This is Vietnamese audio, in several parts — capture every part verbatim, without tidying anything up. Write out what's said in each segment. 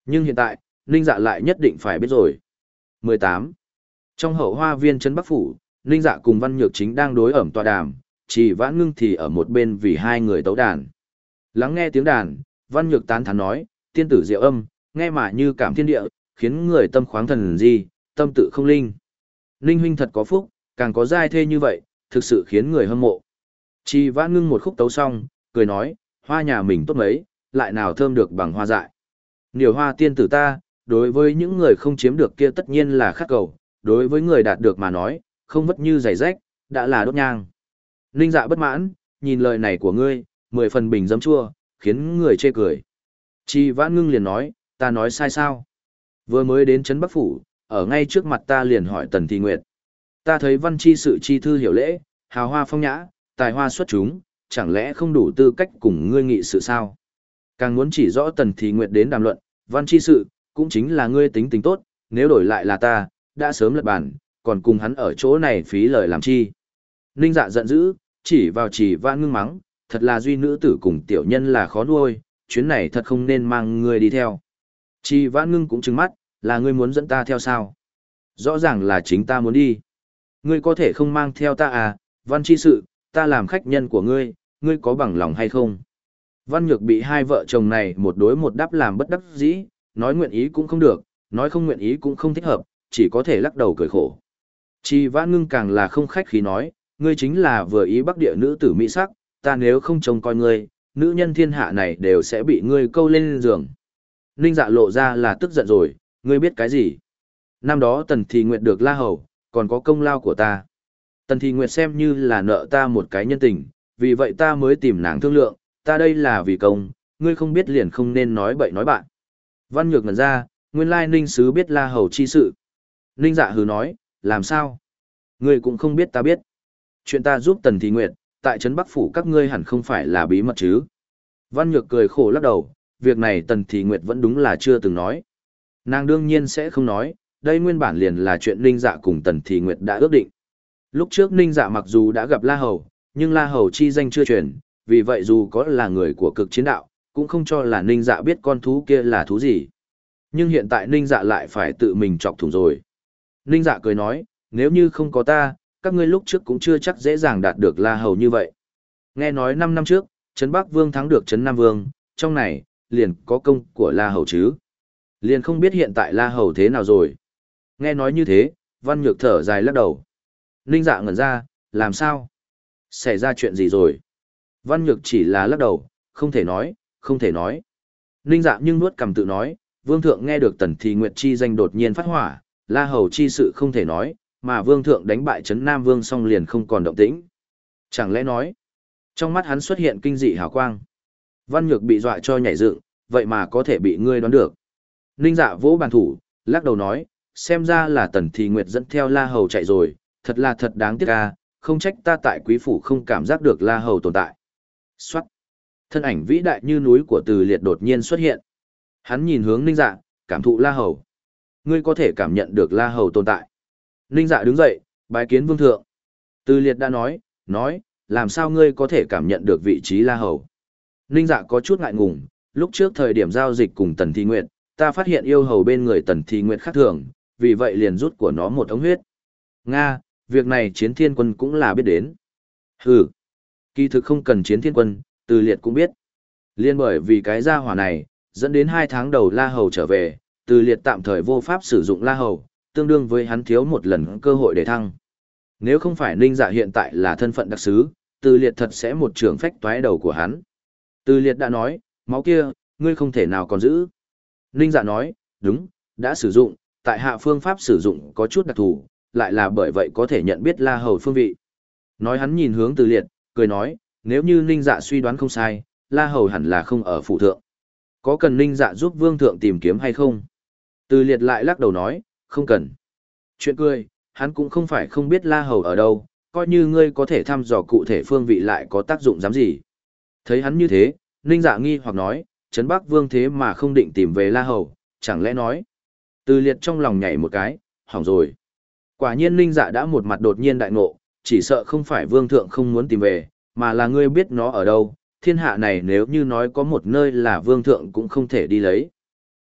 Nhưng hiện tại, Ninh Dạ lại nhất định phải biết rồi. mười tám. Trong hậu hoa viên trấn Bắc Phủ, Ninh Dạ cùng Văn Nhược Chính đang đối ẩm tọa đàm, chỉ Vãn Ngưng thì ở một bên vì hai người tấu đàn. Lắng nghe tiếng đàn, Văn Nhược tán thán nói, tiên tử diệu âm, nghe mà như cảm thiên địa, khiến người tâm khoáng thần di, tâm tự không linh. Ninh huynh thật có phúc, càng có giai thê như vậy, thực sự khiến người hâm mộ. Chỉ Vãn Ngưng một khúc tấu xong, cười nói, hoa nhà mình tốt mấy, lại nào thơm được bằng hoa dại. Điều hoa tiên tử ta, đối với những người không chiếm được kia tất nhiên là khắc cầu, đối với người đạt được mà nói, không vất như giày rách, đã là đốt nhang. Ninh Dạ bất mãn, nhìn lời này của ngươi, mười phần bình dấm chua, khiến người chê cười. Chi Vãn Ngưng liền nói, ta nói sai sao? Vừa mới đến trấn Bắc Phủ, ở ngay trước mặt ta liền hỏi Tần Thị Nguyệt. Ta thấy văn chi sự chi thư hiểu lễ, hào hoa phong nhã, tài hoa xuất chúng, chẳng lẽ không đủ tư cách cùng ngươi nghị sự sao? Càng muốn chỉ rõ Tần Thị Nguyệt đến đàm luận, văn chi sự, cũng chính là ngươi tính tình tốt, nếu đổi lại là ta, đã sớm lật bản, còn cùng hắn ở chỗ này phí lời làm chi. Ninh Dạ giận dữ, chỉ vào Chỉ Vãn Ngưng mắng, thật là duy nữ tử cùng tiểu nhân là khó nuôi, chuyến này thật không nên mang ngươi đi theo. Chỉ Vãn Ngưng cũng trừng mắt, là ngươi muốn dẫn ta theo sao? Rõ ràng là chính ta muốn đi. Ngươi có thể không mang theo ta à, văn chi sự, ta làm khách nhân của ngươi, ngươi có bằng lòng hay không? Văn Nhược bị hai vợ chồng này một đối một đáp làm bất đắc dĩ, nói nguyện ý cũng không được, nói không nguyện ý cũng không thích hợp, chỉ có thể lắc đầu cười khổ. Chỉ Vãn Ngưng càng là không khách khí nói, ngươi chính là vừa ý bắc địa nữ tử mỹ sắc, ta nếu không trông coi ngươi, nữ nhân thiên hạ này đều sẽ bị ngươi câu lên giường. Ninh Dạ lộ ra là tức giận rồi, ngươi biết cái gì? Năm đó Tần Thị Nguyệt được La Hầu, còn có công lao của ta. Tần Thị Nguyệt xem như là nợ ta một cái nhân tình, vì vậy ta mới tìm nàng thương lượng, ta đây là vì công, ngươi không biết liền không nên nói bậy nói bạn. Văn Nhược ngẩn ra, nguyên lai Ninh Sứ biết La Hầu chi sự. Ninh Dạ hừ nói, làm sao? Ngươi cũng không biết ta biết. Chuyện ta giúp Tần Thị Nguyệt, tại trấn Bắc Phủ các ngươi hẳn không phải là bí mật chứ. Văn Nhược cười khổ lắc đầu, việc này Tần Thị Nguyệt vẫn đúng là chưa từng nói. Nàng đương nhiên sẽ không nói, đây nguyên bản liền là chuyện Ninh Dạ cùng Tần Thị Nguyệt đã ước định. Lúc trước Ninh Dạ mặc dù đã gặp La Hầu, nhưng La Hầu chi danh chưa truyền, vì vậy dù có là người của cực chiến đạo, cũng không cho là Ninh Dạ biết con thú kia là thú gì. Nhưng hiện tại Ninh Dạ lại phải tự mình chọc thủng rồi. Ninh Dạ cười nói, nếu như không có ta, các ngươi lúc trước cũng chưa chắc dễ dàng đạt được La Hầu như vậy. Nghe nói năm năm trước, Trấn Bắc Vương thắng được Trấn Nam Vương, trong này, liền có công của La Hầu chứ. Liền không biết hiện tại La Hầu thế nào rồi. Nghe nói như thế, Văn Nhược thở dài lắc đầu. Ninh Dạ ngẩn ra, làm sao? Xảy ra chuyện gì rồi? Văn Nhược chỉ là lắc đầu, không thể nói, không thể nói. Ninh Dạ nhưng nuốt cằm tự nói, Vương Thượng nghe được Tần Thị Nguyệt chi danh đột nhiên phát hỏa, La Hầu chi sự không thể nói, mà Vương Thượng đánh bại Trấn Nam Vương xong liền không còn động tĩnh. Chẳng lẽ nói, trong mắt hắn xuất hiện kinh dị hào quang. Văn Nhược bị dọa cho nhảy dựng, vậy mà có thể bị ngươi đoán được. Ninh Dạ vỗ bàn thủ, lắc đầu nói, xem ra là Tần Thị Nguyệt dẫn theo La Hầu chạy rồi, thật là thật đáng tiếc à, không trách ta tại quý phủ không cảm giác được La Hầu tồn tại. Xoát! Thân ảnh vĩ đại như núi của Từ Liệt đột nhiên xuất hiện. Hắn nhìn hướng Ninh Dạ, cảm thụ La Hầu. Ngươi có thể cảm nhận được La Hầu tồn tại. Ninh Dạ đứng dậy, bái kiến Vương Thượng. Từ Liệt đã nói, nói, làm sao ngươi có thể cảm nhận được vị trí La Hầu. Ninh Dạ có chút ngại ngùng, lúc trước thời điểm giao dịch cùng Tần Thị Nguyệt, ta phát hiện yêu hầu bên người Tần Thị Nguyệt khác thường, vì vậy liền rút của nó một ống huyết. Nga, việc này Chiến Thiên Quân cũng là biết đến. Hừ, kỳ thực không cần Chiến Thiên Quân, Từ Liệt cũng biết. Liên bởi vì cái gia hỏa này, dẫn đến hai tháng đầu La Hầu trở về, Từ Liệt tạm thời vô pháp sử dụng La Hầu, tương đương với hắn thiếu một lần cơ hội để thăng. Nếu không phải Ninh Dạ hiện tại là thân phận đặc sứ, Từ Liệt thật sẽ một trường phách toái đầu của hắn. Từ Liệt đã nói, máu kia, ngươi không thể nào còn giữ. Ninh Dạ nói, đúng, đã sử dụng, tại hạ phương pháp sử dụng có chút đặc thù, lại là bởi vậy có thể nhận biết La Hầu phương vị. Nói hắn nhìn hướng Từ Liệt, cười nói, nếu như Ninh Dạ suy đoán không sai, La Hầu hẳn là không ở phủ thượng. Có cần Ninh Dạ giúp Vương Thượng tìm kiếm hay không? Từ Liệt lại lắc đầu nói, không cần. Chuyện cười, hắn cũng không phải không biết La Hầu ở đâu, coi như ngươi có thể thăm dò cụ thể phương vị lại có tác dụng dám gì. Thấy hắn như thế, Ninh Dạ nghi hoặc nói, Trấn Bắc Vương thế mà không định tìm về La Hầu, chẳng lẽ nói. Từ Liệt trong lòng nhảy một cái, hỏng rồi. Quả nhiên Ninh Dạ đã một mặt đột nhiên đại ngộ, chỉ sợ không phải Vương Thượng không muốn tìm về, mà là ngươi biết nó ở đâu, thiên hạ này nếu như nói có một nơi là Vương Thượng cũng không thể đi lấy.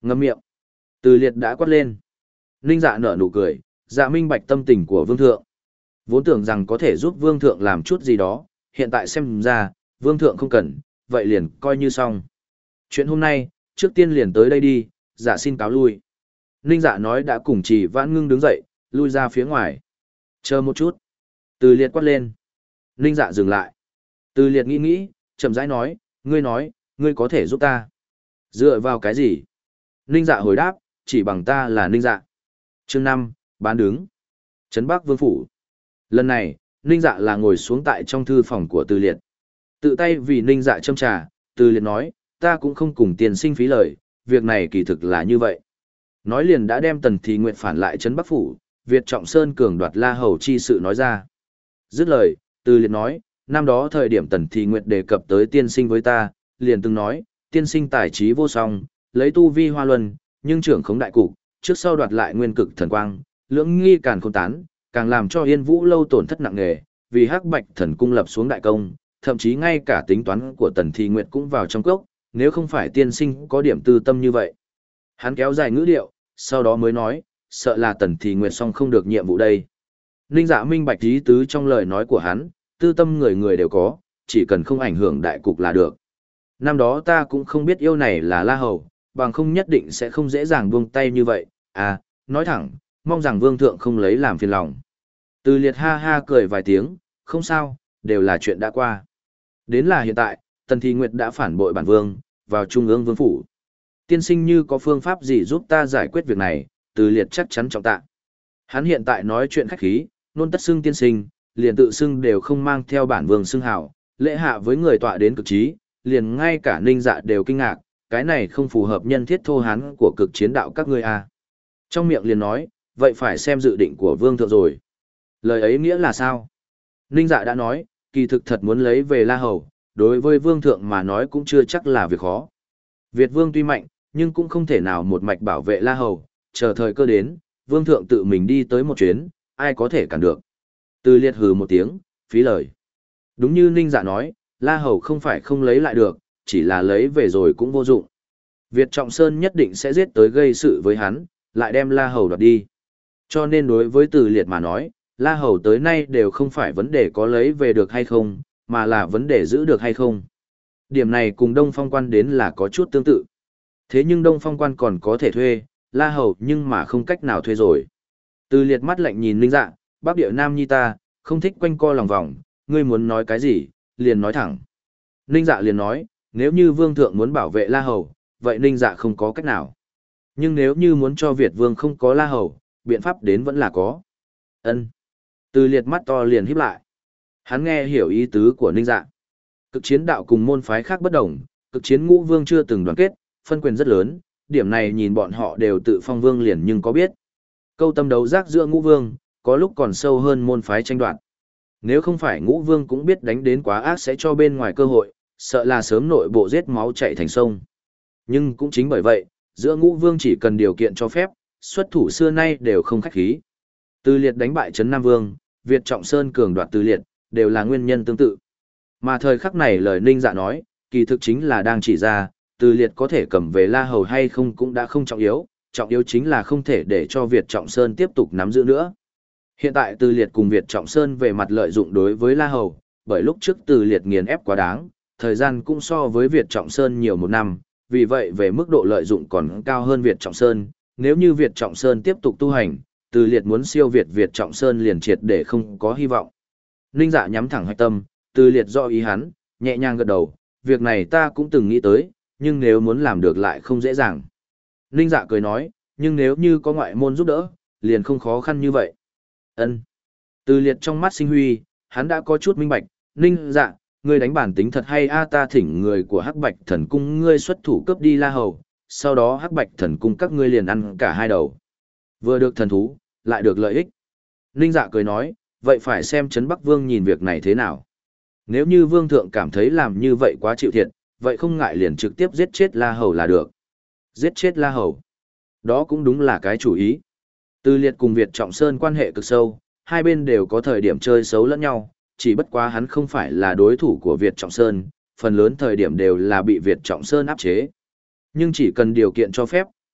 Ngậm miệng. Từ liệt đã quát lên. Ninh dạ nở nụ cười, dạ minh bạch tâm tình của vương thượng. Vốn tưởng rằng có thể giúp vương thượng làm chút gì đó, hiện tại xem ra, vương thượng không cần, vậy liền coi như xong. Chuyện hôm nay, trước tiên liền tới đây đi, dạ xin cáo lui. Ninh dạ nói đã cùng Trì Vãn Ngưng đứng dậy, lui ra phía ngoài. Chờ một chút. Từ liệt quát lên. Ninh dạ dừng lại. Từ liệt nghĩ nghĩ, chậm rãi nói, ngươi nói, ngươi có thể giúp ta. Dựa vào cái gì? Ninh dạ hồi đáp, chỉ bằng ta là Ninh dạ. Chương năm, bán đứng. Trấn Bắc Vương Phủ. Lần này, Ninh dạ là ngồi xuống tại trong thư phòng của Từ liệt. Tự tay vì Ninh dạ châm trà, Từ liệt nói, ta cũng không cùng tiền sinh phí lời, việc này kỳ thực là như vậy. Nói liền đã đem Tần Thị Nguyệt phản lại Trấn Bắc Phủ, Việt Trọng Sơn cường đoạt La Hầu chi sự nói ra. Dứt lời, Từ liệt nói, năm đó thời điểm Tần Thị Nguyệt đề cập tới tiên sinh với ta, liền từng nói, tiên sinh tài trí vô song, lấy tu vi hoa luân, nhưng trưởng khống đại cục, trước sau đoạt lại nguyên cực thần quang, lưỡng nghi càn khôn tán, càng làm cho Yên Vũ lâu tổn thất nặng nề, vì Hắc Bạch thần cung lập xuống đại công, thậm chí ngay cả tính toán của Tần Thị Nguyệt cũng vào trong cốc, nếu không phải tiên sinh có điểm tư tâm như vậy. Hắn kéo dài ngữ điệu, sau đó mới nói, sợ là Tần Thị Nguyệt song không được nhiệm vụ đây. Ninh Dạ minh bạch ý tứ trong lời nói của hắn, tư tâm người người đều có, chỉ cần không ảnh hưởng đại cục là được. Năm đó ta cũng không biết yêu này là La Hầu, bằng không nhất định sẽ không dễ dàng buông tay như vậy, à, nói thẳng, mong rằng vương thượng không lấy làm phiền lòng. Từ liệt ha ha cười vài tiếng, không sao, đều là chuyện đã qua. Đến là hiện tại, Tần Thị Nguyệt đã phản bội bản vương, vào trung ương vương phủ. Tiên sinh như có phương pháp gì giúp ta giải quyết việc này, Từ liệt chắc chắn trọng tạ. Hắn hiện tại nói chuyện khách khí, nôn tất xưng tiên sinh, liền tự xưng đều không mang theo bản vương xưng hảo, lễ hạ với người tọa đến cực trí, liền ngay cả Ninh Dạ đều kinh ngạc, cái này không phù hợp nhân thiết thô hán của cực chiến đạo các ngươi à. Trong miệng liền nói, vậy phải xem dự định của vương thượng rồi. Lời ấy nghĩa là sao? Ninh Dạ đã nói, kỳ thực thật muốn lấy về La Hầu, đối với vương thượng mà nói cũng chưa chắc là việc khó. Việt vương tuy mạnh, nhưng cũng không thể nào một mạch bảo vệ La Hầu, chờ thời cơ đến, vương thượng tự mình đi tới một chuyến, ai có thể cản được. Từ liệt hừ một tiếng, phí lời. Đúng như Ninh Dạ nói, La Hầu không phải không lấy lại được, chỉ là lấy về rồi cũng vô dụng. Việt Trọng Sơn nhất định sẽ giết tới gây sự với hắn, lại đem La Hầu đoạt đi. Cho nên đối với Từ liệt mà nói, La Hầu tới nay đều không phải vấn đề có lấy về được hay không, mà là vấn đề giữ được hay không. Điểm này cùng Đông Phong Quan đến là có chút tương tự. Thế nhưng Đông Phong Quan còn có thể thuê, La Hầu nhưng mà không cách nào thuê rồi. Từ liệt mắt lạnh nhìn Ninh Dạ, Bắc Địa Nam Nhi ta, không thích quanh co lòng vòng, ngươi muốn nói cái gì, liền nói thẳng. Ninh Dạ liền nói, nếu như Vương Thượng muốn bảo vệ La Hầu, vậy Ninh Dạ không có cách nào. Nhưng nếu như muốn cho Việt Vương không có La Hầu, biện pháp đến vẫn là có. Ân. Từ liệt mắt to liền híp lại. Hắn nghe hiểu ý tứ của Ninh Dạ. Cực chiến đạo cùng môn phái khác bất đồng, cực chiến ngũ vương chưa từng đoàn kết, phân quyền rất lớn, điểm này nhìn bọn họ đều tự phong vương liền nhưng có biết. Câu tâm đấu giác giữa ngũ vương, có lúc còn sâu hơn môn phái tranh đoạt. Nếu không phải ngũ vương cũng biết đánh đến quá ác sẽ cho bên ngoài cơ hội, sợ là sớm nội bộ giết máu chạy thành sông. Nhưng cũng chính bởi vậy, giữa ngũ vương chỉ cần điều kiện cho phép, xuất thủ xưa nay đều không khách khí. Từ liệt đánh bại Trấn Nam Vương, Việt Trọng Sơn cường đoạt Từ liệt, đều là nguyên nhân tương tự. Mà thời khắc này lời Ninh Dạ nói, kỳ thực chính là đang chỉ ra, Từ liệt có thể cầm về La Hầu hay không cũng đã không trọng yếu, trọng yếu chính là không thể để cho Việt Trọng Sơn tiếp tục nắm giữ nữa. Hiện tại Từ liệt cùng Việt Trọng Sơn về mặt lợi dụng đối với La Hầu, bởi lúc trước Từ liệt nghiền ép quá đáng, thời gian cũng so với Việt Trọng Sơn nhiều một năm, vì vậy về mức độ lợi dụng còn cao hơn Việt Trọng Sơn, nếu như Việt Trọng Sơn tiếp tục tu hành, Từ liệt muốn siêu Việt Việt Trọng Sơn liền triệt để không có hy vọng. Ninh Dạ nhắm thẳng hạch tâm, Từ liệt do ý hắn, nhẹ nhàng gật đầu, việc này ta cũng từng nghĩ tới, nhưng nếu muốn làm được lại không dễ dàng. Ninh Dạ cười nói, nhưng nếu như có ngoại môn giúp đỡ, liền không khó khăn như vậy. Ân. Từ liệt trong mắt sinh huy, hắn đã có chút minh bạch, Ninh Dạ, ngươi đánh bản tính thật hay a, ta thỉnh người của Hắc Bạch Thần Cung ngươi xuất thủ cướp đi La Hầu, sau đó Hắc Bạch Thần Cung các ngươi liền ăn cả hai đầu. Vừa được thần thú, lại được lợi ích. Ninh Dạ cười nói, vậy phải xem Trấn Bắc Vương nhìn việc này thế nào. Nếu như Vương Thượng cảm thấy làm như vậy quá chịu thiệt, vậy không ngại liền trực tiếp giết chết La Hầu là được. Giết chết La Hầu. Đó cũng đúng là cái chủ ý. Từ liệt cùng Việt Trọng Sơn quan hệ cực sâu, hai bên đều có thời điểm chơi xấu lẫn nhau, chỉ bất quá hắn không phải là đối thủ của Việt Trọng Sơn, phần lớn thời điểm đều là bị Việt Trọng Sơn áp chế. Nhưng chỉ cần điều kiện cho phép,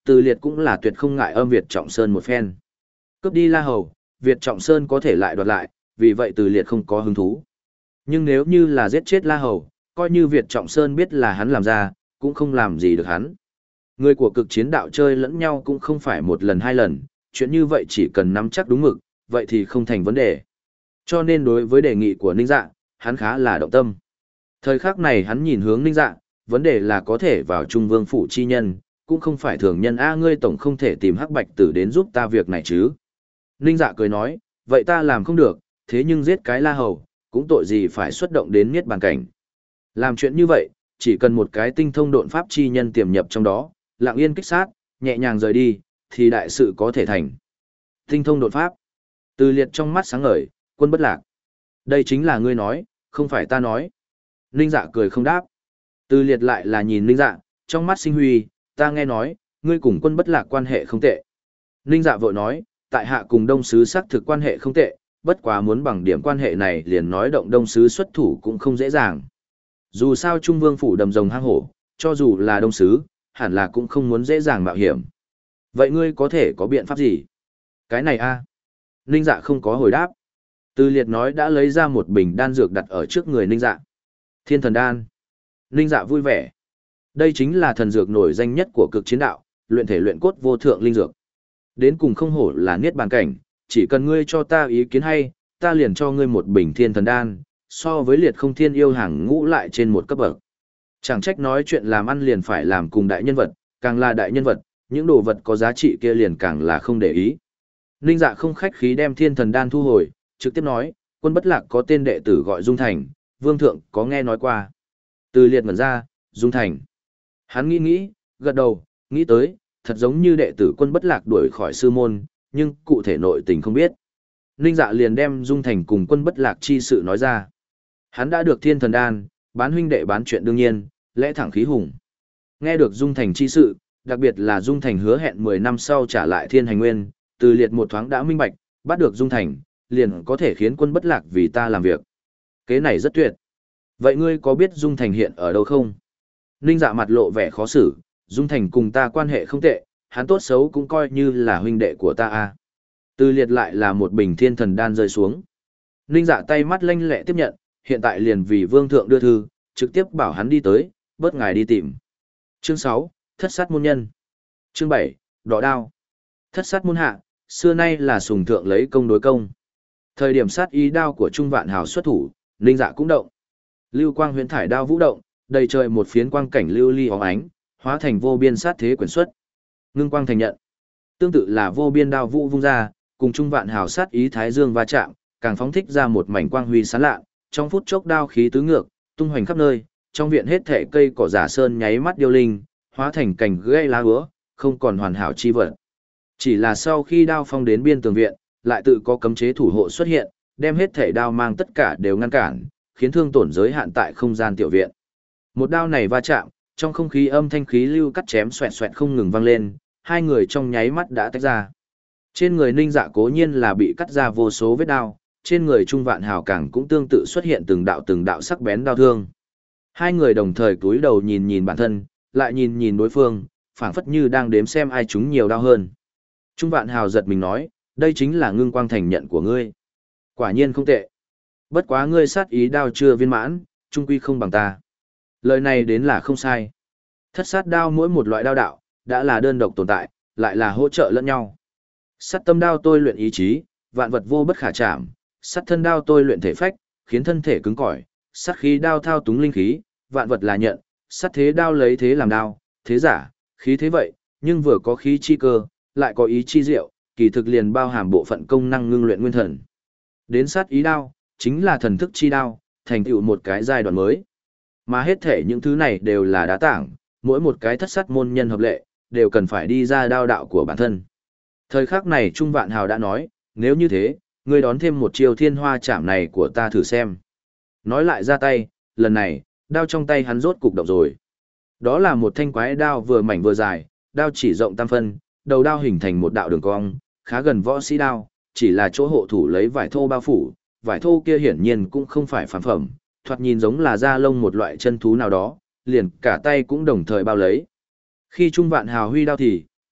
Từ Liệt cũng là tuyệt không ngại âm Việt Trọng Sơn một phen. Cướp đi La Hầu, Việt Trọng Sơn có thể lại đoạt lại, vì vậy Từ Liệt không có hứng thú. Nhưng nếu như là giết chết La Hầu, coi như Việt Trọng Sơn biết là hắn làm ra, cũng không làm gì được hắn. Người của cực chiến đạo chơi lẫn nhau cũng không phải một lần hai lần, chuyện như vậy chỉ cần nắm chắc đúng mực, vậy thì không thành vấn đề. Cho nên đối với đề nghị của Ninh Dạ, hắn khá là động tâm. Thời khắc này hắn nhìn hướng Ninh Dạ, vấn đề là có thể vào Trung Vương phủ chi nhân, cũng không phải thường nhân a ngươi tổng không thể tìm Hắc Bạch Tử đến giúp ta việc này chứ. Ninh Dạ cười nói, vậy ta làm không được, thế nhưng giết cái La Hầu, cũng tội gì phải xuất động đến niết bàn cảnh. Làm chuyện như vậy, chỉ cần một cái tinh thông độn pháp chi nhân tiềm nhập trong đó, lặng yên kích sát, nhẹ nhàng rời đi, thì đại sự có thể thành. Tinh thông độn pháp. Từ Liệt trong mắt sáng ngời, Quân Bất Lạc. Đây chính là ngươi nói, không phải ta nói. Ninh Dạ cười không đáp. Từ Liệt lại là nhìn Ninh Dạ, trong mắt sinh huy, ta nghe nói, ngươi cùng Quân Bất Lạc quan hệ không tệ. Ninh Dạ vội nói, tại hạ cùng Đông Sứ xác thực quan hệ không tệ, bất quá muốn bằng điểm quan hệ này liền nói động Đông Sứ xuất thủ cũng không dễ dàng. Dù sao Trung Vương phủ đầm rồng hang hổ, cho dù là Đông Sứ, hẳn là cũng không muốn dễ dàng mạo hiểm. Vậy ngươi có thể có biện pháp gì? Cái này a Ninh Dạ không có hồi đáp. Từ Liệt nói đã lấy ra một bình đan dược đặt ở trước người Ninh Dạ. Thiên thần đan. Ninh Dạ vui vẻ. Đây chính là thần dược nổi danh nhất của cực chiến đạo, luyện thể luyện cốt vô thượng linh dược. Đến cùng không hổ là niết bàn cảnh, chỉ cần ngươi cho ta ý kiến hay, ta liền cho ngươi một bình thiên thần đan, so với Liệt Không Thiên yêu hàng ngũ lại trên một cấp bậc. Chẳng trách nói chuyện làm ăn liền phải làm cùng đại nhân vật, càng là đại nhân vật, những đồ vật có giá trị kia liền càng là không để ý. Ninh Dạ không khách khí đem thiên thần đan thu hồi, trực tiếp nói, Quân Bất Lạc có tên đệ tử gọi Dung Thành, Vương Thượng có nghe nói qua. Từ Liệt ngẩn ra, Dung Thành. Hắn nghĩ nghĩ, gật đầu, nghĩ tới, thật giống như đệ tử Quân Bất Lạc đuổi khỏi sư môn, nhưng cụ thể nội tình không biết. Ninh Dạ liền đem Dung Thành cùng Quân Bất Lạc chi sự nói ra. Hắn đã được thiên thần đan, bán huynh đệ bán chuyện đương nhiên, lẽ thẳng khí hùng. Nghe được Dung Thành chi sự, đặc biệt là Dung Thành hứa hẹn mười năm sau trả lại thiên hành nguyên, Từ Liệt một thoáng đã minh bạch, bắt được Dung Thành, liền có thể khiến Quân Bất Lạc vì ta làm việc. Kế này rất tuyệt. Vậy ngươi có biết Dung Thành hiện ở đâu không? Ninh Dạ mặt lộ vẻ khó xử, Dung Thành cùng ta quan hệ không tệ, hắn tốt xấu cũng coi như là huynh đệ của ta a. Từ Liệt lại là một bình thiên thần đan rơi xuống. Ninh Dạ tay mắt lanh lẹ tiếp nhận, hiện tại liền vì Vương Thượng đưa thư, trực tiếp bảo hắn đi tới, bớt ngài đi tìm. Chương sáu, Thất sát môn nhân. Chương bảy, Đỏ đao. Thất sát môn hạ, xưa nay là sùng thượng lấy công đối công. Thời điểm sát ý đao của Trung Vạn Hào xuất thủ, Ninh Dạ cũng động. Lưu quang huyễn thải đao vũ động, đầy trời một phiến quang cảnh lưu ly óng ánh, hóa thành vô biên sát thế quyển xuất. Ngưng quang thành nhận. Tương tự là vô biên đao vũ vung ra, cùng Trung Vạn Hào sát ý thái dương va chạm, càng phóng thích ra một mảnh quang huy sáng lạ, trong phút chốc đao khí tứ ngược, tung hoành khắp nơi, trong viện hết thảy cây cỏ giả sơn nháy mắt điêu linh, hóa thành cành gây lá úa, không còn hoàn hảo chi vật. Chỉ là sau khi đao phong đến biên tường viện, lại tự có cấm chế thủ hộ xuất hiện, đem hết thảy đao mang tất cả đều ngăn cản, khiến thương tổn giới hạn tại không gian tiểu viện. Một đao này va chạm, trong không khí âm thanh khí lưu cắt chém xoẹt xoẹt không ngừng vang lên, hai người trong nháy mắt đã tách ra. Trên người Ninh Dạ cố nhiên là bị cắt ra vô số vết đao, trên người Trung Vạn Hào càng cũng tương tự xuất hiện từng đạo từng đạo sắc bén đao thương. Hai người đồng thời cúi đầu nhìn nhìn bản thân, lại nhìn nhìn đối phương, phảng phất như đang đếm xem ai trúng nhiều đao hơn. Trung Vạn Hào giật mình nói, đây chính là ngưng quang thành nhận của ngươi. Quả nhiên không tệ. Bất quá ngươi sát ý đao chưa viên mãn, trung quy không bằng ta. Lời này đến là không sai. Thất sát đao mỗi một loại đao đạo, đã là đơn độc tồn tại, lại là hỗ trợ lẫn nhau. Sát tâm đao tôi luyện ý chí, vạn vật vô bất khả chạm. Sát thân đao tôi luyện thể phách, khiến thân thể cứng cỏi. Sát khí đao thao túng linh khí, vạn vật là nhận. Sát thế đao lấy thế làm đao, thế giả, khí thế vậy, nhưng vừa có khí chi cơ, lại có ý chi diệu, kỳ thực liền bao hàm bộ phận công năng ngưng luyện nguyên thần. Đến sát ý đao, chính là thần thức chi đao, thành tựu một cái giai đoạn mới. Mà hết thể những thứ này đều là đá tảng, mỗi một cái thất sát môn nhân hợp lệ, đều cần phải đi ra đao đạo của bản thân. Thời khắc này Trung Vạn Hào đã nói, nếu như thế, ngươi đón thêm một chiêu thiên hoa chạm này của ta thử xem. Nói lại ra tay, lần này, đao trong tay hắn rốt cục động rồi. Đó là một thanh quái đao vừa mảnh vừa dài, đao chỉ rộng tam phân, đầu đao hình thành một đạo đường cong, khá gần võ sĩ đao, chỉ là chỗ hộ thủ lấy vải thô bao phủ, vải thô kia hiển nhiên cũng không phải phàm phẩm, thoạt nhìn giống là da lông một loại chân thú nào đó, liền cả tay cũng đồng thời bao lấy. Khi Trung Vạn Hào huy đao thì,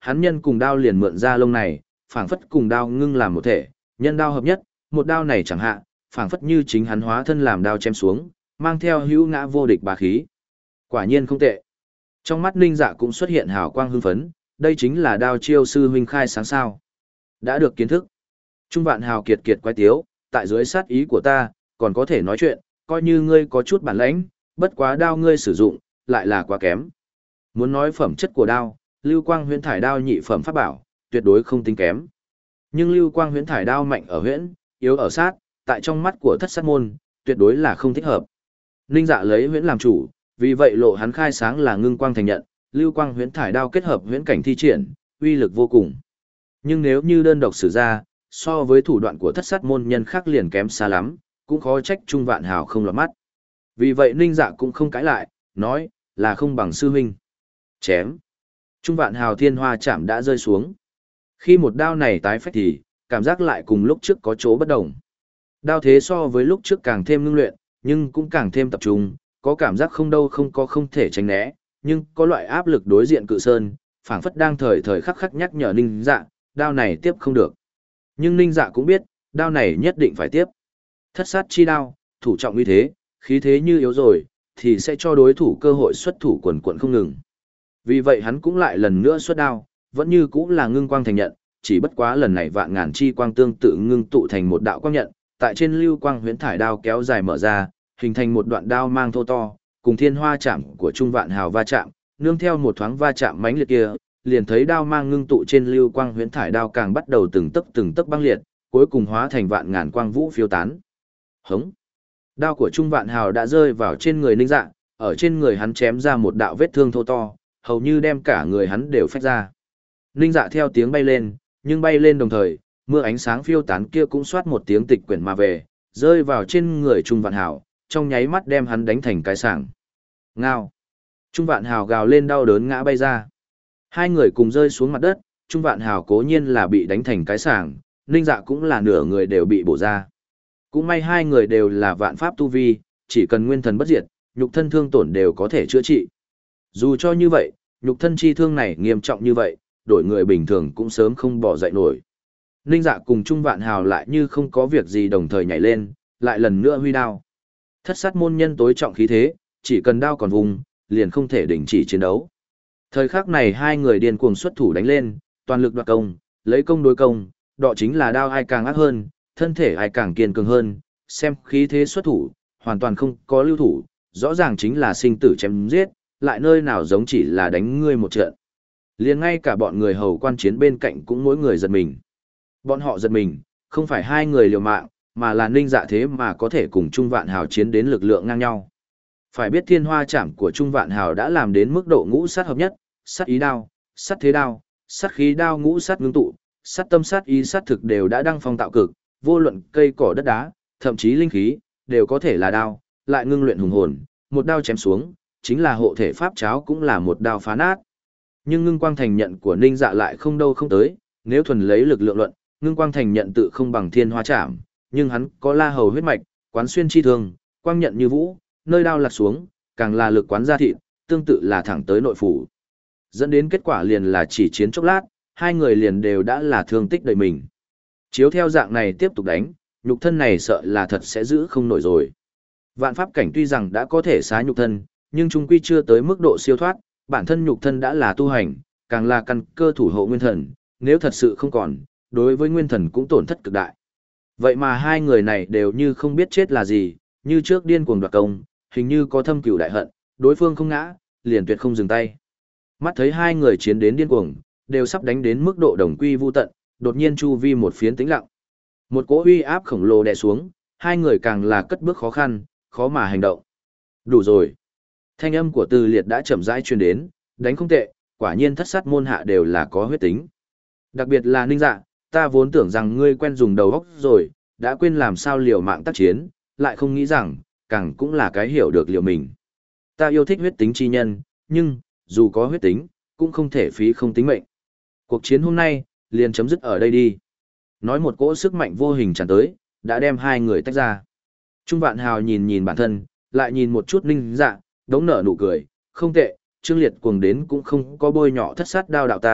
hắn nhân cùng đao liền mượn ra lông này, phảng phất cùng đao ngưng làm một thể, nhân đao hợp nhất, một đao này chẳng hạn, phảng phất như chính hắn hóa thân làm đao chém xuống, mang theo hữu ngã vô địch bá khí. Quả nhiên không tệ. Trong mắt Ninh Dạ cũng xuất hiện hào quang hưng phấn, đây chính là đao chiêu sư huynh khai sáng sao. Đã được kiến thức. Trung Vạn Hào kiệt kiệt quái tiếu, tại dưới sát ý của ta, còn có thể nói chuyện, coi như ngươi có chút bản lãnh, bất quá đao ngươi sử dụng, lại là quá kém. Muốn nói phẩm chất của đao, Lưu Quang Huyễn Thải đao nhị phẩm pháp bảo, tuyệt đối không tính kém. Nhưng Lưu Quang Huyễn Thải đao mạnh ở huyễn, yếu ở sát, tại trong mắt của Thất Sát môn, tuyệt đối là không thích hợp. Ninh Dạ lấy huyễn làm chủ, vì vậy lộ hắn khai sáng là ngưng quang thành nhận, Lưu Quang Huyễn Thải đao kết hợp huyễn cảnh thi triển, uy lực vô cùng. Nhưng nếu như đơn độc sử ra, so với thủ đoạn của Thất Sát môn nhân khác liền kém xa lắm, cũng khó trách Trung Vạn Hào không lọt mắt. Vì vậy Ninh Dạ cũng không cãi lại, nói, là không bằng sư huynh. Chém. Trung Vạn Hào thiên hoa chạm đã rơi xuống. Khi một đao này tái phách thì, cảm giác lại cùng lúc trước có chỗ bất đồng. Đao thế so với lúc trước càng thêm ngưng luyện, nhưng cũng càng thêm tập trung, có cảm giác không đâu không có không thể tránh né, nhưng có loại áp lực đối diện cự sơn, phảng phất đang thời thời khắc khắc nhắc nhở Ninh Dạ, đao này tiếp không được. Nhưng Ninh Dạ cũng biết, đao này nhất định phải tiếp. Thất sát chi đao, thủ trọng uy thế, khí thế như yếu rồi, thì sẽ cho đối thủ cơ hội xuất thủ quần quần không ngừng. Vì vậy hắn cũng lại lần nữa xuất đao, vẫn như cũng là ngưng quang thành nhận, chỉ bất quá lần này vạn ngàn chi quang tương tự ngưng tụ thành một đạo quang nhận, tại trên Lưu Quang Huyễn Thải đao kéo dài mở ra, hình thành một đoạn đao mang thô to, cùng thiên hoa chạm của Trung Vạn Hào va chạm, nương theo một thoáng va chạm mãnh liệt kia, liền thấy đao mang ngưng tụ trên Lưu Quang Huyễn Thải đao càng bắt đầu từng tấc từng tấc băng liệt, cuối cùng hóa thành vạn ngàn quang vũ phiêu tán. Hống. Đao của Trung Vạn Hào đã rơi vào trên người Ninh Dạ, ở trên người hắn chém ra một đạo vết thương thô to, hầu như đem cả người hắn đều phách ra. Ninh Dạ theo tiếng bay lên, nhưng bay lên đồng thời, mưa ánh sáng phiêu tán kia cũng xoát một tiếng tịch quyển mà về, rơi vào trên người Trung Vạn Hào, trong nháy mắt đem hắn đánh thành cái sảng. Ngao. Trung Vạn Hào gào lên đau đớn ngã bay ra. Hai người cùng rơi xuống mặt đất, Trung Vạn Hào cố nhiên là bị đánh thành cái sảng, Ninh Dạ cũng là nửa người đều bị bổ ra. Cũng may hai người đều là vạn pháp tu vi, chỉ cần nguyên thần bất diệt, nhục thân thương tổn đều có thể chữa trị. Dù cho như vậy, nhục thân chi thương này nghiêm trọng như vậy, đổi người bình thường cũng sớm không bỏ dậy nổi. Ninh Dạ cùng Trung Vạn Hào lại như không có việc gì đồng thời nhảy lên, lại lần nữa huy đao. Thất sát môn nhân tối trọng khí thế, chỉ cần đao còn vùng, liền không thể đình chỉ chiến đấu. Thời khắc này hai người điên cuồng xuất thủ đánh lên, toàn lực đoạt công, lấy công đối công, đó chính là đao ai càng ác hơn, thân thể ai càng kiên cường hơn, xem khí thế xuất thủ, hoàn toàn không có lưu thủ, rõ ràng chính là sinh tử chém giết, lại nơi nào giống chỉ là đánh ngươi một trận. Liền ngay cả bọn người hầu quan chiến bên cạnh cũng mỗi người giật mình. Bọn họ giật mình, không phải hai người liều mạng, mà là Ninh Dạ thế mà có thể cùng Trung Vạn Hào chiến đến lực lượng ngang nhau. Phải biết thiên hoa chạm của Trung Vạn Hào đã làm đến mức độ ngũ sát hợp nhất, sát ý đao, sát thế đao, sát khí đao ngũ sát ngưng tụ, sát tâm sát ý sát thực đều đã đăng phong tạo cực, vô luận cây cỏ đất đá, thậm chí linh khí, đều có thể là đao, lại ngưng luyện hùng hồn, một đao chém xuống, chính là hộ thể pháp cháo cũng là một đao phá nát. Nhưng ngưng quang thành nhận của Ninh Dạ lại không đâu không tới, nếu thuần lấy lực lượng luận, ngưng quang thành nhận tự không bằng thiên hoa chạm, nhưng hắn có la hầu huyết mạch, quán xuyên chi thường, quang nhận như vũ, nơi đao lạc xuống, càng là lực quán ra thịt, tương tự là thẳng tới nội phủ. Dẫn đến kết quả liền là chỉ chiến chốc lát, hai người liền đều đã là thương tích đầy mình. Chiếu theo dạng này tiếp tục đánh, nhục thân này sợ là thật sẽ giữ không nổi rồi. Vạn pháp cảnh tuy rằng đã có thể xá nhục thân, nhưng chung quy chưa tới mức độ siêu thoát, bản thân nhục thân đã là tu hành, càng là căn cơ thủ hộ nguyên thần, nếu thật sự không còn, đối với nguyên thần cũng tổn thất cực đại. Vậy mà hai người này đều như không biết chết là gì, như trước điên cuồng đoạt công, hình như có thâm cửu đại hận, đối phương không ngã, liền tuyệt không dừng tay. Mắt thấy hai người chiến đến điên cuồng, đều sắp đánh đến mức độ đồng quy vu tận, đột nhiên chu vi một phiến tĩnh lặng. Một cỗ uy áp khổng lồ đè xuống, hai người càng là cất bước khó khăn, khó mà hành động. Đủ rồi. Thanh âm của Từ Liệt đã chậm rãi truyền đến, đánh không tệ, quả nhiên thất sát môn hạ đều là có huyết tính. Đặc biệt là Ninh Dạ, ta vốn tưởng rằng ngươi quen dùng đầu óc rồi, đã quên làm sao liều mạng tác chiến, lại không nghĩ rằng, càng cũng là cái hiểu được liều mình. Ta yêu thích huyết tính chi nhân, nhưng, dù có huyết tính, cũng không thể phí không tính mệnh. Cuộc chiến hôm nay, liền chấm dứt ở đây đi. Nói một cỗ sức mạnh vô hình tràn tới, đã đem hai người tách ra. Trung Vạn Hào nhìn nhìn bản thân, lại nhìn một chút Ninh Dạ, đống nở nụ cười, không tệ, Trương Liệt cuồng đến cũng không có bôi nhọ thất sát đao đạo ta,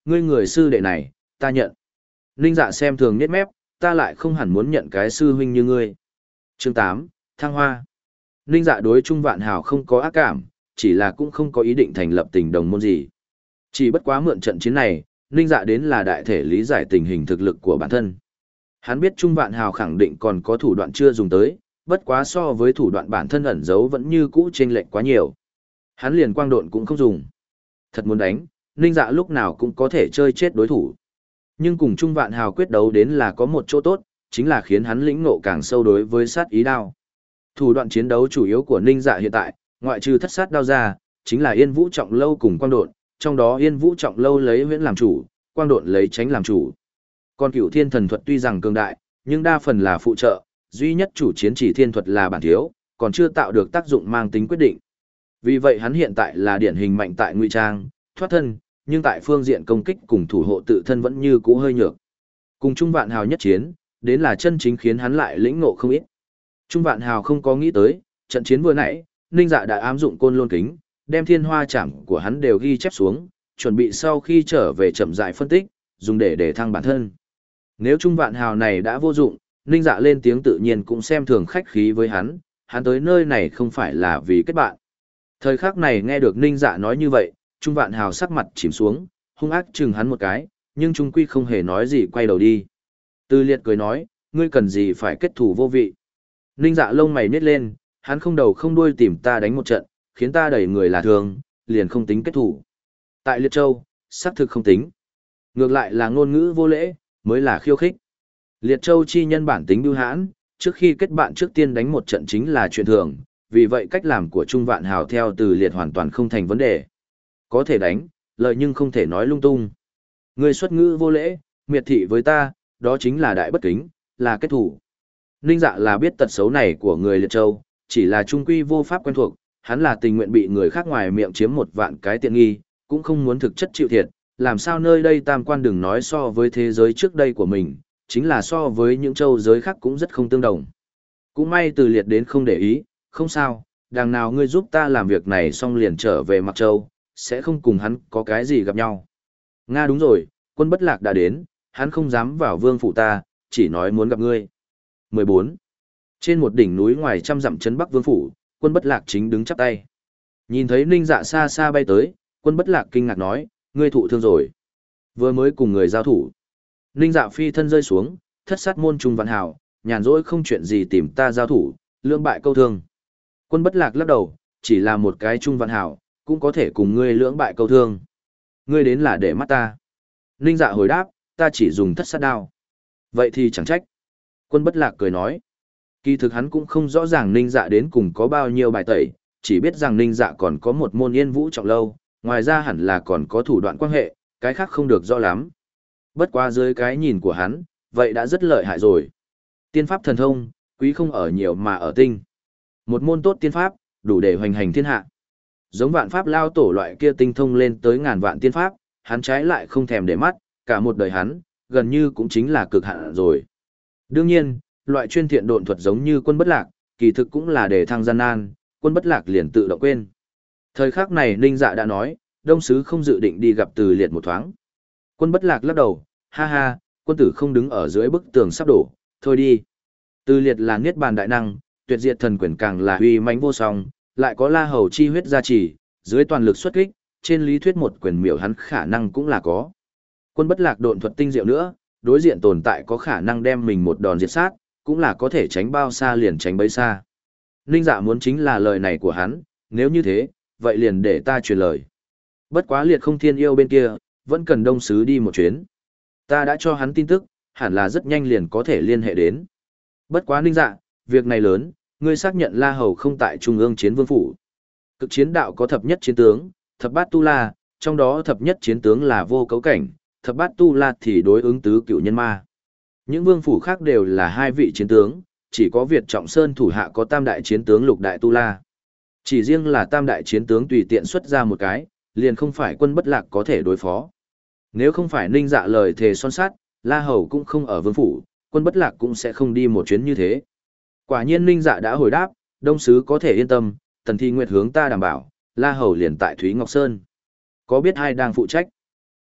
ngươi người sư đệ này, ta nhận. Ninh Dạ xem thường nhếch mép, ta lại không hẳn muốn nhận cái sư huynh như ngươi. Chương tám, Thăng Hoa. Ninh Dạ đối Trung Vạn Hào không có ác cảm, chỉ là cũng không có ý định thành lập tình đồng môn gì. Chỉ bất quá mượn trận chiến này, Ninh Dạ đến là đại thể lý giải tình hình thực lực của bản thân. Hắn biết Trung Vạn Hào khẳng định còn có thủ đoạn chưa dùng tới, bất quá so với thủ đoạn bản thân ẩn giấu vẫn như cũ chênh lệch quá nhiều. Hắn liền quang độn cũng không dùng. Thật muốn đánh, Ninh Dạ lúc nào cũng có thể chơi chết đối thủ. Nhưng cùng Trung Vạn Hào quyết đấu đến là có một chỗ tốt, chính là khiến hắn lĩnh ngộ càng sâu đối với sát ý đao. Thủ đoạn chiến đấu chủ yếu của Ninh Dạ hiện tại, ngoại trừ thất sát đao ra, chính là Yên Vũ Trọng Lâu cùng quang độn, trong đó Yên Vũ Trọng Lâu lấy huyễn làm chủ, quang độn lấy tránh làm chủ. Còn Cửu Thiên Thần Thuật tuy rằng cường đại, nhưng đa phần là phụ trợ, duy nhất chủ chiến chỉ thiên thuật là bản thiếu, còn chưa tạo được tác dụng mang tính quyết định. Vì vậy hắn hiện tại là điển hình mạnh tại ngụy trang, thoát thân, nhưng tại phương diện công kích cùng thủ hộ tự thân vẫn như cũ hơi nhược. Cùng Trung Vạn Hào nhất chiến, đến là chân chính khiến hắn lại lĩnh ngộ không ít. Trung Vạn Hào không có nghĩ tới, trận chiến vừa nãy, Ninh Dạ đã ám dụng côn lôn kính, đem thiên hoa chạm của hắn đều ghi chép xuống, chuẩn bị sau khi trở về chậm rãi phân tích, dùng để để thăng bản thân. Nếu Trung Vạn Hào này đã vô dụng, Ninh Dạ lên tiếng tự nhiên cũng xem thường khách khí với hắn, hắn tới nơi này không phải là vì kết bạn. Thời khắc này nghe được Ninh Dạ nói như vậy, Trung Vạn Hào sắc mặt chìm xuống, hung ác chừng hắn một cái, nhưng Trung Quy không hề nói gì quay đầu đi. Tư Liệt cười nói, ngươi cần gì phải kết thù vô vị. Ninh Dạ lông mày nhếch lên, hắn không đầu không đuôi tìm ta đánh một trận, khiến ta đẩy người là thường, liền không tính kết thù. Tại Liệt Châu, xác thực không tính. Ngược lại là ngôn ngữ vô lễ, mới là khiêu khích. Liệt Châu chi nhân bản tính bưu hãn, trước khi kết bạn trước tiên đánh một trận chính là chuyện thường, vì vậy cách làm của Trung Vạn Hào theo Từ Liệt hoàn toàn không thành vấn đề. Có thể đánh, lợi nhưng không thể nói lung tung. Người xuất ngữ vô lễ, miệt thị với ta, đó chính là đại bất kính, là kết thủ. Ninh Dạ là biết tật xấu này của người Liệt Châu, chỉ là trung quy vô pháp quen thuộc, hắn là tình nguyện bị người khác ngoài miệng chiếm một vạn cái tiện nghi, cũng không muốn thực chất chịu thiệt, làm sao nơi đây tam quan đừng nói so với thế giới trước đây của mình, chính là so với những châu giới khác cũng rất không tương đồng. Cũng may Từ Liệt đến không để ý, không sao, đằng nào ngươi giúp ta làm việc này xong liền trở về Mặc Châu, sẽ không cùng hắn có cái gì gặp nhau. Nga đúng rồi, Quân Bất Lạc đã đến, hắn không dám vào vương phủ ta, chỉ nói muốn gặp ngươi. mười bốn. Trên một đỉnh núi ngoài trăm dặm trấn Bắc Vương phủ, Quân Bất Lạc chính đứng chắp tay. Nhìn thấy Ninh Dạ xa xa bay tới, Quân Bất Lạc kinh ngạc nói, ngươi thụ thương rồi. Vừa mới cùng người giao thủ. Ninh Dạ phi thân rơi xuống, thất sát môn Trung Vạn Hào, nhàn rỗi không chuyện gì tìm ta giao thủ, lưỡng bại câu thương. Quân Bất Lạc lắc đầu, chỉ là một cái Trung Vạn Hào, cũng có thể cùng ngươi lưỡng bại câu thương. Ngươi đến là để mắt ta. Ninh Dạ hồi đáp, ta chỉ dùng thất sát đao. Vậy thì chẳng trách. Quân Bất Lạc cười nói. Kỳ thực hắn cũng không rõ ràng Ninh Dạ đến cùng có bao nhiêu bài tẩy, chỉ biết rằng Ninh Dạ còn có một môn Yên Vũ Trọng Lâu, ngoài ra hẳn là còn có thủ đoạn quan hệ, cái khác không được rõ lắm. Bất qua dưới cái nhìn của hắn, vậy đã rất lợi hại rồi. Tiên pháp thần thông, quý không ở nhiều mà ở tinh. Một môn tốt tiên pháp, đủ để hoành hành thiên hạ. Giống vạn pháp lao tổ loại kia tinh thông lên tới ngàn vạn tiên pháp, hắn trái lại không thèm để mắt, cả một đời hắn, gần như cũng chính là cực hạn rồi. Đương nhiên, loại chuyên thiện độn thuật giống như Quân Bất Lạc, kỳ thực cũng là để thăng gian nan, Quân Bất Lạc liền tự động quên. Thời khắc này Ninh Dạ đã nói, Đông Sứ không dự định đi gặp Từ Liệt một thoáng. Quân Bất Lạc lắc đầu, ha ha, quân tử không đứng ở dưới bức tường sắp đổ, thôi đi. Từ Liệt là niết bàn đại năng, tuyệt diệt thần quyền càng là uy mãnh vô song, lại có La Hầu chi huyết gia trì, dưới toàn lực xuất kích, trên lý thuyết một quyền miểu hắn khả năng cũng là có. Quân Bất Lạc độn thuật tinh diệu nữa, đối diện tồn tại có khả năng đem mình một đòn diệt sát, cũng là có thể tránh bao xa liền tránh bấy xa. Ninh Dạ muốn chính là lời này của hắn, nếu như thế, vậy liền để ta truyền lời. Bất quá Liệt Không Thiên Yêu bên kia, vẫn cần Đông Sứ đi một chuyến. Ta đã cho hắn tin tức, hẳn là rất nhanh liền có thể liên hệ đến. Bất quá Ninh Dạ, việc này lớn, ngươi xác nhận La Hầu không tại Trung ương chiến vương phủ. Cực chiến đạo có thập nhất chiến tướng, thập bát tu la, trong đó thập nhất chiến tướng là vô cấu cảnh, thập bát tu la thì đối ứng tứ cửu nhân ma. Những vương phủ khác đều là hai vị chiến tướng, chỉ có Việt Trọng Sơn thủ hạ có tam đại chiến tướng lục đại tu la. Chỉ riêng là tam đại chiến tướng tùy tiện xuất ra một cái, liền không phải Quân Bất Lạc có thể đối phó. Nếu không phải Ninh Dạ lời thề son sắt, La Hầu cũng không ở vương phủ, Quân Bất Lạc cũng sẽ không đi một chuyến như thế. Quả nhiên Ninh Dạ đã hồi đáp, Đông Sứ có thể yên tâm, Tần Thi Nguyệt hướng ta đảm bảo, La Hầu liền tại Thúy Ngọc Sơn. Có biết ai đang phụ trách?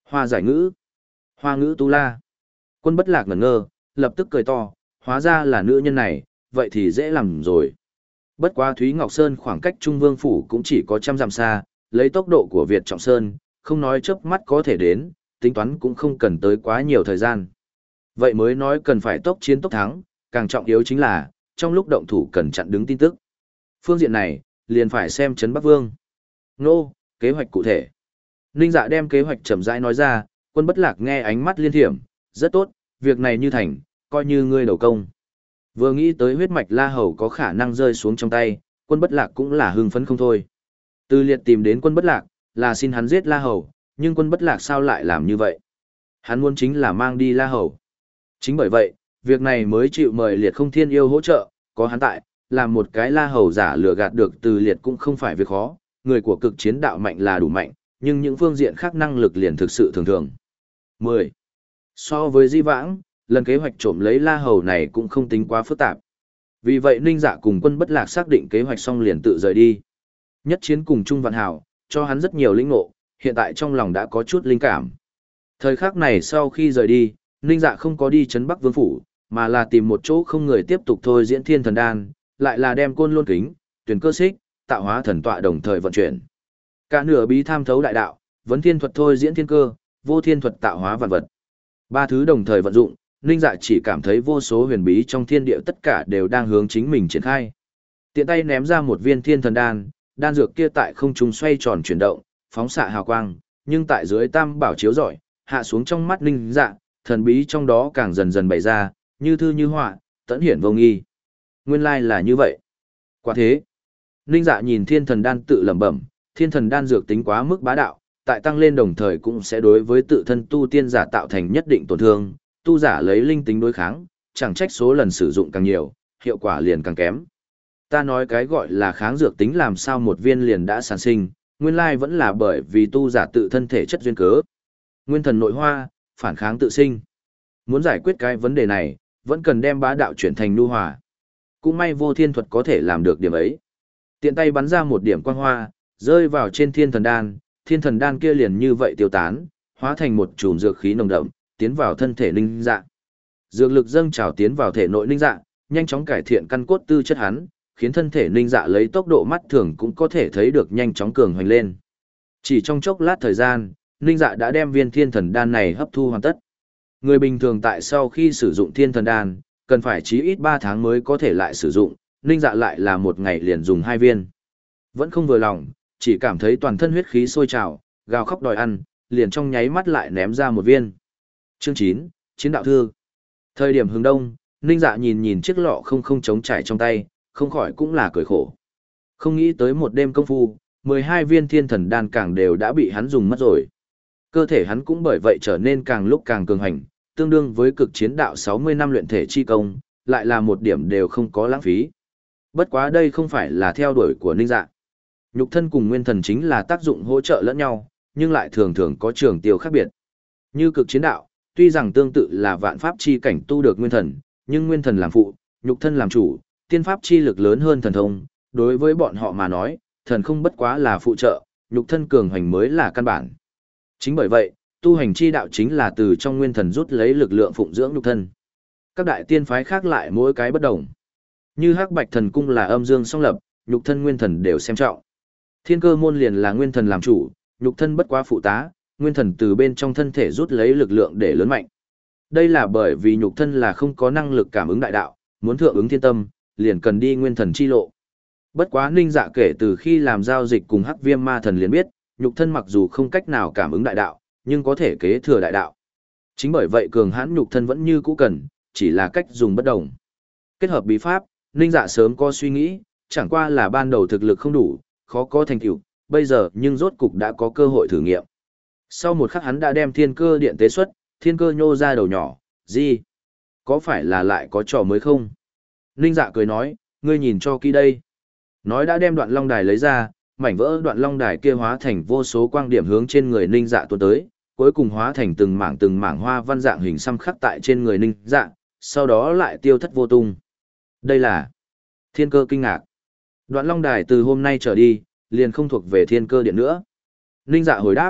Hoa giải ngữ. Hoa ngữ tu la. Quân Bất Lạc ngẩn ngơ, lập tức cười to, hóa ra là nữ nhân này, vậy thì dễ làm rồi. Bất quá Thúy Ngọc Sơn khoảng cách Trung Vương Phủ cũng chỉ có trăm dặm xa, lấy tốc độ của Việt Trọng Sơn, không nói chớp mắt có thể đến, tính toán cũng không cần tới quá nhiều thời gian. Vậy mới nói cần phải tốc chiến tốc thắng, càng trọng yếu chính là, trong lúc động thủ cần chặn đứng tin tức. Phương diện này, liền phải xem Trấn Bắc Vương. Nô, kế hoạch cụ thể. Ninh Dạ đem kế hoạch chậm rãi nói ra, Quân Bất Lạc nghe ánh mắt liên thiểm, rất tốt, việc này như thành, coi như ngươi đầu công. Vừa nghĩ tới huyết mạch La Hầu có khả năng rơi xuống trong tay, Quân Bất Lạc cũng là hưng phấn không thôi. Từ Liệt tìm đến Quân Bất Lạc, là xin hắn giết La Hầu, nhưng Quân Bất Lạc sao lại làm như vậy? Hắn muốn chính là mang đi La Hầu. Chính bởi vậy, việc này mới chịu mời Liệt Không Thiên Yêu hỗ trợ, có hắn tại, làm một cái La Hầu giả lừa gạt được Từ Liệt cũng không phải việc khó, người của cực chiến đạo mạnh là đủ mạnh, nhưng những phương diện khác năng lực liền thực sự thường thường. mười. So với Di Vãng, lần kế hoạch trộm lấy La Hầu này cũng không tính quá phức tạp. Vì vậy Ninh Dạ cùng Quân Bất Lạc xác định kế hoạch xong liền tự rời đi. Nhất chiến cùng Trung Văn Hảo, cho hắn rất nhiều linh ngộ, hiện tại trong lòng đã có chút linh cảm. Thời khắc này sau khi rời đi, Ninh Dạ không có đi Trấn Bắc Vương Phủ, mà là tìm một chỗ không người tiếp tục thôi diễn Thiên Thần Đan, lại là đem Côn Lôn Kính, Tuyển Cơ Xích, Tạo Hóa Thần Tọa đồng thời vận chuyển. Cả nửa bí tham thấu đại đạo, vấn thiên thuật thôi diễn thiên cơ, vô thiên thuật tạo hóa vạn vật. Ba thứ đồng thời vận dụng, Ninh Dạ chỉ cảm thấy vô số huyền bí trong thiên địa tất cả đều đang hướng chính mình triển khai. Tiện tay ném ra một viên Thiên Thần Đan, đan dược kia tại không trung xoay tròn chuyển động, phóng xạ hào quang, nhưng tại dưới tam bảo chiếu rọi, hạ xuống trong mắt Ninh Dạ, thần bí trong đó càng dần dần bày ra, như thư như họa, tẫn hiển vô nghi. Nguyên lai là như vậy. Quả thế, Ninh Dạ nhìn Thiên Thần Đan tự lẩm bẩm, Thiên Thần Đan dược tính quá mức bá đạo, tại tăng lên đồng thời cũng sẽ đối với tự thân tu tiên giả tạo thành nhất định tổn thương, tu giả lấy linh tính đối kháng, chẳng trách số lần sử dụng càng nhiều, hiệu quả liền càng kém. Ta nói cái gọi là kháng dược tính làm sao một viên liền đã sản sinh, nguyên lai vẫn là bởi vì tu giả tự thân thể chất duyên cớ. Nguyên thần nội hoa, phản kháng tự sinh. Muốn giải quyết cái vấn đề này, vẫn cần đem bá đạo chuyển thành nhu hòa. Cũng may vô thiên thuật có thể làm được điểm ấy. Tiện tay bắn ra một điểm quang hoa, rơi vào trên Thiên Thần Đan, Thiên Thần Đan kia liền như vậy tiêu tán, hóa thành một chùm dược khí nồng đậm, tiến vào thân thể Ninh Dạ. Dược lực dâng trào tiến vào thể nội Ninh Dạ, nhanh chóng cải thiện căn cốt tư chất hắn, khiến thân thể Ninh Dạ lấy tốc độ mắt thường cũng có thể thấy được nhanh chóng cường hoành lên. Chỉ trong chốc lát thời gian, Ninh Dạ đã đem viên Thiên Thần Đan này hấp thu hoàn tất. Người bình thường tại sau khi sử dụng Thiên Thần Đan, cần phải chí ít ba tháng mới có thể lại sử dụng, Ninh Dạ lại là một ngày liền dùng hai viên. Vẫn không vừa lòng, chỉ cảm thấy toàn thân huyết khí sôi trào, gào khóc đòi ăn, liền trong nháy mắt lại ném ra một viên. Chương chín, Chiến đạo thư. Thời điểm hướng đông, Ninh Dạ nhìn nhìn chiếc lọ không không trống trải trong tay, không khỏi cũng là cười khổ. Không nghĩ tới một đêm công phu, mười hai viên Thiên Thần Đan càng đều đã bị hắn dùng mất rồi. Cơ thể hắn cũng bởi vậy trở nên càng lúc càng cường hành, tương đương với cực chiến đạo sáu mươi năm luyện thể chi công, lại là một điểm đều không có lãng phí. Bất quá đây không phải là theo đuổi của Ninh Dạ. Nhục thân cùng nguyên thần chính là tác dụng hỗ trợ lẫn nhau, nhưng lại thường thường có trường tiêu khác biệt. Như cực chiến đạo, tuy rằng tương tự là vạn pháp chi cảnh tu được nguyên thần, nhưng nguyên thần làm phụ, nhục thân làm chủ, tiên pháp chi lực lớn hơn thần thông, đối với bọn họ mà nói, thần không bất quá là phụ trợ, nhục thân cường hành mới là căn bản. Chính bởi vậy, tu hành chi đạo chính là từ trong nguyên thần rút lấy lực lượng phụng dưỡng nhục thân. Các đại tiên phái khác lại mỗi cái bất đồng. Như Hắc Bạch Thần Cung là âm dương song lập, nhục thân nguyên thần đều xem trọng. Thiên Cơ môn liền là nguyên thần làm chủ, nhục thân bất quá phụ tá, nguyên thần từ bên trong thân thể rút lấy lực lượng để lớn mạnh. Đây là bởi vì nhục thân là không có năng lực cảm ứng đại đạo, muốn thượng ứng thiên tâm, liền cần đi nguyên thần chi lộ. Bất quá Ninh Dạ kể từ khi làm giao dịch cùng Hắc Viêm Ma Thần liền biết, nhục thân mặc dù không cách nào cảm ứng đại đạo, nhưng có thể kế thừa đại đạo. Chính bởi vậy cường hãn nhục thân vẫn như cũ cần, chỉ là cách dùng bất đồng. Kết hợp bí pháp, Ninh Dạ sớm có suy nghĩ, chẳng qua là ban đầu thực lực không đủ, khó có thành tựu, bây giờ nhưng rốt cục đã có cơ hội thử nghiệm. Sau một khắc hắn đã đem thiên cơ điện tế xuất, thiên cơ nhô ra đầu nhỏ, gì? Có phải là lại có trò mới không? Ninh Dạ cười nói, ngươi nhìn cho kỹ đây. Nói đã đem đoạn long đài lấy ra, mảnh vỡ đoạn long đài kia hóa thành vô số quang điểm hướng trên người Ninh Dạ tuôn tới, cuối cùng hóa thành từng mảng từng mảng hoa văn dạng hình xăm khắc tại trên người Ninh Dạ, sau đó lại tiêu thất vô tung. Đây là thiên cơ kinh ngạc. Đoạn long đài từ hôm nay trở đi, liền không thuộc về thiên cơ điện nữa. Ninh Dạ hồi đáp,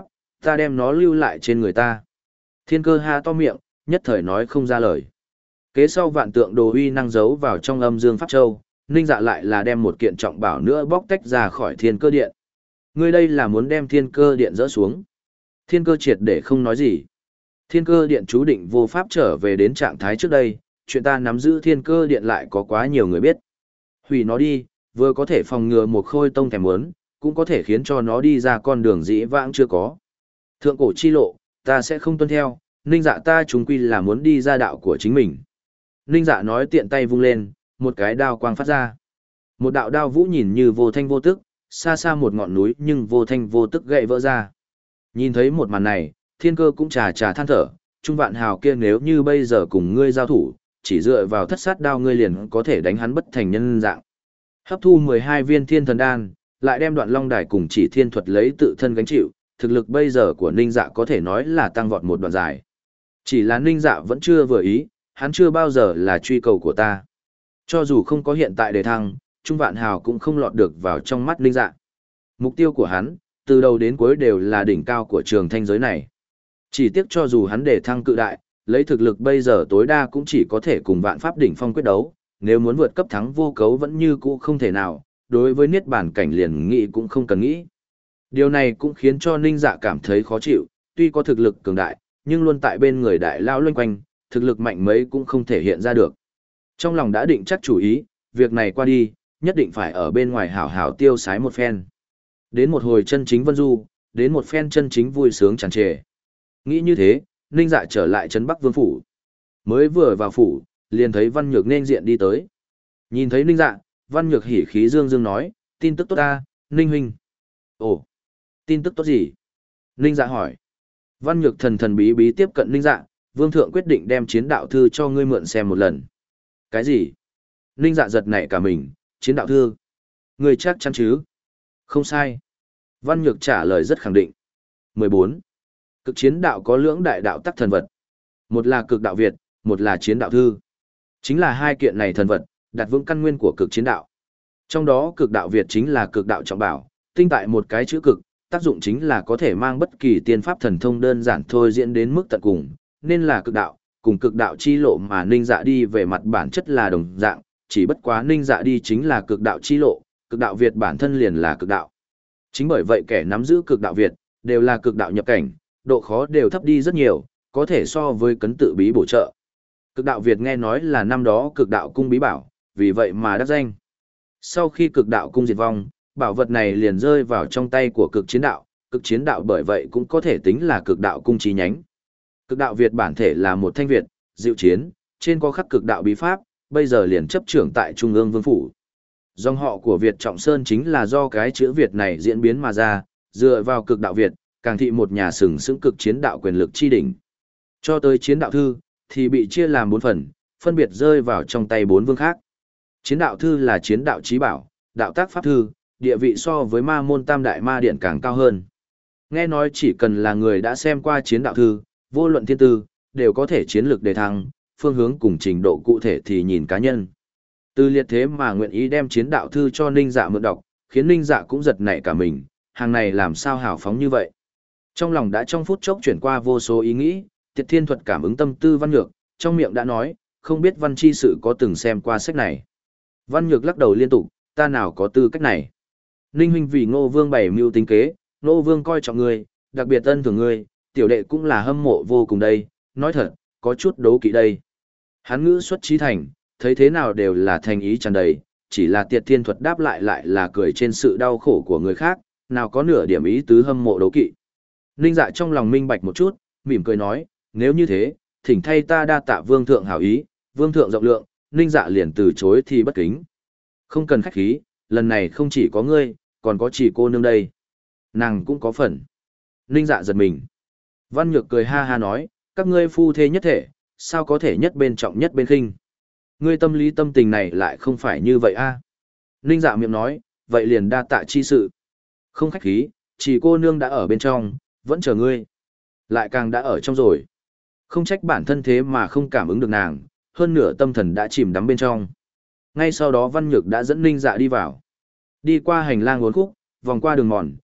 ta đem nó lưu lại trên người ta. Thiên cơ ha to miệng, nhất thời nói không ra lời. Kế sau vạn tượng đồ uy năng giấu vào trong âm dương pháp châu, Ninh Dạ lại là đem một kiện trọng bảo nữa bóc tách ra khỏi thiên cơ điện. Ngươi đây là muốn đem thiên cơ điện dỡ xuống. Thiên cơ triệt để không nói gì. Thiên cơ điện chú định vô pháp trở về đến trạng thái trước đây, chuyện ta nắm giữ thiên cơ điện lại có quá nhiều người biết. Hủy nó đi, vừa có thể phòng ngừa một khôi tông thèm muốn, cũng có thể khiến cho nó đi ra con đường dĩ vãng chưa có. Thượng cổ chi lộ, ta sẽ không tuân theo, Ninh Dạ ta chúng quy là muốn đi ra đạo của chính mình. Ninh Dạ nói tiện tay vung lên, một cái đao quang phát ra. Một đạo đao vũ nhìn như vô thanh vô tức, xa xa một ngọn núi nhưng vô thanh vô tức gãy vỡ ra. Nhìn thấy một màn này, thiên cơ cũng trà trà than thở, Trung Vạn Hào kia nếu như bây giờ cùng ngươi giao thủ, chỉ dựa vào thất sát đao ngươi liền có thể đánh hắn bất thành nhân dạng. Hấp thu mười hai viên thiên thần đan, lại đem đoạn long đài cùng chỉ thiên thuật lấy tự thân gánh chịu, thực lực bây giờ của Ninh Dạ có thể nói là tăng vọt một đoạn dài. Chỉ là Ninh Dạ vẫn chưa vừa ý, hắn chưa bao giờ là truy cầu của ta. Cho dù không có hiện tại đề thăng, Trung Vạn Hào cũng không lọt được vào trong mắt Ninh Dạ. Mục tiêu của hắn, từ đầu đến cuối đều là đỉnh cao của trường thanh giới này. Chỉ tiếc cho dù hắn đề thăng cự đại, lấy thực lực bây giờ tối đa cũng chỉ có thể cùng vạn pháp đỉnh phong quyết đấu, nếu muốn vượt cấp thắng vô cấu vẫn như cũ không thể nào, đối với niết bàn cảnh liền nghĩ cũng không cần nghĩ. Điều này cũng khiến cho Ninh Dạ cảm thấy khó chịu, tuy có thực lực cường đại, nhưng luôn tại bên người đại lão loanh quanh, thực lực mạnh mấy cũng không thể hiện ra được. Trong lòng đã định chắc chủ ý, việc này qua đi, nhất định phải ở bên ngoài hảo hảo tiêu sái một phen. Đến một hồi chân chính vân du, đến một phen chân chính vui sướng tràn trề. Nghĩ như thế, Ninh Dạ trở lại trấn Bắc Vương phủ. Mới vừa vào phủ, liền thấy Văn Nhược nên diện đi tới. Nhìn thấy Ninh Dạ, Văn Nhược hỉ khí dương dương nói, tin tức tốt ta, Ninh huynh. Ồ, tin tức tốt gì? Ninh Dạ hỏi. Văn Nhược thần thần bí bí tiếp cận Ninh Dạ, Vương thượng quyết định đem chiến đạo thư cho ngươi mượn xem một lần. Cái gì? Ninh Dạ giật nảy cả mình, chiến đạo thư. Ngươi chắc chắn chứ? Không sai. Văn Nhược trả lời rất khẳng định. mười bốn. Cực chiến đạo có lưỡng đại đạo tắc thần vật. Một là cực đạo Việt, một là chiến đạo thư. Chính là hai kiện này thần vật, đặt vững căn nguyên của cực chiến đạo. Trong đó cực đạo Việt chính là cực đạo trọng bảo, tinh tại một cái chữ cực, tác dụng chính là có thể mang bất kỳ tiên pháp thần thông đơn giản thôi diễn đến mức tận cùng, nên là cực đạo, cùng cực đạo chi lộ mà Ninh Dạ đi về mặt bản chất là đồng dạng, chỉ bất quá Ninh Dạ đi chính là cực đạo chi lộ, cực đạo Việt bản thân liền là cực đạo. Chính bởi vậy kẻ nắm giữ cực đạo Việt, đều là cực đạo nhập cảnh, độ khó đều thấp đi rất nhiều, có thể so với cấn tự bí bổ trợ. Cực đạo Việt nghe nói là năm đó cực đạo cung bí bảo, vì vậy mà đắc danh. Sau khi cực đạo cung diệt vong, bảo vật này liền rơi vào trong tay của cực chiến đạo, cực chiến đạo bởi vậy cũng có thể tính là cực đạo cung chi nhánh. Cực đạo Việt bản thể là một thanh Việt, diệu chiến, trên có khắc cực đạo bí pháp, bây giờ liền chấp trưởng tại Trung ương Vương phủ. Dòng họ của Việt Trọng Sơn chính là do cái chữ Việt này diễn biến mà ra, dựa vào cực đạo Việt, càng thị một nhà sừng sững cực chiến đạo quyền lực chi đỉnh. Cho tới chiến đạo thư, thì bị chia làm bốn phần, phân biệt rơi vào trong tay bốn vương khác. Chiến đạo thư là chiến đạo chí bảo, đạo tác pháp thư, địa vị so với ma môn tam đại ma điện càng cao hơn. Nghe nói chỉ cần là người đã xem qua chiến đạo thư, vô luận thiên tư, đều có thể chiến lược đề thăng, phương hướng cùng trình độ cụ thể thì nhìn cá nhân. Từ liệt thế mà nguyện ý đem chiến đạo thư cho Ninh Dạ mượn đọc, khiến Ninh Dạ cũng giật nảy cả mình, hàng này làm sao hào phóng như vậy. Trong lòng đã trong phút chốc chuyển qua vô số ý nghĩ, Tiệt Thiên Thuật cảm ứng tâm tư Văn Nhược, trong miệng đã nói, không biết Văn Chi Sự có từng xem qua sách này. Văn Nhược lắc đầu liên tục, ta nào có tư cách này. Ninh huynh vì Ngô Vương bày mưu tính kế, Ngô Vương coi trọng ngươi, đặc biệt ân thường ngươi, tiểu đệ cũng là hâm mộ vô cùng đây, nói thật, có chút đố kỵ đây. Hắn ngữ xuất trí thành, thấy thế nào đều là thành ý tràn đầy, chỉ là Tiệt Thiên Thuật đáp lại lại là cười trên sự đau khổ của người khác, nào có nửa điểm ý tứ hâm mộ đố kỵ. Ninh Dạ trong lòng minh bạch một chút, mỉm cười nói, nếu như thế, thỉnh thay ta đa tạ Vương thượng hảo ý, Vương thượng rộng lượng, Ninh Dạ liền từ chối thì bất kính. Không cần khách khí, lần này không chỉ có ngươi, còn có chỉ cô nương đây. Nàng cũng có phần. Ninh Dạ giật mình. Văn Nhược cười ha ha nói, các ngươi phu thê nhất thể, sao có thể nhất bên trọng nhất bên khinh. Ngươi tâm lý tâm tình này lại không phải như vậy a. Ninh Dạ miệng nói, vậy liền đa tạ chi sự. Không khách khí, chỉ cô nương đã ở bên trong, vẫn chờ ngươi. Lại càng đã ở trong rồi. Không trách bản thân thế mà không cảm ứng được nàng, hơn nửa tâm thần đã chìm đắm bên trong. Ngay sau đó Văn Nhược đã dẫn Ninh Dạ đi vào. Đi qua hành lang uốn khúc, vòng qua đường mòn,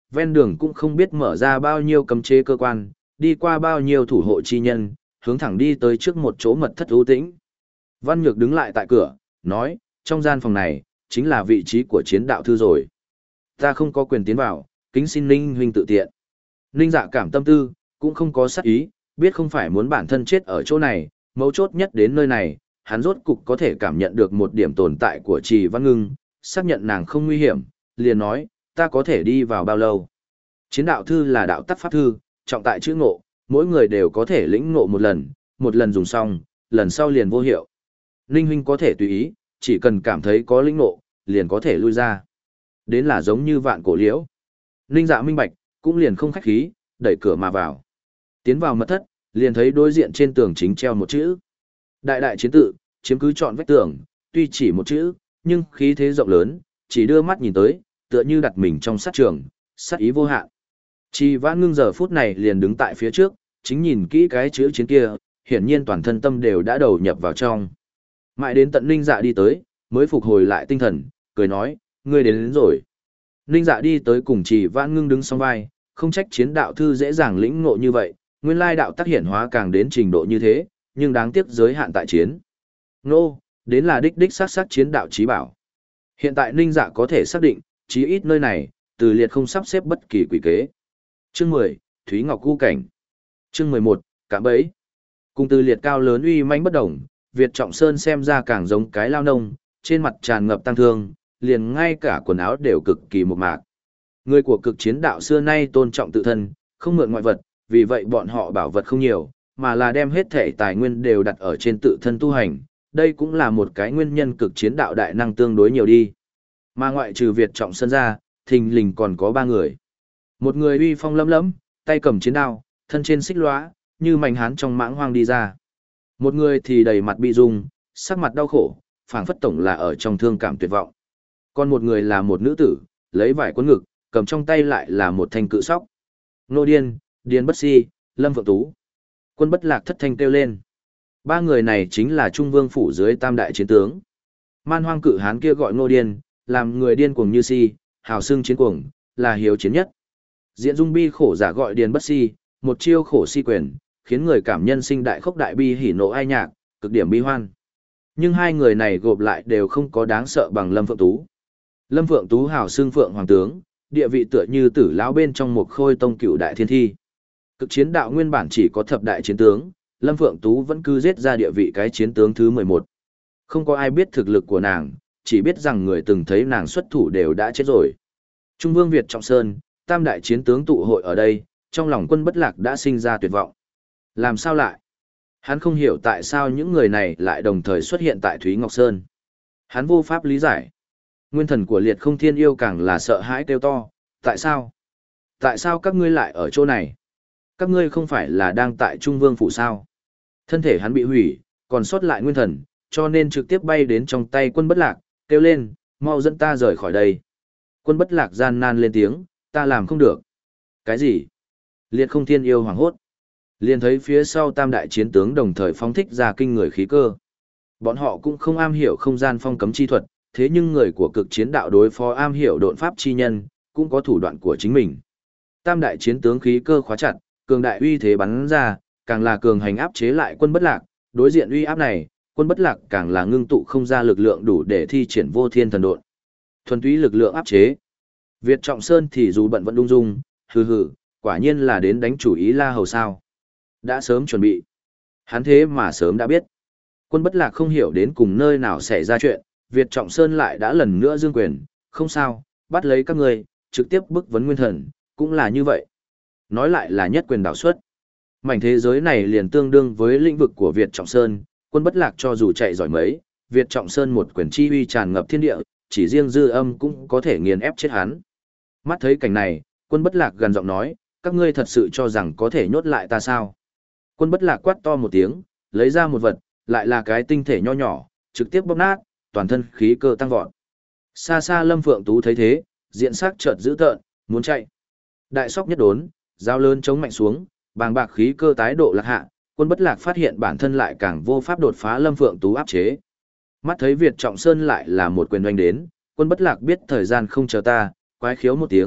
ven đường cũng không biết mở ra bao nhiêu cấm chế cơ quan, đi qua bao nhiêu thủ hộ chi nhân, hướng thẳng đi tới trước một chỗ mật thất ưu tĩnh. Văn Nhược đứng lại tại cửa, nói, trong gian phòng này, chính là vị trí của chiến đạo thư rồi. Ta không có quyền tiến vào, kính xin Ninh huynh tự tiện. Ninh Dạ cảm tâm tư, cũng không có sát ý, biết không phải muốn bản thân chết ở chỗ này, mấu chốt nhất đến nơi này, hắn rốt cục có thể cảm nhận được một điểm tồn tại của Trì Văn Ngưng, xác nhận nàng không nguy hiểm, liền nói, ta có thể đi vào bao lâu. Chiến đạo thư là đạo tắc pháp thư, trọng tại chữ ngộ, mỗi người đều có thể lĩnh ngộ một lần, một lần dùng xong, lần sau liền vô hiệu. Ninh huynh có thể tùy ý, chỉ cần cảm thấy có lĩnh ngộ, liền có thể lui ra. Đến là giống như vạn cổ liễu. Ninh Dạ minh bạch, cũng liền không khách khí, đẩy cửa mà vào. Tiến vào mật thất, liền thấy đối diện trên tường chính treo một chữ. Đại đại chiến tự, chiếm cứ trọn vách tường, tuy chỉ một chữ, nhưng khí thế rộng lớn, chỉ đưa mắt nhìn tới, tựa như đặt mình trong sát trường, sát ý vô hạn. Trì Vãn Ngưng giờ phút này liền đứng tại phía trước, chính nhìn kỹ cái chữ chiến kia, hiển nhiên toàn thân tâm đều đã đầu nhập vào trong. Mãi đến tận Ninh Dạ đi tới, mới phục hồi lại tinh thần, cười nói, ngươi đến, đến rồi. Ninh Dạ đi tới cùng Trì Vãn Ngưng đứng song vai, không trách chiến đạo thư dễ dàng lĩnh ngộ như vậy, nguyên lai đạo tác hiển hóa càng đến trình độ như thế, nhưng đáng tiếc giới hạn tại chiến. Nô, đến là đích đích sát sát chiến đạo chí bảo. Hiện tại Ninh Dạ có thể xác định, chí ít nơi này, Từ Liệt không sắp xếp bất kỳ quỷ kế. Chương mười, Thúy Ngọc Cu Cảnh. Chương mười một, Cạm bẫy. Cùng Từ Liệt cao lớn uy mãnh bất động, Việt Trọng Sơn xem ra càng giống cái lao nông, trên mặt tràn ngập tăng thương, liền ngay cả quần áo đều cực kỳ mộc mạc. Người của cực chiến đạo xưa nay tôn trọng tự thân, không mượn ngoại vật, vì vậy bọn họ bảo vật không nhiều, mà là đem hết thể tài nguyên đều đặt ở trên tự thân tu hành, đây cũng là một cái nguyên nhân cực chiến đạo đại năng tương đối nhiều đi. Mà ngoại trừ Việt Trọng Sơn ra, thình lình còn có ba người. Một người uy phong lẫm lẫm, tay cầm chiến đao, thân trên xích lóa, như mảnh hán trong mãng hoang đi ra. Một người thì đầy mặt bị dung, sắc mặt đau khổ, phảng phất tổng là ở trong thương cảm tuyệt vọng. Còn một người là một nữ tử, lấy vải quấn ngực, cầm trong tay lại là một thanh cự sóc. Nô Điên, Điền Bất Si, Lâm Phượng Tú. Quân Bất Lạc thất thanh kêu lên. Ba người này chính là Trung Vương phủ dưới tam đại chiến tướng. Man hoang cự hán kia gọi Nô Điên, làm người điên cuồng như si, hào xưng chiến cuồng, là hiếu chiến nhất. Diện dung bi khổ giả gọi Điền Bất Si, một chiêu khổ si quyền, khiến người cảm nhân sinh đại khốc đại bi hỉ nộ ai nhạc, cực điểm bi hoan. Nhưng hai người này gộp lại đều không có đáng sợ bằng Lâm Phượng Tú. Lâm Phượng Tú hào xưng Phượng Hoàng tướng, địa vị tựa như tử lão bên trong một khôi tông cựu đại thiên thi. Cực chiến đạo nguyên bản chỉ có thập đại chiến tướng, Lâm Phượng Tú vẫn cứ giết ra địa vị cái chiến tướng thứ mười một. Không có ai biết thực lực của nàng, chỉ biết rằng người từng thấy nàng xuất thủ đều đã chết rồi. Trung Vương Việt Trọng Sơn, tam đại chiến tướng tụ hội ở đây, trong lòng Quân Bất Lạc đã sinh ra tuyệt vọng. Làm sao lại? Hắn không hiểu tại sao những người này lại đồng thời xuất hiện tại Thúy Ngọc Sơn. Hắn vô pháp lý giải. Nguyên thần của Liệt Không Thiên Yêu càng là sợ hãi kêu to, tại sao? Tại sao các ngươi lại ở chỗ này? Các ngươi không phải là đang tại Trung Vương phủ sao? Thân thể hắn bị hủy, còn sót lại nguyên thần, cho nên trực tiếp bay đến trong tay Quân Bất Lạc, kêu lên, mau dẫn ta rời khỏi đây. Quân Bất Lạc gian nan lên tiếng, ta làm không được. Cái gì? Liệt Không Thiên Yêu hoảng hốt. Liền thấy phía sau tam đại chiến tướng đồng thời phóng thích ra kinh người khí cơ. Bọn họ cũng không am hiểu không gian phong cấm chi thuật, thế nhưng người của cực chiến đạo đối phó am hiểu độn pháp chi nhân, cũng có thủ đoạn của chính mình. Tam đại chiến tướng khí cơ khóa chặt, cường đại uy thế bắn ra, càng là cường hành áp chế lại Quân Bất Lạc, đối diện uy áp này, Quân Bất Lạc càng là ngưng tụ không ra lực lượng đủ để thi triển vô thiên thần độn. Thuần túy lực lượng áp chế. Việt Trọng Sơn thì dù bận vẫn đung dung, hừ hừ, quả nhiên là đến đánh chủ ý La Hầu sao. Đã sớm chuẩn bị. Hắn thế mà sớm đã biết. Quân Bất Lạc không hiểu đến cùng nơi nào xảy ra chuyện, Việt Trọng Sơn lại đã lần nữa dương quyền, không sao, bắt lấy các người, trực tiếp bức vấn nguyên thần, cũng là như vậy. Nói lại là nhất quyền đảo xuất. Mảnh thế giới này liền tương đương với lĩnh vực của Việt Trọng Sơn, Quân Bất Lạc cho dù chạy giỏi mấy, Việt Trọng Sơn một quyền chi uy tràn ngập thiên địa, chỉ riêng dư âm cũng có thể nghiền ép chết hắn. Mắt thấy cảnh này, Quân Bất Lạc gần giọng nói, các ngươi thật sự cho rằng có thể nhốt lại ta sao? Quân Bất Lạc quát to một tiếng, lấy ra một vật, lại là cái tinh thể nho nhỏ, trực tiếp bóp nát, toàn thân khí cơ tăng vọt. Xa xa Lâm Phượng Tú thấy thế, diện sắc chợt dữ tợn, muốn chạy. Đại sóc nhất đốn, dao lớn chống mạnh xuống, bàng bạc khí cơ tái độ lạc hạ, Quân Bất Lạc phát hiện bản thân lại càng vô pháp đột phá Lâm Phượng Tú áp chế. Mắt thấy Việt Trọng Sơn lại là một quyền oanh đến, Quân Bất Lạc biết thời gian không chờ ta, quái khiếu một tiếng,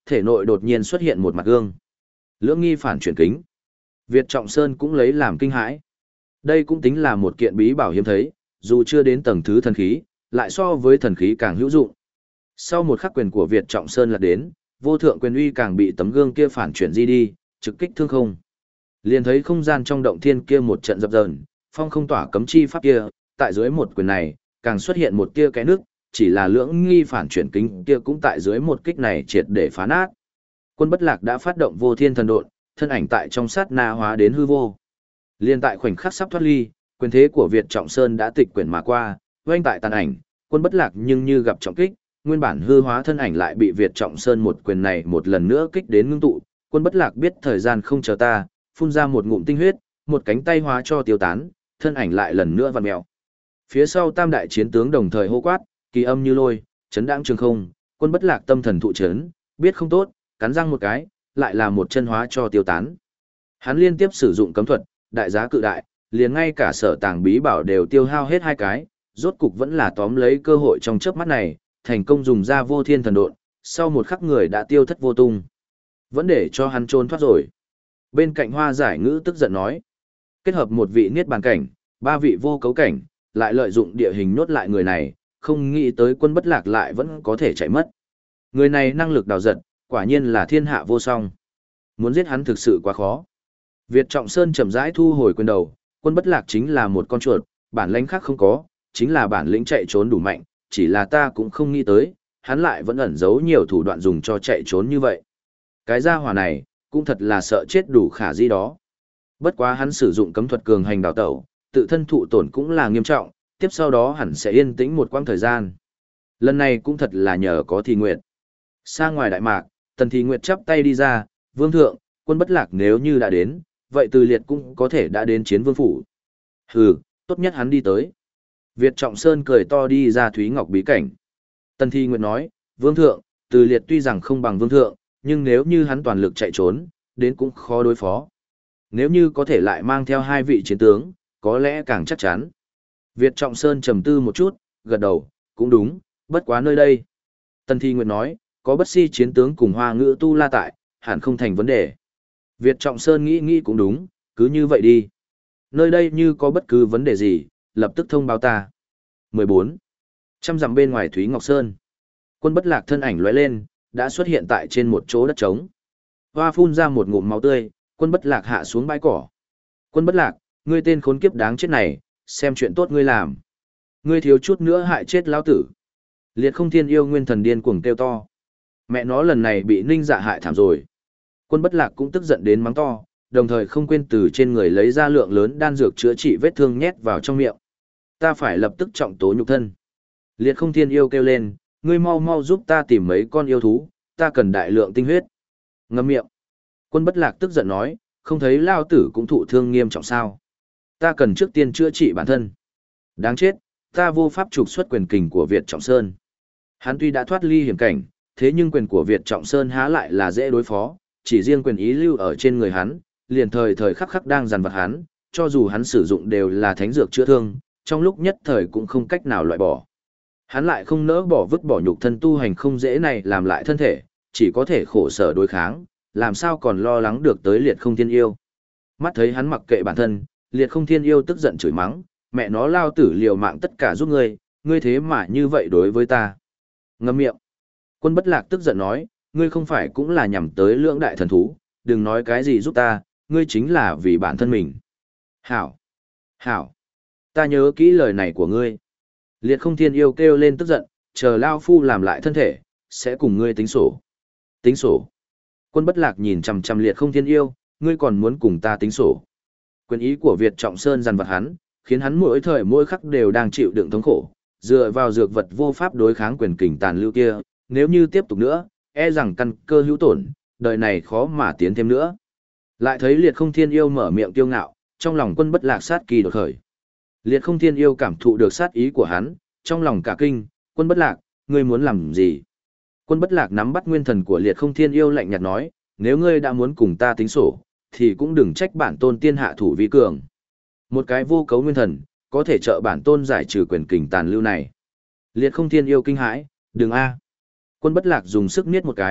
thể nội đột nhiên xuất hiện một mặt gương. Lưỡng nghi phản chuyển kính. Việt Trọng Sơn cũng lấy làm kinh hãi. Đây cũng tính là một kiện bí bảo hiếm thấy, dù chưa đến tầng thứ thần khí, lại so với thần khí càng hữu dụng. Sau một khắc quyền của Việt Trọng Sơn lật đến, vô thượng quyền uy càng bị tấm gương kia phản chuyển di đi, trực kích thương không. Liền thấy không gian trong động thiên kia một trận dập dờn, phong không tỏa cấm chi pháp kia, tại dưới một quyền này, càng xuất hiện một tia cái nước, chỉ là lưỡng nghi phản chuyển kính kia cũng tại dưới một kích này triệt để phá nát. Quân Bất Lạc đã phát động vô thiên thần độn, thân ảnh tại trong sát na hóa đến hư vô. Liên tại khoảnh khắc sắp thoát ly, quyền thế của Việt Trọng Sơn đã tịch quyển mà qua, oanh tại tàn ảnh, Quân Bất Lạc nhưng như gặp trọng kích, nguyên bản hư hóa thân ảnh lại bị Việt Trọng Sơn một quyền này một lần nữa kích đến ngưng tụ. Quân Bất Lạc biết thời gian không chờ ta, phun ra một ngụm tinh huyết, một cánh tay hóa cho tiêu tán, thân ảnh lại lần nữa vặn mèo. Phía sau tam đại chiến tướng đồng thời hô quát, kỳ âm như lôi, chấn đãng trường không, Quân Bất Lạc tâm thần thụ chấn, biết không tốt, cắn răng một cái, lại là một chân hóa cho tiêu tán. Hắn liên tiếp sử dụng cấm thuật, đại giá cự đại, liền ngay cả sở tàng bí bảo đều tiêu hao hết hai cái, rốt cục vẫn là tóm lấy cơ hội trong chớp mắt này, thành công dùng ra vô thiên thần độn, sau một khắc người đã tiêu thất vô tung. Vẫn để cho hắn trốn thoát rồi. Bên cạnh Hoa Giải Ngữ tức giận nói, kết hợp một vị niết bàn cảnh, ba vị vô cấu cảnh, lại lợi dụng địa hình nhốt lại người này, không nghĩ tới Quân Bất Lạc lại vẫn có thể chạy mất. Người này năng lực đào giật, quả nhiên là thiên hạ vô song. Muốn giết hắn thực sự quá khó. Việt Trọng Sơn chậm rãi thu hồi quyền đầu, Quân Bất Lạc chính là một con chuột, bản lĩnh khác không có, chính là bản lĩnh chạy trốn đủ mạnh, chỉ là ta cũng không nghĩ tới, hắn lại vẫn ẩn giấu nhiều thủ đoạn dùng cho chạy trốn như vậy. Cái gia hỏa này, cũng thật là sợ chết đủ khả di đó. Bất quá hắn sử dụng cấm thuật cường hành đào tẩu, tự thân thụ tổn cũng là nghiêm trọng, tiếp sau đó hẳn sẽ yên tĩnh một quãng thời gian. Lần này cũng thật là nhờ có Thì Nguyệt. Xa ngoài Đại Mạc, Tần Thì Nguyệt chắp tay đi ra, vương thượng, Quân Bất Lạc nếu như đã đến, vậy Từ Liệt cũng có thể đã đến chiến vương phủ. Hừ, tốt nhất hắn đi tới. Việt Trọng Sơn cười to đi ra Thúy Ngọc bí cảnh. Tần Thi Nguyệt nói, vương thượng, Từ Liệt tuy rằng không bằng vương thượng, nhưng nếu như hắn toàn lực chạy trốn, đến cũng khó đối phó. Nếu như có thể lại mang theo hai vị chiến tướng, có lẽ càng chắc chắn. Việt Trọng Sơn trầm tư một chút, gật đầu, cũng đúng, bất quá nơi đây. Tần Thi Nguyệt nói, có Bất Si chiến tướng cùng Hoa Ngữ Tu La tại, hẳn không thành vấn đề. Việt Trọng Sơn nghĩ nghĩ cũng đúng, cứ như vậy đi. Nơi đây như có bất cứ vấn đề gì, lập tức thông báo ta. mười bốn. Trăm dặm bên ngoài Thúy Ngọc Sơn. Quân Bất Lạc thân ảnh lóe lên, đã xuất hiện tại trên một chỗ đất trống. Hoa phun ra một ngụm máu tươi, Quân Bất Lạc hạ xuống bãi cỏ. Quân Bất Lạc, ngươi tên khốn kiếp đáng chết này, xem chuyện tốt ngươi làm. Ngươi thiếu chút nữa hại chết lão tử. Liệt Không Thiên Yêu nguyên thần điên cuồng kêu to. Mẹ nó lần này bị Ninh Dạ hại thảm rồi. Quân Bất Lạc cũng tức giận đến mắng to, đồng thời không quên từ trên người lấy ra lượng lớn đan dược chữa trị vết thương nhét vào trong miệng. Ta phải lập tức trọng tố nhục thân. Liệt Không Thiên Yêu kêu lên, ngươi mau mau giúp ta tìm mấy con yêu thú, ta cần đại lượng tinh huyết. Ngậm miệng. Quân Bất Lạc tức giận nói, không thấy lao tử cũng thụ thương nghiêm trọng sao. Ta cần trước tiên chữa trị bản thân. Đáng chết, ta vô pháp trục xuất quyền kình của Việt Trọng Sơn. Hắn tuy đã thoát ly hiểm cảnh, thế nhưng quyền của Việt Trọng Sơn há lại là dễ đối phó, chỉ riêng quyền ý lưu ở trên người hắn, liền thời thời khắc khắc đang dằn vặt hắn, cho dù hắn sử dụng đều là thánh dược chữa thương, trong lúc nhất thời cũng không cách nào loại bỏ. Hắn lại không nỡ bỏ vứt bỏ nhục thân tu hành không dễ này làm lại thân thể, chỉ có thể khổ sở đối kháng, làm sao còn lo lắng được tới Liệt Không Thiên Yêu. Mắt thấy hắn mặc kệ bản thân, Liệt Không Thiên Yêu tức giận chửi mắng, mẹ nó lao tử liều mạng tất cả giúp ngươi, ngươi thế mà như vậy đối với ta. Ngậm miệng. Quân Bất Lạc tức giận nói, ngươi không phải cũng là nhằm tới lưỡng đại thần thú, đừng nói cái gì giúp ta, ngươi chính là vì bản thân mình. Hảo! Hảo! Ta nhớ kỹ lời này của ngươi. Liệt Không Thiên Yêu kêu lên tức giận, chờ lao phu làm lại thân thể, sẽ cùng ngươi tính sổ. Tính sổ. Quân Bất Lạc nhìn chằm chằm Liệt Không Thiên Yêu, ngươi còn muốn cùng ta tính sổ. Quyền ý của Việt Trọng Sơn dằn vặt hắn, khiến hắn mỗi thời mỗi khắc đều đang chịu đựng thống khổ, dựa vào dược vật vô pháp đối kháng quyền kình tàn lưu kia, nếu như tiếp tục nữa, e rằng căn cơ hữu tổn, đời này khó mà tiến thêm nữa. Lại thấy Liệt Không Thiên Yêu mở miệng kiêu ngạo, trong lòng Quân Bất Lạc sát kỳ đột khởi. Liệt Không Thiên Yêu cảm thụ được sát ý của hắn, trong lòng cả kinh, Quân Bất Lạc, ngươi muốn làm gì? Quân Bất Lạc nắm bắt nguyên thần của Liệt Không Thiên Yêu lạnh nhạt nói, nếu ngươi đã muốn cùng ta tính sổ, thì cũng đừng trách bản tôn tiên hạ thủ vi cường. Một cái vô cấu nguyên thần, có thể trợ bản tôn giải trừ quyền kình tàn lưu này. Liệt Không Thiên Yêu kinh hãi, đừng a. Quân Bất Lạc dùng sức niết một cái,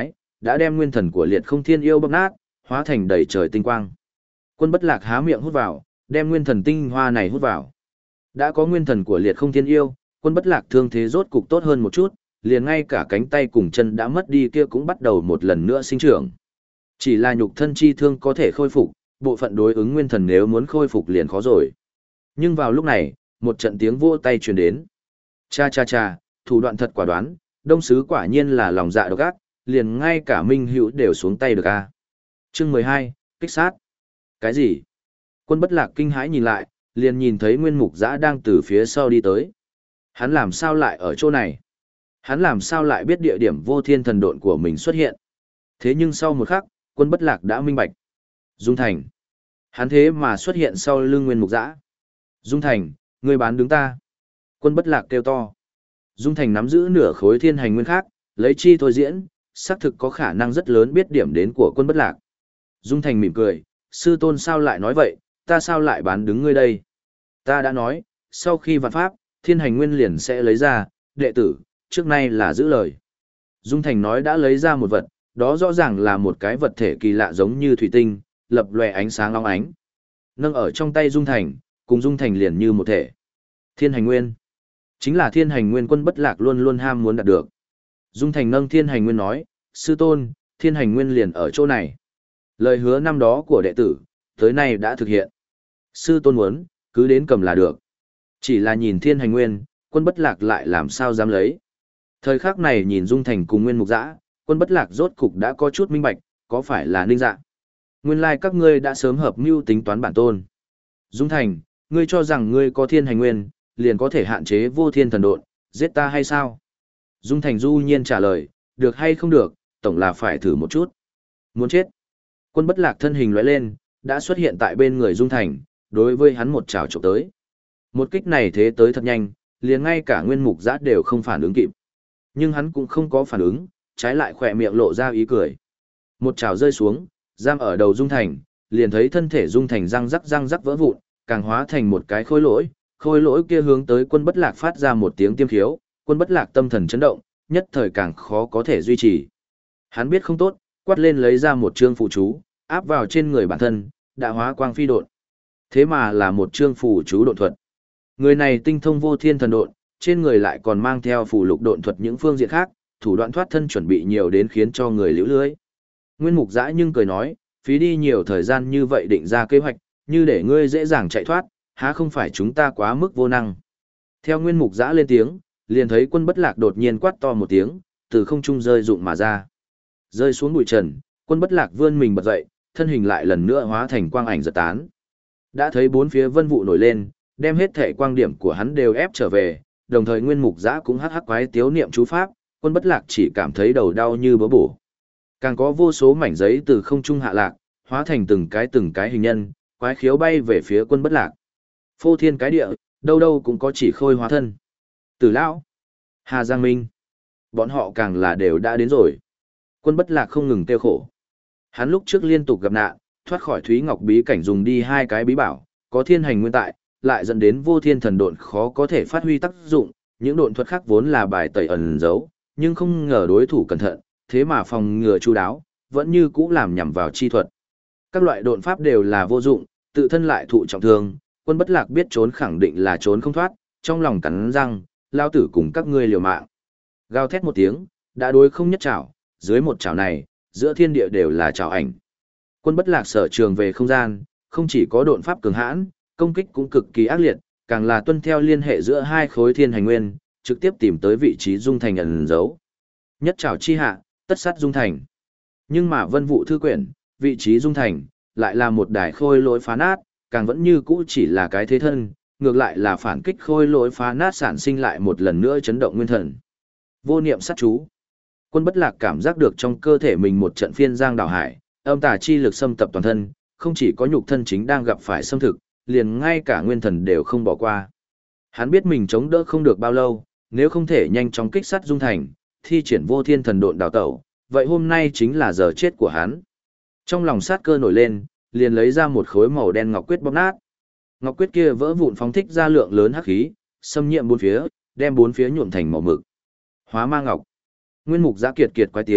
đã đem nguyên thần của liệt không thiên yêu bóp nát, hóa thành đầy trời tinh quang. Quân Bất Lạc há miệng hút vào, đem nguyên thần tinh hoa này hút vào. Đã có nguyên thần của liệt không thiên yêu, Quân Bất Lạc thương thế rốt cục tốt hơn một chút, liền ngay cả cánh tay cùng chân đã mất đi kia cũng bắt đầu một lần nữa sinh trưởng. Chỉ là nhục thân chi thương có thể khôi phục, bộ phận đối ứng nguyên thần nếu muốn khôi phục liền khó rồi. Nhưng vào lúc này, một trận tiếng vỗ tay truyền đến. Cha cha cha, thủ đoạn thật quả đoán, Đông Sứ quả nhiên là lòng dạ độc ác, liền ngay cả Minh Hữu đều xuống tay được a. Chương mười hai, kích sát. Cái gì? Quân Bất Lạc kinh hãi nhìn lại, liền nhìn thấy Nguyên Mục Giã đang từ phía sau đi tới. Hắn làm sao lại ở chỗ này? Hắn làm sao lại biết địa điểm vô thiên thần độn của mình xuất hiện? Thế nhưng sau một khắc, Quân Bất Lạc đã minh bạch. Dung Thành. Hắn thế mà xuất hiện sau lưng Nguyên Mục Giã. Dung Thành, ngươi bán đứng ta. Quân Bất Lạc kêu to. Dung Thành nắm giữ nửa khối thiên hành nguyên khác, lấy chi thôi diễn, xác thực có khả năng rất lớn biết điểm đến của Quân Bất Lạc. Dung Thành mỉm cười, sư tôn sao lại nói vậy, ta sao lại bán đứng ngươi đây? Ta đã nói, sau khi vạn pháp, thiên hành nguyên liền sẽ lấy ra, đệ tử, trước nay là giữ lời. Dung Thành nói đã lấy ra một vật, đó rõ ràng là một cái vật thể kỳ lạ giống như thủy tinh, lập lòe ánh sáng long ánh. Nâng ở trong tay Dung Thành, cùng Dung Thành liền như một thể. Thiên hành nguyên. Chính là thiên hành nguyên Quân Bất Lạc luôn luôn ham muốn đạt được. Dung Thành nâng thiên hành nguyên nói, sư tôn, thiên hành nguyên liền ở chỗ này. Lời hứa năm đó của đệ tử, tới nay đã thực hiện. Sư tôn muốn, cứ đến cầm là được. Chỉ là nhìn thiên hành nguyên, Quân Bất Lạc lại làm sao dám lấy. Thời khắc này nhìn Dung Thành cùng Nguyên Mục Giã, Quân Bất Lạc rốt cục đã có chút minh bạch, có phải là Ninh Dạ. Nguyên lai các ngươi đã sớm hợp mưu tính toán bản tôn. Dung Thành, ngươi cho rằng ngươi có thiên hành nguyên, liền có thể hạn chế vô thiên thần độn, giết ta hay sao? Dung Thành du nhiên trả lời, được hay không được, tổng là phải thử một chút. Muốn chết. Quân Bất Lạc thân hình lóe lên, đã xuất hiện tại bên người Dung Thành, đối với hắn một trảo chụp tới. Một kích này thế tới thật nhanh, liền ngay cả Nguyên Mục Giã đều không phản ứng kịp. Nhưng hắn cũng không có phản ứng, trái lại khỏe miệng lộ ra ý cười. Một trảo rơi xuống, giam ở đầu Dung Thành, liền thấy thân thể Dung Thành răng rắc răng rắc vỡ vụn, càng hóa thành một cái khối lỗi, khối lỗi kia hướng tới Quân Bất Lạc phát ra một tiếng tiêm khiếu, Quân Bất Lạc tâm thần chấn động, nhất thời càng khó có thể duy trì. Hắn biết không tốt, quát lên lấy ra một chương phù chú, áp vào trên người bản thân, đã hóa quang phi độn. Thế mà là một chương phù chú độn thuật. Người này tinh thông vô thiên thần độn, trên người lại còn mang theo phù lục độn thuật những phương diện khác, thủ đoạn thoát thân chuẩn bị nhiều đến khiến cho người liễu lưới. Nguyên Mục Giã nhưng cười nói, phí đi nhiều thời gian như vậy định ra kế hoạch, như để ngươi dễ dàng chạy thoát, há không phải chúng ta quá mức vô năng. Theo Nguyên Mục Giã lên tiếng, liền thấy Quân Bất Lạc đột nhiên quát to một tiếng, từ không trung rơi rụng mà ra. Rơi xuống bụi trần, Quân Bất Lạc vươn mình bật dậy, thân hình lại lần nữa hóa thành quang ảnh giật tán. Đã thấy bốn phía vân vụ nổi lên, đem hết thể quang điểm của hắn đều ép trở về, đồng thời Nguyên Mục Giã cũng hắc hắc quái tiếu niệm chú pháp, Quân Bất Lạc chỉ cảm thấy đầu đau như bớ bổ. Càng có vô số mảnh giấy từ không trung hạ lạc, hóa thành từng cái từng cái hình nhân, quái khiếu bay về phía Quân Bất Lạc. Phô thiên cái địa, đâu đâu cũng có chỉ khôi hóa thân. Tử Lão, Hà Giang Minh, bọn họ càng là đều đã đến rồi. Quân Bất Lạc không ngừng tiêu khổ. Hắn lúc trước liên tục gặp nạn, thoát khỏi Thúy Ngọc bí cảnh dùng đi hai cái bí bảo, có thiên hành nguyên tại, lại dẫn đến vô thiên thần độn khó có thể phát huy tác dụng, những độn thuật khác vốn là bài tẩy ẩn giấu, nhưng không ngờ đối thủ cẩn thận, thế mà phòng ngừa chu đáo, vẫn như cũ làm nhằm vào chi thuật. Các loại độn pháp đều là vô dụng, tự thân lại thụ trọng thương, Quân Bất Lạc biết trốn khẳng định là trốn không thoát, trong lòng cắn răng, lao tử cùng các ngươi liều mạng. Gào thét một tiếng, đã đối không nhất chảo, dưới một chảo này, giữa thiên địa đều là chảo ảnh. Quân Bất Lạc sở trường về không gian, không chỉ có độn pháp cường hãn, công kích cũng cực kỳ ác liệt, càng là tuân theo liên hệ giữa hai khối thiên hành nguyên, trực tiếp tìm tới vị trí Dung Thành ẩn giấu. Nhất trảo chi hạ, tất sát Dung Thành. Nhưng mà vân vụ thư quyển, vị trí Dung Thành, lại là một đài khôi lỗi phá nát, càng vẫn như cũ chỉ là cái thế thân, ngược lại là phản kích khôi lỗi phá nát sản sinh lại một lần nữa chấn động nguyên thần. Vô niệm sát chú. Quân Bất Lạc cảm giác được trong cơ thể mình một trận phiên giang đảo hải, âm tà chi lực xâm tập toàn thân, không chỉ có nhục thân chính đang gặp phải xâm thực, liền ngay cả nguyên thần đều không bỏ qua. Hắn biết mình chống đỡ không được bao lâu, nếu không thể nhanh chóng kích sát Dung Thành, thi triển vô thiên thần độn đào tẩu, vậy hôm nay chính là giờ chết của hắn. Trong lòng sát cơ nổi lên, liền lấy ra một khối màu đen ngọc quyết bóp nát. Ngọc quyết kia vỡ vụn phóng thích ra lượng lớn hắc khí, xâm nhiễm bốn phía, đem bốn phía nhuộm thành màu mực. Hóa ma ngọc. Nguyên Mục Giã kiệt kiệt quái tiếu,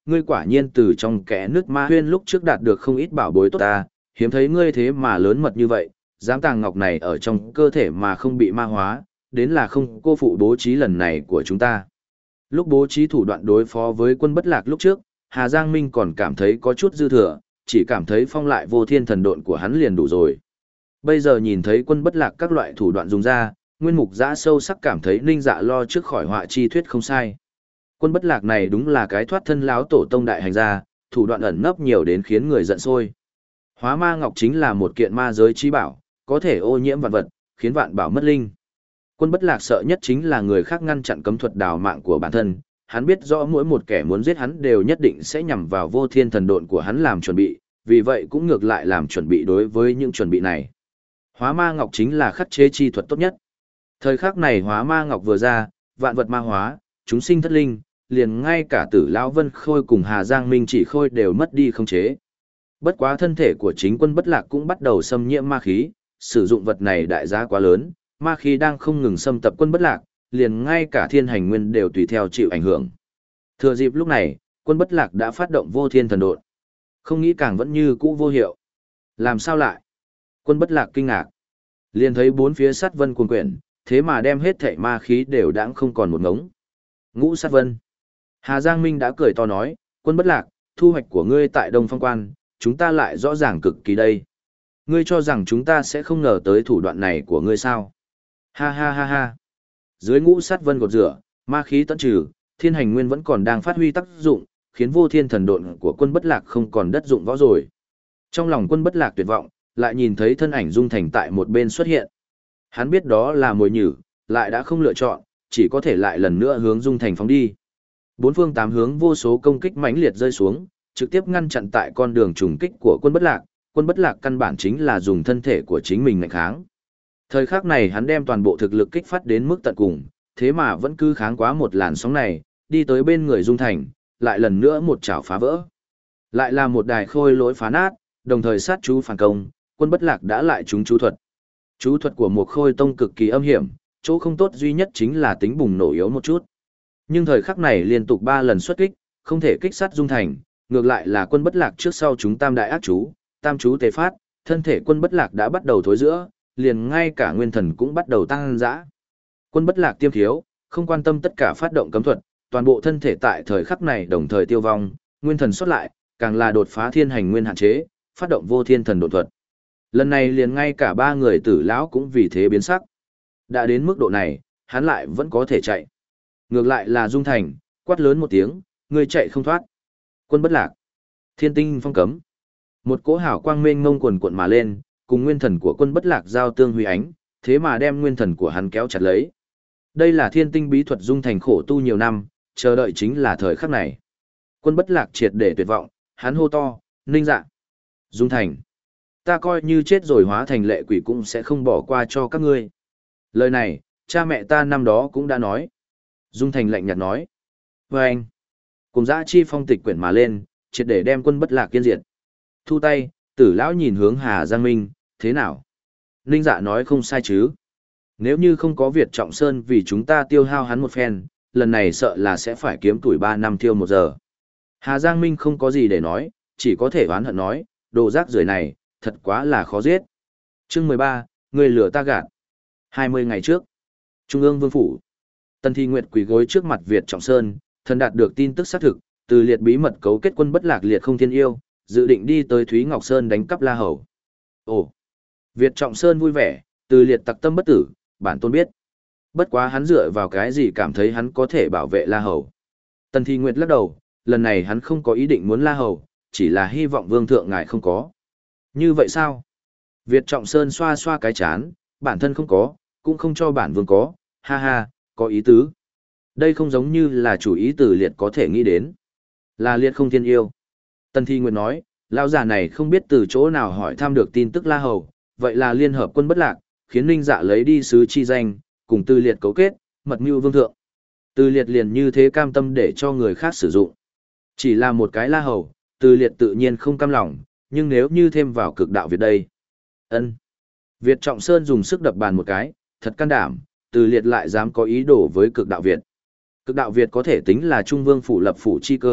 ngươi quả nhiên từ trong kẽ nước ma huyên lúc trước đạt được không ít bảo bối tốt ta, hiếm thấy ngươi thế mà lớn mật như vậy, dám tàng ngọc này ở trong cơ thể mà không bị ma hóa, đến là không cô phụ bố trí lần này của chúng ta. Lúc bố trí thủ đoạn đối phó với quân bất lạc lúc trước, Hà Giang Minh còn cảm thấy có chút dư thừa, chỉ cảm thấy phong lại vô thiên thần độn của hắn liền đủ rồi. Bây giờ nhìn thấy quân bất lạc các loại thủ đoạn dùng ra, Nguyên Mục Giã sâu sắc cảm thấy Ninh Dạ lo trước khỏi họa chi thuyết không sai. Quân bất lạc này đúng là cái thoát thân láo tổ tông đại hành gia, thủ đoạn ẩn nấp nhiều đến khiến người giận sôi. Hóa ma ngọc chính là một kiện ma giới chi bảo, có thể ô nhiễm vạn vật, khiến vạn bảo mất linh. Quân bất lạc sợ nhất chính là người khác ngăn chặn cấm thuật đào mạng của bản thân, hắn biết rõ mỗi một kẻ muốn giết hắn đều nhất định sẽ nhằm vào vô thiên thần độn của hắn làm chuẩn bị, vì vậy cũng ngược lại làm chuẩn bị đối với những chuẩn bị này. Hóa ma ngọc chính là khắc chế chi thuật tốt nhất. Thời khắc này hóa ma ngọc vừa ra, vạn vật ma hóa, chúng sinh thất linh, liền ngay cả Tử Lão Vân Khôi cùng Hà Giang Minh Chỉ Khôi đều mất đi không chế. Bất quá thân thể của chính quân bất lạc cũng bắt đầu xâm nhiễm ma khí, sử dụng vật này đại giá quá lớn, ma khí đang không ngừng xâm tập quân bất lạc, liền ngay cả thiên hành nguyên đều tùy theo chịu ảnh hưởng. Thừa dịp lúc này, quân bất lạc đã phát động vô thiên thần độn. Không nghĩ càng vẫn như cũ vô hiệu. Làm sao lại? Quân bất lạc kinh ngạc. Liền thấy bốn phía sát vân cuồn quyển, thế mà đem hết thảy ma khí đều đãng không còn một ngống. Ngũ sát vân. Hà Giang Minh đã cười to nói, quân bất lạc, thu hoạch của ngươi tại Đông Phong Quan, chúng ta lại rõ ràng cực kỳ đây. Ngươi cho rằng chúng ta sẽ không ngờ tới thủ đoạn này của ngươi sao? Ha ha ha ha. Dưới ngũ sát vân gột rửa, ma khí tận trừ, thiên hành nguyên vẫn còn đang phát huy tác dụng, khiến vô thiên thần độn của quân bất lạc không còn đất dụng võ rồi. Trong lòng quân bất lạc tuyệt vọng, lại nhìn thấy thân ảnh Dung Thành tại một bên xuất hiện. Hắn biết đó là mồi nhử, lại đã không lựa chọn, chỉ có thể lại lần nữa hướng Dung Thành phóng đi. Bốn phương tám hướng vô số công kích mãnh liệt rơi xuống, trực tiếp ngăn chặn tại con đường trùng kích của quân bất lạc. Quân bất lạc căn bản chính là dùng thân thể của chính mình ngạnh kháng. Thời khắc này hắn đem toàn bộ thực lực kích phát đến mức tận cùng, thế mà vẫn cứ kháng quá một làn sóng này, đi tới bên người Dung Thành, lại lần nữa một chảo phá vỡ. Lại là một đài khôi lỗi phá nát, đồng thời sát chú phản công, quân bất lạc đã lại trúng chú thuật. Chú thuật của một khôi tông cực kỳ âm hiểm, chỗ không tốt duy nhất chính là tính bùng nổ yếu một chút. Nhưng thời khắc này liên tục ba lần xuất kích, không thể kích sát Dung Thành, ngược lại là quân bất lạc trước sau chúng tam đại ác chú, tam chú tề phát, thân thể quân bất lạc đã bắt đầu thối giữa, liền ngay cả nguyên thần cũng bắt đầu tăng dã. Quân bất lạc tiêm thiếu, không quan tâm tất cả phát động cấm thuật, toàn bộ thân thể tại thời khắc này đồng thời tiêu vong, nguyên thần xuất lại, càng là đột phá thiên hành nguyên hạn chế, phát động vô thiên thần độn thuật. Lần này liền ngay cả ba người Tử lão cũng vì thế biến sắc. Đã đến mức độ này, hắn lại vẫn có thể chạy. Ngược lại là Dung Thành, quát lớn một tiếng, người chạy không thoát. Quân bất lạc. Thiên tinh phong cấm. Một cỗ hào quang mênh mông quần cuộn mà lên, cùng nguyên thần của quân bất lạc giao tương huy ánh, thế mà đem nguyên thần của hắn kéo chặt lấy. Đây là thiên tinh bí thuật Dung Thành khổ tu nhiều năm, chờ đợi chính là thời khắc này. Quân bất lạc triệt để tuyệt vọng, hắn hô to, Ninh Dạ. Dung Thành. Ta coi như chết rồi hóa thành lệ quỷ cũng sẽ không bỏ qua cho các ngươi. Lời này, cha mẹ ta năm đó cũng đã nói. Dung Thành lạnh nhạt nói. Và anh. Cùng dã chi phong tịch quyển mà lên, triệt để đem quân bất lạc kiên diệt. Thu tay, Tử lão nhìn hướng Hà Giang Minh, thế nào? Ninh Dạ nói không sai chứ. Nếu như không có Việt Trọng Sơn vì chúng ta tiêu hao hắn một phen, lần này sợ là sẽ phải kiếm tuổi ba năm tiêu một giờ. Hà Giang Minh không có gì để nói, chỉ có thể oán hận nói, đồ rác rưởi này, thật quá là khó giết. Chương mười ba, người lừa ta gạt. hai mươi ngày trước, Trung ương Vương Phủ. Tần Thi Nguyệt quỳ gối trước mặt Việt Trọng Sơn, thần đạt được tin tức xác thực, từ liệt bí mật cấu kết quân bất lạc liệt không thiên yêu, dự định đi tới Thúy Ngọc Sơn đánh cắp La Hầu. Ồ! Việt Trọng Sơn vui vẻ, từ liệt tặc tâm bất tử, bản tôn biết. Bất quá hắn dựa vào cái gì cảm thấy hắn có thể bảo vệ La Hầu. Tần Thi Nguyệt lắc đầu, lần này hắn không có ý định muốn La Hầu, chỉ là hy vọng vương thượng ngài không có. Như vậy sao? Việt Trọng Sơn xoa xoa cái chán, bản thân không có, cũng không cho bản vương có, ha ha, có ý tứ. Đây không giống như là chủ ý từ liệt có thể nghĩ đến. Là liệt không thiên yêu. Tần Thi Nguyệt nói, lão già này không biết từ chỗ nào hỏi thăm được tin tức La Hầu, vậy là liên hợp quân bất lạc, khiến Ninh Dạ lấy đi sứ chi danh, cùng Từ Liệt cấu kết, mật mưu vương thượng. Từ Liệt liền như thế cam tâm để cho người khác sử dụng. Chỉ là một cái La Hầu, Từ Liệt tự nhiên không cam lòng, nhưng nếu như thêm vào cực đạo Việt đây. Ân. Việt Trọng Sơn dùng sức đập bàn một cái, thật can đảm, Từ Liệt lại dám có ý đồ với cực đạo Việt. Cực đạo Việt có thể tính là Trung Vương phủ lập phủ chi cơ,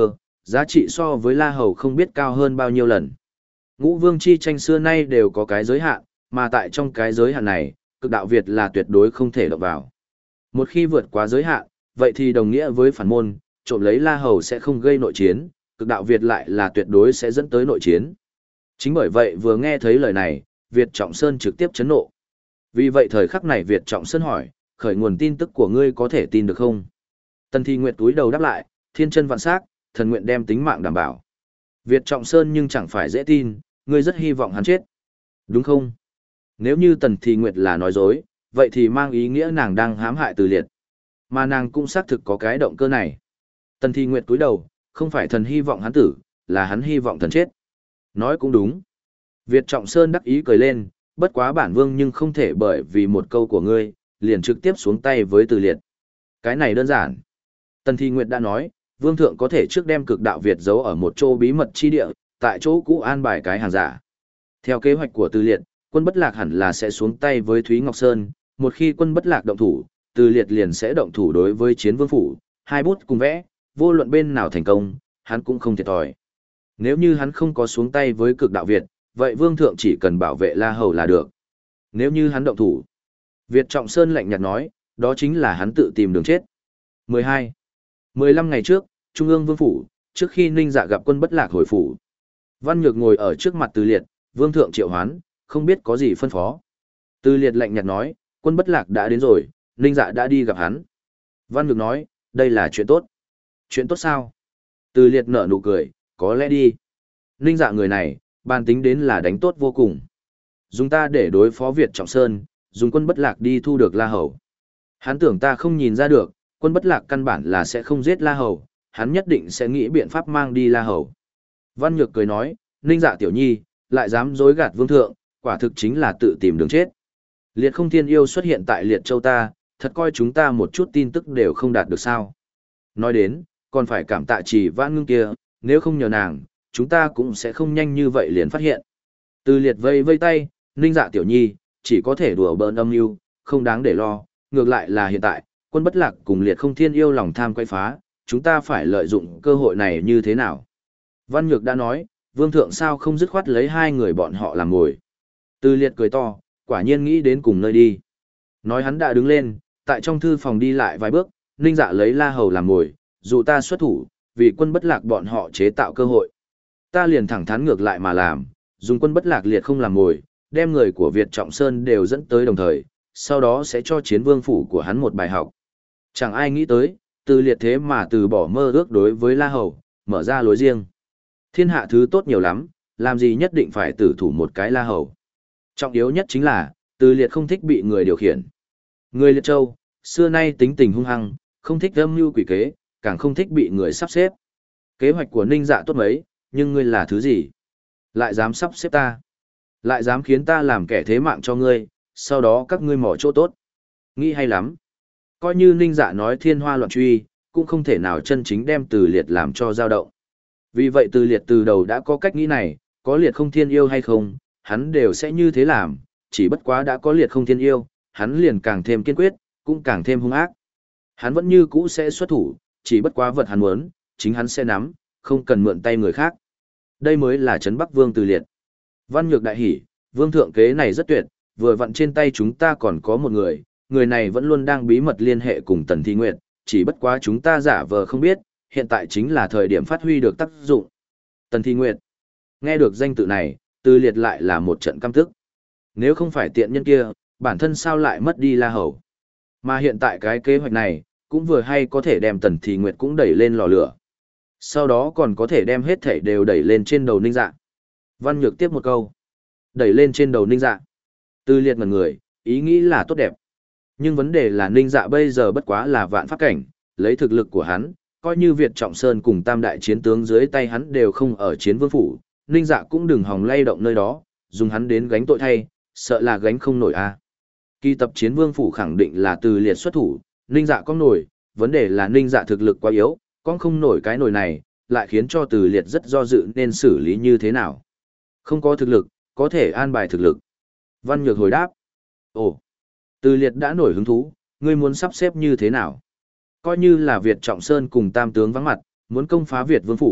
giá trị so với La Hầu không biết cao hơn bao nhiêu lần. Ngũ vương chi tranh xưa nay đều có cái giới hạn, mà tại trong cái giới hạn này, cực đạo Việt là tuyệt đối không thể động vào. Một khi vượt quá giới hạn, vậy thì đồng nghĩa với phản môn, trộm lấy La Hầu sẽ không gây nội chiến, cực đạo Việt lại là tuyệt đối sẽ dẫn tới nội chiến. Chính bởi vậy vừa nghe thấy lời này, Việt Trọng Sơn trực tiếp chấn nộ. Vì vậy thời khắc này Việt Trọng Sơn hỏi, khởi nguồn tin tức của ngươi có thể tin được không? Tần Thi Nguyệt túi đầu đáp lại, thiên chân vạn sắc, thần nguyện đem tính mạng đảm bảo. Việt Trọng Sơn nhưng chẳng phải dễ tin, ngươi rất hy vọng hắn chết. Đúng không? Nếu như Tần Thi Nguyệt là nói dối, vậy thì mang ý nghĩa nàng đang hãm hại Từ Liệt. Mà nàng cũng xác thực có cái động cơ này. Tần Thi Nguyệt túi đầu, không phải thần hy vọng hắn tử, là hắn hy vọng thần chết. Nói cũng đúng. Việt Trọng Sơn đắc ý cười lên, bất quá bản vương nhưng không thể bởi vì một câu của ngươi, liền trực tiếp xuống tay với Từ Liệt. Cái này đơn giản. Tần Thi Nguyệt đã nói, vương thượng có thể trước đem cực đạo Việt giấu ở một chỗ bí mật chi địa, tại chỗ cũ an bài cái hàng giả. Theo kế hoạch của Từ Liệt, quân bất lạc hẳn là sẽ xuống tay với Thúy Ngọc Sơn, một khi quân bất lạc động thủ, Từ Liệt liền sẽ động thủ đối với chiến vương phủ, hai bút cùng vẽ, vô luận bên nào thành công, hắn cũng không thiệt thòi. Nếu như hắn không có xuống tay với cực đạo Việt, vậy vương thượng chỉ cần bảo vệ La Hầu là được. Nếu như hắn động thủ, Việt Trọng Sơn lạnh nhạt nói, đó chính là hắn tự tìm đường chết. mười hai. mười lăm ngày trước, Trung ương Vương Phủ, trước khi Ninh Dạ gặp quân bất lạc hồi phủ. Văn Nhược ngồi ở trước mặt Từ Liệt, Vương Thượng triệu hoán, không biết có gì phân phó. Từ Liệt lạnh nhạt nói, quân bất lạc đã đến rồi, Ninh Dạ đã đi gặp hắn. Văn Nhược nói, đây là chuyện tốt. Chuyện tốt sao? Từ Liệt nở nụ cười, có lẽ đi. Ninh Dạ người này, bàn tính đến là đánh tốt vô cùng. Dùng ta để đối phó Việt Trọng Sơn, dùng quân bất lạc đi thu được La Hầu. Hắn tưởng ta không nhìn ra được, quân bất lạc căn bản là sẽ không giết La Hầu, hắn nhất định sẽ nghĩ biện pháp mang đi La Hầu. Văn Nhược cười nói, Ninh Dạ tiểu nhi, lại dám dối gạt vương thượng, quả thực chính là tự tìm đường chết. Liệt không thiên yêu xuất hiện tại Liệt Châu ta, thật coi chúng ta một chút tin tức đều không đạt được sao. Nói đến, còn phải cảm tạ Chỉ Vãn Ngưng kia, nếu không nhờ nàng, chúng ta cũng sẽ không nhanh như vậy liền phát hiện. Từ Liệt vây vây tay, Ninh Dạ tiểu nhi, chỉ có thể đùa bỡn âm mưu, không đáng để lo, ngược lại là hiện tại, quân bất lạc cùng Liệt không thiên yêu lòng tham quay phá, chúng ta phải lợi dụng cơ hội này như thế nào. Văn Nhược đã nói, vương thượng sao không dứt khoát lấy hai người bọn họ làm ngồi. Từ Liệt cười to, quả nhiên nghĩ đến cùng nơi đi. Nói hắn đã đứng lên, tại trong thư phòng đi lại vài bước, Ninh Dạ lấy La Hầu làm ngồi, dù ta xuất thủ, vì quân bất lạc bọn họ chế tạo cơ hội. Ta liền thẳng thắn ngược lại mà làm, dùng quân bất lạc Liệt không làm ngồi, đem người của Việt Trọng Sơn đều dẫn tới đồng thời, sau đó sẽ cho chiến vương phủ của hắn một bài học. Chẳng ai nghĩ tới, Từ Liệt thế mà từ bỏ mơ ước đối với La Hầu, mở ra lối riêng. Thiên hạ thứ tốt nhiều lắm, làm gì nhất định phải tử thủ một cái La Hầu. Trọng yếu nhất chính là, Từ Liệt không thích bị người điều khiển. Người Liệt Châu, xưa nay tính tình hung hăng, không thích âm mưu quỷ kế, càng không thích bị người sắp xếp. Kế hoạch của Ninh Dạ tốt mấy, nhưng ngươi là thứ gì? Lại dám sắp xếp ta? Lại dám khiến ta làm kẻ thế mạng cho ngươi, sau đó các ngươi mỏ chỗ tốt. Nghĩ hay lắm. Coi như Ninh Dạ nói thiên hoa loạn truy, cũng không thể nào chân chính đem Từ Liệt làm cho dao động. Vì vậy Từ Liệt từ đầu đã có cách nghĩ này, có Liệt không thiên yêu hay không, hắn đều sẽ như thế làm, chỉ bất quá đã có Liệt không thiên yêu, hắn liền càng thêm kiên quyết, cũng càng thêm hung ác. Hắn vẫn như cũ sẽ xuất thủ, chỉ bất quá vật hắn muốn, chính hắn sẽ nắm, không cần mượn tay người khác. Đây mới là Trấn Bắc Vương Từ Liệt. Văn Nhược đại hỉ, vương thượng kế này rất tuyệt, vừa vặn trên tay chúng ta còn có một người, người này vẫn luôn đang bí mật liên hệ cùng Tần Thi Nguyệt, chỉ bất quá chúng ta giả vờ không biết, hiện tại chính là thời điểm phát huy được tác dụng. Tần Thi Nguyệt. Nghe được danh tự này, Từ Liệt lại là một trận căm tức. Nếu không phải tiện nhân kia, bản thân sao lại mất đi La Hầu. Mà hiện tại cái kế hoạch này, cũng vừa hay có thể đem Tần Thi Nguyệt cũng đẩy lên lò lửa. Sau đó còn có thể đem hết thảy đều đẩy lên trên đầu Ninh Dạ. Văn Nhược tiếp một câu. Đẩy lên trên đầu Ninh Dạ. Từ Liệt ngẩn người, ý nghĩ là tốt đẹp. Nhưng vấn đề là Ninh Dạ bây giờ bất quá là vạn pháp cảnh, lấy thực lực của hắn, coi như Việt Trọng Sơn cùng tam đại chiến tướng dưới tay hắn đều không ở chiến vương phủ, Ninh Dạ cũng đừng hòng lay động nơi đó, dùng hắn đến gánh tội thay, sợ là gánh không nổi a. Kỳ tập chiến vương phủ khẳng định là Từ Liệt xuất thủ, Ninh Dạ có nổi, vấn đề là Ninh Dạ thực lực quá yếu, con không nổi cái nổi này, lại khiến cho Từ Liệt rất do dự nên xử lý như thế nào. Không có thực lực, có thể an bài thực lực. Văn Nhược hồi đáp. Ồ, Từ Liệt đã nổi hứng thú, ngươi muốn sắp xếp như thế nào? Coi như là Việt Trọng Sơn cùng tam tướng vắng mặt, muốn công phá Việt Vương Phủ,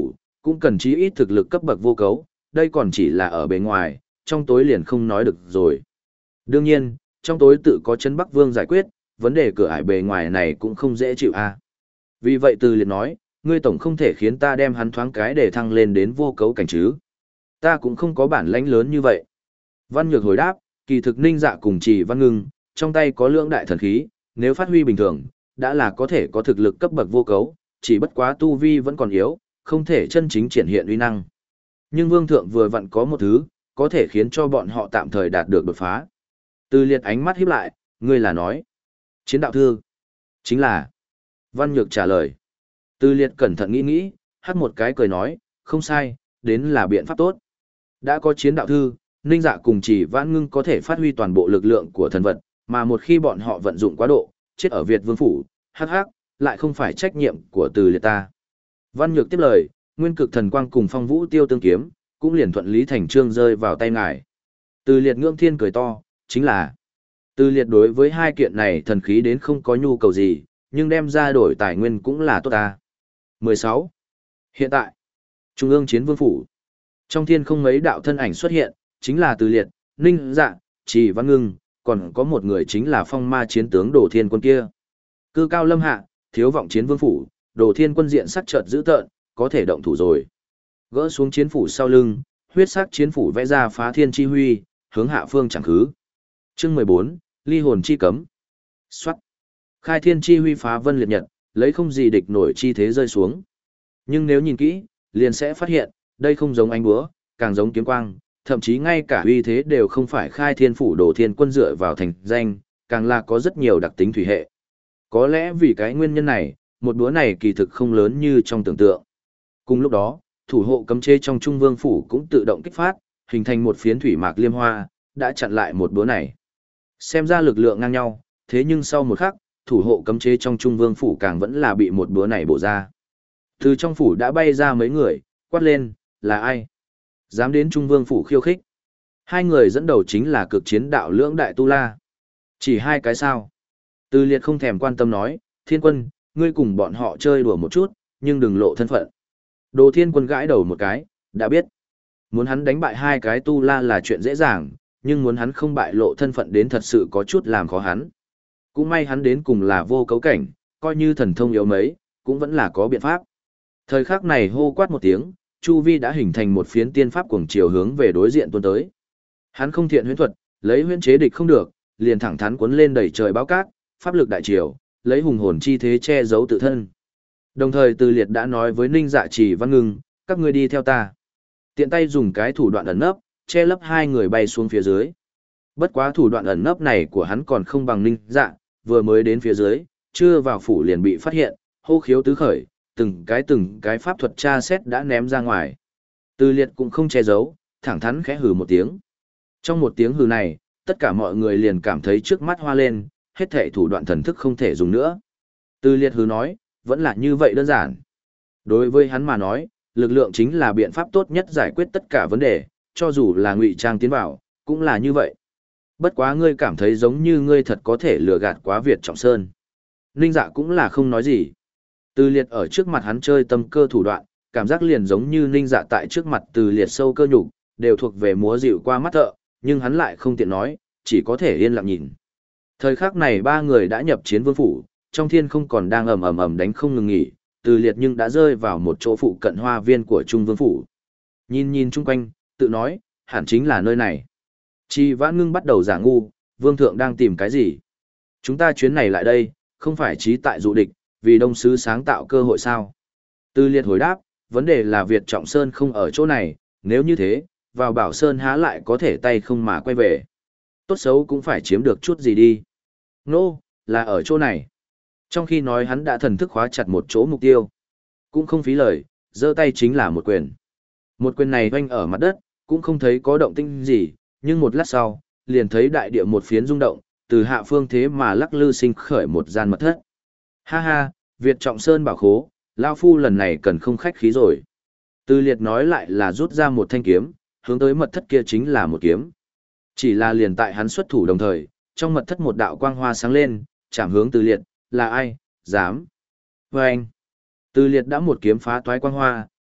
cũng cần chí ít thực lực cấp bậc vô cấu, đây còn chỉ là ở bề ngoài, trong tối liền không nói được rồi. Đương nhiên, trong tối tự có chân Bắc Vương giải quyết, vấn đề cửa ải bề ngoài này cũng không dễ chịu a. Vì vậy Từ Liệt nói, ngươi tổng không thể khiến ta đem hắn thoáng cái để thăng lên đến vô cấu cảnh chứ. Ta cũng không có bản lãnh lớn như vậy. Văn Nhược hồi đáp, kỳ thực Ninh Dạ cùng Trì Văn Ngưng, trong tay có lưỡng đại thần khí, nếu phát huy bình thường, đã là có thể có thực lực cấp bậc vô cấu, chỉ bất quá tu vi vẫn còn yếu, không thể chân chính triển hiện uy năng. Nhưng Vương Thượng vừa vặn có một thứ, có thể khiến cho bọn họ tạm thời đạt được đột phá. Từ Liệt ánh mắt híp lại, ngươi là nói. Chiến đạo thư. Chính là. Văn Nhược trả lời. Từ Liệt cẩn thận nghĩ nghĩ, hắt một cái cười nói, không sai, đến là biện pháp tốt. Đã có chiến đạo thư, Ninh Dạ cùng Chỉ Vãn Ngưng có thể phát huy toàn bộ lực lượng của thần vật, mà một khi bọn họ vận dụng quá độ, chết ở Việt Vương phủ, hắc hắc, lại không phải trách nhiệm của Từ Liệt ta. Văn Nhược tiếp lời, Nguyên Cực Thần Quang cùng Phong Vũ Tiêu Tương Kiếm, cũng liền thuận lý thành chương rơi vào tay ngài. Từ Liệt ngưỡng thiên cười to, chính là. Từ Liệt đối với hai kiện này thần khí đến không có nhu cầu gì, nhưng đem ra đổi tài nguyên cũng là tốt ta. mười sáu. Hiện tại, Trung ương Chiến Vương phủ. Trong thiên không mấy đạo thân ảnh xuất hiện, chính là Từ Liệt, Ninh Dạ, Trì Văn Ngưng, còn có một người chính là phong ma chiến tướng Đồ Thiên Quân kia. Cư cao lâm hạ, thiếu vọng Chiến Vương phủ, Đồ Thiên Quân diện sắc chợt dữ tợn, có thể động thủ rồi. Gỡ xuống chiến phủ sau lưng, huyết sắc chiến phủ vẽ ra phá thiên chi huy, hướng hạ phương chẳng khứ. Chương mười bốn, ly hồn chi cấm. Soát. Khai thiên chi huy phá vân liệt nhật, lấy không gì địch nổi chi thế rơi xuống. Nhưng nếu nhìn kỹ, liền sẽ phát hiện, đây không giống ánh búa, càng giống kiếm quang, thậm chí ngay cả uy thế đều không phải khai thiên phủ Đồ Thiên Quân dựa vào thành danh, càng là có rất nhiều đặc tính thủy hệ. Có lẽ vì cái nguyên nhân này, một búa này kỳ thực không lớn như trong tưởng tượng. Cùng lúc đó, thủ hộ cấm chế trong Trung Vương phủ cũng tự động kích phát, hình thành một phiến thủy mạc liêm hoa, đã chặn lại một búa này. Xem ra lực lượng ngang nhau, thế nhưng sau một khắc, thủ hộ cấm chế trong Trung Vương phủ càng vẫn là bị một búa này bổ ra. Từ trong phủ đã bay ra mấy người, quát lên, là ai? Dám đến Trung Vương phủ khiêu khích. Hai người dẫn đầu chính là cực chiến đạo lưỡng đại tu la. Chỉ hai cái sao? Từ Liệt không thèm quan tâm nói, Thiên Quân, ngươi cùng bọn họ chơi đùa một chút, nhưng đừng lộ thân phận. Đồ Thiên Quân gãi đầu một cái, đã biết. Muốn hắn đánh bại hai cái tu la là chuyện dễ dàng, nhưng muốn hắn không bại lộ thân phận đến thật sự có chút làm khó hắn. Cũng may hắn đến cùng là vô cấu cảnh, coi như thần thông yếu mấy, cũng vẫn là có biện pháp. Thời khắc này hô quát một tiếng, chu vi đã hình thành một phiến tiên pháp cuồng chiều hướng về đối diện tuôn tới. Hắn không thiện huyễn thuật, lấy huyễn chế địch không được, liền thẳng thắn cuốn lên đẩy trời báo cát, pháp lực đại triều, lấy hùng hồn chi thế che giấu tự thân. Đồng thời Từ Liệt đã nói với Ninh Dạ Trì Văn Ngưng, các ngươi đi theo ta. Tiện tay dùng cái thủ đoạn ẩn nấp, che lấp hai người bay xuống phía dưới. Bất quá thủ đoạn ẩn nấp này của hắn còn không bằng Ninh Dạ, vừa mới đến phía dưới, chưa vào phủ liền bị phát hiện, hô khiếu tứ khởi, từng cái từng cái pháp thuật tra xét đã ném ra ngoài. Từ Liệt cũng không che giấu, thẳng thắn khẽ hừ một tiếng. Trong một tiếng hừ này, tất cả mọi người liền cảm thấy trước mắt hoa lên, hết thảy thủ đoạn thần thức không thể dùng nữa. Từ Liệt hừ nói, vẫn là như vậy đơn giản. Đối với hắn mà nói, lực lượng chính là biện pháp tốt nhất giải quyết tất cả vấn đề, cho dù là ngụy trang tiến vào, cũng là như vậy. Bất quá ngươi cảm thấy giống như ngươi thật có thể lừa gạt quá Việt Trọng Sơn. Ninh Dạ cũng là không nói gì. Từ Liệt ở trước mặt hắn chơi tâm cơ thủ đoạn, cảm giác liền giống như Ninh Dạ tại trước mặt Từ Liệt sâu cơ nhục, đều thuộc về múa dịu qua mắt thợ, nhưng hắn lại không tiện nói, chỉ có thể yên lặng nhìn. Thời khắc này ba người đã nhập Chiến Vương phủ, trong thiên không còn đang ầm ầm ầm đánh không ngừng nghỉ, Từ Liệt nhưng đã rơi vào một chỗ phụ cận hoa viên của Trung Vương phủ. Nhìn nhìn chung quanh, tự nói, hẳn chính là nơi này. Trì Vãn Ngưng bắt đầu giả ngu, Vương thượng đang tìm cái gì? Chúng ta chuyến này lại đây, không phải chí tại dụ địch, vì Đông sứ sáng tạo cơ hội sao? Từ Liệt hồi đáp, vấn đề là Việt Trọng Sơn không ở chỗ này, nếu như thế, vào Bảo Sơn há lại có thể tay không mà quay về. Tốt xấu cũng phải chiếm được chút gì đi. Nô, no, là ở chỗ này. Trong khi nói hắn đã thần thức khóa chặt một chỗ mục tiêu. Cũng không phí lời, giơ tay chính là một quyền. Một quyền này oanh ở mặt đất, cũng không thấy có động tĩnh gì, nhưng một lát sau, liền thấy đại địa một phiến rung động, từ hạ phương thế mà lắc lư sinh khởi một gian mật thất. Ha ha, Việt Trọng Sơn bảo khố, Lao Phu lần này cần không khách khí rồi. Từ Liệt nói lại là rút ra một thanh kiếm, hướng tới mật thất kia chính là một kiếm. Chỉ là liền tại hắn xuất thủ đồng thời, trong mật thất một đạo quang hoa sáng lên, chạm hướng Từ Liệt, là ai, dám. Và anh, Từ Liệt đã một kiếm phá toái quang hoa,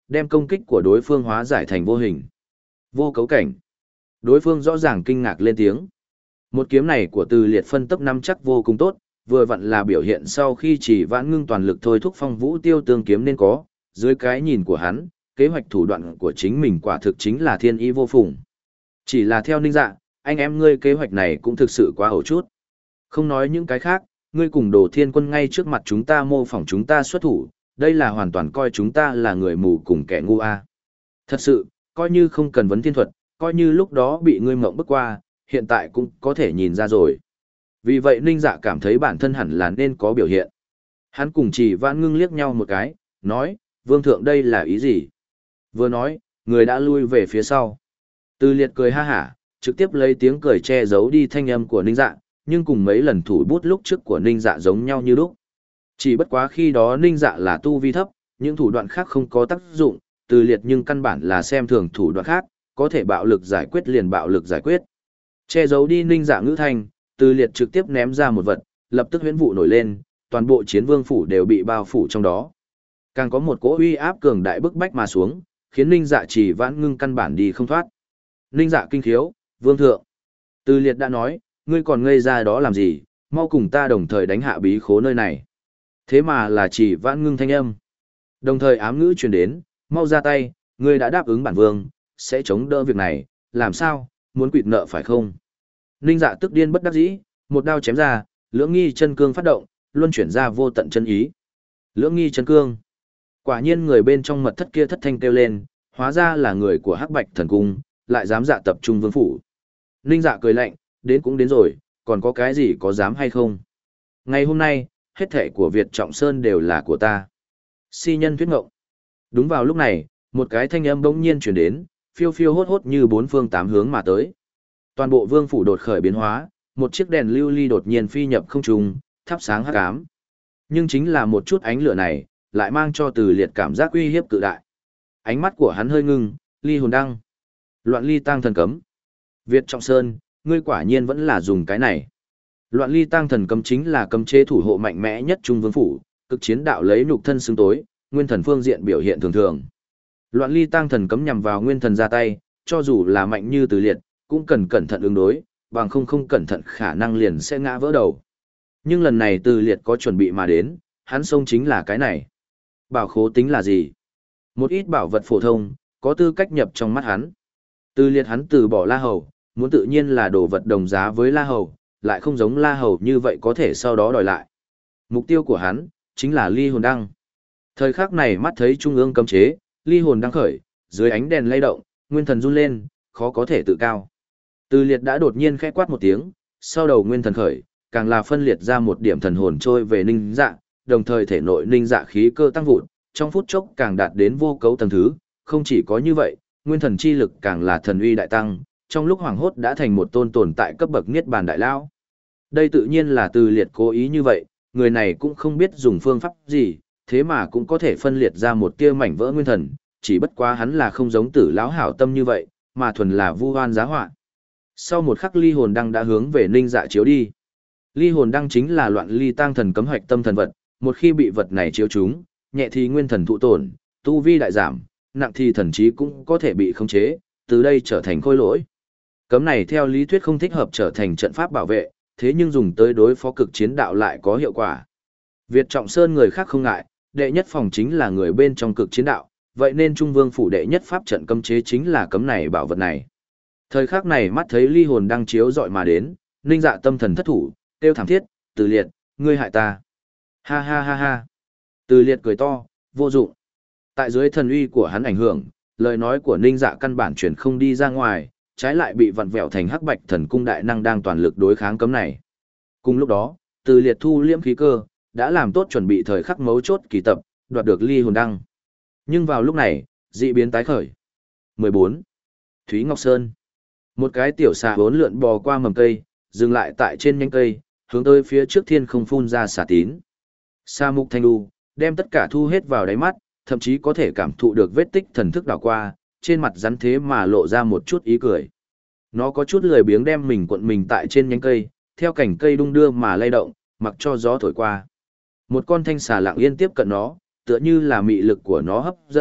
đem công kích của đối phương hóa giải thành vô hình. Vô cấu cảnh. Đối phương rõ ràng kinh ngạc lên tiếng. Một kiếm này của Từ Liệt phân tốc nắm chắc vô cùng tốt, vừa vặn là biểu hiện sau khi Chỉ Vãn Ngưng toàn lực thôi thúc Phong Vũ Tiêu Tương kiếm nên có, dưới cái nhìn của hắn, kế hoạch thủ đoạn của chính mình quả thực chính là thiên ý vô phùng. Chỉ là theo Ninh Dạ, anh em ngươi kế hoạch này cũng thực sự quá ẩu chút. Không nói những cái khác, ngươi cùng Đồ Thiên Quân ngay trước mặt chúng ta mô phỏng chúng ta xuất thủ, đây là hoàn toàn coi chúng ta là người mù cùng kẻ ngu a. Thật sự, coi như không cần vấn thiên thuật, coi như lúc đó bị ngươi mộng bức qua, hiện tại cũng có thể nhìn ra rồi. Vì vậy Ninh Dạ cảm thấy bản thân hẳn là nên có biểu hiện. Hắn cùng Chỉ Vãn Ngưng liếc nhau một cái, nói, Vương Thượng đây là ý gì? Vừa nói, người đã lui về phía sau. Từ Liệt cười ha hả, trực tiếp lấy tiếng cười che giấu đi thanh âm của Ninh Dạ, nhưng cùng mấy lần thủ bút lúc trước của Ninh Dạ giống nhau như lúc. Chỉ bất quá khi đó Ninh Dạ là tu vi thấp, những thủ đoạn khác không có tác dụng, Từ Liệt nhưng căn bản là xem thường thủ đoạn khác, có thể bạo lực giải quyết liền bạo lực giải quyết. Che giấu đi Ninh Dạ ngữ thanh, Từ Liệt trực tiếp ném ra một vật, lập tức huyễn vụ nổi lên, toàn bộ Chiến Vương phủ đều bị bao phủ trong đó. Càng có một cỗ uy áp cường đại bức bách mà xuống, khiến Ninh Dạ Chỉ Vãn Ngưng căn bản đi không thoát. Ninh Dạ kinh khiếu, Vương Thượng. Từ Liệt đã nói, ngươi còn ngây ra đó làm gì, mau cùng ta đồng thời đánh hạ bí khố nơi này. Thế mà là Chỉ Vãn Ngưng thanh âm. Đồng thời ám ngữ truyền đến, mau ra tay, ngươi đã đáp ứng bản vương, sẽ chống đỡ việc này, làm sao, muốn quỵt nợ phải không? Ninh Dạ tức điên bất đắc dĩ, một đao chém ra, lưỡng nghi chân cương phát động, luân chuyển ra vô tận chân ý. Lưỡng nghi chân cương. Quả nhiên người bên trong mật thất kia thất thanh kêu lên, hóa ra là người của Hắc Bạch Thần Cung, lại dám dạ tập trung vương phủ. Ninh Dạ cười lạnh, đến cũng đến rồi, còn có cái gì có dám hay không? Ngày hôm nay, hết thảy của Việt Trọng Sơn đều là của ta. Si nhân thuyết ngộng. Đúng vào lúc này, một cái thanh âm bỗng nhiên truyền đến, phiêu phiêu hốt hốt như bốn phương tám hướng mà tới. Toàn bộ vương phủ đột khởi biến hóa, một chiếc đèn lưu ly đột nhiên phi nhập không trung, thắp sáng hắc ám. Nhưng chính là một chút ánh lửa này, lại mang cho Từ Liệt cảm giác uy hiếp cự đại. Ánh mắt của hắn hơi ngưng, ly hồn đăng. Loạn ly tăng thần cấm. Việt Trọng Sơn, ngươi quả nhiên vẫn là dùng cái này. Loạn ly tăng thần cấm chính là cấm chế thủ hộ mạnh mẽ nhất Trung Vương phủ, cực chiến đạo lấy nhục thân xứng tối, nguyên thần phương diện biểu hiện thường thường. Loạn ly tăng thần cấm nhằm vào nguyên thần ra tay, cho dù là mạnh như Từ Liệt, cũng cần cẩn thận ứng đối, bằng không không cẩn thận khả năng liền sẽ ngã vỡ đầu. Nhưng lần này Từ Liệt có chuẩn bị mà đến, hắn xông chính là cái này. Bảo khố tính là gì? Một ít bảo vật phổ thông, có tư cách nhập trong mắt hắn. Từ Liệt hắn từ bỏ La Hầu, muốn tự nhiên là đồ vật đồng giá với La Hầu, lại không giống La Hầu như vậy có thể sau đó đòi lại. Mục tiêu của hắn, chính là ly hồn đăng. Thời khắc này mắt thấy trung ương cấm chế, ly hồn đăng khởi, dưới ánh đèn lay động, nguyên thần run lên, khó có thể tự cao. Từ Liệt đã đột nhiên khẽ quát một tiếng, sau đầu nguyên thần khởi, càng là phân liệt ra một điểm thần hồn trôi về Ninh Dạ, đồng thời thể nội Ninh Dạ khí cơ tăng vụt, trong phút chốc càng đạt đến vô cấu tầng thứ, không chỉ có như vậy, nguyên thần chi lực càng là thần uy đại tăng, trong lúc hoảng hốt đã thành một tôn tồn tại cấp bậc niết bàn đại lao. Đây tự nhiên là Từ Liệt cố ý như vậy, người này cũng không biết dùng phương pháp gì, thế mà cũng có thể phân liệt ra một tia mảnh vỡ nguyên thần, chỉ bất quá hắn là không giống Tử lão hảo tâm như vậy, mà thuần là vu oan giá họa. Sau một khắc ly hồn đăng đã hướng về Ninh Dạ chiếu đi. Ly hồn đăng chính là loạn ly tăng thần cấm hoạch tâm thần vật, một khi bị vật này chiếu trúng, nhẹ thì nguyên thần thụ tổn, tu vi đại giảm, nặng thì thần trí cũng có thể bị khống chế, từ đây trở thành khôi lỗi. Cấm này theo lý thuyết không thích hợp trở thành trận pháp bảo vệ, thế nhưng dùng tới đối phó cực chiến đạo lại có hiệu quả. Việt Trọng Sơn người khác không ngại, đệ nhất phòng chính là người bên trong cực chiến đạo, vậy nên Trung Vương phủ đệ nhất pháp trận cấm chế chính là cấm này bảo vật này. Thời khắc này mắt thấy ly hồn đang chiếu dọi mà đến, Ninh Dạ tâm thần thất thủ, kêu thảm thiết, Từ Liệt, ngươi hại ta. Ha ha ha ha. Từ Liệt cười to, vô dụng. Tại dưới thần uy của hắn ảnh hưởng, lời nói của Ninh Dạ căn bản chuyển không đi ra ngoài, trái lại bị vặn vẹo thành hắc bạch thần cung đại năng đang toàn lực đối kháng cấm này. Cùng lúc đó, Từ Liệt thu liễm khí cơ, đã làm tốt chuẩn bị thời khắc mấu chốt kỳ tập, đoạt được ly hồn đăng. Nhưng vào lúc này, dị biến tái khởi. mười bốn. Thúy Ngọc Sơn. Một cái tiểu xà bốn lượn bò qua mầm cây, dừng lại tại trên nhánh cây, hướng tới phía trước thiên không phun ra xà tín. Sa mục thanh đu, đem tất cả thu hết vào đáy mắt, thậm chí có thể cảm thụ được vết tích thần thức đảo qua, trên mặt rắn thế mà lộ ra một chút ý cười. Nó có chút lười biếng đem mình cuộn mình tại trên nhánh cây, theo cành cây đung đưa mà lay động, mặc cho gió thổi qua. Một con thanh xà lặng yên tiếp cận nó, tựa như là mị lực của nó hấp dẫn,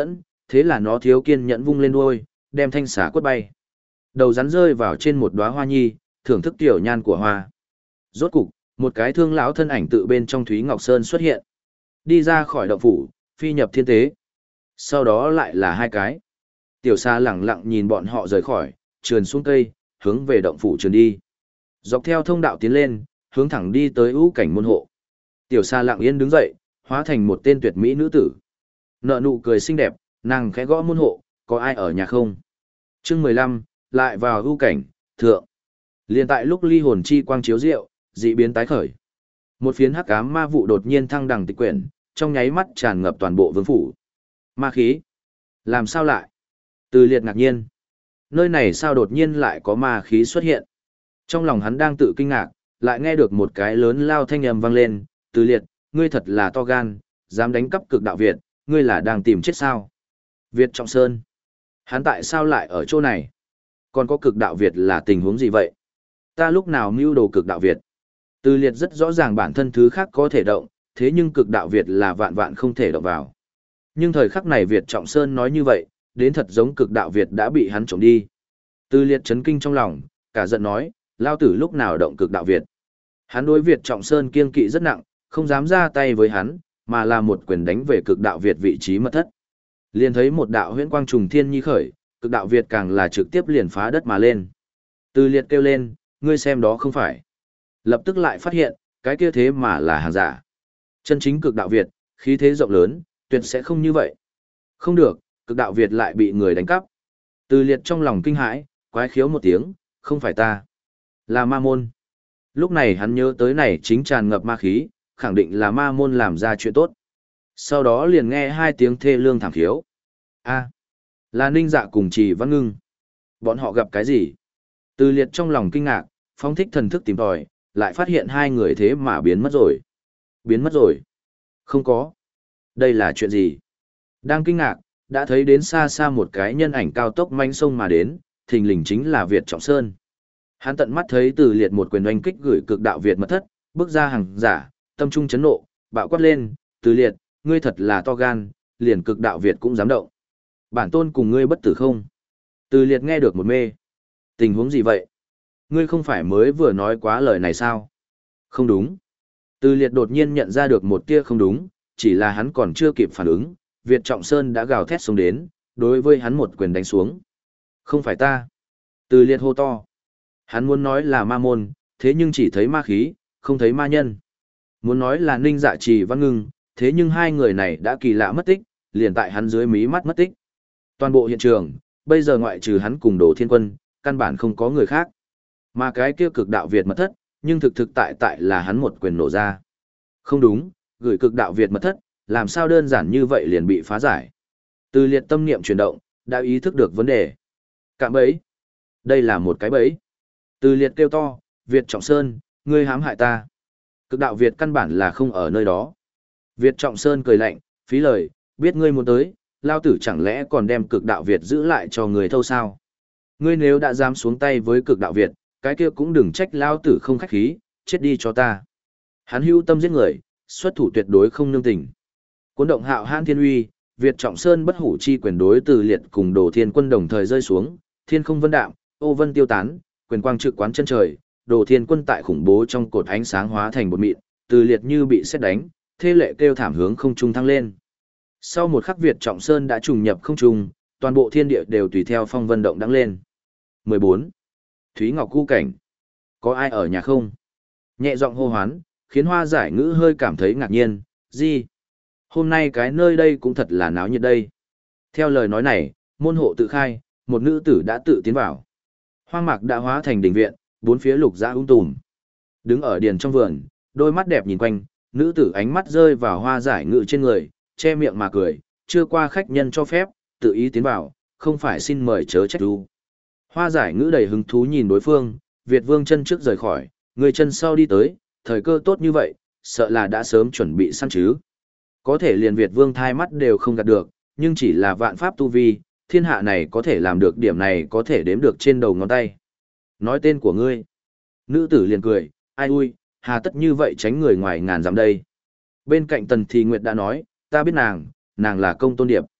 thế là nó thiếu kiên nhẫn vung lên đuôi, đem thanh xà quất bay. Đầu rắn rơi vào trên một đóa hoa nhi, thưởng thức tiểu nhan của hoa. Rốt cục, một cái thương lão thân ảnh tự bên trong Thúy Ngọc Sơn xuất hiện. Đi ra khỏi động phủ, phi nhập thiên tế. Sau đó lại là hai cái. Tiểu xa lẳng lặng nhìn bọn họ rời khỏi, trườn xuống cây, hướng về động phủ trườn đi. Dọc theo thông đạo tiến lên, hướng thẳng đi tới ưu cảnh môn hộ. Tiểu xa lặng yên đứng dậy, hóa thành một tên tuyệt mỹ nữ tử. Nợ nụ cười xinh đẹp, nàng khẽ gõ môn hộ, có ai ở nhà không? Chương mười lăm, lại vào ưu cảnh, thượng. Liên tại lúc ly hồn chi quang chiếu rượu, dị biến tái khởi. Một phiến hắc ám ma vụ đột nhiên thăng đằng tịch quyển, trong nháy mắt tràn ngập toàn bộ vương phủ. Ma khí? Làm sao lại? Từ Liệt ngạc nhiên. Nơi này sao đột nhiên lại có ma khí xuất hiện? Trong lòng hắn đang tự kinh ngạc, lại nghe được một cái lớn lao thanh âm vang lên, Từ Liệt, ngươi thật là to gan, dám đánh cắp cực đạo Việt, ngươi là đang tìm chết sao? Việt Trọng Sơn. Hắn tại sao lại ở chỗ này? Còn có cực đạo Việt là tình huống gì vậy? Ta lúc nào mưu đồ cực đạo Việt? Từ Liệt rất rõ ràng bản thân thứ khác có thể động, thế nhưng cực đạo Việt là vạn vạn không thể động vào. Nhưng thời khắc này Việt Trọng Sơn nói như vậy, đến thật giống cực đạo Việt đã bị hắn trộm đi. Từ Liệt chấn kinh trong lòng, cả giận nói, lao tử lúc nào động cực đạo Việt. Hắn đối Việt Trọng Sơn kiên kỵ rất nặng, không dám ra tay với hắn, mà là một quyền đánh về cực đạo Việt vị trí mật thất. Liền thấy một đạo huyễn quang trùng thiên nhi khởi, cực đạo Việt càng là trực tiếp liền phá đất mà lên. Từ Liệt kêu lên, ngươi xem đó không phải. Lập tức lại phát hiện, cái kia thế mà là hàng giả. Chân chính cực đạo Việt, khí thế rộng lớn, tuyệt sẽ không như vậy. Không được, cực đạo Việt lại bị người đánh cắp. Từ Liệt trong lòng kinh hãi, quái khiếu một tiếng, không phải ta, là ma môn. Lúc này hắn nhớ tới này chính tràn ngập ma khí, khẳng định là ma môn làm ra chuyện tốt. Sau đó liền nghe hai tiếng thê lương thảm khiếu. A, là Ninh Dạ cùng Trì Văn Ngưng. Bọn họ gặp cái gì? Từ Liệt trong lòng kinh ngạc, phóng thích thần thức tìm tòi, lại phát hiện hai người thế mà biến mất rồi. Biến mất rồi? Không có. Đây là chuyện gì? Đang kinh ngạc, đã thấy đến xa xa một cái nhân ảnh cao tốc manh sông mà đến, thình lình chính là Việt Trọng Sơn. Hắn tận mắt thấy Từ Liệt một quyền oanh kích gửi cực đạo Việt mật thất, bước ra hàng giả, tâm trung chấn nộ, bạo quát lên, Từ Liệt, ngươi thật là to gan, liền cực đạo Việt cũng dám động. Bản tôn cùng ngươi bất tử không? Từ Liệt nghe được một mê. Tình huống gì vậy? Ngươi không phải mới vừa nói quá lời này sao? Không đúng. Từ Liệt đột nhiên nhận ra được một tia không đúng, chỉ là hắn còn chưa kịp phản ứng, Việt Trọng Sơn đã gào thét xuống đến, đối với hắn một quyền đánh xuống. Không phải ta. Từ Liệt hô to. Hắn muốn nói là ma môn, thế nhưng chỉ thấy ma khí, không thấy ma nhân. Muốn nói là Ninh Dạ Trì Văn Ngưng, thế nhưng hai người này đã kỳ lạ mất tích, liền tại hắn dưới mí mắt mất tích. Toàn bộ hiện trường, bây giờ ngoại trừ hắn cùng Đồ Thiên Quân, căn bản không có người khác. Mà cái kia cực đạo Việt mật thất, nhưng thực thực tại tại là hắn một quyền nổ ra. Không đúng, gửi cực đạo Việt mật thất, làm sao đơn giản như vậy liền bị phá giải. Từ Liệt tâm niệm chuyển động, đã ý thức được vấn đề. Cạm bẫy. Đây là một cái bẫy. Từ Liệt kêu to, Việt Trọng Sơn, ngươi hãm hại ta. Cực đạo Việt căn bản là không ở nơi đó. Việt Trọng Sơn cười lạnh, phí lời, biết ngươi muốn tới, lao tử chẳng lẽ còn đem cực đạo Việt giữ lại cho người thâu sao? Ngươi nếu đã dám xuống tay với cực đạo Việt, cái kia cũng đừng trách lao tử không khách khí, chết đi cho ta. Hắn hữu tâm giết người, xuất thủ tuyệt đối không nương tình. Cuốn động hạo hãn thiên uy, Việt Trọng Sơn bất hủ chi quyền đối Từ Liệt cùng Đồ Thiên Quân đồng thời rơi xuống, thiên không vân đạm, ô vân tiêu tán, quyền quang trực quán chân trời, Đồ Thiên Quân tại khủng bố trong cột ánh sáng hóa thành bột mịn, Từ Liệt như bị sét đánh, thê lệ kêu thảm hướng không trung thăng lên. Sau một khắc Việt Trọng Sơn đã trùng nhập không trung, toàn bộ thiên địa đều tùy theo phong vân động đắng lên. mười bốn. Thúy Ngọc Cu Cảnh. Có ai ở nhà không? Nhẹ giọng hô hoán, khiến Hoa Giải Ngữ hơi cảm thấy ngạc nhiên, gì? Hôm nay cái nơi đây cũng thật là náo nhiệt đây. Theo lời nói này, môn hộ tự khai, một nữ tử đã tự tiến vào. Hoang mạc đã hóa thành đình viện, bốn phía lục dã ung tùm. Đứng ở điền trong vườn, đôi mắt đẹp nhìn quanh, nữ tử ánh mắt rơi vào Hoa Giải Ngữ trên người, che miệng mà cười, chưa qua khách nhân cho phép, tự ý tiến vào, không phải xin mời chớ trách du. Hoa Giải Ngữ đầy hứng thú nhìn đối phương, Việt Vương chân trước rời khỏi, người chân sau đi tới, thời cơ tốt như vậy, sợ là đã sớm chuẩn bị săn chứ. Có thể liền Việt Vương thai mắt đều không gạt được, nhưng chỉ là vạn pháp tu vi, thiên hạ này có thể làm được điểm này có thể đếm được trên đầu ngón tay. Nói tên của ngươi. Nữ tử liền cười, ai ui, hà tất như vậy tránh người ngoài ngàn dặm đây. Bên cạnh Tần Thì Nguyệt đã nói, ta biết nàng, nàng là Công Tôn Điệp.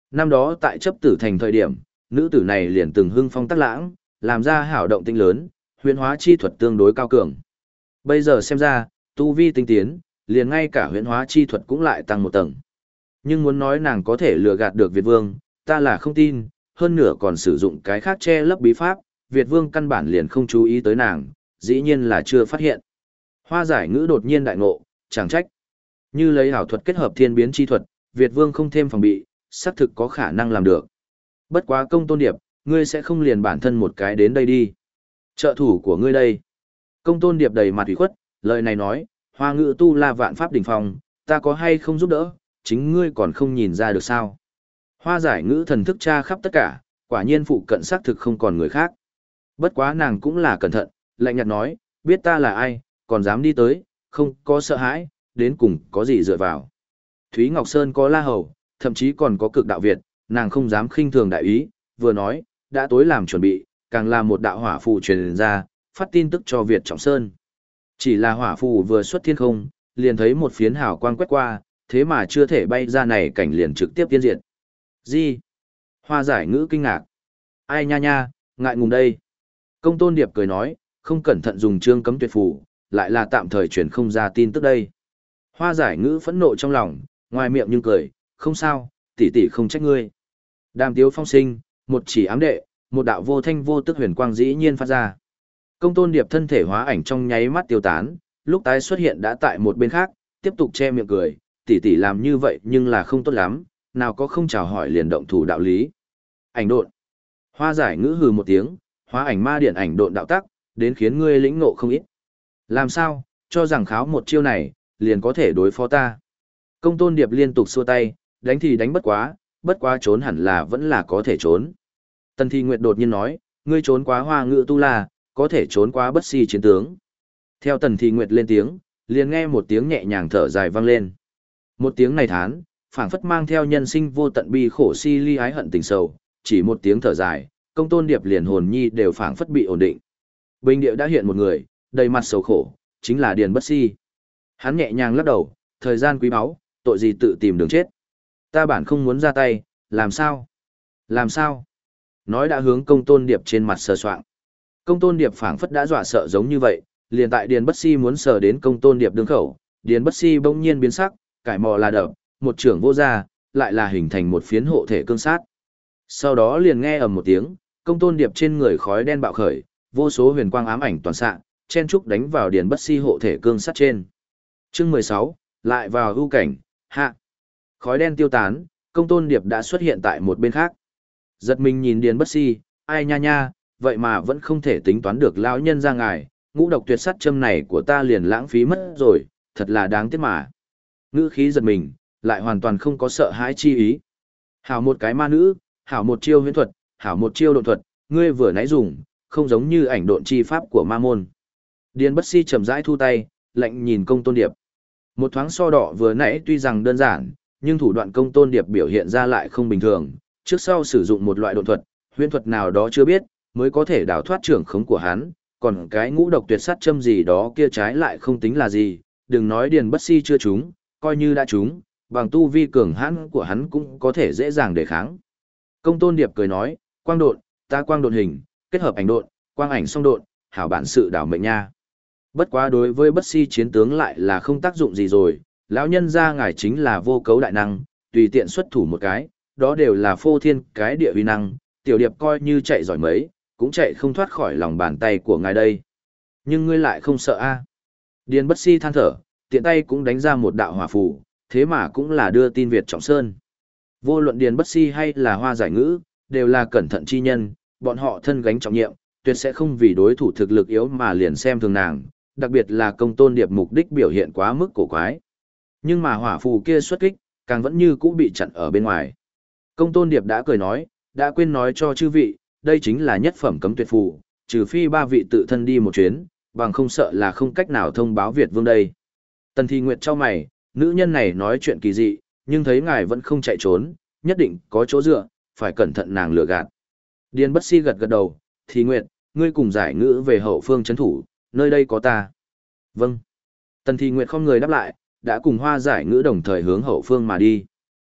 Năm đó tại chấp tử thành thời điểm, nữ tử này liền từng hưng phong tác lãng, làm ra hảo động tinh lớn, huyễn hóa chi thuật tương đối cao cường. Bây giờ xem ra, tu vi tinh tiến, liền ngay cả huyễn hóa chi thuật cũng lại tăng một tầng. Nhưng muốn nói nàng có thể lừa gạt được Việt Vương, ta là không tin, hơn nữa còn sử dụng cái khác che lấp bí pháp, Việt Vương căn bản liền không chú ý tới nàng, dĩ nhiên là chưa phát hiện. Hoa giải ngữ đột nhiên đại ngộ, chẳng trách. Như lấy ảo thuật kết hợp thiên biến chi thuật, Việt Vương không thêm phòng bị, xác thực có khả năng làm được. Bất quá Công Tôn Điệp, ngươi sẽ không liền bản thân một cái đến đây đi. Trợ thủ của ngươi đây. Công Tôn Điệp đầy mặt ủy khuất, lời này nói, Hoa ngữ tu la vạn pháp đỉnh phong, ta có hay không giúp đỡ, chính ngươi còn không nhìn ra được sao. Hoa giải ngữ thần thức tra khắp tất cả, quả nhiên phụ cận xác thực không còn người khác. Bất quá nàng cũng là cẩn thận, lạnh nhạt nói, biết ta là ai, còn dám đi tới, không có sợ hãi, đến cùng có gì dựa vào. Thúy Ngọc Sơn có La Hầu, thậm chí còn có cực đạo Việt, nàng không dám khinh thường đại ý, vừa nói, đã tối làm chuẩn bị, càng là một đạo hỏa phù truyền ra, phát tin tức cho Việt Trọng Sơn. Chỉ là hỏa phù vừa xuất thiên không, liền thấy một phiến hào quang quét qua, thế mà chưa thể bay ra này cảnh liền trực tiếp tiên diệt. Gì? Hoa giải ngữ kinh ngạc. Ai nha nha, ngại ngùng đây. Công Tôn Điệp cười nói, không cẩn thận dùng chương cấm tuyệt phù, lại là tạm thời truyền không ra tin tức đây. Hoa giải ngữ phẫn nộ trong lòng, ngoài miệng nhưng cười, không sao, tỷ tỷ không trách ngươi. Đàm tiếu phong sinh, một chỉ ám đệ, một đạo vô thanh vô tức huyền quang dĩ nhiên phát ra. Công Tôn Điệp thân thể hóa ảnh trong nháy mắt tiêu tán, lúc tái xuất hiện đã tại một bên khác, tiếp tục che miệng cười, tỷ tỷ làm như vậy nhưng là không tốt lắm, nào có không chào hỏi liền động thủ đạo lý. Ảnh độn. Hoa giải ngữ hừ một tiếng, hóa ảnh ma điện ảnh độn đạo tắc, đến khiến ngươi lĩnh ngộ không ít. Làm sao, cho rằng kháo một chiêu này, liền có thể đối phó ta. Công Tôn Điệp liên tục xua tay, đánh thì đánh bất quá, bất quá trốn hẳn là vẫn là có thể trốn. Tần Thi Nguyệt đột nhiên nói, ngươi trốn quá hoa ngữ tu la, có thể trốn quá bất si chiến tướng. Theo Tần Thi Nguyệt lên tiếng, liền nghe một tiếng nhẹ nhàng thở dài vang lên. Một tiếng này thán, phảng phất mang theo nhân sinh vô tận bi khổ si ly ái hận tình sầu, chỉ một tiếng thở dài, Công Tôn Điệp liền hồn nhi đều phảng phất bị ổn định. Bình địa đã hiện một người, đầy mặt sầu khổ, chính là Điền Bất Si. Hắn nhẹ nhàng lắc đầu, thời gian quý báu, tội gì tự tìm đường chết. Ta bản không muốn ra tay, làm sao? Làm sao? Nói đã hướng Công Tôn Điệp trên mặt sờ soạng. Công Tôn Điệp phảng phất đã dọa sợ giống như vậy, liền tại Điền Bất Si muốn sờ đến Công Tôn Điệp đường khẩu, Điền Bất Si bỗng nhiên biến sắc, cải mò là đập, một trưởng vô ra, lại là hình thành một phiến hộ thể cương sát. Sau đó liền nghe ầm một tiếng, Công Tôn Điệp trên người khói đen bạo khởi, vô số huyền quang ám ảnh toàn xạ, chen trúc đánh vào Điền Bất Si hộ thể cương sát trên. Chương mười sáu, lại vào ưu cảnh, hạ. Khói đen tiêu tán, Công Tôn Điệp đã xuất hiện tại một bên khác. Giật mình nhìn Điền Bất Si, ai nha nha, vậy mà vẫn không thể tính toán được lão nhân ra ngài, ngũ độc tuyệt sát châm này của ta liền lãng phí mất rồi, thật là đáng tiếc mà. Ngữ khí giật mình, lại hoàn toàn không có sợ hãi chi ý. Hảo một cái ma nữ, hảo một chiêu huyễn thuật, hảo một chiêu độn thuật, ngươi vừa nãy dùng, không giống như ảnh độn chi pháp của ma môn. Điền Bất Si chậm rãi thu tay, lạnh nhìn Công Tôn Điệp. Một thoáng so đỏ vừa nãy tuy rằng đơn giản, nhưng thủ đoạn Công Tôn Điệp biểu hiện ra lại không bình thường, trước sau sử dụng một loại độn thuật, huyễn thuật nào đó chưa biết, mới có thể đào thoát trưởng khống của hắn, còn cái ngũ độc tuyệt sát châm gì đó kia trái lại không tính là gì, đừng nói Điền Bất Si chưa trúng, coi như đã trúng, bằng tu vi cường hãn của hắn cũng có thể dễ dàng đề kháng. Công Tôn Điệp cười nói, quang độn, ta quang độn hình, kết hợp ảnh độn, quang ảnh song độn, hảo bản sự đảo mệnh nha. Bất quá đối với Bất Si chiến tướng lại là không tác dụng gì rồi, lão nhân gia ngài chính là vô cấu đại năng, tùy tiện xuất thủ một cái, đó đều là phô thiên cái địa uy năng, tiểu điệp coi như chạy giỏi mấy, cũng chạy không thoát khỏi lòng bàn tay của ngài đây. Nhưng ngươi lại không sợ a? Điền Bất Si than thở, tiện tay cũng đánh ra một đạo hỏa phù, thế mà cũng là đưa tin Việt Trọng Sơn. Vô luận Điền Bất Si hay là Hoa giải ngữ, đều là cẩn thận chi nhân, bọn họ thân gánh trọng nhiệm, tuyệt sẽ không vì đối thủ thực lực yếu mà liền xem thường nàng, đặc biệt là Công Tôn Điệp mục đích biểu hiện quá mức cổ quái. Nhưng mà hỏa phù kia xuất kích, càng vẫn như cũ bị chặn ở bên ngoài. Công Tôn Điệp đã cười nói, đã quên nói cho chư vị, đây chính là nhất phẩm cấm tuyệt phù, trừ phi ba vị tự thân đi một chuyến, bằng không sợ là không cách nào thông báo Việt Vương đây. Tần Thi Nguyệt cho mày, nữ nhân này nói chuyện kỳ dị, nhưng thấy ngài vẫn không chạy trốn, nhất định có chỗ dựa, phải cẩn thận nàng lừa gạt. Điền Bất Si gật gật đầu, Thi Nguyệt, ngươi cùng giải ngữ về hậu phương trấn thủ, nơi đây có ta. Vâng. Tần Thi Nguyệt không người đáp lại, đã cùng Hoa giải ngữ đồng thời hướng hậu phương mà đi.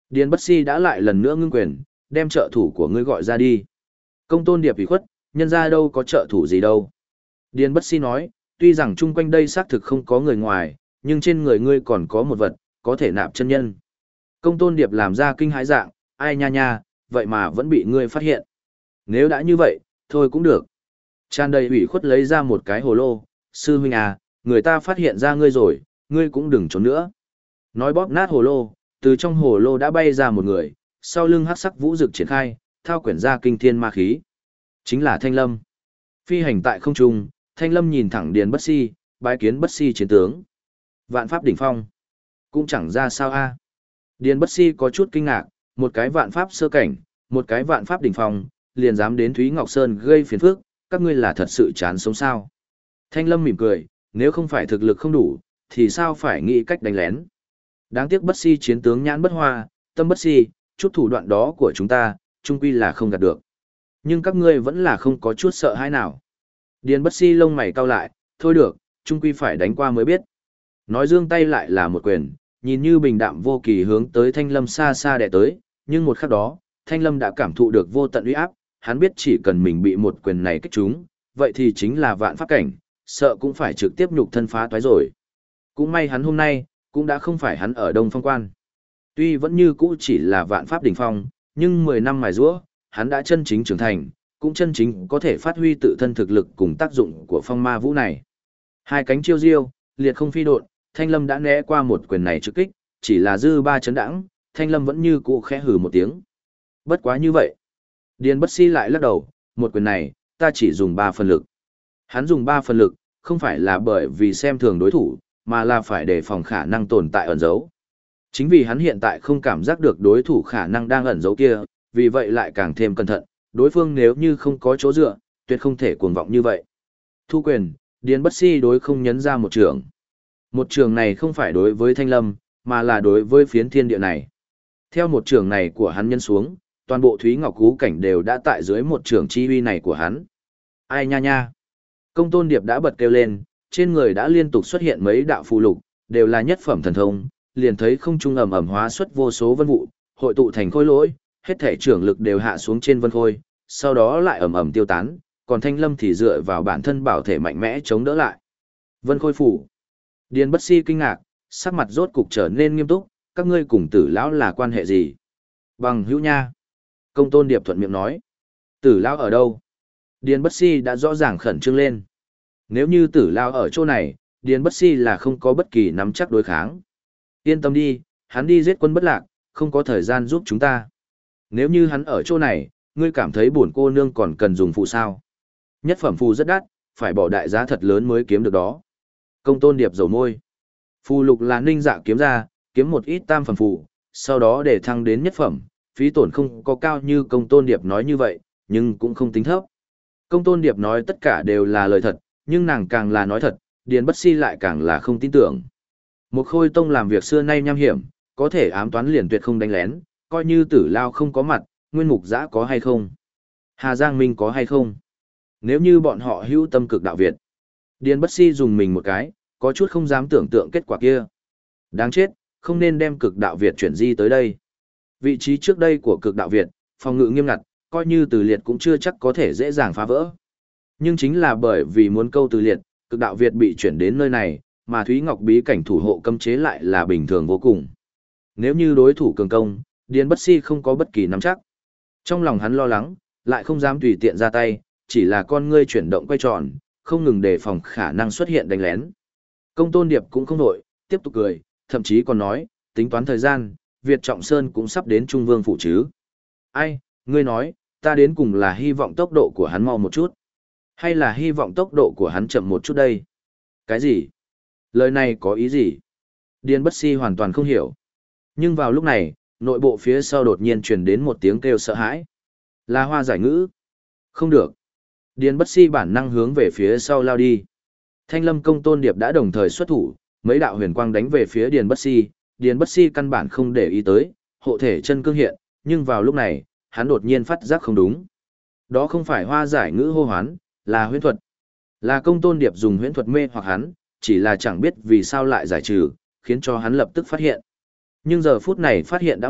Điền Bất Si đã lại lần nữa ngưng quyền, đem trợ thủ của ngươi gọi ra đi. Công Tôn Điệp ủy khuất, nhân ra đâu có trợ thủ gì đâu. Điền Bất Si nói, tuy rằng chung quanh đây xác thực không có người ngoài, nhưng trên người ngươi còn có một vật, có thể nạp chân nhân. Công Tôn Điệp làm ra kinh hãi dạng, ai nha nha, vậy mà vẫn bị ngươi phát hiện. Nếu đã như vậy, thôi cũng được. Tràn đầy ủy khuất lấy ra một cái hồ lô, sư huynh à, người ta phát hiện ra ngươi rồi, ngươi cũng đừng trốn nữa. Nói bóp nát hồ lô, từ trong hồ lô đã bay ra một người, sau lưng hắc sắc vũ rực triển khai, thao quyển ra kinh thiên ma khí. Chính là Thanh Lâm. Phi hành tại không trung, Thanh Lâm nhìn thẳng Điền Bất Si, bái kiến Bất Si chiến tướng. Vạn pháp đỉnh phong. Cũng chẳng ra sao a. Điền Bất Si có chút kinh ngạc, một cái vạn pháp sơ cảnh, một cái vạn pháp đỉnh phong, liền dám đến Thúy Ngọc Sơn gây phiền phức, các ngươi là thật sự chán sống sao. Thanh Lâm mỉm cười, nếu không phải thực lực không đủ, thì sao phải nghĩ cách đánh lén. Đáng tiếc Bất Si chiến tướng nhãn bất hoa, tâm bất si, chút thủ đoạn đó của chúng ta, chung quy là không gạt được. Nhưng các ngươi vẫn là không có chút sợ hãi nào. Điền Bất Si lông mày cau lại, thôi được, chung quy phải đánh qua mới biết. Nói giương tay lại là một quyền, nhìn như bình đạm vô kỳ hướng tới Thanh Lâm xa xa đè tới, nhưng một khắc đó, Thanh Lâm đã cảm thụ được vô tận uy áp, hắn biết chỉ cần mình bị một quyền này kích trúng, vậy thì chính là vạn pháp cảnh, sợ cũng phải trực tiếp nhục thân phá toái rồi. Cũng may hắn hôm nay, cũng đã không phải hắn ở Đông Phong Quan. Tuy vẫn như cũ chỉ là vạn pháp đỉnh phong, nhưng mười năm mài giũa, hắn đã chân chính trưởng thành, cũng chân chính có thể phát huy tự thân thực lực cùng tác dụng của phong ma vũ này. Hai cánh chiêu diêu, liệt không phi độn, Thanh Lâm đã né qua một quyền này trực kích, chỉ là dư ba chấn đãng, Thanh Lâm vẫn như cũ khẽ hừ một tiếng. Bất quá như vậy. Điền Bất Si lại lắc đầu, một quyền này, ta chỉ dùng ba phần lực. Hắn dùng ba phần lực, không phải là bởi vì xem thường đối thủ, mà là phải đề phòng khả năng tồn tại ẩn giấu. Chính vì hắn hiện tại không cảm giác được đối thủ khả năng đang ẩn giấu kia, vì vậy lại càng thêm cẩn thận, đối phương nếu như không có chỗ dựa, tuyệt không thể cuồng vọng như vậy. Thu quyền, Điền Bất Si đối không nhấn ra một trường. Một trường này không phải đối với Thanh Lâm, mà là đối với phiến thiên địa này. Theo một trường này của hắn nhân xuống, toàn bộ Thúy Ngọc Cú cảnh đều đã tại dưới một trường chi uy này của hắn. Ai nha nha. Công Tôn Điệp đã bật kêu lên, trên người đã liên tục xuất hiện mấy đạo phù lục, đều là nhất phẩm thần thông, liền thấy không trung ầm ầm hóa xuất vô số vân vụ, hội tụ thành khối lỗi, hết thể trưởng lực đều hạ xuống trên vân khôi, sau đó lại ầm ầm tiêu tán, còn Thanh Lâm thì dựa vào bản thân bảo thể mạnh mẽ chống đỡ lại. Vân khôi phủ. Điền Bất Si kinh ngạc, sắc mặt rốt cục trở nên nghiêm túc, các ngươi cùng Tử lão là quan hệ gì? Bằng hữu nha. Công Tôn Điệp thuận miệng nói. Tử lão ở đâu? Điền Bất Si đã rõ ràng khẩn trương lên. Nếu như Tử lão ở chỗ này, Điền Bất Si là không có bất kỳ nắm chắc đối kháng. Yên tâm đi, hắn đi giết quân bất lạc, không có thời gian giúp chúng ta. Nếu như hắn ở chỗ này, ngươi cảm thấy bổn cô nương còn cần dùng phụ sao? Nhất phẩm phù rất đắt, phải bỏ đại giá thật lớn mới kiếm được đó. Công Tôn Điệp dầu môi. Phù lục là Ninh Dạ kiếm ra, kiếm một ít tam phẩm phù, sau đó để thăng đến nhất phẩm, phí tổn không có cao như Công Tôn Điệp nói như vậy, nhưng cũng không tính thấp. Công Tôn Điệp nói tất cả đều là lời thật, nhưng nàng càng là nói thật, Điền Bất Si lại càng là không tin tưởng. Một Khôi Tông làm việc xưa nay nham hiểm, có thể ám toán liền tuyệt không đánh lén, coi như Tử Lao không có mặt, Nguyên Mục Giã có hay không? Hà Giang Minh có hay không? Nếu như bọn họ hữu tâm cực đạo Việt. Điền Bất Si dùng mình một cái, có chút không dám tưởng tượng kết quả kia. Đáng chết, không nên đem cực đạo Việt chuyển di tới đây. Vị trí trước đây của cực đạo Việt, phòng ngự nghiêm ngặt, coi như Từ Liệt cũng chưa chắc có thể dễ dàng phá vỡ. Nhưng chính là bởi vì muốn câu Từ Liệt, cực đạo Việt bị chuyển đến nơi này, mà Thúy Ngọc bí cảnh thủ hộ cấm chế lại là bình thường vô cùng. Nếu như đối thủ cường công, Điền Bất Si không có bất kỳ nắm chắc. Trong lòng hắn lo lắng, lại không dám tùy tiện ra tay, chỉ là con ngươi chuyển động quay tròn, không ngừng đề phòng khả năng xuất hiện đánh lén. Công Tôn Điệp cũng không nổi, tiếp tục cười, thậm chí còn nói, tính toán thời gian, Việt Trọng Sơn cũng sắp đến Trung Vương phủ chứ. Ai, ngươi nói, ta đến cùng là hy vọng tốc độ của hắn mau một chút, hay là hy vọng tốc độ của hắn chậm một chút đây? Cái gì? Lời này có ý gì? Điền Bất Si hoàn toàn không hiểu. Nhưng vào lúc này, nội bộ phía sau đột nhiên truyền đến một tiếng kêu sợ hãi. Là Hoa Giải Ngữ. Không được. Điền Bất Si bản năng hướng về phía sau lao đi. Thanh Lâm Công Tôn Điệp đã đồng thời xuất thủ, mấy đạo huyền quang đánh về phía Điền Bất Si, Điền Bất Si căn bản không để ý tới, hộ thể chân cương hiện, nhưng vào lúc này, hắn đột nhiên phát giác không đúng. Đó không phải Hoa Giải Ngữ hô hoán, là huyễn thuật. Là Công Tôn Điệp dùng huyễn thuật mê hoặc hắn, chỉ là chẳng biết vì sao lại giải trừ, khiến cho hắn lập tức phát hiện. Nhưng giờ phút này phát hiện đã muộn,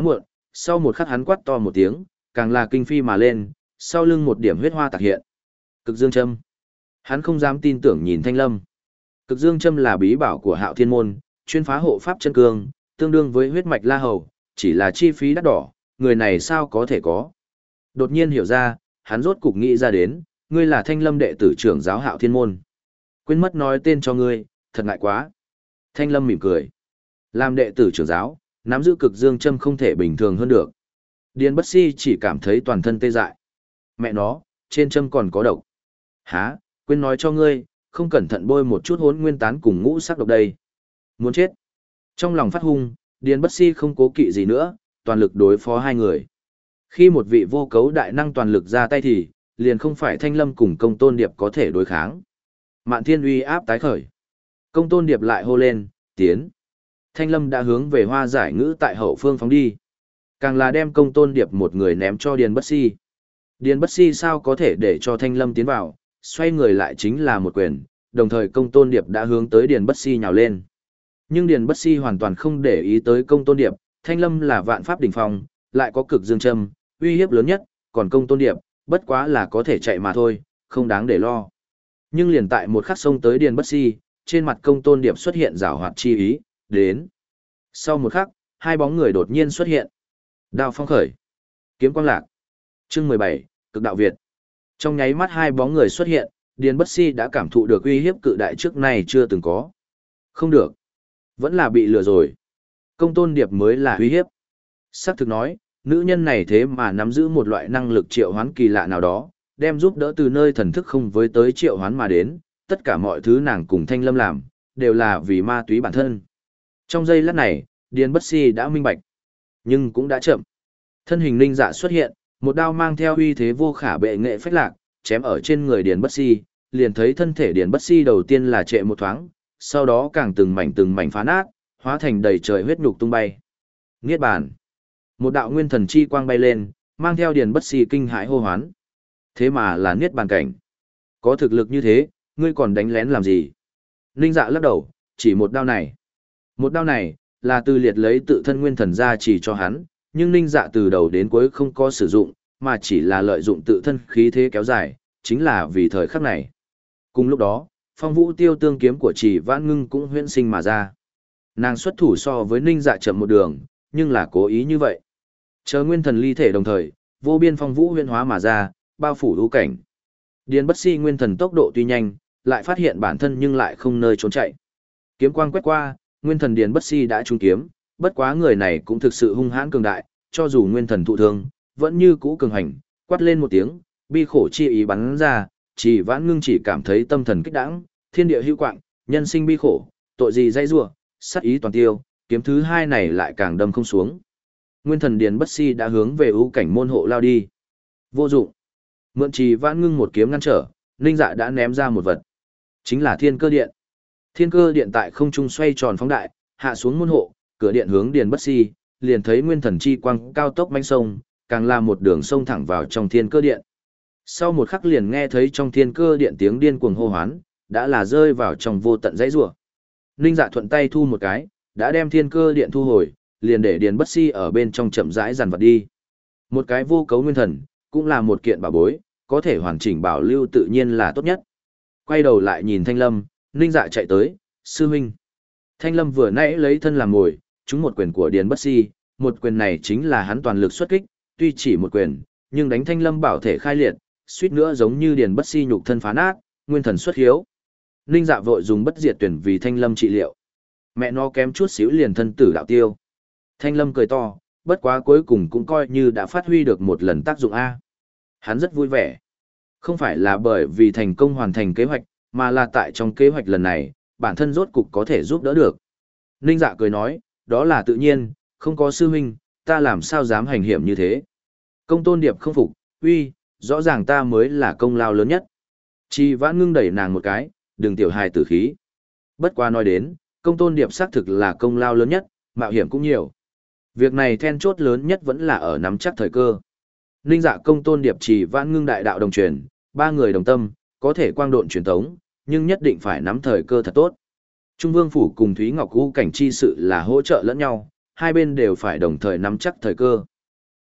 sau một khắc hắn quát to một tiếng, càng là kinh phi mà lên, sau lưng một điểm huyết hoa tạc hiện. Cực dương châm. Hắn không dám tin tưởng nhìn Thanh Lâm. Cực dương châm là bí bảo của Hạo Thiên môn, chuyên phá hộ pháp chân cương, tương đương với huyết mạch La Hầu, chỉ là chi phí đắt đỏ, người này sao có thể có. Đột nhiên hiểu ra, hắn rốt cục nghĩ ra đến, ngươi là Thanh Lâm đệ tử trưởng giáo Hạo Thiên môn. Quên mất nói tên cho ngươi, thật ngại quá. Thanh Lâm mỉm cười. Làm đệ tử trưởng giáo, nắm giữ cực dương châm không thể bình thường hơn được. Điền Bất Si chỉ cảm thấy toàn thân tê dại. Mẹ nó, trên châm còn có độc. Hả, quên nói cho ngươi, không cẩn thận bôi một chút hỗn nguyên tán cùng ngũ sắc độc đây. Muốn chết. Trong lòng phát hung, Điền Bất Si không cố kỵ gì nữa, toàn lực đối phó hai người. Khi một vị vô cấu đại năng toàn lực ra tay thì, liền không phải Thanh Lâm cùng Công Tôn Điệp có thể đối kháng. Mạn Thiên uy áp tái khởi. Công Tôn Điệp lại hô lên, tiến. Thanh Lâm đã hướng về hoa giải ngữ tại hậu phương phóng đi. Càng là đem Công Tôn Điệp một người ném cho Điền Bất Si. Điền Bất Si sao có thể để cho Thanh Lâm tiến vào, xoay người lại chính là một quyền, đồng thời Công Tôn Điệp đã hướng tới Điền Bất Si nhào lên. Nhưng Điền Bất Si hoàn toàn không để ý tới Công Tôn Điệp, Thanh Lâm là vạn pháp đỉnh phong, lại có cực dương châm, uy hiếp lớn nhất, còn Công Tôn Điệp, bất quá là có thể chạy mà thôi, không đáng để lo. Nhưng liền tại một khắc xông tới Điền Bất Si, trên mặt Công Tôn Điệp xuất hiện giảo hoạt chi ý, đến. Sau một khắc, hai bóng người đột nhiên xuất hiện. Đao phong khởi, kiếm quang lạc. Chương mười bảy, Cực đạo Việt. Trong nháy mắt hai bóng người xuất hiện, Điền Bất Si đã cảm thụ được uy hiếp cự đại trước nay chưa từng có. Không được, vẫn là bị lừa rồi. Công Tôn Điệp mới là uy hiếp. Sắc thực nói, nữ nhân này thế mà nắm giữ một loại năng lực triệu hoán kỳ lạ nào đó, đem giúp đỡ từ nơi thần thức không với tới triệu hoán mà đến, tất cả mọi thứ nàng cùng Thanh Lâm làm, đều là vì ma túy bản thân. Trong giây lát này, Điền Bất Si đã minh bạch, nhưng cũng đã chậm. Thân hình linh dạ xuất hiện, một đao mang theo uy thế vô khả bệ nghệ phách lạc, chém ở trên người Điền Bất Si, liền thấy thân thể Điền Bất Si đầu tiên là trệ một thoáng, sau đó càng từng mảnh từng mảnh phá nát, hóa thành đầy trời huyết nhục tung bay. Niết bàn. Một đạo nguyên thần chi quang bay lên, mang theo Điền Bất Si kinh hãi hô hoán. Thế mà là niết bàn cảnh. Có thực lực như thế, ngươi còn đánh lén làm gì? Ninh Dạ lắc đầu, chỉ một đao này. Một đao này, là từ liệt lấy tự thân nguyên thần ra chỉ cho hắn, nhưng Ninh Dạ từ đầu đến cuối không có sử dụng, mà chỉ là lợi dụng tự thân khí thế kéo dài, chính là vì thời khắc này. Cùng lúc đó, phong vũ tiêu tương kiếm của Chỉ Vãn Ngưng cũng huyễn sinh mà ra. Nàng xuất thủ so với Ninh Dạ chậm một đường, nhưng là cố ý như vậy. Chờ nguyên thần ly thể đồng thời, vô biên phong vũ huyễn hóa mà ra, bao phủ lũ cảnh. Điền Bất Si nguyên thần tốc độ tuy nhanh, lại phát hiện bản thân nhưng lại không nơi trốn chạy. Kiếm quang quét qua, nguyên thần Điền Bất Si đã trúng kiếm, bất quá người này cũng thực sự hung hãn cường đại, cho dù nguyên thần thụ thương, vẫn như cũ cường hành, quát lên một tiếng, bi khổ chi ý bắn ra, Chỉ Vãn Ngưng chỉ cảm thấy tâm thần kích đãng, thiên địa hữu quạng, nhân sinh bi khổ, tội gì dây rủa, sát ý toàn tiêu, kiếm thứ hai này lại càng đâm không xuống. Nguyên thần Điền Bất Si đã hướng về ưu cảnh môn hộ lao đi. Vô dụng. Mượn Chỉ Vãn Ngưng một kiếm ngăn trở, Ninh Dạ đã ném ra một vật. Chính là Thiên Cơ Điện. Thiên Cơ Điện tại không trung xoay tròn phóng đại, hạ xuống môn hộ, cửa điện hướng Điền Bất Si, liền thấy nguyên thần chi quang cao tốc manh sông, càng là một đường sông thẳng vào trong Thiên Cơ Điện. Sau một khắc liền nghe thấy trong Thiên Cơ Điện tiếng điên cuồng hô hoán, đã là rơi vào trong vô tận dãy rủa. Ninh Dạ thuận tay thu một cái, đã đem Thiên Cơ Điện thu hồi, liền để Điền Bất Si ở bên trong chậm rãi dàn vật đi. Một cái vô cấu nguyên thần, cũng là một kiện bảo bối, có thể hoàn chỉnh bảo lưu tự nhiên là tốt nhất. Quay đầu lại nhìn Thanh Lâm, Ninh Dạ chạy tới, sư huynh. Thanh Lâm vừa nãy lấy thân làm mồi, trúng một quyền của Điền Bất Si, một quyền này chính là hắn toàn lực xuất kích, tuy chỉ một quyền, nhưng đánh Thanh Lâm bảo thể khai liệt, suýt nữa giống như Điền Bất Si nhục thân phá nát, nguyên thần xuất hiếu. Ninh Dạ vội dùng bất diệt tuyển vì Thanh Lâm trị liệu. Mẹ nó kém chút xíu liền thân tử đạo tiêu. Thanh Lâm cười to, bất quá cuối cùng cũng coi như đã phát huy được một lần tác dụng A. Hắn rất vui vẻ. Không phải là bởi vì thành công hoàn thành kế hoạch, mà là tại trong kế hoạch lần này, bản thân rốt cục có thể giúp đỡ được. Ninh Dạ cười nói, đó là tự nhiên, không có sư huynh, ta làm sao dám hành hiểm như thế. Công Tôn Điệp không phục, uy, rõ ràng ta mới là công lao lớn nhất. Chỉ Vãn Ngưng đẩy nàng một cái, đừng tiểu hài tử khí. Bất quá nói đến, Công Tôn Điệp xác thực là công lao lớn nhất, mạo hiểm cũng nhiều. Việc này then chốt lớn nhất vẫn là ở nắm chắc thời cơ. Ninh Dạ, Công Tôn Điệp, Chỉ Vãn Ngưng đại đạo đồng truyền, ba người đồng tâm, có thể quang độn truyền tống, nhưng nhất định phải nắm thời cơ thật tốt. Trung Vương Phủ cùng Thúy Ngọc U cảnh chi sự là hỗ trợ lẫn nhau, hai bên đều phải đồng thời nắm chắc thời cơ.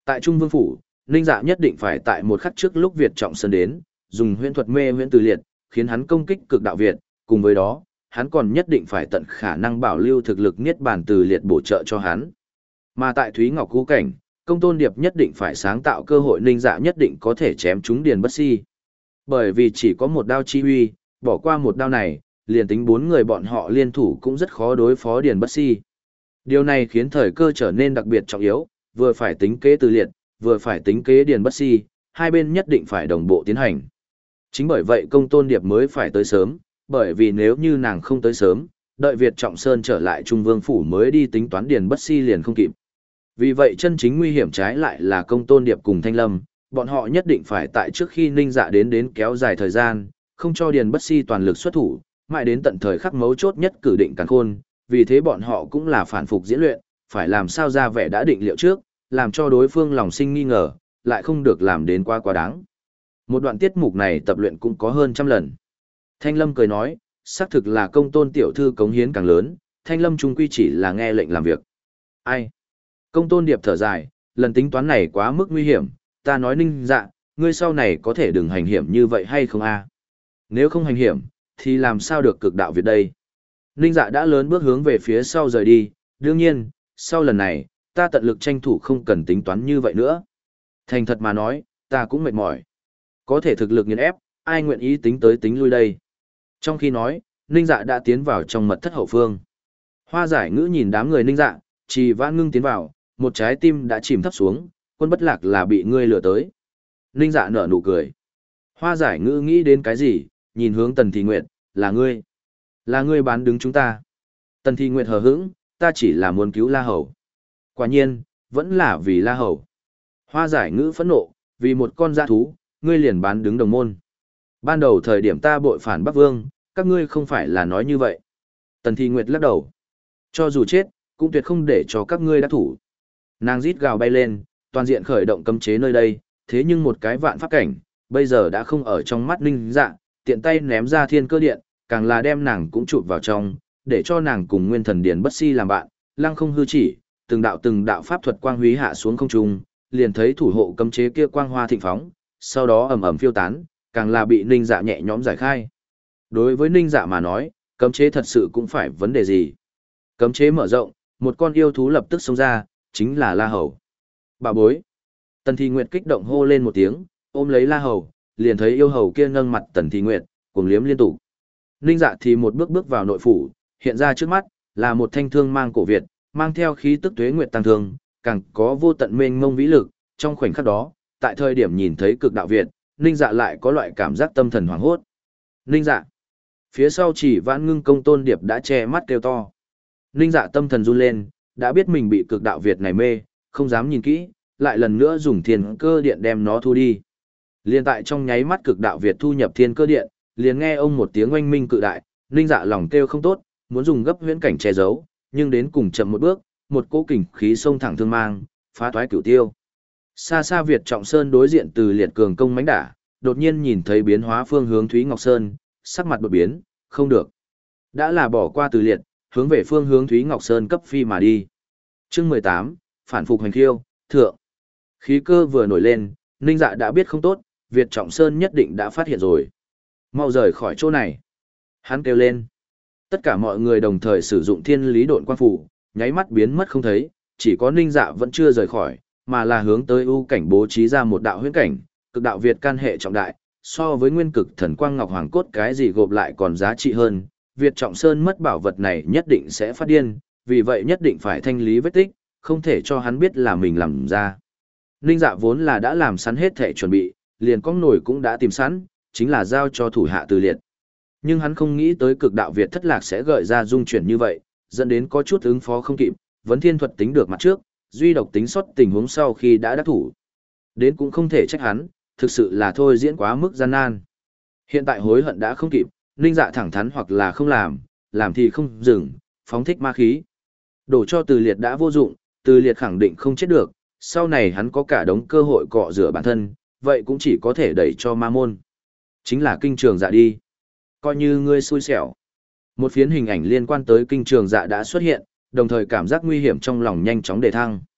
Tại Trung Vương Phủ, Ninh Dạ nhất định phải tại một khắc trước lúc Việt Trọng Sơn đến, dùng huyễn thuật mê huyễn từ liệt, khiến hắn công kích cực đạo Việt, cùng với đó, hắn còn nhất định phải tận khả năng bảo lưu thực lực niết bàn từ liệt bổ trợ cho hắn. Mà tại Thúy Ngọc Cú Cảnh, Công Tôn Điệp nhất định phải sáng tạo cơ hội Ninh Dạ nhất định có thể chém trúng Điền Bất Si. Bởi vì chỉ có một đao chi huy, bỏ qua một đao này, liền tính bốn người bọn họ liên thủ cũng rất khó đối phó Điền Bất Si. Điều này khiến thời cơ trở nên đặc biệt trọng yếu, vừa phải tính kế từ liệt, vừa phải tính kế Điền Bất Si, hai bên nhất định phải đồng bộ tiến hành. Chính bởi vậy Công Tôn Điệp mới phải tới sớm, bởi vì nếu như nàng không tới sớm, đợi Việt Trọng Sơn trở lại Trung Vương Phủ mới đi tính toán Điền Bất Si liền không kịp. Vì vậy chân chính nguy hiểm trái lại là Công Tôn Điệp cùng Thanh Lâm, bọn họ nhất định phải tại trước khi Ninh Dạ đến đến kéo dài thời gian, không cho Điền Bất Si toàn lực xuất thủ, mãi đến tận thời khắc mấu chốt nhất cử định càn khôn, vì thế bọn họ cũng là phản phục diễn luyện, phải làm sao ra vẻ đã định liệu trước, làm cho đối phương lòng sinh nghi ngờ, lại không được làm đến quá quá đáng. Một đoạn tiết mục này tập luyện cũng có hơn trăm lần. Thanh Lâm cười nói, xác thực là Công Tôn tiểu thư cống hiến càng lớn, Thanh Lâm chung quy chỉ là nghe lệnh làm việc. Ai? Công Tôn Điệp thở dài, lần tính toán này quá mức nguy hiểm, ta nói Ninh Dạ, ngươi sau này có thể đừng hành hiểm như vậy hay không a? Nếu không hành hiểm, thì làm sao được cực đạo Việt đây? Ninh Dạ đã lớn bước hướng về phía sau rời đi, đương nhiên, sau lần này, ta tận lực tranh thủ không cần tính toán như vậy nữa. Thành thật mà nói, ta cũng mệt mỏi. Có thể thực lực nghiền ép, ai nguyện ý tính tới tính lui đây? Trong khi nói, Ninh Dạ đã tiến vào trong mật thất hậu phương. Hoa Giải Ngữ nhìn đám người Ninh Dạ, Trì Vãn Ngưng tiến vào, một trái tim đã chìm thấp xuống, Quân Bất Lạc là bị ngươi lừa tới. Ninh Dạ nở nụ cười. Hoa Giải Ngữ nghĩ đến cái gì, nhìn hướng Tần Thị Nguyệt, là ngươi. Là ngươi bán đứng chúng ta. Tần Thị Nguyệt hờ hững, ta chỉ là muốn cứu La Hầu. Quả nhiên, vẫn là vì La Hầu. Hoa Giải Ngữ phẫn nộ, vì một con dã thú, ngươi liền bán đứng đồng môn. Ban đầu thời điểm ta bội phản Bắc Vương, các ngươi không phải là nói như vậy. Tần Thị Nguyệt lắc đầu. Cho dù chết, cũng tuyệt không để cho các ngươi đắc thủ. Nàng rít gào bay lên, toàn diện khởi động cấm chế nơi đây, thế nhưng một cái vạn pháp cảnh, bây giờ đã không ở trong mắt Ninh Dạ, tiện tay ném ra thiên cơ điện, càng là đem nàng cũng chụp vào trong, để cho nàng cùng Nguyên Thần Điền Bất Si làm bạn, lăng không hư chỉ, từng đạo từng đạo pháp thuật quang húy hạ xuống không trung, liền thấy thủ hộ cấm chế kia quang hoa thịnh phóng, sau đó ầm ầm phiêu tán, càng là bị Ninh Dạ nhẹ nhõm giải khai. Đối với Ninh Dạ mà nói, cấm chế thật sự cũng phải vấn đề gì. Cấm chế mở rộng, một con yêu thú lập tức xông ra, chính là La Hầu. Bà bối. Tần Thị Nguyệt kích động hô lên một tiếng, ôm lấy La Hầu, liền thấy yêu hầu kia nâng mặt Tần Thị Nguyệt, cuồng liếm liên tục. Ninh Dạ thì một bước bước vào nội phủ, hiện ra trước mắt, là một thanh thương mang cổ Việt, mang theo khí tức tuế nguyệt tăng thương, càng có vô tận mênh mông vĩ lực, trong khoảnh khắc đó, tại thời điểm nhìn thấy cực đạo Việt, Ninh Dạ lại có loại cảm giác tâm thần hoảng hốt. Ninh Dạ. Phía sau Chỉ Vãn Ngưng Công Tôn Điệp đã che mắt kêu to. Ninh Dạ tâm thần run lên, đã biết mình bị cực đạo Việt này mê, không dám nhìn kỹ, lại lần nữa dùng thiên cơ điện đem nó thu đi. Liên tại trong nháy mắt cực đạo Việt thu nhập thiên cơ điện, liền nghe ông một tiếng oanh minh cự đại, Ninh Dạ lòng kêu không tốt, muốn dùng gấp huyễn cảnh che giấu, nhưng đến cùng chậm một bước, một cỗ kình khí xông thẳng thương mang, phá toái cửu tiêu. Xa xa Việt Trọng Sơn đối diện từ liệt cường công mãnh đả, đột nhiên nhìn thấy biến hóa phương hướng Thúy Ngọc Sơn, sắc mặt đột biến, không được. Đã là bỏ qua từ liệt, hướng về phương hướng Thúy Ngọc Sơn cấp phi mà đi. Chương mười tám, phản phục hành khiêu, thượng. Khí cơ vừa nổi lên, Ninh Dạ đã biết không tốt, Việt Trọng Sơn nhất định đã phát hiện rồi. Mau rời khỏi chỗ này. Hắn kêu lên. Tất cả mọi người đồng thời sử dụng thiên lý độn quang phủ, nháy mắt biến mất không thấy, chỉ có Ninh Dạ vẫn chưa rời khỏi, mà là hướng tới ưu cảnh bố trí ra một đạo huyễn cảnh, cực đạo Việt can hệ trọng đại, so với nguyên cực thần quang ngọc hoàng cốt cái gì gộp lại còn giá trị hơn, Việt Trọng Sơn mất bảo vật này nhất định sẽ phát điên, vì vậy nhất định phải thanh lý vết tích, không thể cho hắn biết là mình làm ra. Ninh Dạ vốn là đã làm sẵn hết thể chuẩn bị, liền con nổi cũng đã tìm sẵn, chính là giao cho thủ hạ Từ Liệt. Nhưng hắn không nghĩ tới cực đạo Việt thất lạc sẽ gợi ra dung chuyển như vậy, dẫn đến có chút ứng phó không kịp, vấn thiên thuật tính được mặt trước, duy độc tính sót tình huống sau khi đã đắc thủ. Đến cũng không thể trách hắn, thực sự là thôi diễn quá mức gian nan. Hiện tại hối hận đã không kịp, Ninh Dạ thẳng thắn hoặc là không làm, làm thì không dừng, phóng thích ma khí. Đổ cho Từ Liệt đã vô dụng, Từ Liệt khẳng định không chết được, sau này hắn có cả đống cơ hội cọ rửa bản thân, vậy cũng chỉ có thể đẩy cho ma môn. Chính là kinh trường dạ đi. Coi như ngươi xui xẻo. Một phiến hình ảnh liên quan tới kinh trường dạ đã xuất hiện, đồng thời cảm giác nguy hiểm trong lòng nhanh chóng đề thăng.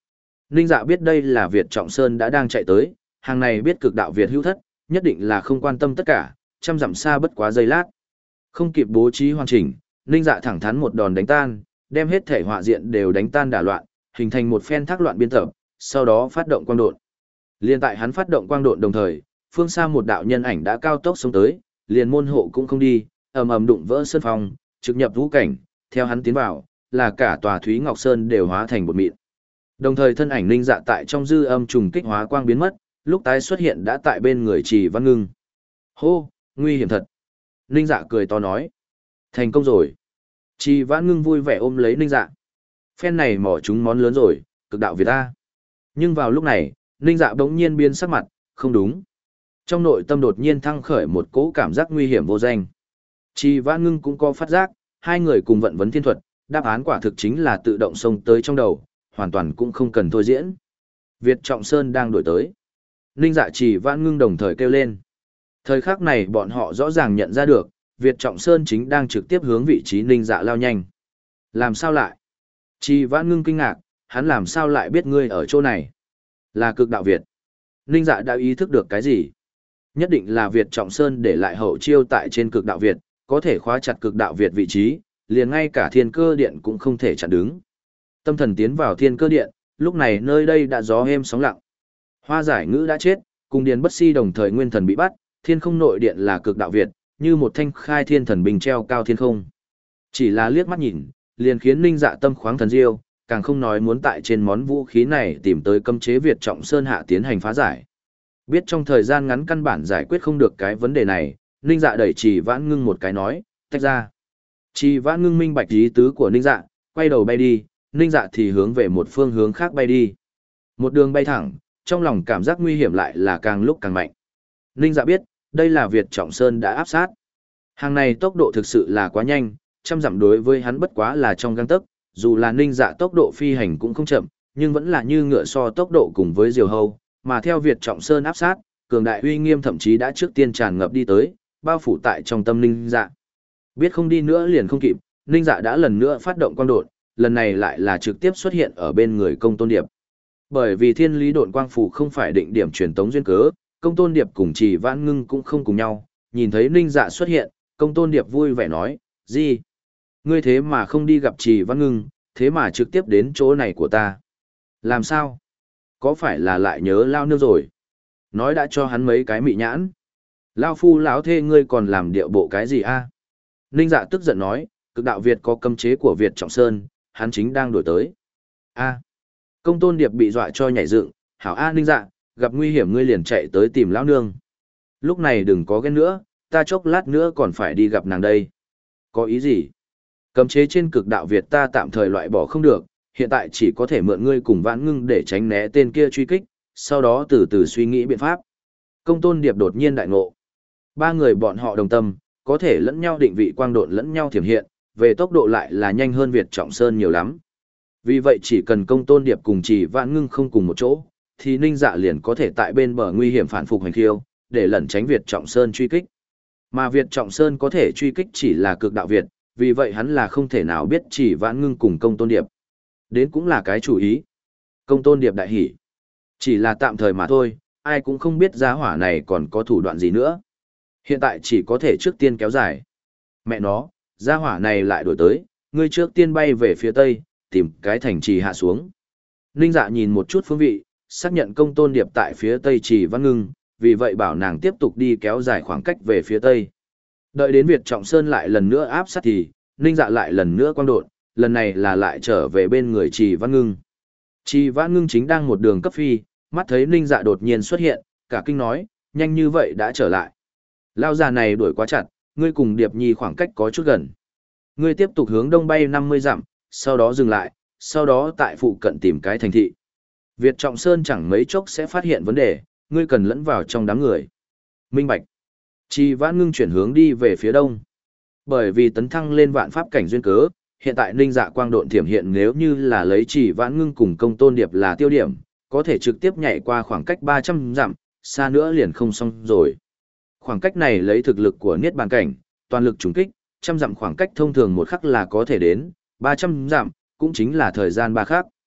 Ninh Dạ biết đây là Việt Trọng Sơn đã đang chạy tới, hàng này biết cực đạo Việt hữu thất, nhất định là không quan tâm tất cả, trăm dặm xa bất quá giây lát. Không kịp bố trí hoàn chỉnh, Ninh Dạ thẳng thắn một đòn đánh tan, đem hết thể họa diện đều đánh tan đả loạn, hình thành một phen thác loạn biên tập, sau đó phát động quang độn. Liên tại hắn phát động quang độn đồng thời, phương xa một đạo nhân ảnh đã cao tốc xông tới, liền môn hộ cũng không đi, ầm ầm đụng vỡ sơn phong, trực nhập vũ cảnh, theo hắn tiến vào, là cả tòa Thúy Ngọc Sơn đều hóa thành bột mịn. Đồng thời thân ảnh Ninh Dạ tại trong dư âm trùng kích hóa quang biến mất, lúc tái xuất hiện đã tại bên người Trì Văn Ngưng. Hô, nguy hiểm thật. Ninh Dạ cười to nói. Thành công rồi. Trì Văn Ngưng vui vẻ ôm lấy Ninh Dạ. Phen này mỏ chúng món lớn rồi, cực đạo Việt ta. Nhưng vào lúc này, Ninh Dạ bỗng nhiên biến sắc mặt, không đúng. Trong nội tâm đột nhiên thăng khởi một cỗ cảm giác nguy hiểm vô danh. Trì Văn Ngưng cũng có phát giác, hai người cùng vận vấn thiên thuật, đáp án quả thực chính là tự động xông tới trong đầu, hoàn toàn cũng không cần thôi diễn. Việt Trọng Sơn đang đuổi tới. Ninh Dạ Trì Văn Ngưng đồng thời kêu lên. Thời khắc này bọn họ rõ ràng nhận ra được, Việt Trọng Sơn chính đang trực tiếp hướng vị trí Ninh Dạ lao nhanh. Làm sao lại? Trì Văn Ngưng kinh ngạc, hắn làm sao lại biết ngươi ở chỗ này? Là cực đạo Việt. Ninh Dạ đã ý thức được cái gì? Nhất định là Việt Trọng Sơn để lại hậu chiêu tại trên cực đạo Việt, có thể khóa chặt cực đạo Việt vị trí, liền ngay cả thiên cơ điện cũng không thể chặn đứng. Tâm thần tiến vào thiên cơ điện, lúc này nơi đây đã gió êm sóng lặng. Hoa Giải Ngữ đã chết, cùng Điền Bất Si đồng thời nguyên thần bị bắt, thiên không nội điện là cực đạo Việt, như một thanh khai thiên thần bình treo cao thiên không. Chỉ là liếc mắt nhìn, liền khiến Ninh Dạ tâm khoáng thần diêu, càng không nói muốn tại trên món vũ khí này tìm tới cấm chế Việt Trọng Sơn hạ tiến hành phá giải. Biết trong thời gian ngắn căn bản giải quyết không được cái vấn đề này, Ninh Dạ đẩy Trì Vãn Ngưng một cái nói, tách ra. Trì Vãn Ngưng minh bạch ý tứ của Ninh Dạ, quay đầu bay đi, Ninh Dạ thì hướng về một phương hướng khác bay đi. Một đường bay thẳng, trong lòng cảm giác nguy hiểm lại là càng lúc càng mạnh. Ninh Dạ biết, đây là Việt Trọng Sơn đã áp sát. Hàng này tốc độ thực sự là quá nhanh, trăm dặm đối với hắn bất quá là trong gang tấc, dù là Ninh Dạ tốc độ phi hành cũng không chậm, nhưng vẫn là như ngựa so tốc độ cùng với diều hâu, mà theo Việt Trọng Sơn áp sát, cường đại uy nghiêm thậm chí đã trước tiên tràn ngập đi tới, bao phủ tại trong tâm Ninh Dạ. Biết không đi nữa liền không kịp, Ninh Dạ đã lần nữa phát động quang độn, lần này lại là trực tiếp xuất hiện ở bên người Công Tôn Điệp. Bởi vì thiên lý độn quang phủ không phải định điểm truyền tống duyên cớ, Công Tôn Điệp cùng Trì Vãn Ngưng cũng không cùng nhau, nhìn thấy Ninh Dạ xuất hiện, Công Tôn Điệp vui vẻ nói, gì? Ngươi thế mà không đi gặp Trì Vãn Ngưng, thế mà trực tiếp đến chỗ này của ta. Làm sao? Có phải là lại nhớ lao nương rồi? Nói đã cho hắn mấy cái mị nhãn. Lao phu lão thê ngươi còn làm điệu bộ cái gì a? Ninh Dạ tức giận nói, cực đạo Việt có cấm chế của Việt Trọng Sơn, hắn chính đang đổi tới. A. Công Tôn Điệp bị dọa cho nhảy dựng, hảo a Ninh Dạ, gặp nguy hiểm ngươi liền chạy tới tìm lão nương. Lúc này đừng có ghen nữa, ta chốc lát nữa còn phải đi gặp nàng đây. Có ý gì? Cấm chế trên cực đạo Việt ta tạm thời loại bỏ không được, hiện tại chỉ có thể mượn ngươi cùng Vãn Ngưng để tránh né tên kia truy kích, sau đó từ từ suy nghĩ biện pháp. Công Tôn Điệp đột nhiên đại ngộ. Ba người bọn họ đồng tâm, có thể lẫn nhau định vị quang độn lẫn nhau thiểm hiện, về tốc độ lại là nhanh hơn Việt Trọng Sơn nhiều lắm. Vì vậy chỉ cần Công Tôn Điệp cùng Trì Vãn Ngưng không cùng một chỗ, thì Ninh Dạ liền có thể tại bên bờ nguy hiểm phản phục hành khiêu, để lẩn tránh Việt Trọng Sơn truy kích. Mà Việt Trọng Sơn có thể truy kích chỉ là cực đạo Việt, vì vậy hắn là không thể nào biết Trì Vãn Ngưng cùng Công Tôn Điệp. Đến cũng là cái chủ ý. Công Tôn Điệp đại hỉ. Chỉ là tạm thời mà thôi, ai cũng không biết giá hỏa này còn có thủ đoạn gì nữa. Hiện tại chỉ có thể trước tiên kéo dài. Mẹ nó, giá hỏa này lại đổi tới, ngươi trước tiên bay về phía tây, tìm cái thành trì hạ xuống. Ninh Dạ nhìn một chút phương vị, xác nhận Công Tôn Điệp tại phía tây Trì Vãn Ngưng, vì vậy bảo nàng tiếp tục đi kéo dài khoảng cách về phía tây. Đợi đến Việt Trọng Sơn lại lần nữa áp sát thì, Ninh Dạ lại lần nữa quang độn, lần này là lại trở về bên người Trì Vãn Ngưng. Trì Vãn Ngưng chính đang một đường cấp phi, mắt thấy Ninh Dạ đột nhiên xuất hiện, cả kinh nói, nhanh như vậy đã trở lại. Lao già này đuổi quá chặt, ngươi cùng Điệp Nhi khoảng cách có chút gần. Ngươi tiếp tục hướng đông bay năm mươi dặm, sau đó dừng lại, sau đó tại phụ cận tìm cái thành thị. Việt Trọng Sơn chẳng mấy chốc sẽ phát hiện vấn đề, ngươi cần lẫn vào trong đám người. Minh bạch. Trì Vãn Ngưng chuyển hướng đi về phía đông. Bởi vì tấn thăng lên vạn pháp cảnh duyên cớ, hiện tại Ninh Dạ quang độn thiểm hiện nếu như là lấy Trì Vãn Ngưng cùng Công Tôn Điệp là tiêu điểm, có thể trực tiếp nhảy qua khoảng cách ba trăm dặm, xa nữa liền không xong rồi. Khoảng cách này lấy thực lực của Niết Bàn cảnh, toàn lực trùng kích, trăm dặm khoảng cách thông thường một khắc là có thể đến, ba trăm dặm, cũng chính là thời gian ba khắc.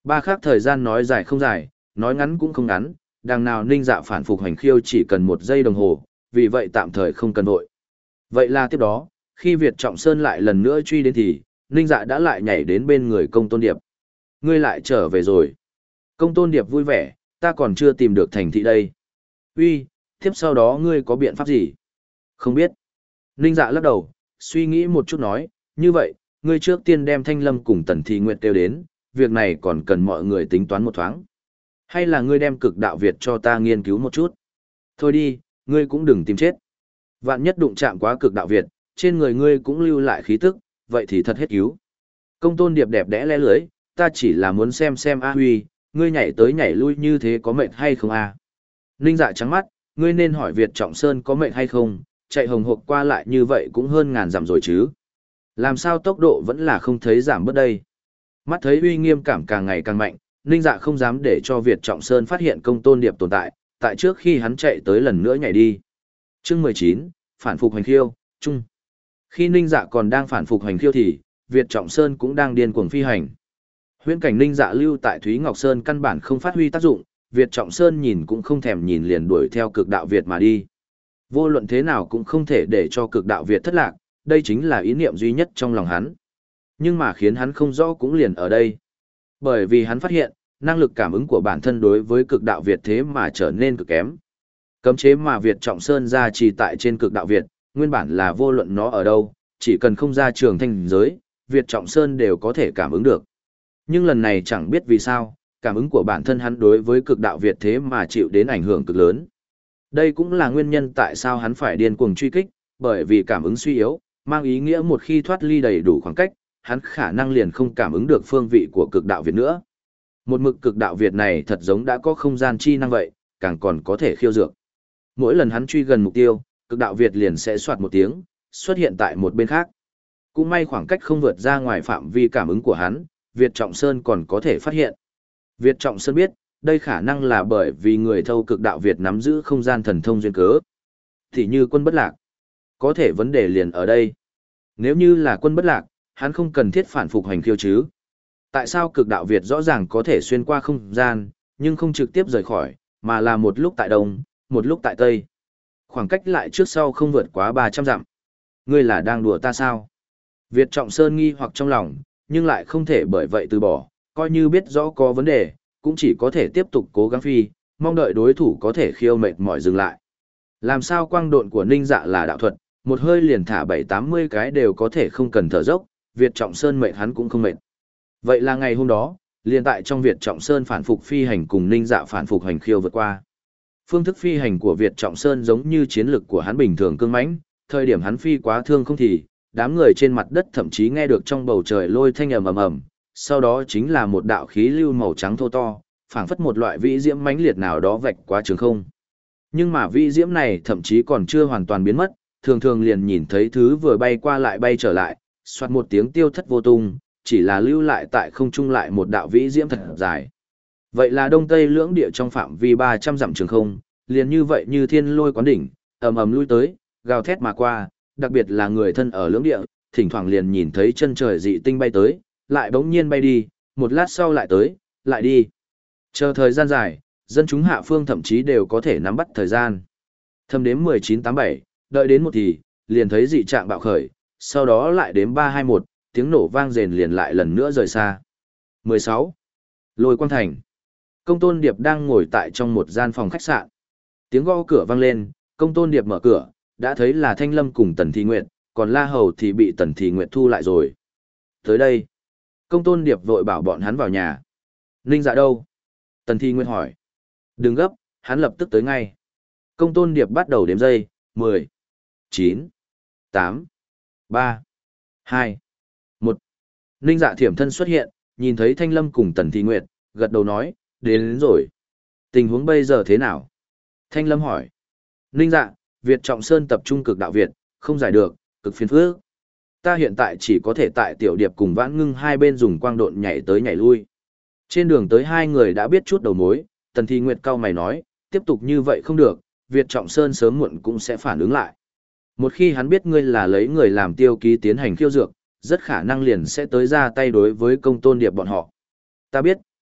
Ba khác thời gian nói dài không dài, nói ngắn cũng không ngắn, đằng nào Ninh Dạ phản phục hành khiêu chỉ cần một giây đồng hồ, vì vậy tạm thời không cần vội. Vậy là tiếp đó, khi Việt Trọng Sơn lại lần nữa truy đến thì, Ninh Dạ đã lại nhảy đến bên người Công Tôn Điệp. Ngươi lại trở về rồi. Công Tôn Điệp vui vẻ, ta còn chưa tìm được thành thị đây. Uy, tiếp sau đó ngươi có biện pháp gì? Không biết. Ninh Dạ lắc đầu, suy nghĩ một chút nói, như vậy, ngươi trước tiên đem Thanh Lâm cùng Tần Thị Nguyệt kêu đến, việc này còn cần mọi người tính toán một thoáng. Hay là ngươi đem cực đạo Việt cho ta nghiên cứu một chút? Thôi đi, ngươi cũng đừng tìm chết. Vạn nhất đụng chạm quá cực đạo Việt, trên người ngươi cũng lưu lại khí tức, vậy thì thật hết cứu. Công Tôn Điệp đẹp đẽ lẽ lưới, ta chỉ là muốn xem xem A Huy, ngươi nhảy tới nhảy lui như thế có mệt hay không a? Ninh Dạ trắng mắt, ngươi nên hỏi Việt Trọng Sơn có mệt hay không, chạy hồng hộc qua lại như vậy cũng hơn ngàn dặm rồi chứ. Làm sao tốc độ vẫn là không thấy giảm bớt đây? Mắt thấy uy nghiêm cảm càng ngày càng mạnh, Ninh Dạ không dám để cho Việt Trọng Sơn phát hiện Công Tôn Điệp tồn tại, tại trước khi hắn chạy tới lần nữa nhảy đi. Chương mười chín, phản phục hành khiêu, chung. Khi Ninh Dạ còn đang phản phục hành khiêu thì, Việt Trọng Sơn cũng đang điên cuồng phi hành. Huyễn cảnh Ninh Dạ lưu tại Thúy Ngọc Sơn căn bản không phát huy tác dụng, Việt Trọng Sơn nhìn cũng không thèm nhìn liền đuổi theo cực đạo Việt mà đi. Vô luận thế nào cũng không thể để cho cực đạo Việt thất lạc, đây chính là ý niệm duy nhất trong lòng hắn. Nhưng mà khiến hắn không rõ cũng liền ở đây. Bởi vì hắn phát hiện, năng lực cảm ứng của bản thân đối với cực đạo Việt thế mà trở nên cực kém. Cấm chế mà Việt Trọng Sơn ra trì tại trên cực đạo Việt, nguyên bản là vô luận nó ở đâu, chỉ cần không ra trường thanh giới, Việt Trọng Sơn đều có thể cảm ứng được. Nhưng lần này chẳng biết vì sao, cảm ứng của bản thân hắn đối với cực đạo Việt thế mà chịu đến ảnh hưởng cực lớn. Đây cũng là nguyên nhân tại sao hắn phải điên cuồng truy kích, bởi vì cảm ứng suy yếu, mang ý nghĩa một khi thoát ly đầy đủ khoảng cách, hắn khả năng liền không cảm ứng được phương vị của cực đạo Việt nữa. Một mực cực đạo Việt này thật giống đã có không gian chi năng vậy, càng còn có thể khiêu dược. Mỗi lần hắn truy gần mục tiêu, cực đạo Việt liền sẽ soạt một tiếng, xuất hiện tại một bên khác. Cũng may khoảng cách không vượt ra ngoài phạm vi cảm ứng của hắn, Việt Trọng Sơn còn có thể phát hiện. Việt Trọng Sơn biết, đây khả năng là bởi vì người thâu cực đạo Việt nắm giữ không gian thần thông duyên cớ. Thì như quân bất lạc. Có thể vấn đề liền ở đây. Nếu như là quân bất lạc, hắn không cần thiết phản phục hành khiêu chứ. Tại sao cực đạo Việt rõ ràng có thể xuyên qua không gian, nhưng không trực tiếp rời khỏi, mà là một lúc tại đông, một lúc tại tây. Khoảng cách lại trước sau không vượt quá ba trăm dặm. Ngươi là đang đùa ta sao? Việt Trọng Sơn nghi hoặc trong lòng, nhưng lại không thể bởi vậy từ bỏ, coi như biết rõ có vấn đề, cũng chỉ có thể tiếp tục cố gắng phi, mong đợi đối thủ có thể khiêu mệt mỏi dừng lại. Làm sao quang độn của Ninh Dạ là đạo thuật, một hơi liền thả bảy tám mươi cái đều có thể không cần thở dốc, Việt Trọng Sơn mệt hắn cũng không mệt. Vậy là ngày hôm đó, liền tại trong Việt Trọng Sơn phản phục phi hành cùng Ninh Dạ phản phục hành khiêu vượt qua. Phương thức phi hành của Việt Trọng Sơn giống như chiến lực của hắn bình thường cương mãnh, thời điểm hắn phi quá thương không thì, đám người trên mặt đất thậm chí nghe được trong bầu trời lôi thanh ầm ầm ầm, sau đó chính là một đạo khí lưu màu trắng thô to, phảng phất một loại vĩ diễm mãnh liệt nào đó vạch qua trường không. Nhưng mà vĩ diễm này thậm chí còn chưa hoàn toàn biến mất, thường thường liền nhìn thấy thứ vừa bay qua lại bay trở lại, xoát một tiếng tiêu thất vô tung, chỉ là lưu lại tại không trung lại một đạo vĩ diễm thật dài. Vậy là đông tây lưỡng địa trong phạm vi ba trăm dặm trường không, liền như vậy như thiên lôi quán đỉnh, ầm ầm lui tới, gào thét mà qua, đặc biệt là người thân ở lưỡng địa, thỉnh thoảng liền nhìn thấy chân trời dị tinh bay tới, lại bỗng nhiên bay đi, một lát sau lại tới, lại đi. Chờ thời gian dài, dân chúng hạ phương thậm chí đều có thể nắm bắt thời gian. Thâm đếm mười chín tám bảy, đợi đến một thì, liền thấy dị trạng bạo khởi, sau đó lại đếm ba hai một, tiếng nổ vang rền liền lại lần nữa rời xa. mười sáu. Lôi Quang Thành. Công Tôn Điệp đang ngồi tại trong một gian phòng khách sạn. Tiếng gõ cửa vang lên, Công Tôn Điệp mở cửa, đã thấy là Thanh Lâm cùng Tần Thị Nguyệt, còn La Hầu thì bị Tần Thị Nguyệt thu lại rồi. Tới đây. Công Tôn Điệp vội bảo bọn hắn vào nhà. Ninh Dạ đâu? Tần Thị Nguyệt hỏi. Đừng gấp, hắn lập tức tới ngay. Công Tôn Điệp bắt đầu đếm giây, mười, chín, tám, ba, hai, một. Ninh Dạ thiểm thân xuất hiện, nhìn thấy Thanh Lâm cùng Tần Thị Nguyệt, gật đầu nói, đến, đến rồi. Tình huống bây giờ thế nào? Thanh Lâm hỏi. Ninh Dạ, Việt Trọng Sơn tập trung cực đạo Việt, không giải được, cực phiền phức. Ta hiện tại chỉ có thể tại Tiểu Điệp cùng Vãn Ngưng hai bên dùng quang độn nhảy tới nhảy lui. Trên đường tới hai người đã biết chút đầu mối, Tần Thị Nguyệt cau mày nói, tiếp tục như vậy không được, Việt Trọng Sơn sớm muộn cũng sẽ phản ứng lại. Một khi hắn biết ngươi là lấy người làm tiêu ký tiến hành khiêu dược, rất khả năng liền sẽ tới ra tay đối với Công Tôn Điệp bọn họ. Ta biết,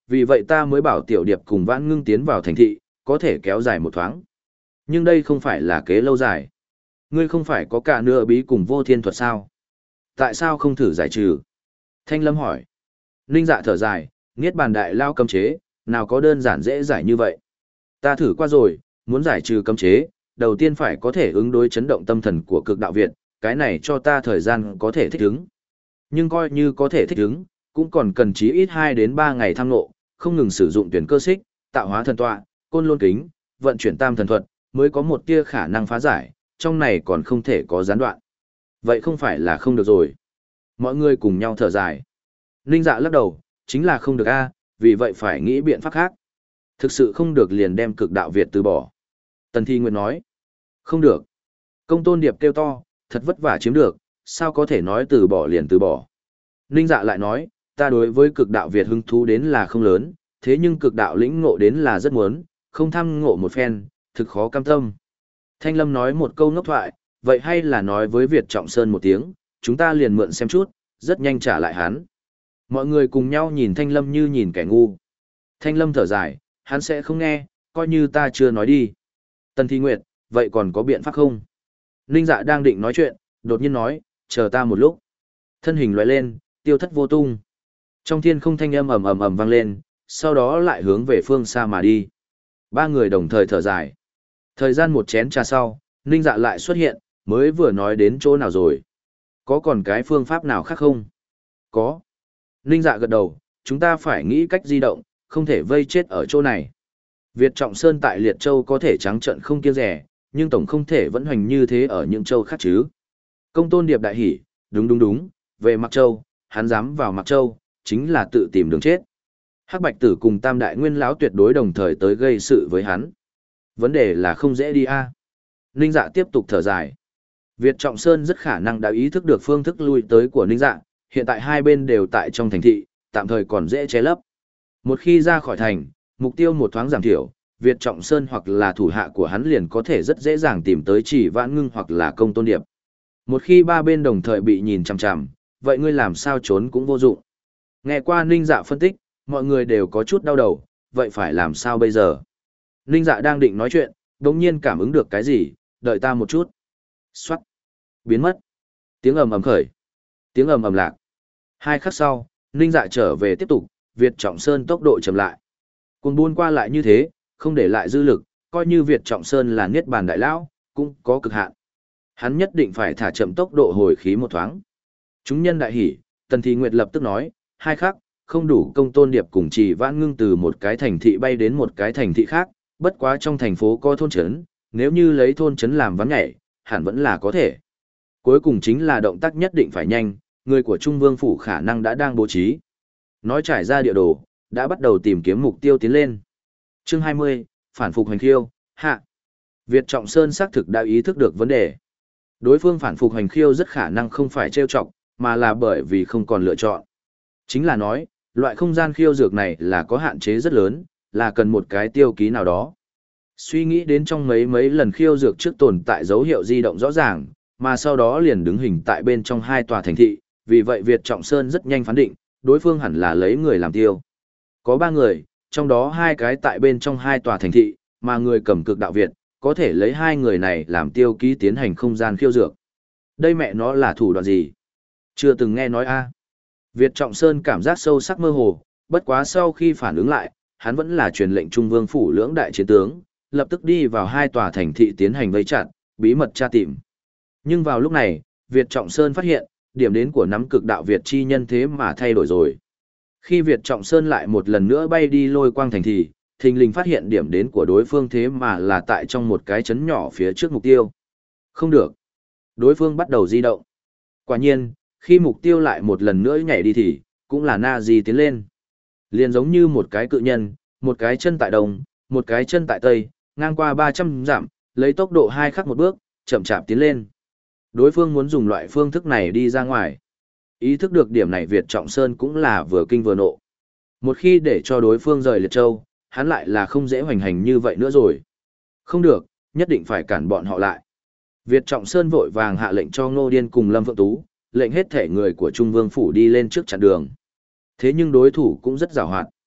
Vì vậy ta mới bảo Tiểu Điệp cùng Vãn Ngưng tiến vào thành thị, có thể kéo dài một thoáng. Nhưng đây không phải là kế lâu dài. Ngươi không phải có cả nửa bí cùng vô thiên thuật sao? Tại sao không thử giải trừ? Thanh Lâm hỏi. Ninh Dạ thở dài, Niết Bàn Đại Lao cấm chế, nào có đơn giản dễ giải như vậy. Ta thử qua rồi, muốn giải trừ cấm chế, đầu tiên phải có thể ứng đối chấn động tâm thần của cực đạo Việt, cái này cho ta thời gian có thể thích ứng. Nhưng coi như có thể thích ứng, cũng còn cần chí ít hai đến ba ngày tham ngộ, không ngừng sử dụng tuyển cơ xích, tạo hóa thần tọa, côn lôn kính, vận chuyển tam thần thuật, mới có một tia khả năng phá giải, trong này còn không thể có gián đoạn. Vậy không phải là không được rồi. Mọi người cùng nhau thở dài. Ninh Dạ lắc đầu, chính là không được a, vì vậy phải nghĩ biện pháp khác. Thực sự không được liền đem cực đạo Việt từ bỏ. Tần Thi Nguyệt nói, không được. Công Tôn Điệp kêu to, thật vất vả chiếm được, sao có thể nói từ bỏ liền từ bỏ. Ninh Dạ lại nói, ta đối với cực đạo Việt hứng thú đến là không lớn, thế nhưng cực đạo lĩnh ngộ đến là rất muốn, không tham ngộ một phen, thực khó cam tâm. Thanh Lâm nói một câu ngốc thoại, vậy hay là nói với Việt Trọng Sơn một tiếng, chúng ta liền mượn xem chút, rất nhanh trả lại hắn. Mọi người cùng nhau nhìn Thanh Lâm như nhìn kẻ ngu. Thanh Lâm thở dài, hắn sẽ không nghe, coi như ta chưa nói đi. Tần Thi Nguyệt, vậy còn có biện pháp không? Ninh Dạ đang định nói chuyện, đột nhiên nói, chờ ta một lúc. Thân hình loại lên, tiêu thất vô tung. Trong thiên không thanh âm ầm ầm ầm vang lên, sau đó lại hướng về phương xa mà đi. Ba người đồng thời thở dài. Thời gian một chén trà sau, Ninh Dạ lại xuất hiện, mới vừa nói đến chỗ nào rồi. Có còn cái phương pháp nào khác không? Có. Ninh Dạ gật đầu, chúng ta phải nghĩ cách di động, không thể vây chết ở chỗ này. Việt Trọng Sơn tại Liệt Châu có thể trắng trận không kiêng rẻ, nhưng tổng không thể vẫn hoành như thế ở những châu khác chứ. Công Tôn Điệp đại hỉ, đúng đúng đúng, về Mạc Châu, hắn dám vào Mạc Châu, chính là tự tìm đường chết. Hắc Bạch Tử cùng Tam Đại Nguyên Lão tuyệt đối đồng thời tới gây sự với hắn. Vấn đề là không dễ đi a. Ninh Dạ tiếp tục thở dài. Việt Trọng Sơn rất khả năng đã ý thức được phương thức lui tới của Ninh Dạ, hiện tại hai bên đều tại trong thành thị, tạm thời còn dễ che lấp. Một khi ra khỏi thành, mục tiêu một thoáng giảm thiểu, Việt Trọng Sơn hoặc là thủ hạ của hắn liền có thể rất dễ dàng tìm tới Chỉ Vãn Ngưng hoặc là Công Tôn Điệp. Một khi ba bên đồng thời bị nhìn chằm chằm, vậy ngươi làm sao trốn cũng vô dụng. Nghe qua Ninh Dạ phân tích, mọi người đều có chút đau đầu, vậy phải làm sao bây giờ? Ninh Dạ đang định nói chuyện, đột nhiên cảm ứng được cái gì, đợi ta một chút. Xoát. Biến mất. Tiếng ầm ầm khởi. Tiếng ầm ầm lạc. Hai khắc sau, Ninh Dạ trở về tiếp tục, Việt Trọng Sơn tốc độ chậm lại. Cuồng buôn qua lại như thế, không để lại dư lực, coi như Việt Trọng Sơn là Niết Bàn Đại Lão, cũng có cực hạn. Hắn nhất định phải thả chậm tốc độ hồi khí một thoáng. Chúng nhân đại hỉ, Tần Thi Nguyệt lập tức nói, hai khắc, không đủ. Công Tôn Điệp cùng Chỉ Vãn Ngưng từ một cái thành thị bay đến một cái thành thị khác, bất quá trong thành phố có thôn trấn, nếu như lấy thôn trấn làm ván nhảy, hẳn vẫn là có thể. Cuối cùng chính là động tác nhất định phải nhanh, người của Trung Vương phủ khả năng đã đang bố trí. Nói trải ra địa đồ, đã bắt đầu tìm kiếm mục tiêu tiến lên. Chương hai mươi, phản phục hành khiêu, hạ. Việt Trọng Sơn xác thực đã ý thức được vấn đề. Đối phương phản phục hành khiêu rất khả năng không phải trêu chọc, mà là bởi vì không còn lựa chọn. Chính là nói, loại không gian khiêu dược này là có hạn chế rất lớn, là cần một cái tiêu ký nào đó. Suy nghĩ đến trong mấy mấy lần khiêu dược trước tồn tại dấu hiệu di động rõ ràng, mà sau đó liền đứng hình tại bên trong hai tòa thành thị, vì vậy Việt Trọng Sơn rất nhanh phán định, đối phương hẳn là lấy người làm tiêu. Có ba người, trong đó hai cái tại bên trong hai tòa thành thị, mà người cầm cực đạo Việt, có thể lấy hai người này làm tiêu ký tiến hành không gian khiêu dược. Đây mẹ nó là thủ đoạn gì? Chưa từng nghe nói a. Việt Trọng Sơn cảm giác sâu sắc mơ hồ, bất quá sau khi phản ứng lại, hắn vẫn là truyền lệnh Trung Vương phủ lưỡng đại chiến tướng, lập tức đi vào hai tòa thành thị tiến hành vây chặn, bí mật tra tìm. Nhưng vào lúc này, Việt Trọng Sơn phát hiện, điểm đến của nắm cực đạo Việt chi nhân thế mà thay đổi rồi. Khi Việt Trọng Sơn lại một lần nữa bay đi lôi quang thành thì, thình lình phát hiện điểm đến của đối phương thế mà là tại trong một cái trấn nhỏ phía trước mục tiêu. Không được. Đối phương bắt đầu di động. Quả nhiên, khi mục tiêu lại một lần nữa nhảy đi thì, cũng là na di tiến lên. Liền giống như một cái cự nhân, một cái chân tại đông, một cái chân tại tây, ngang qua ba trăm dặm, lấy tốc độ hai khắc một bước, chậm chạp tiến lên. Đối phương muốn dùng loại phương thức này đi ra ngoài. Ý thức được điểm này Việt Trọng Sơn cũng là vừa kinh vừa nộ. Một khi để cho đối phương rời Liệt Châu, hắn lại là không dễ hoành hành như vậy nữa rồi. Không được, nhất định phải cản bọn họ lại. Việt Trọng Sơn vội vàng hạ lệnh cho Ngô Điên cùng Lâm Phượng Tú, lệnh hết thể người của Trung Vương phủ đi lên trước chặn đường. Thế nhưng đối thủ cũng rất giàu hoạt.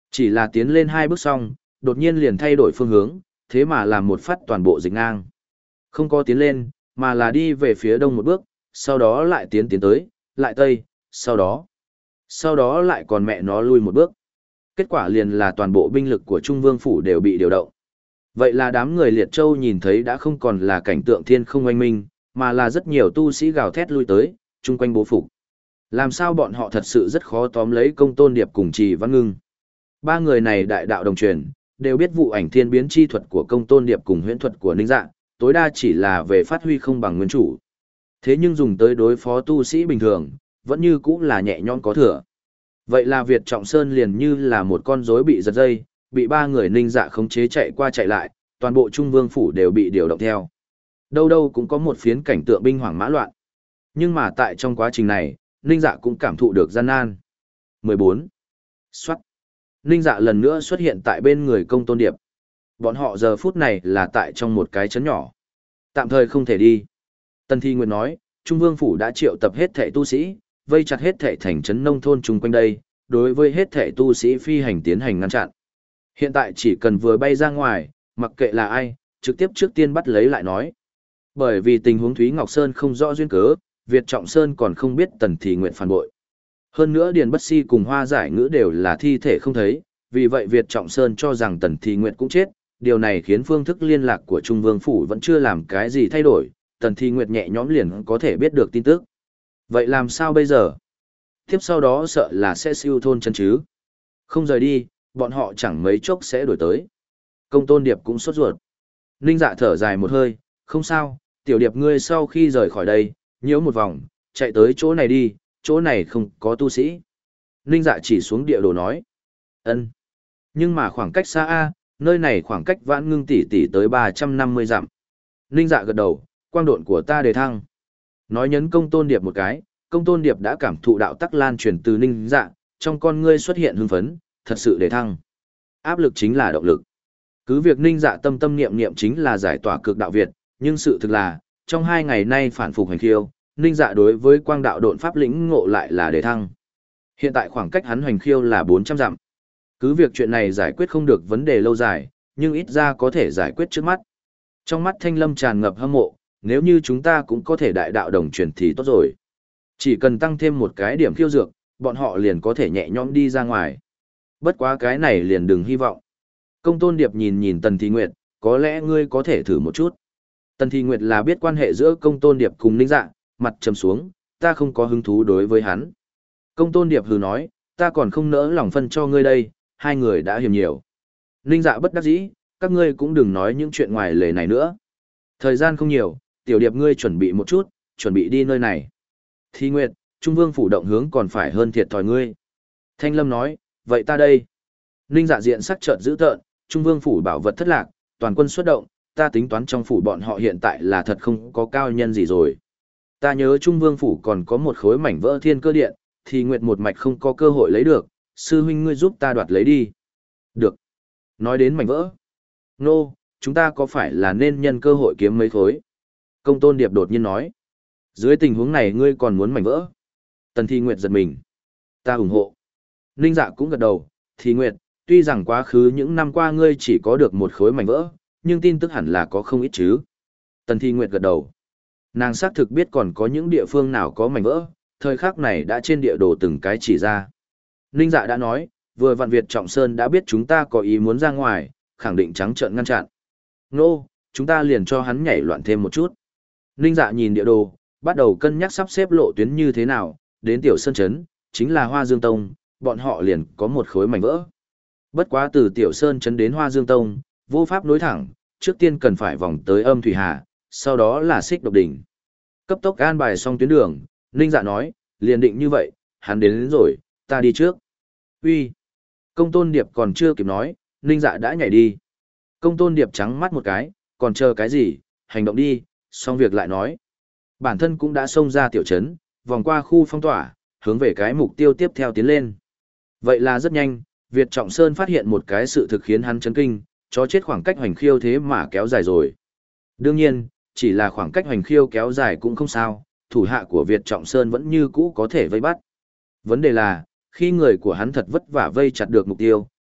Chỉ là tiến lên hai bước xong, đột nhiên liền thay đổi phương hướng, thế mà làm một phát toàn bộ dịch ngang. Không có tiến lên, mà là đi về phía đông một bước, sau đó lại tiến tiến tới, lại tây, sau đó. Sau đó lại còn mẹ nó lui một bước. Kết quả liền là toàn bộ binh lực của Trung Vương Phủ đều bị điều động. Vậy là đám người Liệt Châu nhìn thấy đã không còn là cảnh tượng thiên không oanh minh, mà là rất nhiều tu sĩ gào thét lui tới, chung quanh bố phục. Làm sao bọn họ thật sự rất khó tóm lấy Công Tôn Điệp cùng Trì Văn Ngưng. Ba người này đại đạo đồng truyền, đều biết vụ ảnh thiên biến chi thuật của Công Tôn Điệp cùng huyễn thuật của Ninh Dạ, tối đa chỉ là về phát huy không bằng nguyên chủ. Thế nhưng dùng tới đối phó tu sĩ bình thường, vẫn như cũng là nhẹ nhõm có thừa. Vậy là Việt Trọng Sơn liền như là một con rối bị giật dây, bị ba người Ninh Dạ khống chế chạy qua chạy lại, toàn bộ Trung Vương Phủ đều bị điều động theo. Đâu đâu cũng có một phiến cảnh tượng binh hoảng mã loạn. Nhưng mà tại trong quá trình này, Ninh Dạ cũng cảm thụ được gian nan. mười bốn. Soát. Ninh Dạ lần nữa xuất hiện tại bên người Công Tôn Điệp. Bọn họ giờ phút này là tại trong một cái trấn nhỏ. Tạm thời không thể đi. Tần Thi Nguyệt nói, Trung Vương Phủ đã triệu tập hết thệ tu sĩ, vây chặt hết thệ thành trấn nông thôn chung quanh đây, đối với hết thệ tu sĩ phi hành tiến hành ngăn chặn. Hiện tại chỉ cần vừa bay ra ngoài, mặc kệ là ai, trực tiếp trước tiên bắt lấy lại nói. Bởi vì tình huống Thúy Ngọc Sơn không rõ duyên cớ, Việt Trọng Sơn còn không biết Tần Thị Nguyệt phản bội. Hơn nữa Điền Bất Si cùng Hoa Giải Ngữ đều là thi thể không thấy, vì vậy Việt Trọng Sơn cho rằng Tần Thị Nguyệt cũng chết, điều này khiến phương thức liên lạc của Trung Vương Phủ vẫn chưa làm cái gì thay đổi, Tần Thị Nguyệt nhẹ nhõm liền có thể biết được tin tức. Vậy làm sao bây giờ? Tiếp sau đó sợ là sẽ siêu thôn chân chứ. Không rời đi, bọn họ chẳng mấy chốc sẽ đổi tới. Công Tôn Điệp cũng sốt ruột. Ninh Dạ thở dài một hơi, không sao, tiểu điệp ngươi sau khi rời khỏi đây, nhiễu một vòng, chạy tới chỗ này đi, chỗ này không có tu sĩ. Ninh Dạ chỉ xuống địa đồ nói. Ân. Nhưng mà khoảng cách xa A, nơi này khoảng cách Vãn Ngưng tỷ tỷ tới ba trăm năm mươi dặm. Ninh Dạ gật đầu, quang độn của ta đề thăng. Nói nhấn Công Tôn Điệp một cái, Công Tôn Điệp đã cảm thụ đạo tắc lan truyền từ Ninh Dạ, trong con ngươi xuất hiện hưng phấn, thật sự đề thăng. Áp lực chính là động lực. Cứ việc Ninh Dạ tâm tâm niệm niệm chính là giải tỏa cực đạo Việt, nhưng sự thực là, trong hai ngày nay phản phục hành khiêu, Ninh Dạ đối với quang đạo độn pháp lĩnh ngộ lại là đề thăng. Hiện tại khoảng cách hắn hành khiêu là bốn trăm dặm. Cứ việc chuyện này giải quyết không được vấn đề lâu dài, nhưng ít ra có thể giải quyết trước mắt. Trong mắt Thanh Lâm tràn ngập hâm mộ, nếu như chúng ta cũng có thể đại đạo đồng truyền thì tốt rồi. Chỉ cần tăng thêm một cái điểm khiêu dược, bọn họ liền có thể nhẹ nhõm đi ra ngoài. Bất quá cái này liền đừng hy vọng. Công Tôn Điệp nhìn nhìn Tần Thị Nguyệt, có lẽ ngươi có thể thử một chút. Tần Thị Nguyệt là biết quan hệ giữa Công Tôn Điệp cùng Ninh Dạ, mặt trầm xuống, ta không có hứng thú đối với hắn. Công Tôn Điệp hừ nói, ta còn không nỡ lòng phân cho ngươi đây, hai người đã hiểm nhiều. Ninh Dạ bất đắc dĩ, các ngươi cũng đừng nói những chuyện ngoài lề này nữa. Thời gian không nhiều, tiểu điệp ngươi chuẩn bị một chút, chuẩn bị đi nơi này. Thi Nguyệt, Trung Vương Phủ động hướng còn phải hơn thiệt thòi ngươi. Thanh Lâm nói, vậy ta đây. Ninh Dạ diện sắc chợt dữ tợn, Trung Vương Phủ bảo vật thất lạc, toàn quân xuất động, ta tính toán trong phủ bọn họ hiện tại là thật không có cao nhân gì rồi. Ta nhớ Trung Vương Phủ còn có một khối mảnh vỡ thiên cơ điện, thì Nguyệt một mạch không có cơ hội lấy được, sư huynh ngươi giúp ta đoạt lấy đi. Được. Nói đến mảnh vỡ. Nô, no, chúng ta có phải là nên nhân cơ hội kiếm mấy khối? Công Tôn Điệp đột nhiên nói. Dưới tình huống này ngươi còn muốn mảnh vỡ? Tần Thi Nguyệt giật mình. Ta ủng hộ. Ninh Dạ cũng gật đầu. Thi Nguyệt, tuy rằng quá khứ những năm qua ngươi chỉ có được một khối mảnh vỡ, nhưng tin tức hẳn là có không ít chứ. Tần Thi Nguyệt gật đầu. Nàng xác thực biết còn có những địa phương nào có mảnh vỡ, thời khắc này đã trên địa đồ từng cái chỉ ra. Ninh Dạ đã nói, vừa vặn Việt Trọng Sơn đã biết chúng ta có ý muốn ra ngoài, khẳng định trắng trợn ngăn chặn. Nô, chúng ta liền cho hắn nhảy loạn thêm một chút. Ninh Dạ nhìn địa đồ, bắt đầu cân nhắc sắp xếp lộ tuyến như thế nào, đến Tiểu Sơn Trấn, chính là Hoa Dương Tông, bọn họ liền có một khối mảnh vỡ. Bất quá từ Tiểu Sơn Trấn đến Hoa Dương Tông, vô pháp nối thẳng, trước tiên cần phải vòng tới Âm Thủy Hà, sau đó là Xích Độc Đỉnh. Cấp tốc an bài xong tuyến đường, Ninh Dạ nói, liền định như vậy, hắn đến, đến rồi, ta đi trước. Uy. Công Tôn Điệp còn chưa kịp nói, Ninh Dạ đã nhảy đi. Công Tôn Điệp trắng mắt một cái, còn chờ cái gì, hành động đi, xong việc lại nói. Bản thân cũng đã xông ra tiểu trấn, vòng qua khu phong tỏa, hướng về cái mục tiêu tiếp theo tiến lên. Vậy là rất nhanh, Việt Trọng Sơn phát hiện một cái sự thực khiến hắn chấn kinh, chó chết khoảng cách hoành khiêu thế mà kéo dài rồi. Đương nhiên, chỉ là khoảng cách hoành khiêu kéo dài cũng không sao, thủ hạ của Việt Trọng Sơn vẫn như cũ có thể vây bắt. Vấn đề là, khi người của hắn thật vất vả vây chặt được mục tiêu,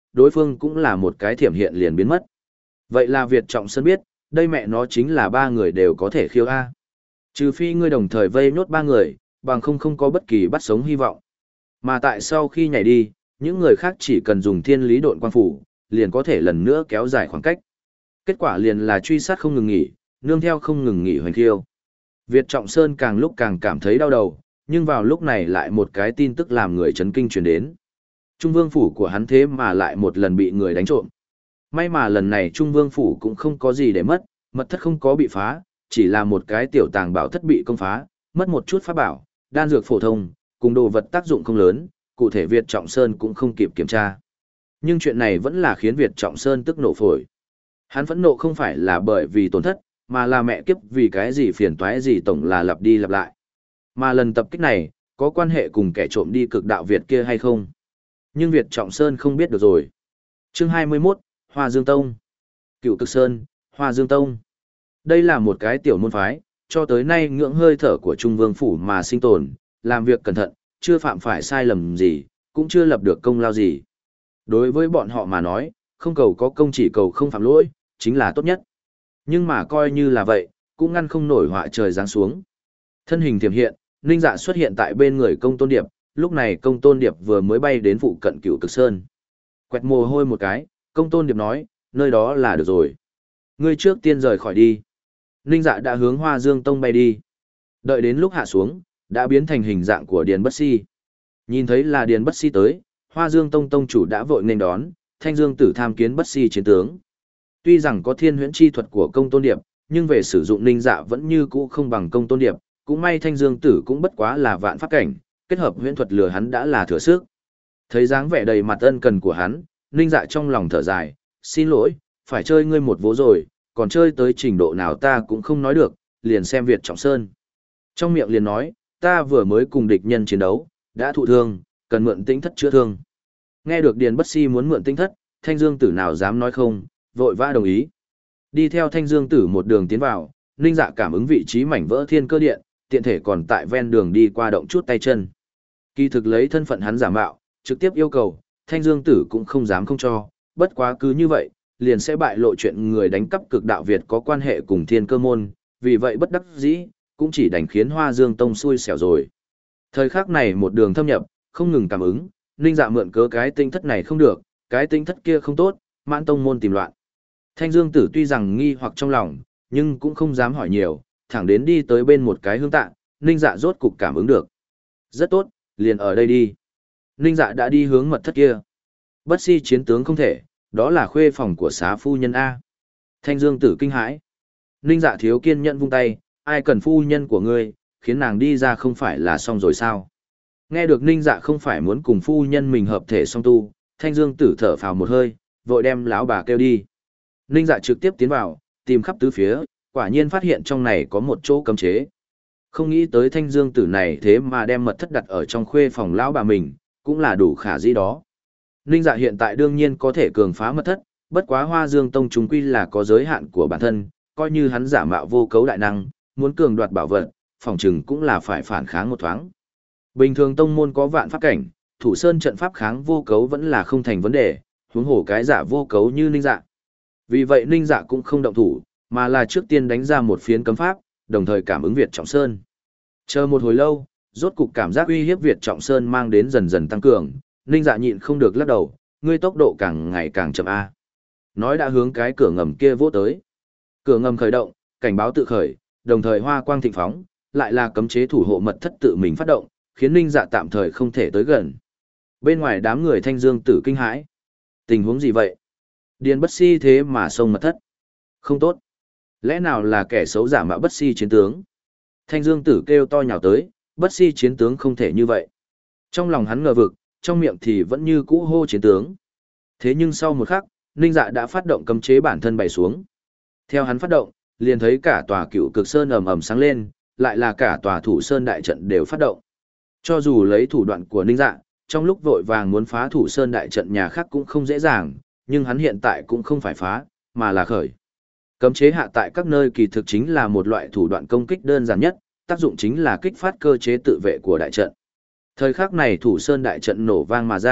đối phương cũng là một cái thiểm hiện liền biến mất. Vậy là Việt Trọng Sơn biết, đây mẹ nó chính là ba người đều có thể khiêu A. Trừ phi ngươi đồng thời vây nhốt ba người, bằng không không có bất kỳ bắt sống hy vọng. Mà tại sau khi nhảy đi, những người khác chỉ cần dùng thiên lý độn quang phủ, liền có thể lần nữa kéo dài khoảng cách. Kết quả liền là truy sát không ngừng nghỉ, nương theo không ngừng nghỉ hoành khiêu. Việt Trọng Sơn càng lúc càng cảm thấy đau đầu, nhưng vào lúc này lại một cái tin tức làm người chấn kinh truyền đến. Trung vương phủ của hắn thế mà lại một lần bị người đánh trộm. May mà lần này Trung vương phủ cũng không có gì để mất, mật thất không có bị phá, chỉ là một cái tiểu tàng bảo thất bị công phá, mất một chút pháp bảo, đan dược phổ thông, cùng đồ vật tác dụng không lớn, cụ thể Việt Trọng Sơn cũng không kịp kiểm tra. Nhưng chuyện này vẫn là khiến Việt Trọng Sơn tức nổ phổi. Hắn phẫn nộ không phải là bởi vì tổn thất, mà là mẹ kiếp vì cái gì phiền toái gì tổng là lặp đi lặp lại. Mà lần tập kích này, có quan hệ cùng kẻ trộm đi cực đạo Việt kia hay không? Nhưng Việt Trọng Sơn không biết được rồi. Chương hai mươi mốt, Hoa Dương Tông. Cựu Cực Sơn, Hoa Dương Tông. Đây là một cái tiểu môn phái, cho tới nay ngưỡng hơi thở của Trung Vương Phủ mà sinh tồn, làm việc cẩn thận, chưa phạm phải sai lầm gì, cũng chưa lập được công lao gì. Đối với bọn họ mà nói, không cầu có công chỉ cầu không phạm lỗi, chính là tốt nhất. Nhưng mà coi như là vậy, cũng ngăn không nổi họa trời giáng xuống. Thân hình tiềm hiện, Ninh Dạ xuất hiện tại bên người Công Tôn Điệp, lúc này Công Tôn Điệp vừa mới bay đến phụ cận Cựu Cực Sơn. Quẹt mồ hôi một cái, Công Tôn Điệp nói, nơi đó là được rồi. Ngươi trước tiên rời khỏi đi. Ninh Dạ đã hướng Hoa Dương Tông bay đi. Đợi đến lúc hạ xuống, đã biến thành hình dạng của Điền Bất Si. Nhìn thấy là Điền Bất Si tới, Hoa Dương Tông tông chủ đã vội nên đón, Thanh Dương Tử tham kiến Bất Si chiến tướng. Tuy rằng có thiên huyễn chi thuật của Công Tôn Điệp, nhưng về sử dụng Ninh Dạ vẫn như cũ không bằng Công Tôn Điệp, cũng may Thanh Dương Tử cũng bất quá là vạn pháp cảnh, kết hợp huyễn thuật lừa hắn đã là thừa sức. Thấy dáng vẻ đầy mặt ân cần của hắn, Ninh Dạ trong lòng thở dài, xin lỗi, phải chơi ngươi một vố rồi, còn chơi tới trình độ nào ta cũng không nói được, liền xem Việt Trọng Sơn. Trong miệng liền nói, ta vừa mới cùng địch nhân chiến đấu, đã thụ thương, cần mượn tinh thất chữa thương. Nghe được Điền Bất Si muốn mượn tinh thất, Thanh Dương Tử nào dám nói không, vội vã đồng ý. Đi theo Thanh Dương Tử một đường tiến vào, Ninh Dạ cảm ứng vị trí mảnh vỡ thiên cơ điện, tiện thể còn tại ven đường đi qua động chút tay chân. Kỳ thực lấy thân phận hắn giả mạo, trực tiếp yêu cầu, Thanh Dương Tử cũng không dám không cho, bất quá cứ như vậy, liền sẽ bại lộ chuyện người đánh cắp cực đạo Việt có quan hệ cùng thiên cơ môn, vì vậy bất đắc dĩ, cũng chỉ đành khiến Hoa Dương Tông xui xẻo rồi. Thời khắc này một đường thâm nhập, không ngừng cảm ứng, Ninh Dạ mượn cớ cái tinh thất này không được, cái tinh thất kia không tốt, mãn tông môn tìm loạn. Thanh Dương Tử tuy rằng nghi hoặc trong lòng, nhưng cũng không dám hỏi nhiều, thẳng đến đi tới bên một cái hương tạ, Ninh Dạ rốt cục cảm ứng được. Rất tốt, liền ở đây đi. Ninh Dạ đã đi hướng mật thất kia. Bất Si chiến tướng không thể, đó là khuê phòng của xá phu nhân A. Thanh Dương Tử kinh hãi. Ninh Dạ thiếu kiên nhẫn vung tay, ai cần phu nhân của ngươi, khiến nàng đi ra không phải là xong rồi sao. Nghe được Ninh Dạ không phải muốn cùng phu nhân mình hợp thể song tu, Thanh Dương Tử thở phào một hơi, vội đem lão bà kêu đi. Ninh Dạ trực tiếp tiến vào, tìm khắp tứ phía, quả nhiên phát hiện trong này có một chỗ cấm chế. Không nghĩ tới Thanh Dương Tử này thế mà đem mật thất đặt ở trong khuê phòng lão bà mình, cũng là đủ khả dĩ đó. Ninh Dạ hiện tại đương nhiên có thể cường phá mật thất, bất quá Hoa Dương Tông chúng quy là có giới hạn của bản thân, coi như hắn giả mạo vô cấu đại năng, muốn cường đoạt bảo vật, phòng trừng cũng là phải phản kháng một thoáng. Bình thường tông môn có vạn pháp cảnh, thủ sơn trận pháp kháng vô cấu vẫn là không thành vấn đề, huống hồ cái giả vô cấu như Ninh Dạ. Vì vậy Ninh Dạ cũng không động thủ, mà là trước tiên đánh ra một phiến cấm pháp, đồng thời cảm ứng Việt Trọng Sơn. Chờ một hồi lâu, rốt cục cảm giác uy hiếp Việt Trọng Sơn mang đến dần dần tăng cường, Ninh Dạ nhịn không được lắc đầu, ngươi tốc độ càng ngày càng chậm a. Nói đã hướng cái cửa ngầm kia vỗ tới. Cửa ngầm khởi động, cảnh báo tự khởi, đồng thời hoa quang thịnh phóng, lại là cấm chế thủ hộ mật thất tự mình phát động, khiến Ninh Dạ tạm thời không thể tới gần. Bên ngoài đám người Thanh Dương Tử kinh hãi. Tình huống gì vậy? Điền Bất Si thế mà xông mật thất. Không tốt. Lẽ nào là kẻ xấu giả mạo Bất Si chiến tướng? Thanh Dương Tử kêu to nhào tới, Bất Si chiến tướng không thể như vậy. Trong lòng hắn ngờ vực, trong miệng thì vẫn như cũ hô chiến tướng. Thế nhưng sau một khắc, Ninh Dạ đã phát động cấm chế bản thân bày xuống. Theo hắn phát động, liền thấy cả tòa Cựu Cực Sơn ầm ầm sáng lên, lại là cả tòa Thủ Sơn đại trận đều phát động. Cho dù lấy thủ đoạn của Ninh Dạ, trong lúc vội vàng muốn phá Thủ Sơn đại trận nhà khác cũng không dễ dàng, nhưng hắn hiện tại cũng không phải phá, mà là khởi. Cấm chế hạ tại các nơi kỳ thực chính là một loại thủ đoạn công kích đơn giản nhất, tác dụng chính là kích phát cơ chế tự vệ của đại trận. Thời khắc này Thủ Sơn đại trận nổ vang mà ra,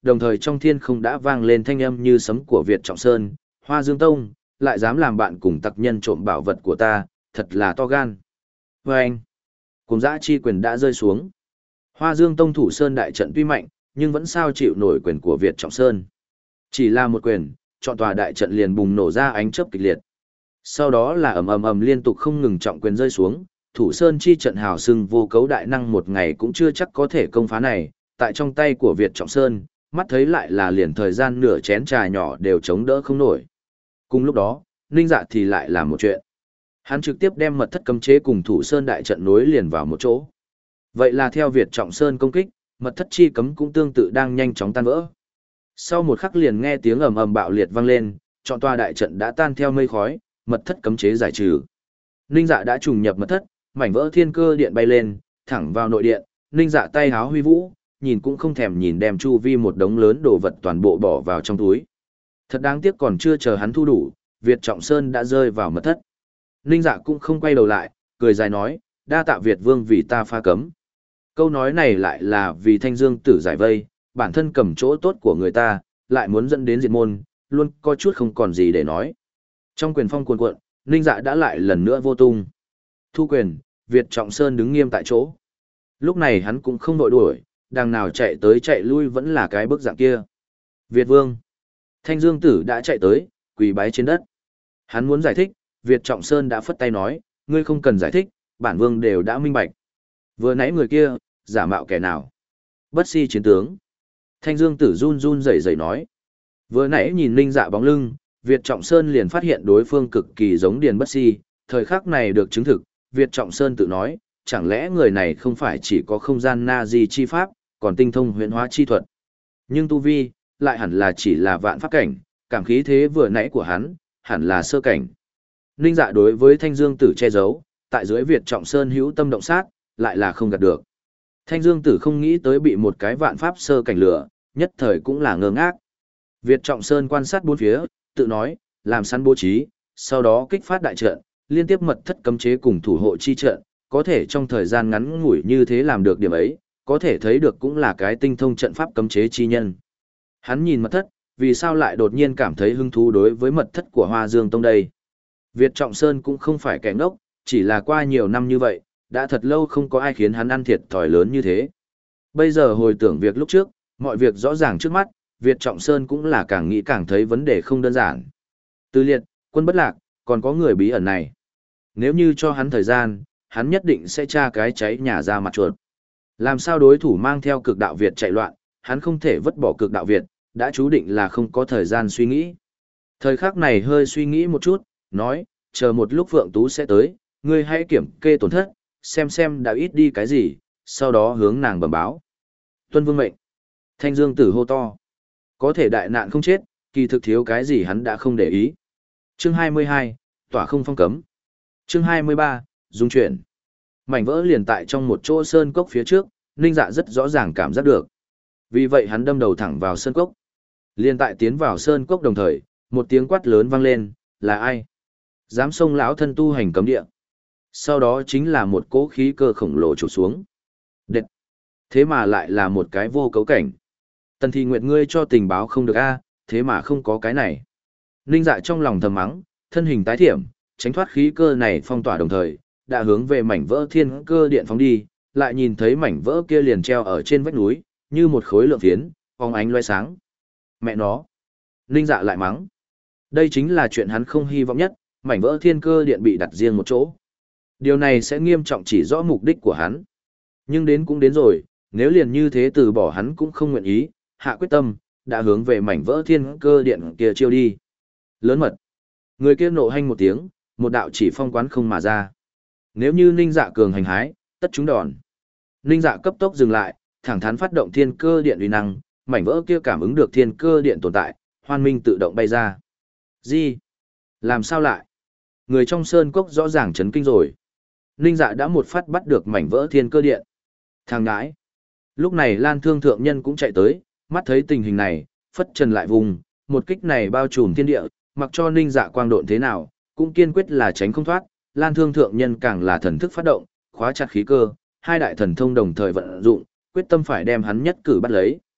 đồng thời trong thiên không đã vang lên thanh âm như sấm của Việt Trọng Sơn, Hoa Dương Tông, lại dám làm bạn cùng tặc nhân trộm bảo vật của ta, thật là to gan. Và anh, cùng dã chi quyền đã rơi xuống. Hoa Dương Tông thủ sơn đại trận tuy mạnh, nhưng vẫn sao chịu nổi quyền của Việt Trọng Sơn. Chỉ là một quyền, chọn tòa đại trận liền bùng nổ ra ánh chớp kịch liệt. Sau đó là ầm ầm ầm liên tục không ngừng trọng quyền rơi xuống, thủ sơn chi trận hào sưng vô cấu đại năng một ngày cũng chưa chắc có thể công phá này, tại trong tay của Việt Trọng Sơn, mắt thấy lại là liền thời gian nửa chén trà nhỏ đều chống đỡ không nổi. Cùng lúc đó, Ninh Dạ thì lại làm một chuyện. Hắn trực tiếp đem mật thất cấm chế cùng thủ sơn đại trận nối liền vào một chỗ. Vậy là theo Việt Trọng Sơn công kích, mật thất chi cấm cũng tương tự đang nhanh chóng tan vỡ. Sau một khắc liền nghe tiếng ầm ầm bạo liệt vang lên, trọn tòa đại trận đã tan theo mây khói, mật thất cấm chế giải trừ. Ninh Dạ đã trùng nhập mật thất, mảnh vỡ thiên cơ điện bay lên, thẳng vào nội điện, Ninh Dạ tay háo huy vũ, nhìn cũng không thèm nhìn đem chu vi một đống lớn đồ vật toàn bộ bỏ vào trong túi. Thật đáng tiếc còn chưa chờ hắn thu đủ, Việt Trọng Sơn đã rơi vào mật thất. Ninh Dạ cũng không quay đầu lại, cười dài nói, đa tạ Việt Vương vì ta pha cấm. Câu nói này lại là vì Thanh Dương Tử giải vây, bản thân cầm chỗ tốt của người ta, lại muốn dẫn đến diệt môn, luôn có chút không còn gì để nói. Trong quyền phong cuồn cuộn, Ninh Dạ đã lại lần nữa vô tung. Thu quyền, Việt Trọng Sơn đứng nghiêm tại chỗ. Lúc này hắn cũng không đội đuổi, đằng nào chạy tới chạy lui vẫn là cái bức dạng kia. Việt Vương. Thanh Dương Tử đã chạy tới, quỳ bái trên đất. Hắn muốn giải thích, Việt Trọng Sơn đã phất tay nói, ngươi không cần giải thích, bản vương đều đã minh bạch. Vừa nãy người kia, giả mạo kẻ nào? Bất si chiến tướng. Thanh Dương Tử run run rẩy rẩy nói. Vừa nãy nhìn Ninh Dạ bóng lưng, Việt Trọng Sơn liền phát hiện đối phương cực kỳ giống Điền Bất Si, thời khắc này được chứng thực, Việt Trọng Sơn tự nói, chẳng lẽ người này không phải chỉ có không gian na di chi pháp, còn tinh thông huyễn hóa chi thuật. Nhưng tu vi, lại hẳn là chỉ là vạn pháp cảnh, cảm khí thế vừa nãy của hắn, hẳn là sơ cảnh. Ninh Dạ đối với Thanh Dương Tử che giấu, tại dưới Việt Trọng Sơn hữu tâm động sát, lại là không gạt được. Thanh Dương Tử không nghĩ tới bị một cái vạn pháp sơ cảnh lửa, nhất thời cũng là ngơ ngác. Việt Trọng Sơn quan sát bốn phía, tự nói, làm sẵn bố trí, sau đó kích phát đại trận, liên tiếp mật thất cấm chế cùng thủ hộ chi trận, có thể trong thời gian ngắn ngủi như thế làm được điểm ấy, có thể thấy được cũng là cái tinh thông trận pháp cấm chế chi nhân. Hắn nhìn mật thất, vì sao lại đột nhiên cảm thấy hứng thú đối với mật thất của Hoa Dương Tông đây? Việt Trọng Sơn cũng không phải kẻ ngốc, chỉ là qua nhiều năm như vậy, đã thật lâu không có ai khiến hắn ăn thiệt thòi lớn như thế. Bây giờ hồi tưởng việc lúc trước, mọi việc rõ ràng trước mắt, Việt Trọng Sơn cũng là càng nghĩ càng thấy vấn đề không đơn giản. Tư liệt, quân bất lạc, còn có người bí ẩn này. Nếu như cho hắn thời gian, hắn nhất định sẽ tra cái cháy nhà ra mặt chuột. Làm sao đối thủ mang theo cực đạo Việt chạy loạn, hắn không thể vứt bỏ cực đạo Việt, đã chú định là không có thời gian suy nghĩ. Thời khắc này hơi suy nghĩ một chút, nói, chờ một lúc Phượng Tú sẽ tới, ngươi hãy kiểm kê tổn thất, xem xem đã ít đi cái gì, sau đó hướng nàng bẩm báo. Tuân vương mệnh. Thanh Dương Tử hô to. Có thể đại nạn không chết, kỳ thực thiếu cái gì hắn đã không để ý. Chương hai mươi hai, tỏa không phong cấm. Chương hai mươi ba, dung chuyển. Mảnh vỡ liền tại trong một chỗ sơn cốc phía trước, Ninh Dạ rất rõ ràng cảm giác được. Vì vậy hắn đâm đầu thẳng vào sơn cốc. Liên tại tiến vào sơn cốc đồng thời, một tiếng quát lớn vang lên, là ai? Dám xông lão thân tu hành cấm địa. Sau đó chính là một cỗ khí cơ khổng lồ trục xuống. Đệt! Thế mà lại là một cái vô cấu cảnh. Tần Thị Nguyệt ngươi cho tình báo không được a, thế mà không có cái này. Ninh Dạ trong lòng thầm mắng, thân hình tái thiểm, tránh thoát khí cơ này phong tỏa đồng thời, đã hướng về mảnh vỡ thiên cơ điện phóng đi, lại nhìn thấy mảnh vỡ kia liền treo ở trên vách núi, như một khối lượng phiến, phóng ánh loe sáng. Mẹ nó! Ninh Dạ lại mắng. Đây chính là chuyện hắn không hy vọng nhất, mảnh vỡ thiên cơ điện bị đặt riêng một chỗ. Điều này sẽ nghiêm trọng chỉ rõ mục đích của hắn. Nhưng đến cũng đến rồi, nếu liền như thế từ bỏ hắn cũng không nguyện ý, hạ quyết tâm, đã hướng về mảnh vỡ thiên cơ điện kia chiêu đi. Lớn mật. Người kia nộ hanh một tiếng, một đạo chỉ phong quán không mà ra. Nếu như Ninh Dạ cường hành hái, tất chúng đòn. Ninh Dạ cấp tốc dừng lại, thẳng thắn phát động thiên cơ điện uy năng, mảnh vỡ kia cảm ứng được thiên cơ điện tồn tại, hoan minh tự động bay ra. Gì? Làm sao lại? Người trong sơn cốc rõ ràng chấn kinh rồi. Ninh Dạ đã một phát bắt được mảnh vỡ thiên cơ điện. Thằng ngãi. Lúc này Lan Thương thượng nhân cũng chạy tới, mắt thấy tình hình này, phất trần lại vùng, một kích này bao trùm thiên địa, mặc cho Ninh Dạ quang độn thế nào, cũng kiên quyết là tránh không thoát. Lan Thương thượng nhân càng là thần thức phát động, khóa chặt khí cơ, hai đại thần thông đồng thời vận dụng, quyết tâm phải đem hắn nhất cử bắt lấy.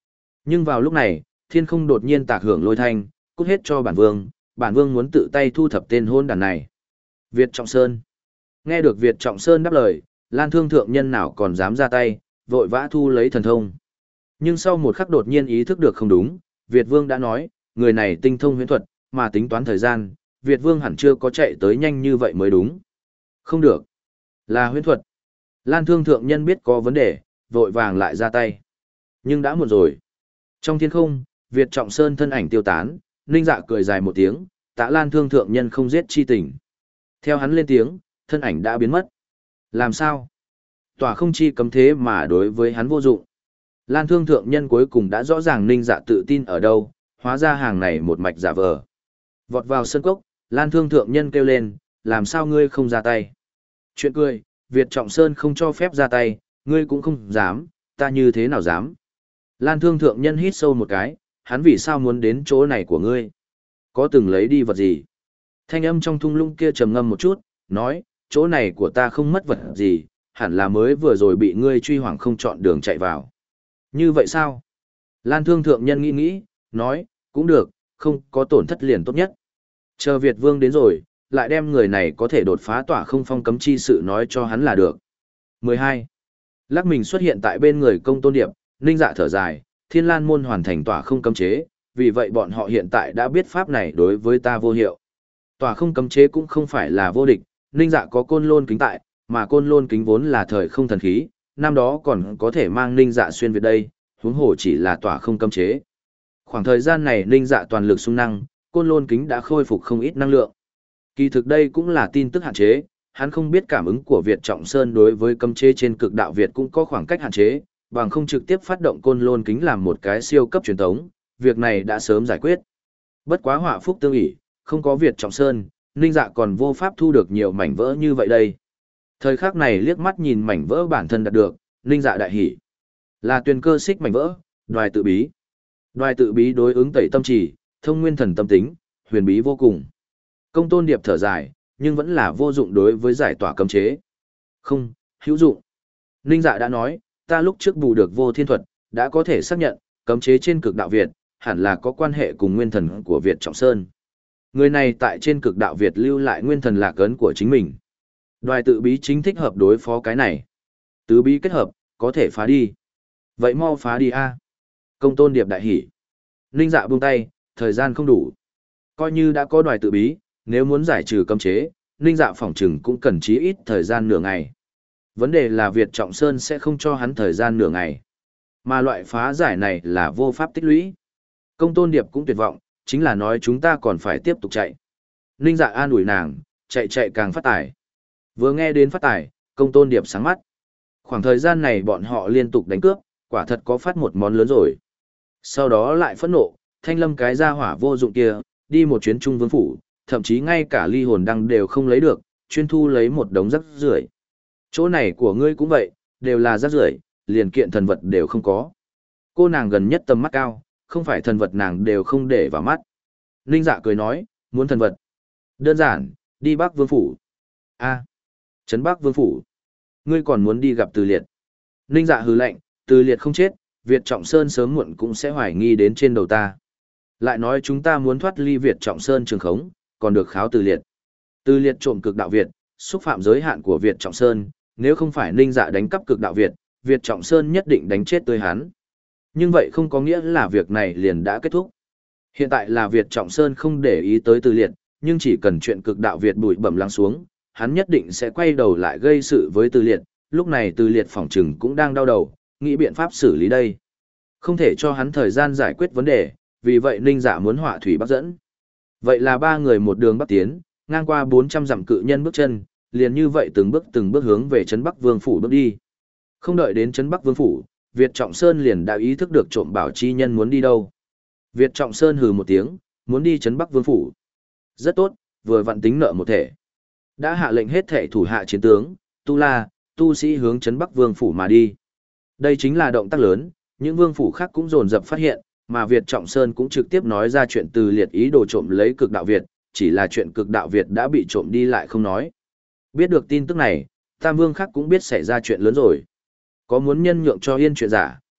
Nhưng vào lúc này, thiên không đột nhiên tạc hưởng lôi thanh, cút hết cho bản vương, bản vương muốn tự tay thu thập tên hôn đàn này. Việt Trọng Sơn. Nghe được Việt Trọng Sơn đáp lời, Lan Thương thượng nhân nào còn dám ra tay, vội vã thu lấy thần thông. Nhưng sau một khắc đột nhiên ý thức được không đúng, Việt Vương đã nói, người này tinh thông huyễn thuật, mà tính toán thời gian, Việt Vương hẳn chưa có chạy tới nhanh như vậy mới đúng. Không được. Là huyễn thuật. Lan Thương thượng nhân biết có vấn đề, vội vàng lại ra tay. Nhưng đã muộn rồi. Trong thiên không, Việt Trọng Sơn thân ảnh tiêu tán, Ninh Dạ cười dài một tiếng, tạ Lan Thương thượng nhân không giết chi tình. Theo hắn lên tiếng, thân ảnh đã biến mất. Làm sao? Tỏa không chi cấm thế mà đối với hắn vô dụng. Lan Thương thượng nhân cuối cùng đã rõ ràng Ninh Dạ tự tin ở đâu, hóa ra hàng này một mạch giả vờ. Vọt vào sân cốc, Lan Thương thượng nhân kêu lên, làm sao ngươi không ra tay? Chuyện cười, Việt Trọng Sơn không cho phép ra tay, ngươi cũng không dám, ta như thế nào dám? Lan Thương thượng nhân hít sâu một cái, hắn vì sao muốn đến chỗ này của ngươi? Có từng lấy đi vật gì? Thanh âm trong thung lũng kia trầm ngâm một chút, nói, chỗ này của ta không mất vật gì, hẳn là mới vừa rồi bị ngươi truy hoảng không chọn đường chạy vào. Như vậy sao? Lan Thương thượng nhân nghĩ nghĩ, nói, cũng được, không có tổn thất liền tốt nhất. Chờ Việt Vương đến rồi, lại đem người này có thể đột phá tỏa không phong cấm chi sự nói cho hắn là được. mười hai. Lắc mình xuất hiện tại bên người Công Tôn Điệp, Ninh Dạ thở dài, Thiên Lan môn hoàn thành tỏa không cấm chế, vì vậy bọn họ hiện tại đã biết pháp này đối với ta vô hiệu. Tỏa không cấm chế cũng không phải là vô địch, Ninh Dạ có côn lôn kính tại, mà côn lôn kính vốn là thời không thần khí, năm đó còn có thể mang Ninh Dạ xuyên Việt đây, huống hồ chỉ là tỏa không cấm chế. Khoảng thời gian này Ninh Dạ toàn lực xung năng, côn lôn kính đã khôi phục không ít năng lượng. Kỳ thực đây cũng là tin tức hạn chế, hắn không biết cảm ứng của Việt Trọng Sơn đối với cấm chế trên cực đạo Việt cũng có khoảng cách hạn chế, bằng không trực tiếp phát động côn lôn kính làm một cái siêu cấp truyền tống, việc này đã sớm giải quyết. Bất quá họa phúc tương ỷ, không có Việt Trọng Sơn, Ninh Dạ còn vô pháp thu được nhiều mảnh vỡ như vậy đây. Thời khắc này liếc mắt nhìn mảnh vỡ bản thân đạt được, Ninh Dạ đại hỉ. Là tuyền cơ xích mảnh vỡ, đoài tự bí. Đoài tự bí đối ứng tẩy tâm chỉ, thông nguyên thần tâm tính, huyền bí vô cùng. Công Tôn Điệp thở dài, nhưng vẫn là vô dụng đối với giải tỏa cấm chế. Không, hữu dụng. Ninh Dạ đã nói, ta lúc trước bù được vô thiên thuật, đã có thể xác nhận, cấm chế trên cực đạo Việt, hẳn là có quan hệ cùng nguyên thần của Việt Trọng Sơn. Người này tại trên cực đạo Việt lưu lại nguyên thần lạc ấn của chính mình. Đoài tự bí chính thích hợp đối phó cái này. Tứ bí kết hợp, có thể phá đi. Vậy mau phá đi a. Công Tôn Điệp đại hỉ. Ninh Dạ buông tay, thời gian không đủ. Coi như đã có đoài tự bí, nếu muốn giải trừ cấm chế, Ninh Dạ phỏng chừng cũng cần chí ít thời gian nửa ngày. Vấn đề là Việt Trọng Sơn sẽ không cho hắn thời gian nửa ngày. Mà loại phá giải này là vô pháp tích lũy. Công Tôn Điệp cũng tuyệt vọng, chính là nói chúng ta còn phải tiếp tục chạy. Ninh Dạ an ủi nàng, chạy chạy càng phát tải. Vừa nghe đến phát tải, Công Tôn Điệp sáng mắt. Khoảng thời gian này bọn họ liên tục đánh cướp, quả thật có phát một món lớn rồi. Sau đó lại phẫn nộ, thanh lâm cái gia hỏa vô dụng kia, đi một chuyến Trung Vương Phủ, thậm chí ngay cả ly hồn đăng đều không lấy được, chuyên thu lấy một đống rác rưởi. Chỗ này của ngươi cũng vậy, đều là rác rưởi, liền kiện thần vật đều không có. Cô nàng gần nhất tầm mắt cao, không phải thần vật nàng đều không để vào mắt. Ninh Dạ cười nói, muốn thần vật. Đơn giản, đi Bắc Vương Phủ. A, Trấn Bắc Vương Phủ. Ngươi còn muốn đi gặp Từ Liệt. Ninh Dạ hừ lạnh, Từ Liệt không chết, Việt Trọng Sơn sớm muộn cũng sẽ hoài nghi đến trên đầu ta. Lại nói chúng ta muốn thoát ly Việt Trọng Sơn trường khống, còn được kháo Từ Liệt. Từ Liệt trộm cực đạo Việt, xúc phạm giới hạn của Việt Trọng Sơn, nếu không phải Ninh Dạ đánh cắp cực đạo Việt, Việt Trọng Sơn nhất định đánh chết tươi hắn. Nhưng vậy không có nghĩa là việc này liền đã kết thúc. Hiện tại là Việt Trọng Sơn không để ý tới Từ Liệt, nhưng chỉ cần chuyện cực đạo Việt bụi bẩm lắng xuống, hắn nhất định sẽ quay đầu lại gây sự với Từ Liệt, lúc này Từ Liệt phỏng chừng cũng đang đau đầu, nghĩ biện pháp xử lý đây. Không thể cho hắn thời gian giải quyết vấn đề, vì vậy Ninh Dạ muốn họa thủy bắc dẫn. Vậy là ba người một đường bắc tiến, ngang qua bốn trăm dặm cự nhân bước chân, liền như vậy từng bước từng bước hướng về trấn Bắc Vương phủ bước đi. Không đợi đến trấn Bắc Vương phủ, Việt Trọng Sơn liền đã ý thức được trộm bảo chi nhân muốn đi đâu. Việt Trọng Sơn hừ một tiếng, muốn đi trấn Bắc Vương phủ. Rất tốt, vừa vặn tính nợ một thể. Đã hạ lệnh hết thể thủ hạ chiến tướng, tu la, tu sĩ hướng trấn Bắc Vương phủ mà đi. Đây chính là động tác lớn, những vương phủ khác cũng dồn dập phát hiện, mà Việt Trọng Sơn cũng trực tiếp nói ra chuyện Từ Liệt ý đồ trộm lấy cực đạo Việt, chỉ là chuyện cực đạo Việt đã bị trộm đi lại không nói. Biết được tin tức này, Tam Vương khác cũng biết xảy ra chuyện lớn rồi. Có muốn nhân nhượng cho yên chuyện giả,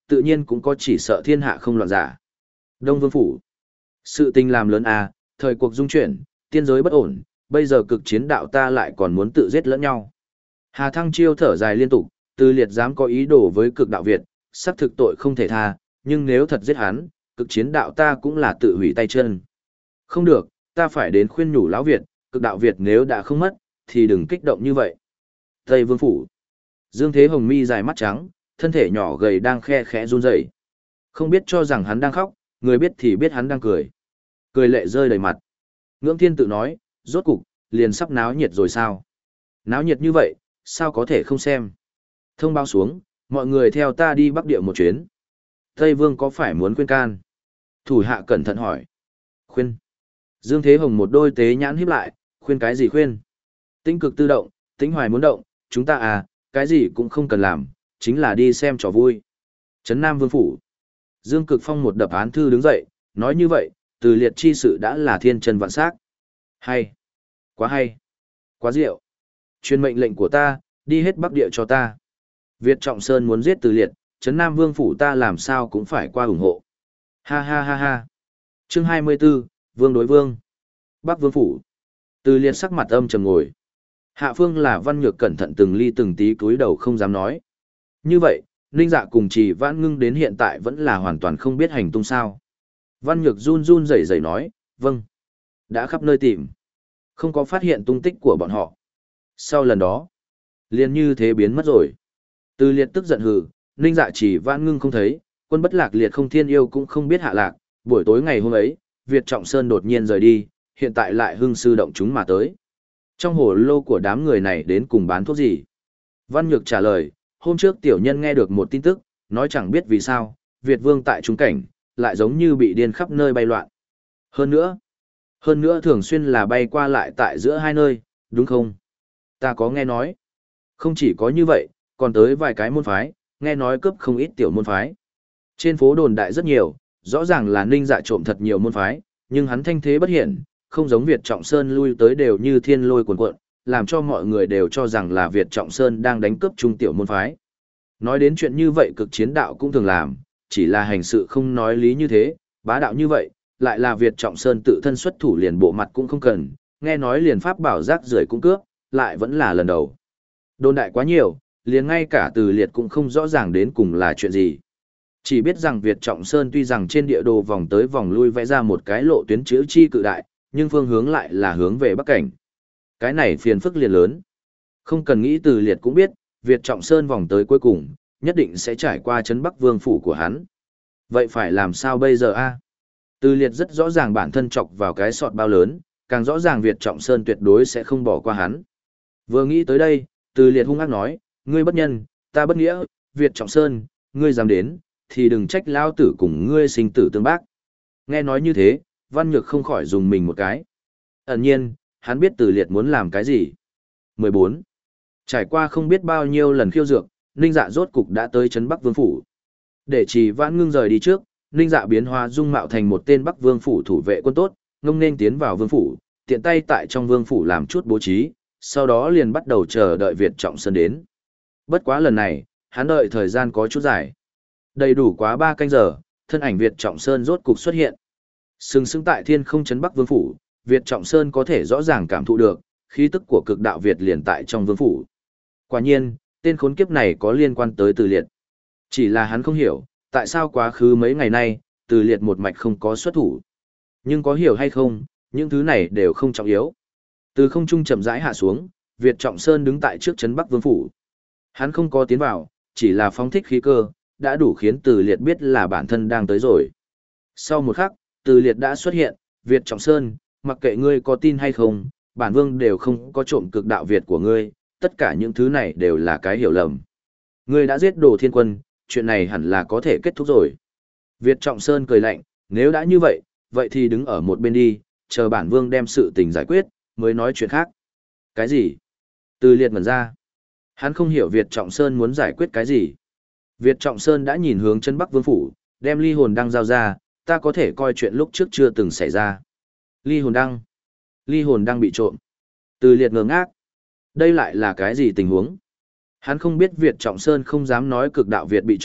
tự nhiên cũng có chỉ sợ thiên hạ không loạn giả. Đông Vương Phủ. Sự tình làm lớn à, thời cuộc dung chuyển, tiên giới bất ổn, bây giờ cực chiến đạo ta lại còn muốn tự giết lẫn nhau. Hà Thăng Chiêu thở dài liên tục, Từ Liệt dám có ý đồ với cực đạo Việt, xác thực tội không thể tha, nhưng nếu thật giết hắn, cực chiến đạo ta cũng là tự hủy tay chân. Không được, ta phải đến khuyên nhủ lão Việt, cực đạo Việt nếu đã không mất, thì đừng kích động như vậy. Tây Vương Phủ. Dương Thế Hồng mi dài mắt trắng, thân thể nhỏ gầy đang khe khẽ run rẩy. Không biết cho rằng hắn đang khóc, người biết thì biết hắn đang cười. Cười lệ rơi đầy mặt. Ngưỡng Thiên tự nói, rốt cục, liền sắp náo nhiệt rồi sao? Náo nhiệt như vậy, sao có thể không xem? Thông báo xuống, mọi người theo ta đi Bắc Địa một chuyến. Tây Vương có phải muốn khuyên can? Thủ hạ cẩn thận hỏi. Khuyên. Dương Thế Hồng một đôi tế nhãn híp lại, khuyên cái gì khuyên? Tĩnh cực tự động, Tĩnh Hoài muốn động, chúng ta à, cái gì cũng không cần làm, chính là đi xem trò vui. Trấn Nam Vương Phủ. Dương Cực Phong một đập án thư đứng dậy, nói như vậy, Từ Liệt chi sự đã là thiên chân vạn sắc. Hay. Quá hay. Quá diệu. Truyền mệnh lệnh của ta, đi hết Bắc Địa cho ta. Việt Trọng Sơn muốn giết Từ Liệt, Trấn Nam Vương Phủ ta làm sao cũng phải qua ủng hộ. Ha ha ha ha. Chương hai mươi 24, Vương đối Vương. Bắc Vương Phủ. Từ Liệt sắc mặt âm trầm ngồi. Hạ phương là Văn Nhược cẩn thận từng ly từng tí cúi đầu không dám nói. Như vậy, Ninh Dạ cùng Trì Vãn Ngưng đến hiện tại vẫn là hoàn toàn không biết hành tung sao. Văn Nhược run run rẩy rẩy nói, vâng. Đã khắp nơi tìm. Không có phát hiện tung tích của bọn họ. Sau lần đó, liền như thế biến mất rồi. Từ Liệt tức giận hừ, Ninh Dạ Trì Vãn Ngưng không thấy, quân bất lạc liệt không thiên yêu cũng không biết hạ lạc. Buổi tối ngày hôm ấy, Việt Trọng Sơn đột nhiên rời đi, hiện tại lại hưng sư động chúng mà tới. Trong hồ lô của đám người này đến cùng bán thuốc gì? Văn Nhược trả lời, hôm trước tiểu nhân nghe được một tin tức, nói chẳng biết vì sao, Việt Vương tại trung cảnh, lại giống như bị điên khắp nơi bay loạn. Hơn nữa, hơn nữa thường xuyên là bay qua lại tại giữa hai nơi, đúng không? Ta có nghe nói. Không chỉ có như vậy, còn tới vài cái môn phái, nghe nói cướp không ít tiểu môn phái. Trên phố đồn đại rất nhiều, rõ ràng là Ninh Dạ trộm thật nhiều môn phái, nhưng hắn thanh thế bất hiển, không giống Việt Trọng Sơn lui tới đều như thiên lôi cuồn cuộn, làm cho mọi người đều cho rằng là Việt Trọng Sơn đang đánh cướp trung tiểu môn phái. Nói đến chuyện như vậy cực chiến đạo cũng thường làm, chỉ là hành sự không nói lý như thế, bá đạo như vậy, lại là Việt Trọng Sơn tự thân xuất thủ liền bộ mặt cũng không cần, nghe nói liền pháp bảo rác rưởi cũng cướp, lại vẫn là lần đầu. Đồn đại quá nhiều, liền ngay cả Từ Liệt cũng không rõ ràng đến cùng là chuyện gì. Chỉ biết rằng Việt Trọng Sơn tuy rằng trên địa đồ vòng tới vòng lui vẽ ra một cái lộ tuyến chữ chi cự đại, nhưng phương hướng lại là hướng về Bắc Cảnh. Cái này phiền phức liền lớn. Không cần nghĩ Từ Liệt cũng biết, Việt Trọng Sơn vòng tới cuối cùng, nhất định sẽ trải qua trấn Bắc Vương Phủ của hắn. Vậy phải làm sao bây giờ a? Từ Liệt rất rõ ràng bản thân chọc vào cái sọt bao lớn, càng rõ ràng Việt Trọng Sơn tuyệt đối sẽ không bỏ qua hắn. Vừa nghĩ tới đây, Từ Liệt hung ác nói, ngươi bất nhân, ta bất nghĩa, Việt Trọng Sơn, ngươi dám đến, thì đừng trách lao tử cùng ngươi sinh tử tương bác. Nghe nói như thế, Văn Nhược không khỏi dùng mình một cái. Ẩn nhiên, hắn biết Từ Liệt muốn làm cái gì. mười bốn. Trải qua không biết bao nhiêu lần khiêu dược, Ninh Dạ rốt cục đã tới trấn Bắc Vương Phủ. Để Trì Vãn Ngưng rời đi trước, Ninh Dạ biến hóa dung mạo thành một tên Bắc Vương Phủ thủ vệ quân tốt, ngông nên tiến vào Vương Phủ, tiện tay tại trong Vương Phủ làm chút bố trí, sau đó liền bắt đầu chờ đợi Việt Trọng Sơn đến. Bất quá lần này, hắn đợi thời gian có chút dài. Đầy đủ quá ba canh giờ, thân ảnh Việt Trọng Sơn rốt cục xuất hiện. Sừng sững tại thiên không trấn Bắc Vương Phủ, Việt Trọng Sơn có thể rõ ràng cảm thụ được, khí tức của cực đạo Việt liền tại trong Vương Phủ. Quả nhiên, tên khốn kiếp này có liên quan tới Từ Liệt. Chỉ là hắn không hiểu, tại sao quá khứ mấy ngày nay, Từ Liệt một mạch không có xuất thủ. Nhưng có hiểu hay không, những thứ này đều không trọng yếu. Từ không trung chậm rãi hạ xuống, Việt Trọng Sơn đứng tại trước trấn Bắc Vương Phủ. Hắn không có tiến vào, chỉ là phóng thích khí cơ, đã đủ khiến Từ Liệt biết là bản thân đang tới rồi. Sau một khắc, Từ Liệt đã xuất hiện, Việt Trọng Sơn, mặc kệ ngươi có tin hay không, bản vương đều không có trộm cực đạo Việt của ngươi, tất cả những thứ này đều là cái hiểu lầm. Ngươi đã giết Đồ Thiên Quân, chuyện này hẳn là có thể kết thúc rồi. Việt Trọng Sơn cười lạnh, nếu đã như vậy, vậy thì đứng ở một bên đi, chờ bản vương đem sự tình giải quyết, mới nói chuyện khác. Cái gì? Từ Liệt ngẩn ra. Hắn không hiểu Việt Trọng Sơn muốn giải quyết cái gì. Việt Trọng Sơn đã nhìn hướng chân Bắc Vương Phủ, đem ly hồn đăng giao ra, ta có thể coi chuyện lúc trước chưa từng xảy ra. Ly hồn đăng. Ly hồn đăng bị trộm. Từ Liệt ngơ ngác. Đây lại là cái gì tình huống? Hắn không biết Việt Trọng Sơn không dám nói cực đạo Việt bị trộm,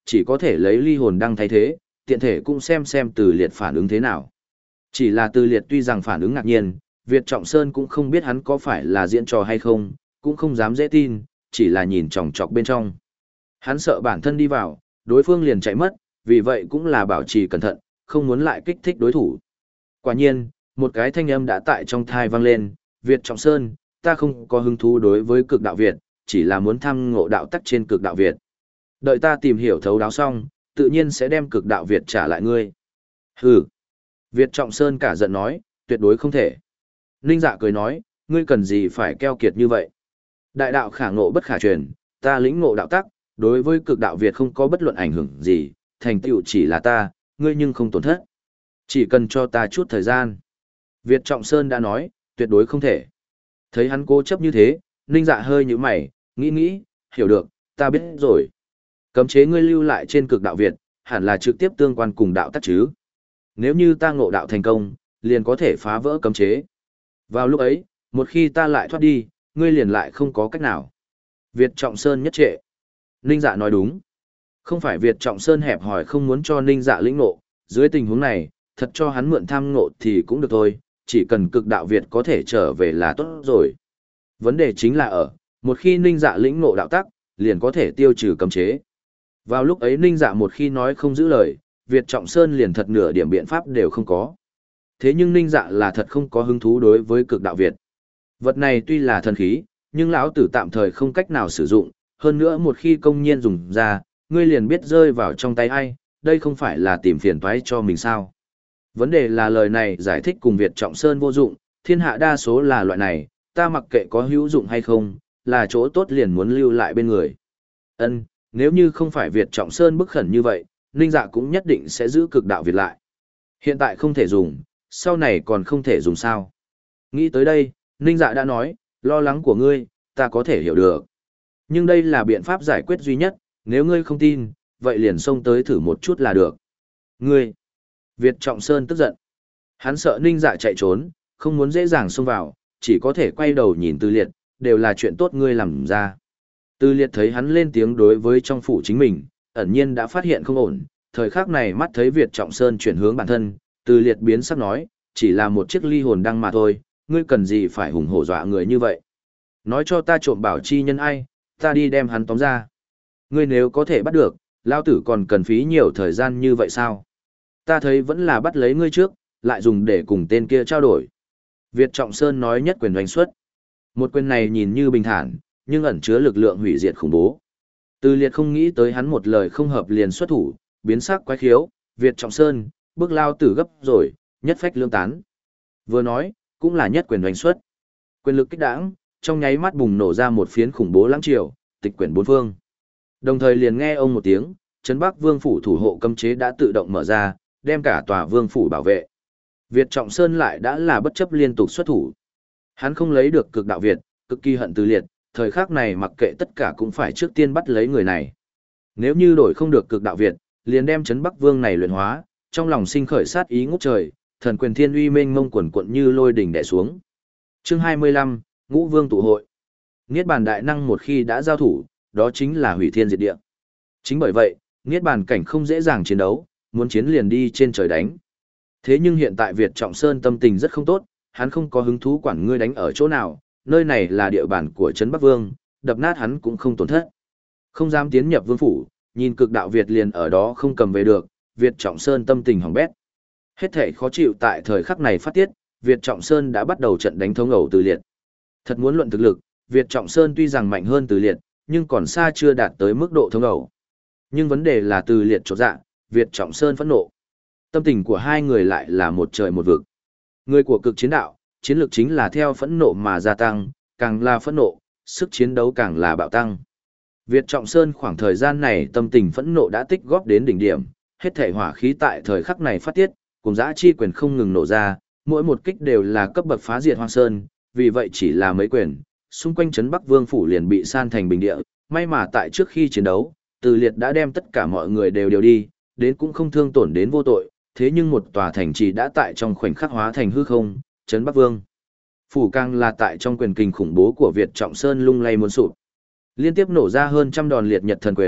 chỉ có thể lấy ly hồn đăng thay thế, tiện thể cũng xem xem Từ Liệt phản ứng thế nào. Chỉ là Từ Liệt tuy rằng phản ứng ngạc nhiên, Việt Trọng Sơn cũng không biết hắn có phải là diễn trò hay không, cũng không dám dễ tin, chỉ là nhìn chòng chọc bên trong. Hắn sợ bản thân đi vào, đối phương liền chạy mất, vì vậy cũng là bảo trì cẩn thận, không muốn lại kích thích đối thủ. Quả nhiên, một cái thanh âm đã tại trong thai vang lên, Việt Trọng Sơn, ta không có hứng thú đối với cực đạo Việt, chỉ là muốn thăm ngộ đạo tắc trên cực đạo Việt. Đợi ta tìm hiểu thấu đáo xong, tự nhiên sẽ đem cực đạo Việt trả lại ngươi. Hừ. Việt Trọng Sơn cả giận nói, tuyệt đối không thể. Ninh Dạ cười nói, ngươi cần gì phải keo kiệt như vậy. Đại đạo khả ngộ bất khả truyền, ta lĩnh ngộ đạo tắc, đối với cực đạo Việt không có bất luận ảnh hưởng gì, thành tựu chỉ là ta, ngươi nhưng không tổn thất. Chỉ cần cho ta chút thời gian. Việt Trọng Sơn đã nói, tuyệt đối không thể. Thấy hắn cố chấp như thế, Ninh Dạ hơi nhíu mày, nghĩ nghĩ, hiểu được, ta biết rồi. Cấm chế ngươi lưu lại trên cực đạo Việt, hẳn là trực tiếp tương quan cùng đạo tắc chứ. Nếu như ta ngộ đạo thành công, liền có thể phá vỡ cấm chế. Vào lúc ấy, một khi ta lại thoát đi, ngươi liền lại không có cách nào. Việt Trọng Sơn nhất trệ. Ninh Dạ nói đúng. Không phải Việt Trọng Sơn hẹp hòi không muốn cho Ninh Dạ lĩnh ngộ, dưới tình huống này, thật cho hắn mượn tham ngộ thì cũng được thôi, chỉ cần cực đạo Việt có thể trở về là tốt rồi. Vấn đề chính là ở, một khi Ninh Dạ lĩnh ngộ đạo tắc, liền có thể tiêu trừ cấm chế. Vào lúc ấy Ninh Dạ một khi nói không giữ lời, Việt Trọng Sơn liền thật nửa điểm biện pháp đều không có. Thế nhưng Ninh Dạ là thật không có hứng thú đối với cực đạo Việt. Vật này tuy là thần khí, nhưng lão tử tạm thời không cách nào sử dụng, hơn nữa một khi công nhiên dùng ra, ngươi liền biết rơi vào trong tay ai, đây không phải là tìm phiền toái cho mình sao. Vấn đề là lời này giải thích cùng Việt Trọng Sơn vô dụng, thiên hạ đa số là loại này, ta mặc kệ có hữu dụng hay không, là chỗ tốt liền muốn lưu lại bên người. Ân, nếu như không phải Việt Trọng Sơn bức khẩn như vậy, Ninh Dạ cũng nhất định sẽ giữ cực đạo Việt lại. Hiện tại không thể dùng, sau này còn không thể dùng sao. Nghĩ tới đây, Ninh Dạ đã nói, lo lắng của ngươi, ta có thể hiểu được. Nhưng đây là biện pháp giải quyết duy nhất, nếu ngươi không tin, vậy liền xông tới thử một chút là được. Ngươi! Việt Trọng Sơn tức giận. Hắn sợ Ninh Dạ chạy trốn, không muốn dễ dàng xông vào, chỉ có thể quay đầu nhìn Từ Liệt, đều là chuyện tốt ngươi làm ra. Từ Liệt thấy hắn lên tiếng đối với trong phủ chính mình, ẩn nhiên đã phát hiện không ổn, thời khắc này mắt thấy Việt Trọng Sơn chuyển hướng bản thân, Từ Liệt biến sắc nói, chỉ là một chiếc ly hồn đăng mà thôi, ngươi cần gì phải hùng hổ dọa người như vậy. Nói cho ta trộm bảo chi nhân ai, ta đi đem hắn tóm ra. Ngươi nếu có thể bắt được, lao tử còn cần phí nhiều thời gian như vậy sao? Ta thấy vẫn là bắt lấy ngươi trước, lại dùng để cùng tên kia trao đổi. Việt Trọng Sơn nói nhất quyền doanh xuất. Một quyền này nhìn như bình thản, nhưng ẩn chứa lực lượng hủy diệt khủng bố. Từ Liệt không nghĩ tới hắn một lời không hợp liền xuất thủ, biến sắc quái khiếu, Việt Trọng Sơn, bước lao tử gấp rồi, nhất phách lương tán. Vừa nói, cũng là nhất quyền doanh xuất. Quyền lực kích đãng, trong nháy mắt bùng nổ ra một phiến khủng bố lãng triều, tịch quyển bốn phương. Đồng thời liền nghe ông một tiếng, Trấn Bắc Vương phủ thủ hộ cấm chế đã tự động mở ra, đem cả tòa vương phủ bảo vệ. Việt Trọng Sơn lại đã là bất chấp liên tục xuất thủ. Hắn không lấy được cực đạo Việt, cực kỳ hận Từ Liệt, thời khắc này mặc kệ tất cả cũng phải trước tiên bắt lấy người này. Nếu như đổi không được cực đạo Việt, liền đem Trấn Bắc Vương này luyện hóa, trong lòng sinh khởi sát ý ngút trời, thần quyền thiên uy mênh mông quần quận như lôi đỉnh đè xuống. Chương hai mươi lăm, Ngũ Vương tụ hội. Niết bàn đại năng một khi đã giao thủ, đó chính là hủy thiên diệt địa. Chính bởi vậy, Niết bàn cảnh không dễ dàng chiến đấu, muốn chiến liền đi trên trời đánh. Thế nhưng hiện tại Việt Trọng Sơn tâm tình rất không tốt, hắn không có hứng thú quản ngươi đánh ở chỗ nào, nơi này là địa bàn của Trấn Bắc Vương, đập nát hắn cũng không tổn thất. Không dám tiến nhập vương phủ, nhìn cực đạo Việt liền ở đó không cầm về được, Việt Trọng Sơn tâm tình hỏng bét. Hết thể khó chịu tại thời khắc này phát tiết, Việt Trọng Sơn đã bắt đầu trận đánh thống ẩu Từ Liệt. Thật muốn luận thực lực, Việt Trọng Sơn tuy rằng mạnh hơn Từ Liệt, nhưng còn xa chưa đạt tới mức độ thống ẩu. Nhưng vấn đề là Từ Liệt chột dạ, Việt Trọng Sơn phẫn nộ. Tâm tình của hai người lại là một trời một vực. Người của cực chiến đạo, chiến lược chính là theo phẫn nộ mà gia tăng, càng là phẫn nộ, sức chiến đấu càng là bạo tăng. Việt Trọng Sơn khoảng thời gian này tâm tình phẫn nộ đã tích góp đến đỉnh điểm, hết thể hỏa khí tại thời khắc này phát tiết, cùng dã chi quyền không ngừng nổ ra, mỗi một kích đều là cấp bậc phá diệt hoang sơn, vì vậy chỉ là mấy quyền, xung quanh Trấn Bắc Vương phủ liền bị san thành bình địa, may mà tại trước khi chiến đấu, Từ Liệt đã đem tất cả mọi người đều đều đi, đến cũng không thương tổn đến vô tội, thế nhưng một tòa thành trì đã tại trong khoảnh khắc hóa thành hư không, Trấn Bắc Vương phủ càng là tại trong quyền kinh khủng bố của Việt Trọng Sơn lung lay muốn sụp. Liên tiếp nổ ra hơn trăm đòn liệt nhật thần quyền,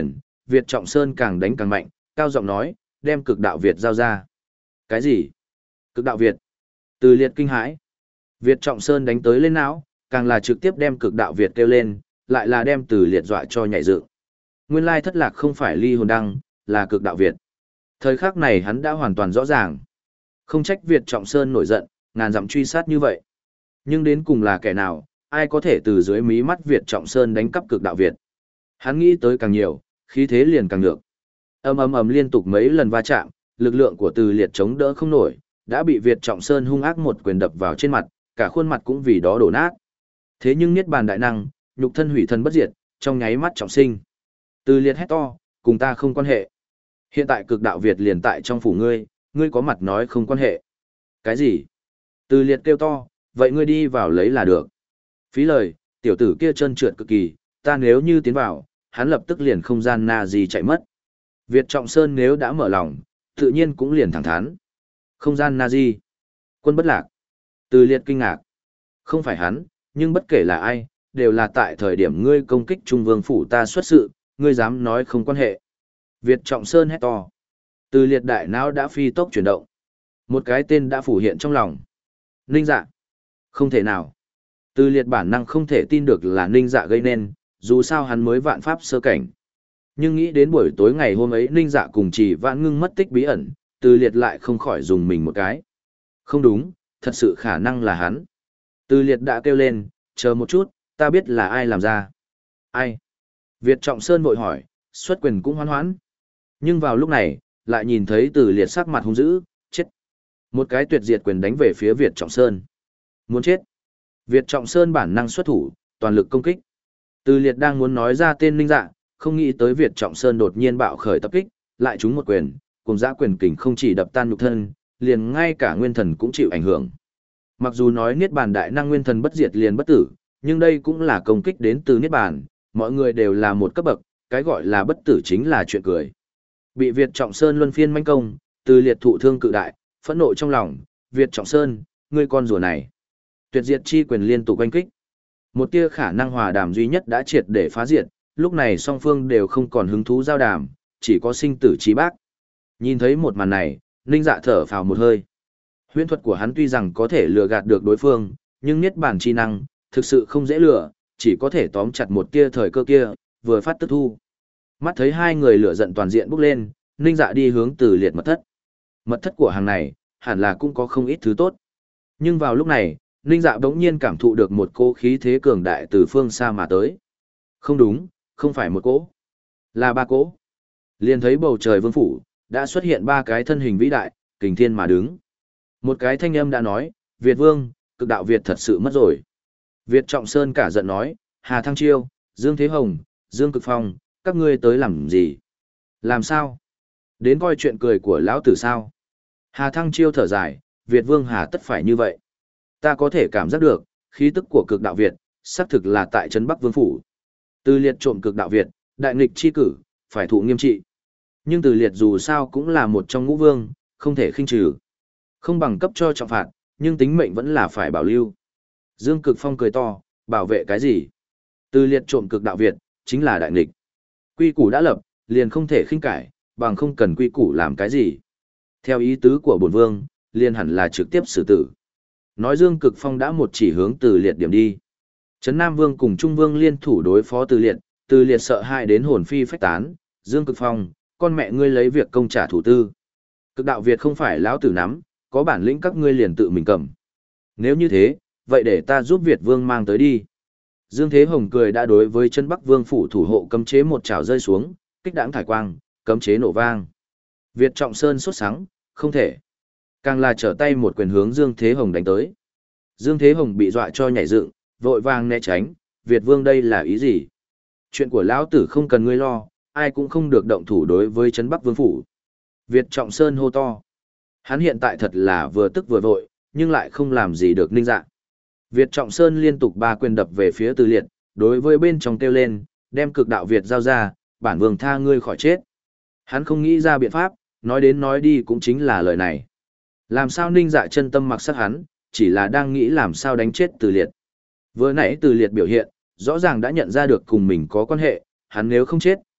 Việt Trọng Sơn càng đánh càng mạnh, cao giọng nói, đem cực đạo Việt giao ra. Cái gì? Cực đạo Việt? Từ liệt kinh hãi. Việt Trọng Sơn đánh tới lên não, càng là trực tiếp đem cực đạo Việt kêu lên, lại là đem từ liệt dọa cho nhảy dựng. Nguyên lai thất lạc không phải ly hồn đăng, là cực đạo Việt. Thời khắc này hắn đã hoàn toàn rõ ràng. Không trách Việt Trọng Sơn nổi giận, ngàn dặm truy sát như vậy. Nhưng đến cùng là kẻ nào, ai có thể từ dưới mí mắt Việt Trọng Sơn đánh cắp cực đạo Việt. Hắn nghĩ tới càng nhiều, khí thế liền càng nhược. Ầm ầm ầm liên tục mấy lần va chạm, lực lượng của từ liệt chống đỡ không nổi, đã bị Việt Trọng Sơn hung ác một quyền đập vào trên mặt, cả khuôn mặt cũng vì đó đổ nát. Thế nhưng niết bàn đại năng, nhục thân hủy thân bất diệt, trong nháy mắt trọng sinh. Từ liệt hét to, cùng ta không quan hệ. Hiện tại cực đạo Việt liền tại trong phủ ngươi, ngươi có mặt nói không quan hệ. Cái gì? Từ liệt kêu to, vậy ngươi đi vào lấy là được. Phí lời, tiểu tử kia trơn trượt cực kỳ, ta nếu như tiến vào, hắn lập tức liền không gian na gì chạy mất. Việt Trọng Sơn nếu đã mở lòng, tự nhiên cũng liền thẳng thắn. Không gian na gì? Quân bất lạc. Từ liệt kinh ngạc. Không phải hắn, nhưng bất kể là ai, đều là tại thời điểm ngươi công kích Trung Vương phủ ta xuất sự, ngươi dám nói không quan hệ. Việt Trọng Sơn hét to. Từ liệt đại não đã phi tốc chuyển động. Một cái tên đã phủ hiện trong lòng. Ninh Dạ. Không thể nào. Từ liệt bản năng không thể tin được là Ninh Dạ gây nên, dù sao hắn mới vạn pháp sơ cảnh. Nhưng nghĩ đến buổi tối ngày hôm ấy Ninh Dạ cùng Chỉ Vãn Ngưng mất tích bí ẩn, từ liệt lại không khỏi dùng mình một cái. Không đúng, thật sự khả năng là hắn. Từ liệt đã kêu lên, chờ một chút, ta biết là ai làm ra. Ai? Việt Trọng Sơn vội hỏi, xuất quyền cũng hoan hoãn. Nhưng vào lúc này, lại nhìn thấy từ liệt sắc mặt hung dữ, chết. Một cái tuyệt diệt quyền đánh về phía Việt Trọng Sơn. Muốn chết. Việt Trọng Sơn bản năng xuất thủ, toàn lực công kích. Từ liệt đang muốn nói ra tên Ninh Dạ, không nghĩ tới Việt Trọng Sơn đột nhiên bạo khởi tập kích, lại trúng một quyền, cùng dã quyền kình không chỉ đập tan nhục thân, liền ngay cả nguyên thần cũng chịu ảnh hưởng. Mặc dù nói niết bàn đại năng nguyên thần bất diệt liền bất tử, nhưng đây cũng là công kích đến từ niết bàn, mọi người đều là một cấp bậc, cái gọi là bất tử chính là chuyện cười. Bị Việt Trọng Sơn luân phiên manh công, từ liệt thụ thương cự đại, phẫn nộ trong lòng, Việt Trọng Sơn, ngươi con rùa này. Tuyệt diệt chi quyền liên tục oanh kích. Một tia khả năng hòa đàm duy nhất đã triệt để phá diệt, lúc này song phương đều không còn hứng thú giao đàm, chỉ có sinh tử chí bác. Nhìn thấy một màn này, Ninh Dạ thở phào một hơi. Huyễn thuật của hắn tuy rằng có thể lừa gạt được đối phương, nhưng niết bàn chi năng, thực sự không dễ lừa, chỉ có thể tóm chặt một tia thời cơ kia, vừa phát tức thu. Mắt thấy hai người lửa giận toàn diện bốc lên, Ninh Dạ đi hướng từ liệt mật thất. Mật thất của hàng này, hẳn là cũng có không ít thứ tốt. Nhưng vào lúc này, Ninh Dạ bỗng nhiên cảm thụ được một cỗ khí thế cường đại từ phương xa mà tới. Không đúng, không phải một cỗ, là ba cỗ. Liền thấy bầu trời vương phủ, đã xuất hiện ba cái thân hình vĩ đại, kình thiên mà đứng. Một cái thanh âm đã nói, Việt Vương, cực đạo Việt thật sự mất rồi. Việt Trọng Sơn cả giận nói, Hà Thăng Chiêu, Dương Thế Hồng, Dương Cực Phong, các ngươi tới làm gì? Làm sao? Đến coi chuyện cười của lão tử sao? Hà Thăng Chiêu thở dài, Việt Vương hà tất phải như vậy. Ta có thể cảm giác được, khí tức của cực đạo Việt, xác thực là tại Trấn Bắc Vương Phủ. Từ liệt trộm cực đạo Việt, đại nghịch chi cử, phải thụ nghiêm trị. Nhưng từ liệt dù sao cũng là một trong ngũ vương, không thể khinh trừ. Không bằng cấp cho trọng phạt, nhưng tính mệnh vẫn là phải bảo lưu. Dương Cực Phong cười to, bảo vệ cái gì? Từ liệt trộm cực đạo Việt, chính là đại nghịch. Quy củ đã lập, liền không thể khinh cải, bằng không cần quy củ làm cái gì. Theo ý tứ của bổn vương, liền hẳn là trực tiếp xử tử. Nói Dương Cực Phong đã một chỉ hướng từ liệt điểm đi. Trấn Nam Vương cùng Trung Vương liên thủ đối phó từ liệt, từ liệt sợ hãi đến hồn phi phách tán. Dương Cực Phong, con mẹ ngươi lấy việc công trả thủ tư. Cực đạo Việt không phải lão tử nắm, có bản lĩnh các ngươi liền tự mình cầm. Nếu như thế, vậy để ta giúp Việt Vương mang tới đi. Dương Thế Hồng cười đã đối với chân Bắc Vương phủ thủ hộ cấm chế một chảo rơi xuống, kích đãng thải quang, cấm chế nổ vang. Việt Trọng Sơn sốt sắng, không thể. Càng là trở tay một quyền hướng Dương Thế Hồng đánh tới. Dương Thế Hồng bị dọa cho nhảy dựng, vội vàng né tránh, Việt Vương đây là ý gì? Chuyện của lão tử không cần ngươi lo, ai cũng không được động thủ đối với Trấn Bắc Vương phủ. Việt Trọng Sơn hô to. Hắn hiện tại thật là vừa tức vừa vội, nhưng lại không làm gì được Ninh Dạ. Việt Trọng Sơn liên tục ba quyền đập về phía Từ Liệt, đối với bên trong kêu lên, đem cực đạo Việt giao ra, bản vương tha ngươi khỏi chết. Hắn không nghĩ ra biện pháp, nói đến nói đi cũng chính là lời này. Làm sao Ninh Dạ chân tâm mặc sắc hắn, chỉ là đang nghĩ làm sao đánh chết Từ Liệt. Vừa nãy Từ Liệt biểu hiện, rõ ràng đã nhận ra được cùng mình có quan hệ, hắn nếu không chết,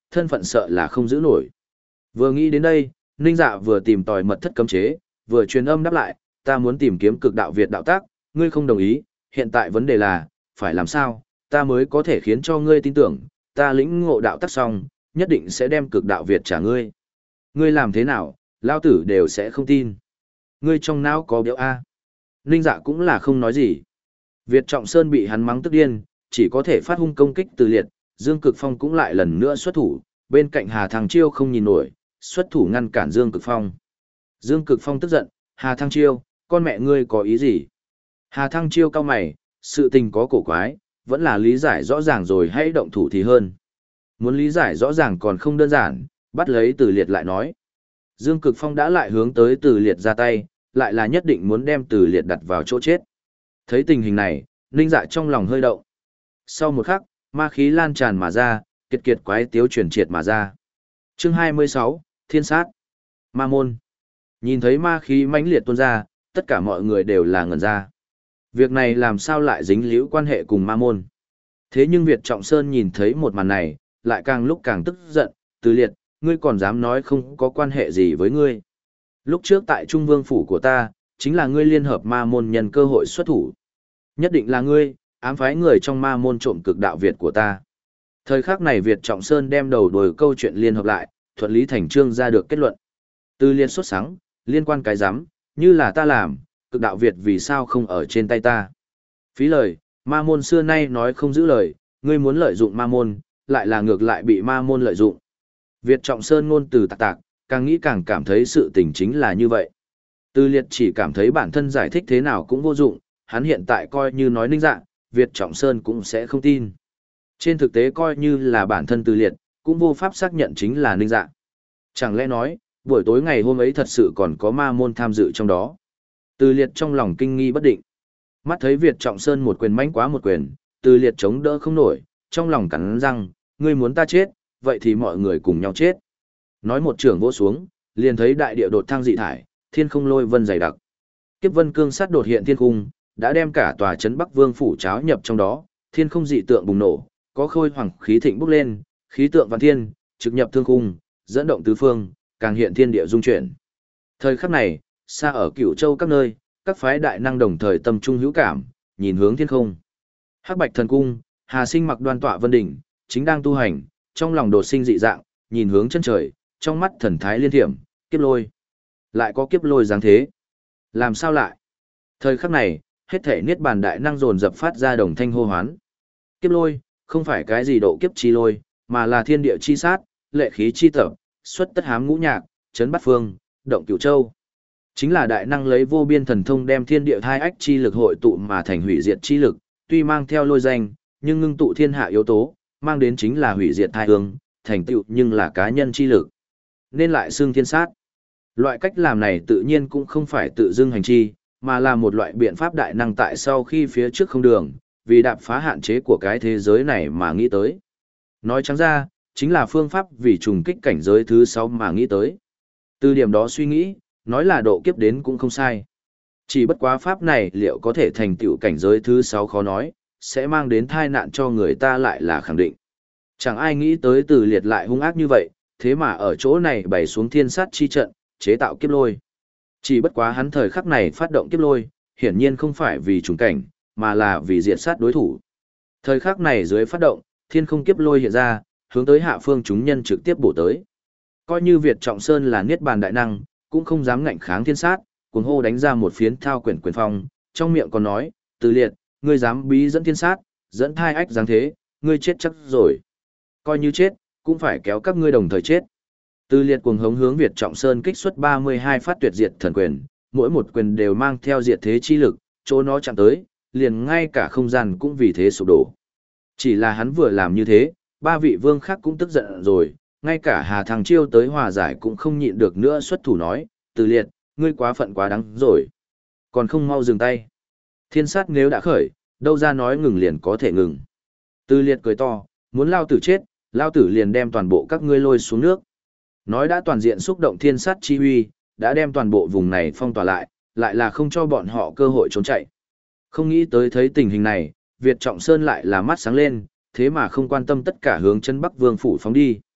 thân phận sợ là không giữ nổi. Vừa nghĩ đến đây, Ninh Dạ vừa tìm tòi mật thất cấm chế, vừa truyền âm đáp lại, ta muốn tìm kiếm cực đạo Việt đạo tác, ngươi không đồng ý, hiện tại vấn đề là, phải làm sao, ta mới có thể khiến cho ngươi tin tưởng, ta lĩnh ngộ đạo tác xong, nhất định sẽ đem cực đạo Việt trả ngươi. Ngươi làm thế nào, lao tử đều sẽ không tin. Ngươi trong não có biểu A. Ninh Dạ cũng là không nói gì. Việt Trọng Sơn bị hắn mắng tức điên, chỉ có thể phát hung công kích Từ Liệt, Dương Cực Phong cũng lại lần nữa xuất thủ, bên cạnh Hà Thăng Chiêu không nhìn nổi, xuất thủ ngăn cản Dương Cực Phong. Dương Cực Phong tức giận, Hà Thăng Chiêu, con mẹ ngươi có ý gì? Hà Thăng Chiêu cau mày, sự tình có cổ quái, vẫn là lý giải rõ ràng rồi hãy động thủ thì hơn. Muốn lý giải rõ ràng còn không đơn giản, bắt lấy Từ Liệt lại nói. Dương Cực Phong đã lại hướng tới Từ Liệt ra tay, lại là nhất định muốn đem Từ Liệt đặt vào chỗ chết. Thấy tình hình này, Ninh Dạ trong lòng hơi động. Sau một khắc, ma khí lan tràn mà ra, kiệt kiệt quái tiếu chuyển triệt mà ra. Chương hai mươi sáu, Thiên sát. Ma môn. Nhìn thấy ma khí mãnh liệt tuôn ra, tất cả mọi người đều là ngẩn ra. Việc này làm sao lại dính líu quan hệ cùng ma môn. Thế nhưng Việt Trọng Sơn nhìn thấy một màn này, lại càng lúc càng tức giận, Từ Liệt, ngươi còn dám nói không có quan hệ gì với ngươi. Lúc trước tại Trung Vương Phủ của ta, chính là ngươi liên hợp ma môn nhân cơ hội xuất thủ. Nhất định là ngươi, ám phái người trong ma môn trộm cực đạo Việt của ta. Thời khắc này Việt Trọng Sơn đem đầu đuôi câu chuyện liên hợp lại, thuận lý thành trương ra được kết luận. Từ Liệt xuất sáng, liên quan cái giám, như là ta làm, cực đạo Việt vì sao không ở trên tay ta. Phí lời, ma môn xưa nay nói không giữ lời, ngươi muốn lợi dụng ma môn, lại là ngược lại bị ma môn lợi dụng. Việt Trọng Sơn ngôn từ tạc tạc, càng nghĩ càng cảm thấy sự tình chính là như vậy. Từ Liệt chỉ cảm thấy bản thân giải thích thế nào cũng vô dụng, hắn hiện tại coi như nói Ninh Dạ, Việt Trọng Sơn cũng sẽ không tin. Trên thực tế coi như là bản thân Từ Liệt, cũng vô pháp xác nhận chính là Ninh Dạ. Chẳng lẽ nói, buổi tối ngày hôm ấy thật sự còn có ma môn tham dự trong đó. Từ Liệt trong lòng kinh nghi bất định. Mắt thấy Việt Trọng Sơn một quyền mãnh quá một quyền, Từ Liệt chống đỡ không nổi, trong lòng cắn răng, ngươi muốn ta chết, vậy thì mọi người cùng nhau chết. Nói một trường vỗ xuống, liền thấy đại địa đột thang dị thải, thiên không lôi vân dày đặc. Kiếp vân cương sát đột hiện thiên cung, đã đem cả tòa trấn Bắc Vương phủ cháo nhập trong đó, thiên không dị tượng bùng nổ, có khôi hoàng khí thịnh bốc lên, khí tượng văn thiên, trực nhập thương cung, dẫn động tứ phương, càng hiện thiên địa dung chuyển. Thời khắc này, xa ở Cửu Châu các nơi, các phái đại năng đồng thời tâm trung hữu cảm, nhìn hướng thiên không. Hắc Bạch Thần Cung, Hà Sinh mặc đoan tọa vân đỉnh, chính đang tu hành, trong lòng đột sinh dị dạng, nhìn hướng chân trời, trong mắt thần thái liên thiểm, kiếp lôi. Lại có kiếp lôi dáng thế. Làm sao lại? Thời khắc này, hết thể niết bàn đại năng dồn dập phát ra đồng thanh hô hoán. Kiếp lôi, không phải cái gì độ kiếp chi lôi, mà là thiên địa chi sát, lệ khí chi tập, xuất tất hám ngũ nhạc, chấn bát phương, động cửu châu. Chính là đại năng lấy vô biên thần thông đem thiên địa thai ách chi lực hội tụ mà thành hủy diệt chi lực, tuy mang theo lôi danh, nhưng ngưng tụ thiên hạ yếu tố, mang đến chính là hủy diệt thai hương, thành tựu nhưng là cá nhân chi lực. Nên lại xương thiên sát. Loại cách làm này tự nhiên cũng không phải tự dưng hành chi, mà là một loại biện pháp đại năng tại sau khi phía trước không đường, vì đạp phá hạn chế của cái thế giới này mà nghĩ tới. Nói trắng ra, chính là phương pháp vì trùng kích cảnh giới thứ sáu mà nghĩ tới. Từ điểm đó suy nghĩ, nói là độ kiếp đến cũng không sai. Chỉ bất quá pháp này liệu có thể thành tựu cảnh giới thứ sáu khó nói, sẽ mang đến tai nạn cho người ta lại là khẳng định. Chẳng ai nghĩ tới Từ Liệt lại hung ác như vậy, thế mà ở chỗ này bày xuống thiên sát chi trận, chế tạo kiếp lôi. Chỉ bất quá hắn thời khắc này phát động kiếp lôi, hiển nhiên không phải vì trùng cảnh, mà là vì diệt sát đối thủ. Thời khắc này dưới phát động, thiên không kiếp lôi hiện ra, hướng tới hạ phương chúng nhân trực tiếp bổ tới. Coi như Việt Trọng Sơn là niết bàn đại năng, cũng không dám ngạnh kháng thiên sát, cuồng hô đánh ra một phiến thao quyển quyền phong, trong miệng còn nói, Từ Liệt, ngươi dám bí dẫn thiên sát, dẫn thai ách dáng thế, ngươi chết chắc rồi. Coi như chết, cũng phải kéo các ngươi đồng thời chết. Từ Liệt cuồng hống hướng Việt Trọng Sơn kích xuất ba mươi hai phát tuyệt diệt thần quyền, mỗi một quyền đều mang theo diệt thế chi lực, chỗ nó chạm tới, liền ngay cả không gian cũng vì thế sụp đổ. Chỉ là hắn vừa làm như thế, ba vị vương khác cũng tức giận rồi, ngay cả Hà Thằng Chiêu tới hòa giải cũng không nhịn được nữa xuất thủ nói, Từ Liệt, ngươi quá phận quá đáng rồi. Còn không mau dừng tay. Thiên sát nếu đã khởi, đâu ra nói ngừng liền có thể ngừng. Từ Liệt cười to, muốn lao tử chết, lao tử liền đem toàn bộ các ngươi lôi xuống nước. Nói đã toàn diện xúc động thiên sát chi huy, đã đem toàn bộ vùng này phong tỏa lại, lại là không cho bọn họ cơ hội trốn chạy. Không nghĩ tới thấy tình hình này, Việt Trọng Sơn lại là mắt sáng lên, thế mà không quan tâm tất cả hướng chân Bắc Vương phủ phóng đi.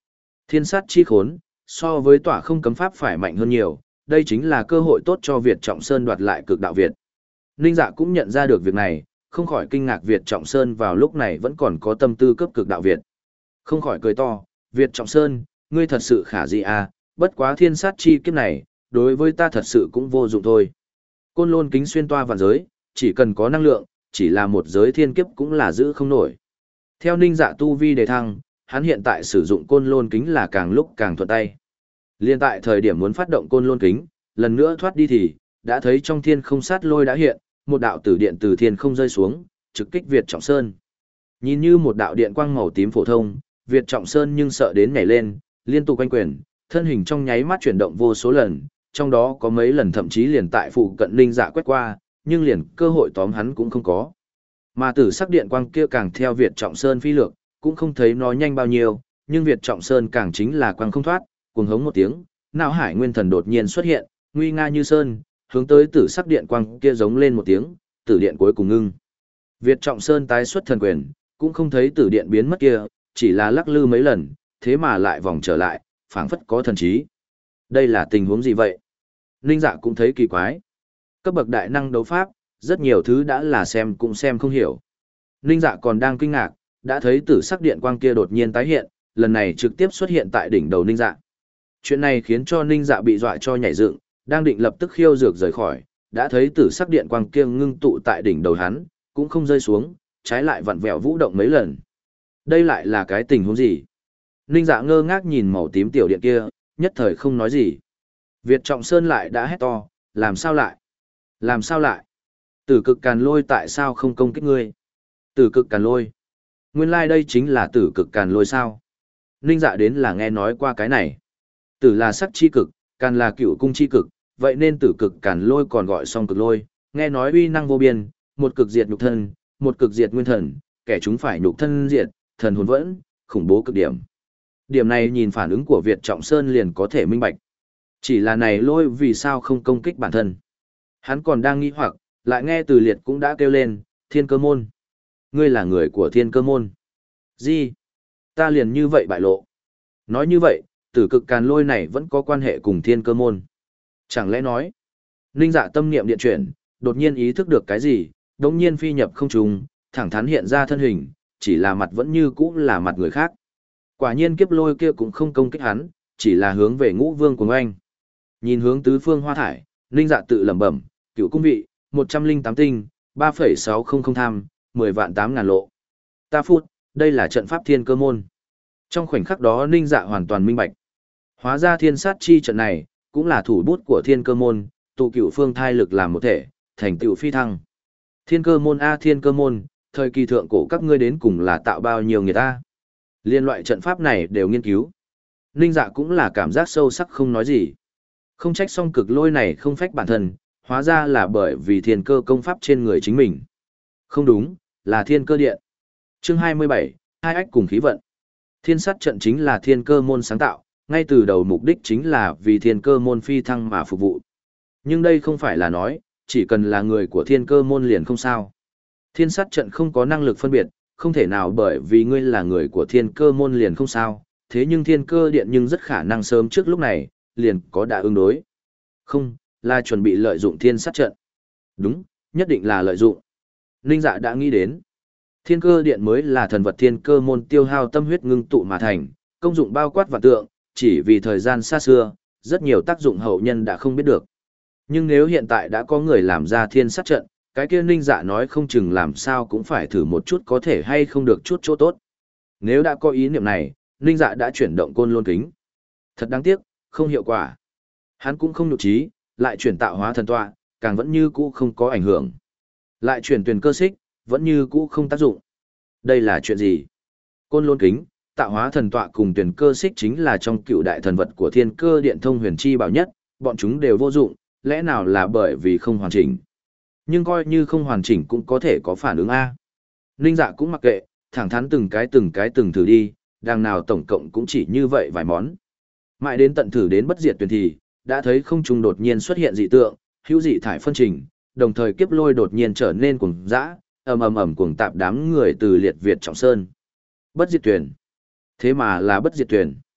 Thiên sát chi khốn, so với tỏa không cấm pháp phải mạnh hơn nhiều, đây chính là cơ hội tốt cho Việt Trọng Sơn đoạt lại cực đạo Việt. Ninh Dạ cũng nhận ra được việc này, không khỏi kinh ngạc Việt Trọng Sơn vào lúc này vẫn còn có tâm tư cấp cực đạo Việt. Không khỏi cười to, Việt Trọng Sơn, ngươi thật sự khả dị à, bất quá thiên sát chi kiếp này, đối với ta thật sự cũng vô dụng thôi. Côn Lôn kính xuyên toa vạn giới, chỉ cần có năng lượng, chỉ là một giới thiên kiếp cũng là giữ không nổi. Theo Ninh Dạ tu vi đề thăng, hắn hiện tại sử dụng Côn Lôn kính là càng lúc càng thuận tay. Liên tại thời điểm muốn phát động Côn Lôn kính, lần nữa thoát đi thì, đã thấy trong thiên không sát lôi đã hiện, một đạo tử điện từ thiên không rơi xuống, trực kích Việt Trọng Sơn. Nhìn như một đạo điện quang màu tím phổ thông, Việt Trọng Sơn nhưng sợ đến nhảy lên, liên tục quanh quyền, thân hình trong nháy mắt chuyển động vô số lần, trong đó có mấy lần thậm chí liền tại phụ cận Ninh Dạ quét qua, nhưng liền cơ hội tóm hắn cũng không có. Mà tử sắc điện quang kia càng theo Việt Trọng Sơn phi lược, cũng không thấy nó nhanh bao nhiêu, nhưng Việt Trọng Sơn càng chính là quang không thoát, cuồng hống một tiếng, não hải nguyên thần đột nhiên xuất hiện, nguy nga như sơn, hướng tới tử sắc điện quang kia giống lên một tiếng, tử điện cuối cùng ngưng. Việt Trọng Sơn tái xuất thần quyền, cũng không thấy tử điện biến mất kia, chỉ là lắc lư mấy lần, thế mà lại vòng trở lại, phảng phất có thần trí. Đây là tình huống gì vậy? Ninh Dạ cũng thấy kỳ quái. Cấp bậc đại năng đấu pháp, rất nhiều thứ đã là xem cũng xem không hiểu. Ninh Dạ còn đang kinh ngạc, đã thấy tử sắc điện quang kia đột nhiên tái hiện, lần này trực tiếp xuất hiện tại đỉnh đầu Ninh Dạ. Chuyện này khiến cho Ninh Dạ bị dọa cho nhảy dựng, đang định lập tức khiêu dược rời khỏi, đã thấy tử sắc điện quang kia ngưng tụ tại đỉnh đầu hắn, cũng không rơi xuống, trái lại vặn vẹo vũ động mấy lần. Đây lại là cái tình huống gì? Ninh Dạ ngơ ngác nhìn màu tím tiểu điện kia, nhất thời không nói gì. Việt Trọng Sơn lại đã hét to, làm sao lại? Làm sao lại? Tử cực càn lôi tại sao không công kích ngươi? Tử cực càn lôi? Nguyên lai like đây chính là tử cực càn lôi sao? Ninh Dạ đến là nghe nói qua cái này. Tử là sắc chi cực, càn là cựu cung chi cực, vậy nên tử cực càn lôi còn gọi song cực lôi, nghe nói uy năng vô biên, một cực diệt nhục thân, một cực diệt nguyên thần, kẻ chúng phải nhục thân diệt, thần hồn vẫn, khủng bố cực điểm. Điểm này nhìn phản ứng của Việt Trọng Sơn liền có thể minh bạch. Chỉ là này lôi vì sao không công kích bản thân. Hắn còn đang nghi hoặc, lại nghe từ liệt cũng đã kêu lên, Thiên Cơ Môn. Ngươi là người của Thiên Cơ Môn. Gì? Ta liền như vậy bại lộ. Nói như vậy, tử cực càn lôi này vẫn có quan hệ cùng Thiên Cơ Môn. Chẳng lẽ nói, Ninh Dạ tâm niệm điện chuyển, đột nhiên ý thức được cái gì, đống nhiên phi nhập không trung, thẳng thắn hiện ra thân hình, chỉ là mặt vẫn như cũ là mặt người khác. Quả nhiên kiếp lôi kia cũng không công kích hắn, chỉ là hướng về Ngũ Vương của anh. Nhìn hướng tứ phương hoa thải, Ninh Dạ tự lẩm bẩm, cựu cung vị, một trăm linh tám tinh, ba phẩy sáu không không tham, mười vạn tám ngàn lộ. Ta phút, đây là trận pháp Thiên Cơ Môn. Trong khoảnh khắc đó Ninh Dạ hoàn toàn minh bạch. Hóa ra thiên sát chi trận này, cũng là thủ bút của Thiên Cơ Môn, tụ cựu phương thai lực làm một thể, thành tựu phi thăng. Thiên Cơ Môn a Thiên Cơ Môn, thời kỳ thượng cổ các ngươi đến cùng là tạo bao nhiêu người ta. Liên loại trận pháp này đều nghiên cứu. Ninh Dạ cũng là cảm giác sâu sắc không nói gì. Không trách song cực lôi này không phách bản thân, hóa ra là bởi vì thiên cơ công pháp trên người chính mình. Không đúng, là thiên cơ điện. Chương hai mươi bảy, hai ách cùng khí vận. Thiên sát trận chính là Thiên Cơ Môn sáng tạo, ngay từ đầu mục đích chính là vì Thiên Cơ Môn phi thăng mà phục vụ. Nhưng đây không phải là nói, chỉ cần là người của Thiên Cơ Môn liền không sao. Thiên sát trận không có năng lực phân biệt, không thể nào bởi vì ngươi là người của Thiên Cơ Môn liền không sao, thế nhưng Thiên Cơ Điện nhưng rất khả năng sớm trước lúc này, liền có đã ứng đối. Không, là chuẩn bị lợi dụng thiên sát trận. Đúng, nhất định là lợi dụng. Ninh Dạ đã nghĩ đến. Thiên Cơ Điện mới là thần vật Thiên Cơ Môn tiêu hao tâm huyết ngưng tụ mà thành, công dụng bao quát vạn tượng, chỉ vì thời gian xa xưa, rất nhiều tác dụng hậu nhân đã không biết được. Nhưng nếu hiện tại đã có người làm ra thiên sát trận, cái kia Ninh Dạ nói không chừng làm sao cũng phải thử một chút có thể hay không được chút chỗ tốt. Nếu đã có ý niệm này, Ninh Dạ đã chuyển động Côn Lôn kính. Thật đáng tiếc, không hiệu quả. Hắn cũng không nhục trí, lại chuyển tạo hóa thần tọa, càng vẫn như cũ không có ảnh hưởng. Lại chuyển tuyển cơ xích, vẫn như cũ không tác dụng. Đây là chuyện gì? Côn Lôn kính, tạo hóa thần tọa cùng tuyển cơ xích chính là trong cựu đại thần vật của Thiên Cơ Điện thông huyền chi bảo nhất, bọn chúng đều vô dụng, lẽ nào là bởi vì không hoàn chỉnh. Nhưng coi như không hoàn chỉnh cũng có thể có phản ứng A. Ninh Dạ cũng mặc kệ, thẳng thắn từng cái từng cái từng thử đi, đằng nào tổng cộng cũng chỉ như vậy vài món. Mãi đến tận thử đến bất diệt tuyển thì, đã thấy không trung đột nhiên xuất hiện dị tượng, hữu dị thải phân trình, đồng thời kiếp lôi đột nhiên trở nên cuồng dã, ầm ầm ầm cuồng tạp đám người từ liệt Việt Trọng Sơn. Bất diệt tuyển. Thế mà là bất diệt tuyển.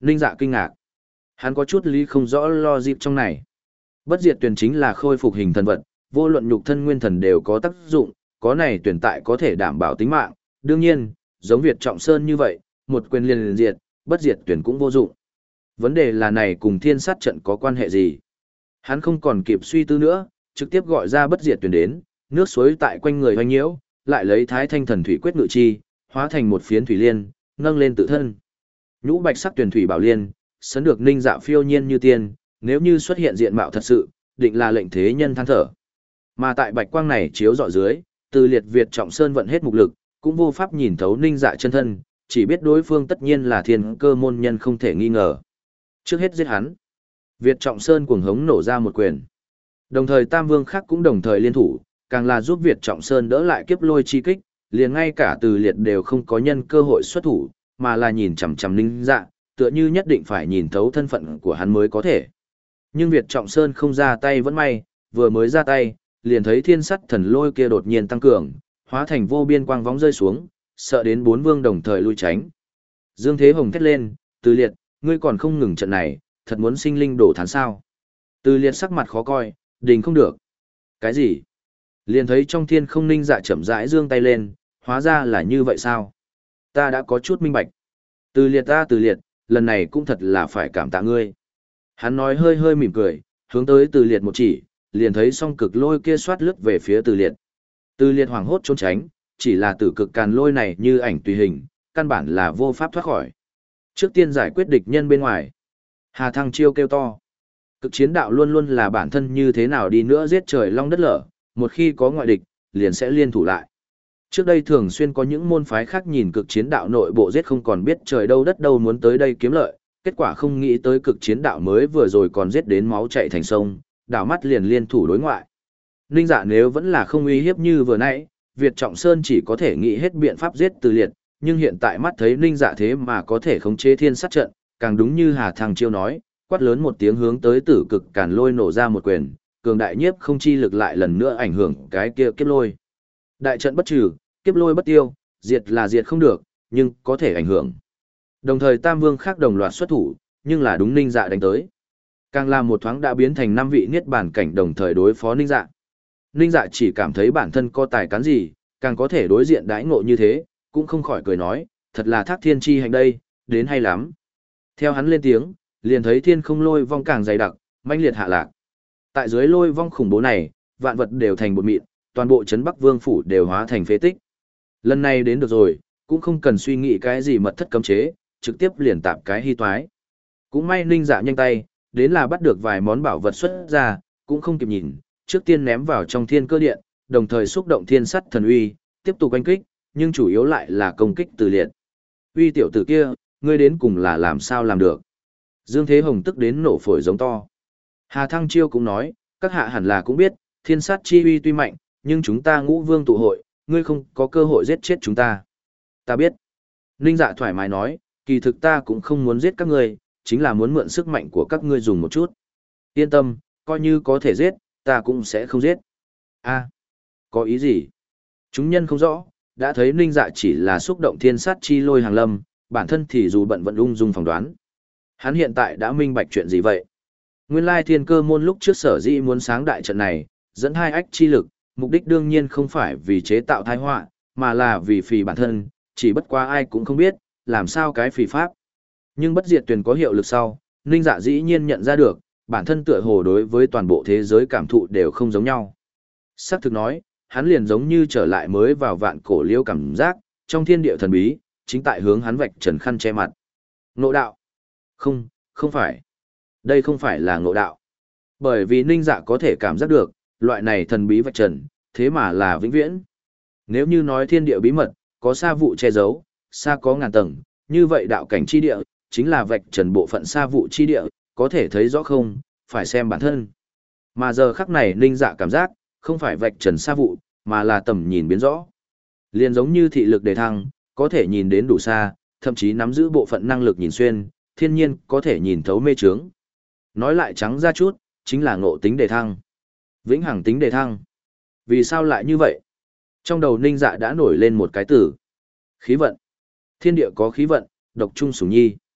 Ninh Dạ kinh ngạc. Hắn có chút lý không rõ lo dịp trong này. Bất diệt tuyển chính là khôi phục hình thần vật, vô luận nhục thân nguyên thần đều có tác dụng, có này tuyển tại có thể đảm bảo tính mạng. Đương nhiên, giống Việt Trọng Sơn như vậy, một quyền liền liền diệt, bất diệt tuyển cũng vô dụng. Vấn đề là này cùng thiên sát trận có quan hệ gì? Hắn không còn kịp suy tư nữa, trực tiếp gọi ra bất diệt tuyển đến, nước suối tại quanh người hoành nhiễu, lại lấy thái thanh thần thủy quyết ngự chi, hóa thành một phiến thủy liên, nâng lên tự thân. Nhũ bạch sắc tuyển thủy bảo liên, sấn được Ninh Dạ phiêu nhiên như tiên, nếu như xuất hiện diện mạo thật sự, định là lệnh thế nhân than thở. Mà tại bạch quang này chiếu rọi dưới, Từ Liệt Việt Trọng Sơn vận hết mục lực, cũng vô pháp nhìn thấu Ninh Dạ chân thân, chỉ biết đối phương tất nhiên là thiên cơ môn nhân không thể nghi ngờ. Trước hết giết hắn. Việt Trọng Sơn cuồng hống nổ ra một quyền. Đồng thời Tam Vương khác cũng đồng thời liên thủ, càng là giúp Việt Trọng Sơn đỡ lại kiếp lôi chi kích, liền ngay cả Từ Liệt đều không có nhân cơ hội xuất thủ, mà là nhìn chằm chằm Ninh Dạ, tựa như nhất định phải nhìn thấu thân phận của hắn mới có thể. Nhưng Việt Trọng Sơn không ra tay vẫn may, vừa mới ra tay, liền thấy thiên sắt thần lôi kia đột nhiên tăng cường, hóa thành vô biên quang vóng rơi xuống, sợ đến bốn vương đồng thời lui tránh. Dương Thế Hồng thét lên, Từ Liệt, ngươi còn không ngừng trận này, thật muốn sinh linh đổ thán sao. Từ Liệt sắc mặt khó coi, đình không được. Cái gì? Liền thấy trong thiên không Ninh Dạ chậm rãi giương tay lên, hóa ra là như vậy sao? Ta đã có chút minh bạch. Từ Liệt ta Từ Liệt, lần này cũng thật là phải cảm tạ ngươi. Hắn nói hơi hơi mỉm cười, hướng tới Từ Liệt một chỉ, liền thấy song cực lôi kia xoát lướt về phía Từ Liệt. Từ Liệt hoảng hốt trốn tránh, chỉ là tử cực càn lôi này như ảnh tùy hình, căn bản là vô pháp thoát khỏi. Trước tiên giải quyết địch nhân bên ngoài. Hà Thăng Chiêu kêu to. Cực chiến đạo luôn luôn là bản thân như thế nào đi nữa giết trời long đất lở, một khi có ngoại địch, liền sẽ liên thủ lại. Trước đây thường xuyên có những môn phái khác nhìn cực chiến đạo nội bộ giết không còn biết trời đâu đất đâu muốn tới đây kiếm lợi, kết quả không nghĩ tới cực chiến đạo mới vừa rồi còn giết đến máu chảy thành sông, đảo mắt liền liên thủ đối ngoại. Ninh Dạ nếu vẫn là không uy hiếp như vừa nãy, Việt Trọng Sơn chỉ có thể nghĩ hết biện pháp giết Từ Liệt, nhưng hiện tại mắt thấy Ninh Dạ thế mà có thể khống chế thiên sát trận, càng đúng như Hà Thăng Chiêu nói, quát lớn một tiếng hướng tới tử cực càn lôi nổ ra một quyền, cường đại nhiếp không chi lực lại lần nữa ảnh hưởng cái kia kiếp lôi. Đại trận bất trừ, kiếp lôi bất tiêu, diệt là diệt không được, nhưng có thể ảnh hưởng. Đồng thời Tam Vương khác đồng loạt xuất thủ, nhưng là đúng Ninh Dạ đánh tới. Càng làm một thoáng đã biến thành năm vị niết bàn cảnh đồng thời đối phó Ninh Dạ. Ninh Dạ chỉ cảm thấy bản thân có tài cán gì, càng có thể đối diện đãi ngộ như thế, cũng không khỏi cười nói, thật là thác thiên chi hành đây, đến hay lắm. Theo hắn lên tiếng, liền thấy thiên không lôi vong càng dày đặc, mãnh liệt hạ lạc. Tại dưới lôi vong khủng bố này, vạn vật đều thành bột mịn, toàn bộ trấn Bắc Vương phủ đều hóa thành phế tích. Lần này đến được rồi, cũng không cần suy nghĩ cái gì mật thất cấm chế, trực tiếp liền tạp cái hy toái. Cũng may Ninh Dạ nhanh tay, đến là bắt được vài món bảo vật xuất ra, cũng không kịp nhìn, trước tiên ném vào trong thiên cơ điện, đồng thời xúc động thiên sắt thần uy, tiếp tục oanh kích, nhưng chủ yếu lại là công kích Từ Liệt. Uy tiểu tử kia, ngươi đến cùng là làm sao làm được? Dương Thế Hồng tức đến nổ phổi giống to. Hà Thăng Chiêu cũng nói, các hạ hẳn là cũng biết, thiên sát chi uy tuy mạnh, nhưng chúng ta ngũ vương tụ hội, ngươi không có cơ hội giết chết chúng ta. Ta biết. Ninh Dạ thoải mái nói, kỳ thực ta cũng không muốn giết các ngươi, chính là muốn mượn sức mạnh của các ngươi dùng một chút. Yên tâm, coi như có thể giết, ta cũng sẽ không giết. A, có ý gì? Chúng nhân không rõ, đã thấy Ninh Dạ chỉ là xúc động thiên sát chi lôi hàng lâm, bản thân thì dù bận vẫn ung dung phỏng đoán. Hắn hiện tại đã minh bạch chuyện gì vậy? Nguyên lai thiên cơ môn lúc trước sở dĩ muốn sáng đại trận này, dẫn hai ách chi lực, mục đích đương nhiên không phải vì chế tạo tai họa, mà là vì phì bản thân, chỉ bất quá ai cũng không biết, làm sao cái phì pháp. Nhưng bất diệt tuyển có hiệu lực sau, Ninh Dạ dĩ nhiên nhận ra được, bản thân tựa hồ đối với toàn bộ thế giới cảm thụ đều không giống nhau. Sắc thực nói, hắn liền giống như trở lại mới vào vạn cổ liêu cảm giác, trong thiên địa thần bí, chính tại hướng hắn vạch trần khăn che mặt. Ngộ đạo. Không, không phải. Đây không phải là ngộ đạo. Bởi vì Ninh Dạ có thể cảm giác được, loại này thần bí vạch trần, thế mà là vĩnh viễn. Nếu như nói thiên địa bí mật, có sa vụ che giấu, sa có ngàn tầng, như vậy đạo cảnh chi địa, chính là vạch trần bộ phận sa vụ chi địa, có thể thấy rõ không, phải xem bản thân. Mà giờ khắc này Ninh Dạ cảm giác, không phải vạch trần sa vụ, mà là tầm nhìn biến rõ. Liền giống như thị lực đề thăng, có thể nhìn đến đủ xa, thậm chí nắm giữ bộ phận năng lực nhìn xuyên, thiên nhiên có thể nhìn thấu mê trướng. Nói lại trắng ra chút, chính là ngộ tính đề thăng. Vĩnh hằng tính đề thăng. Vì sao lại như vậy? Trong đầu Ninh Dạ đã nổi lên một cái từ. Khí vận. Thiên địa có khí vận, độc trung sủng nhi.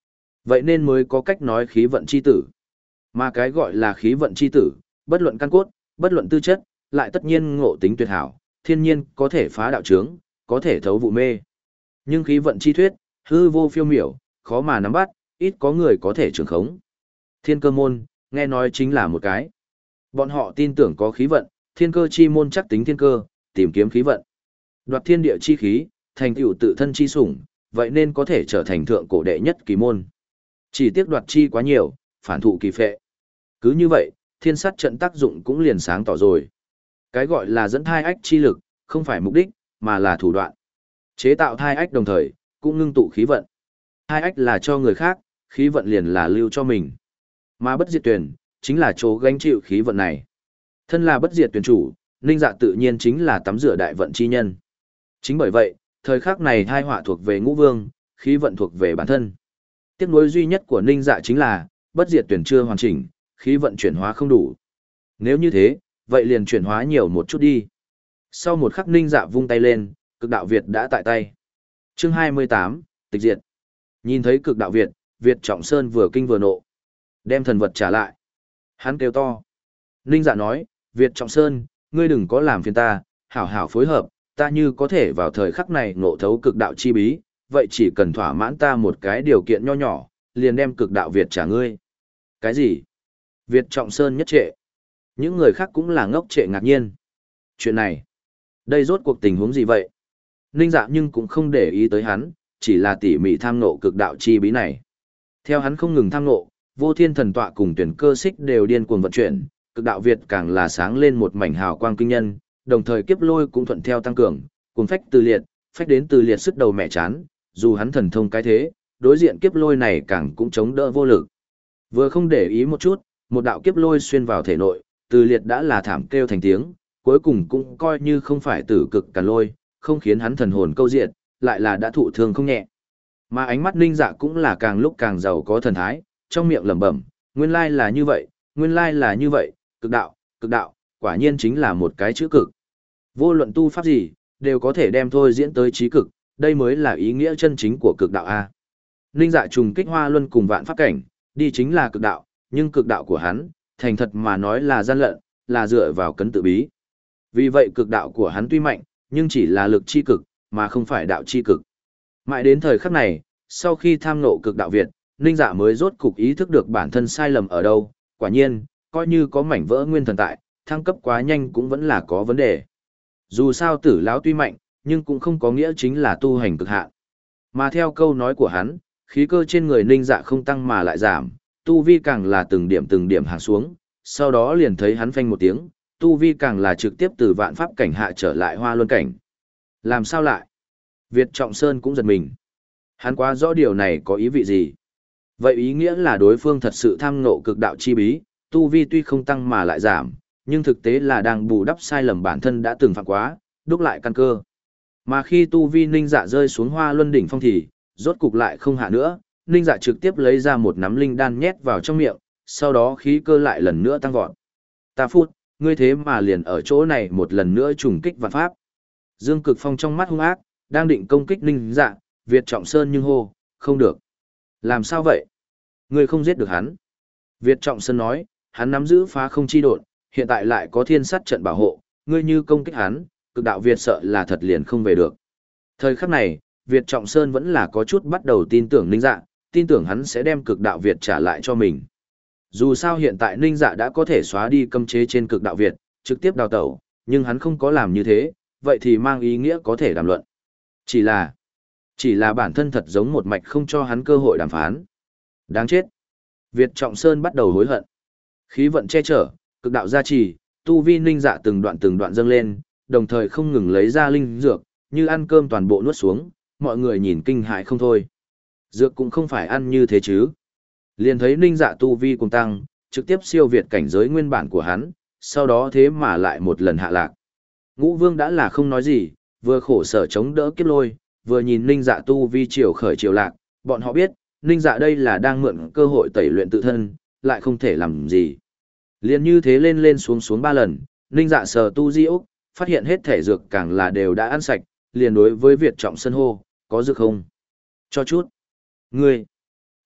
Vậy nên mới có cách nói khí vận chi tử. Mà cái gọi là khí vận chi tử, bất luận căn cốt, bất luận tư chất, lại tất nhiên ngộ tính tuyệt hảo, thiên nhiên có thể phá đạo chướng, có thể thấu vụ mê. Nhưng khí vận chi thuyết, hư vô phiêu miểu, khó mà nắm bắt, ít có người có thể trường khống. Thiên cơ môn, nghe nói chính là một cái. Bọn họ tin tưởng có khí vận, thiên cơ chi môn chắc tính thiên cơ, tìm kiếm khí vận. Đoạt thiên địa chi khí, thành tựu tự thân chi sủng, vậy nên có thể trở thành thượng cổ đệ nhất kỳ môn. Chỉ tiếc đoạt chi quá nhiều, phản thụ kỳ phệ. Cứ như vậy, thiên sát trận tác dụng cũng liền sáng tỏ rồi. Cái gọi là dẫn thai ách chi lực, không phải mục đích, mà là thủ đoạn. Chế tạo thai ách đồng thời, cũng ngưng tụ khí vận. Thai ách là cho người khác, khí vận liền là lưu cho mình. Mà bất diệt tuyển, chính là chỗ gánh chịu khí vận này. Thân là bất diệt tuyển chủ, Ninh Dạ tự nhiên chính là tắm rửa đại vận chi nhân. Chính bởi vậy, thời khắc này thai họa thuộc về ngũ vương, khí vận thuộc về bản thân. Tiếc nuối duy nhất của Ninh Dạ chính là, bất diệt tuyển chưa hoàn chỉnh, khí vận chuyển hóa không đủ. Nếu như thế, vậy liền chuyển hóa nhiều một chút đi. Sau một khắc Ninh Dạ vung tay lên, cực đạo Việt đã tại tay. Chương hai mươi tám, tịch diệt. Nhìn thấy cực đạo Việt, Việt Trọng Sơn vừa kinh vừa nộ. Đem thần vật trả lại. Hắn kêu to. Ninh Dạ nói, Việt Trọng Sơn, ngươi đừng có làm phiền ta, hảo hảo phối hợp, ta như có thể vào thời khắc này ngộ thấu cực đạo chi bí, vậy chỉ cần thỏa mãn ta một cái điều kiện nho nhỏ, liền đem cực đạo Việt trả ngươi. Cái gì? Việt Trọng Sơn nhất trệ. Những người khác cũng là ngốc trệ ngạc nhiên. Chuyện này, đây rốt cuộc tình huống gì vậy? Ninh Dạ nhưng cũng không để ý tới hắn, chỉ là tỉ mỉ tham ngộ cực đạo chi bí này. Theo hắn không ngừng tham ngộ, vô thiên thần tọa cùng tuyển cơ xích đều điên cuồng vận chuyển, cực đạo Việt càng là sáng lên một mảnh hào quang kinh nhân, đồng thời kiếp lôi cũng thuận theo tăng cường, cuồng phách từ liệt, phách đến từ liệt sức đầu mẹ chán, dù hắn thần thông cái thế, đối diện kiếp lôi này càng cũng chống đỡ vô lực. Vừa không để ý một chút, một đạo kiếp lôi xuyên vào thể nội, từ liệt đã là thảm kêu thành tiếng, cuối cùng cũng coi như không phải tử cực càn lôi, không khiến hắn thần hồn câu diệt, lại là đã thụ thương không nhẹ. Mà ánh mắt Ninh Dạ cũng là càng lúc càng giàu có thần thái, trong miệng lẩm bẩm, nguyên lai là như vậy, nguyên lai là như vậy, cực đạo, cực đạo, quả nhiên chính là một cái chữ cực. Vô luận tu pháp gì, đều có thể đem thôi diễn tới trí cực, đây mới là ý nghĩa chân chính của cực đạo A. Ninh Dạ trùng kích hoa luân cùng vạn pháp cảnh, đi chính là cực đạo, nhưng cực đạo của hắn, thành thật mà nói là gian lận, là dựa vào cấn tự bí. Vì vậy cực đạo của hắn tuy mạnh, nhưng chỉ là lực chi cực, mà không phải đạo chi cực. Mãi đến thời khắc này, sau khi tham ngộ cực đạo Việt, Ninh Dạ mới rốt cục ý thức được bản thân sai lầm ở đâu, quả nhiên, coi như có mảnh vỡ nguyên thần tại, thăng cấp quá nhanh cũng vẫn là có vấn đề. Dù sao tử lão tuy mạnh, nhưng cũng không có nghĩa chính là tu hành cực hạn. Mà theo câu nói của hắn, khí cơ trên người Ninh Dạ không tăng mà lại giảm, tu vi càng là từng điểm từng điểm hạ xuống, sau đó liền thấy hắn phanh một tiếng, tu vi càng là trực tiếp từ vạn pháp cảnh hạ trở lại hoa luân cảnh. Làm sao lại? Việt Trọng Sơn cũng giật mình. Hắn quá rõ điều này có ý vị gì? Vậy ý nghĩa là đối phương thật sự tham ngộ cực đạo chi bí, tu vi tuy không tăng mà lại giảm, nhưng thực tế là đang bù đắp sai lầm bản thân đã từng phạm quá, đúc lại căn cơ. Mà khi tu vi Ninh Dạ rơi xuống hoa luân đỉnh phong thì, rốt cục lại không hạ nữa, Ninh Dạ trực tiếp lấy ra một nắm linh đan nhét vào trong miệng, sau đó khí cơ lại lần nữa tăng vọt. Ta phút, ngươi thế mà liền ở chỗ này một lần nữa trùng kích vạn pháp. Dương Cực Phong trong mắt hung ác, đang định công kích Ninh Dạ, Việt Trọng Sơn nhưng hô, không được. Làm sao vậy? Ngươi không giết được hắn. Việt Trọng Sơn nói, hắn nắm giữ phá không chi độn, hiện tại lại có thiên sát trận bảo hộ, ngươi như công kích hắn, cực đạo Việt sợ là thật liền không về được. Thời khắc này, Việt Trọng Sơn vẫn là có chút bắt đầu tin tưởng Ninh Dạ, tin tưởng hắn sẽ đem cực đạo Việt trả lại cho mình. Dù sao hiện tại Ninh Dạ đã có thể xóa đi cấm chế trên cực đạo Việt, trực tiếp đào tẩu, nhưng hắn không có làm như thế, vậy thì mang ý nghĩa có thể đàm luận. Chỉ là, chỉ là bản thân thật giống một mạch không cho hắn cơ hội đàm phán. Đáng chết. Việt Trọng Sơn bắt đầu hối hận. Khí vận che chở, cực đạo gia trì, tu vi Ninh Dạ từng đoạn từng đoạn dâng lên, đồng thời không ngừng lấy ra linh dược, như ăn cơm toàn bộ nuốt xuống, mọi người nhìn kinh hãi không thôi. Dược cũng không phải ăn như thế chứ. Liền thấy Ninh Dạ tu vi cùng tăng, trực tiếp siêu việt cảnh giới nguyên bản của hắn, sau đó thế mà lại một lần hạ lạc. Ngũ Vương đã là không nói gì, vừa khổ sở chống đỡ kiếp lôi, vừa nhìn Ninh Dạ tu vi triều khởi triều lạc, bọn họ biết, Ninh Dạ đây là đang mượn cơ hội tẩy luyện tự thân, lại không thể làm gì. Liền như thế lên lên xuống xuống ba lần, Ninh Dạ sờ tu di ốc, phát hiện hết thể dược càng là đều đã ăn sạch, liền đối với Việt Trọng Sơn hô, có dược không? Cho chút. Ngươi.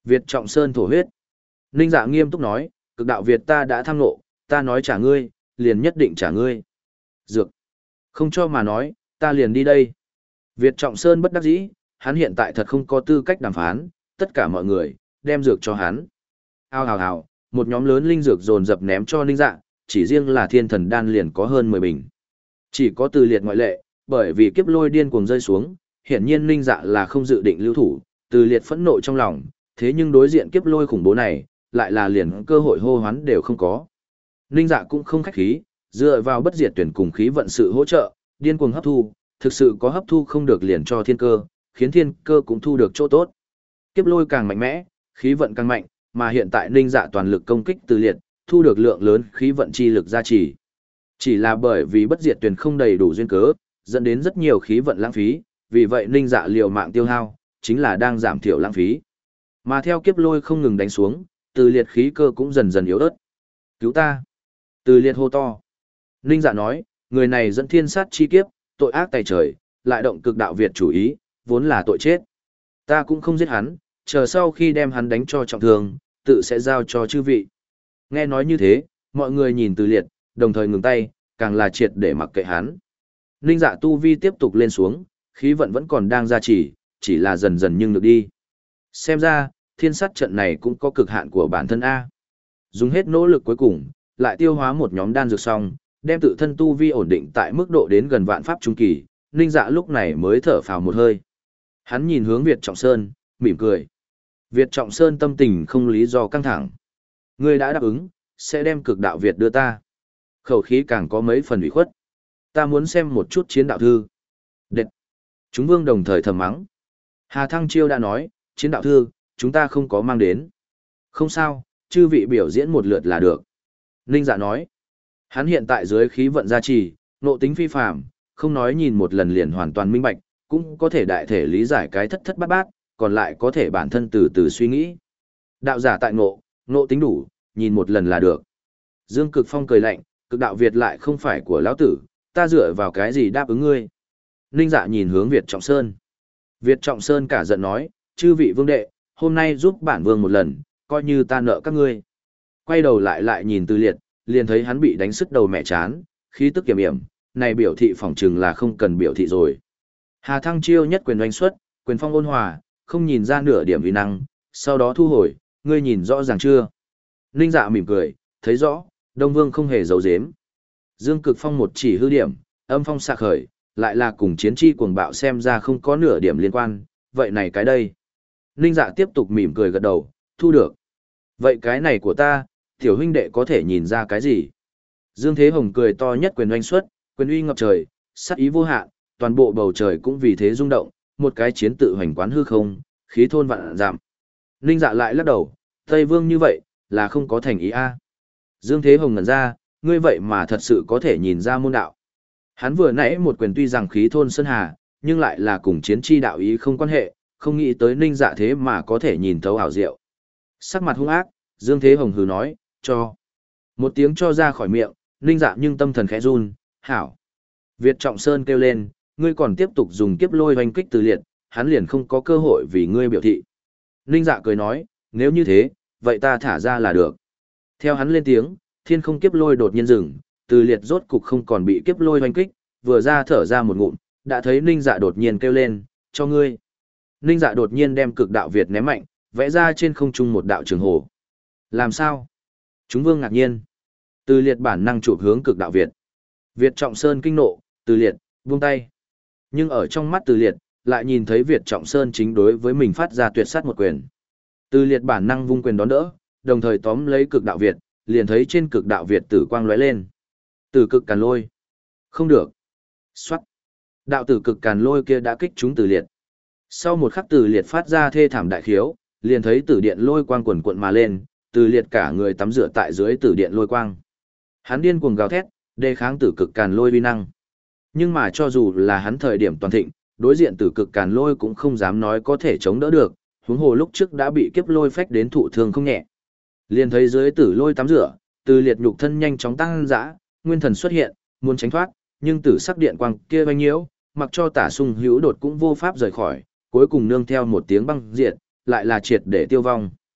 Việt Trọng Sơn thổ huyết. Ninh Dạ nghiêm túc nói, cực đạo Việt ta đã tham ngộ, ta nói trả ngươi, liền nhất định trả ngươi. Dược. Không cho mà nói, ta liền đi đây. Việt Trọng Sơn bất đắc dĩ, hắn hiện tại thật không có tư cách đàm phán, tất cả mọi người, đem dược cho hắn. Ao hào hào, một nhóm lớn linh dược dồn dập ném cho Ninh Dạ, chỉ riêng là thiên thần đan liền có hơn mười bình. Chỉ có Từ Liệt ngoại lệ, bởi vì kiếp lôi điên cuồng rơi xuống, hiển nhiên Ninh Dạ là không dự định lưu thủ, Từ Liệt phẫn nộ trong lòng, thế nhưng đối diện kiếp lôi khủng bố này, lại là liền cơ hội hô hoán đều không có. Ninh Dạ cũng không khách khí, dựa vào bất diệt tuyển cùng khí vận sự hỗ trợ, điên cuồng hấp thu, thực sự có hấp thu không được liền cho thiên cơ, khiến thiên cơ cũng thu được chỗ tốt. Kiếp lôi càng mạnh mẽ, khí vận càng mạnh, mà hiện tại Ninh Dạ toàn lực công kích Từ Liệt, thu được lượng lớn khí vận chi lực gia trì. Chỉ là bởi vì bất diệt tuyển không đầy đủ duyên cớ, dẫn đến rất nhiều khí vận lãng phí, vì vậy Ninh Dạ liều mạng tiêu hao, chính là đang giảm thiểu lãng phí. Mà theo kiếp lôi không ngừng đánh xuống, Từ Liệt khí cơ cũng dần dần yếu ớt. Cứu ta! Từ Liệt hô to. Ninh Dạ nói, người này dẫn thiên sát chi kiếp, tội ác tày trời, lại động cực đạo Việt chủ ý, vốn là tội chết. Ta cũng không giết hắn, chờ sau khi đem hắn đánh cho trọng thương, tự sẽ giao cho chư vị. Nghe nói như thế, mọi người nhìn Từ Liệt, đồng thời ngừng tay, càng là triệt để mặc kệ hắn. Ninh Dạ tu vi tiếp tục lên xuống, khí vận vẫn còn đang gia trì, chỉ là dần dần nhưng được đi. Xem ra, thiên sát trận này cũng có cực hạn của bản thân A. Dùng hết nỗ lực cuối cùng, lại tiêu hóa một nhóm đan dược xong, đem tự thân tu vi ổn định tại mức độ đến gần vạn pháp trung kỳ, Ninh Dạ lúc này mới thở phào một hơi. Hắn nhìn hướng Việt Trọng Sơn, mỉm cười. Việt Trọng Sơn tâm tình không lý do căng thẳng. Ngươi đã đáp ứng, sẽ đem cực đạo Việt đưa ta. Khẩu khí càng có mấy phần ủy khuất. Ta muốn xem một chút chiến đạo thư. Đệt. Chúng vương đồng thời thầm mắng. Hà Thăng Chiêu đã nói, chiến đạo thư, chúng ta không có mang đến. Không sao, chư vị biểu diễn một lượt là được. Ninh Dạ nói. Hắn hiện tại dưới khí vận gia trì, nộ tính phi phàm, không nói nhìn một lần liền hoàn toàn minh bạch, cũng có thể đại thể lý giải cái thất thất bát bát, còn lại có thể bản thân từ từ suy nghĩ. Đạo giả tại ngộ, ngộ tính đủ, nhìn một lần là được. Dương Cực Phong cười lạnh, cực đạo Việt lại không phải của lão tử, ta dựa vào cái gì đáp ứng ngươi. Ninh Dạ nhìn hướng Việt Trọng Sơn. Việt Trọng Sơn cả giận nói, chư vị vương đệ, hôm nay giúp bản vương một lần, coi như ta nợ các ngươi. Quay đầu lại lại nhìn Từ Liệt, liền thấy hắn bị đánh sức đầu mẹ chán, khí tức kiểm hiểm, này biểu thị phỏng chừng là không cần biểu thị rồi. Hà Thăng Chiêu nhất quyền oanh xuất, quyền phong ôn hòa, không nhìn ra nửa điểm uy năng, sau đó thu hồi, ngươi nhìn rõ ràng chưa? Ninh Dạ mỉm cười, thấy rõ, Đông Vương không hề giấu giếm. Dương Cực Phong một chỉ hư điểm, âm phong xạ khởi, lại là cùng chiến chi cuồng bạo xem ra không có nửa điểm liên quan, vậy này cái đây. Ninh Dạ tiếp tục mỉm cười gật đầu, thu được. Vậy cái này của ta, tiểu huynh đệ có thể nhìn ra cái gì? Dương Thế Hồng cười to nhất quyền oanh xuất, quyền uy ngập trời, sát ý vô hạn, toàn bộ bầu trời cũng vì thế rung động, một cái chiến tự hoành quán hư không, khí thôn vạn giảm. Ninh Dạ lại lắc đầu, Tây Vương như vậy, là không có thành ý a. Dương Thế Hồng ngẩn ra, ngươi vậy mà thật sự có thể nhìn ra môn đạo. Hắn vừa nãy một quyền tuy rằng khí thôn sơn hà, nhưng lại là cùng chiến chi đạo ý không quan hệ, không nghĩ tới Ninh Dạ thế mà có thể nhìn thấu ảo diệu. Sắc mặt hung ác, Dương Thế Hồng hừ nói, cho. Một tiếng cho ra khỏi miệng, Ninh Dạ nhưng tâm thần khẽ run, hảo. Việt Trọng Sơn kêu lên, ngươi còn tiếp tục dùng kiếp lôi hoành kích Từ Liệt, hắn liền không có cơ hội vì ngươi biểu thị. Ninh Dạ cười nói, nếu như thế, vậy ta thả ra là được. Theo hắn lên tiếng, thiên không kiếp lôi đột nhiên dừng, Từ Liệt rốt cục không còn bị kiếp lôi hoành kích, vừa ra thở ra một ngụm, đã thấy Ninh Dạ đột nhiên kêu lên, cho ngươi. Ninh Dạ đột nhiên đem cực đạo Việt ném mạnh, vẽ ra trên không trung một đạo trường hồ. Làm sao? Chúng vương ngạc nhiên. Từ Liệt bản năng chụp hướng cực đạo Việt. Việt Trọng Sơn kinh nộ, Từ Liệt, buông tay. Nhưng ở trong mắt Từ Liệt, lại nhìn thấy Việt Trọng Sơn chính đối với mình phát ra tuyệt sát một quyền. Từ Liệt bản năng vung quyền đón đỡ, đồng thời tóm lấy cực đạo Việt, liền thấy trên cực đạo Việt tử quang lóe lên. Tử cực càn lôi. Không được. Xoát. Đạo tử cực càn lôi kia đã kích trúng Từ Liệt. Sau một khắc Từ Liệt phát ra thê thảm đại khiếu, liền thấy tử điện lôi quang quần quận mà lên, Từ Liệt cả người tắm rửa tại dưới tử điện lôi quang. Hắn điên cuồng gào thét, đề kháng tử cực càn lôi uy năng. Nhưng mà cho dù là hắn thời điểm toàn thịnh, đối diện tử cực càn lôi cũng không dám nói có thể chống đỡ được, huống hồ lúc trước đã bị kiếp lôi phách đến thụ thương không nhẹ. Liền thấy dưới tử lôi tắm rửa, Từ Liệt nhục thân nhanh chóng tăng dã, nguyên thần xuất hiện, muốn tránh thoát, nhưng tử sắc điện quang kia vanh nhiễu, mặc cho Tả Sung Hữu Đột cũng vô pháp rời khỏi, cuối cùng nương theo một tiếng băng diệt, lại là triệt để tiêu vong.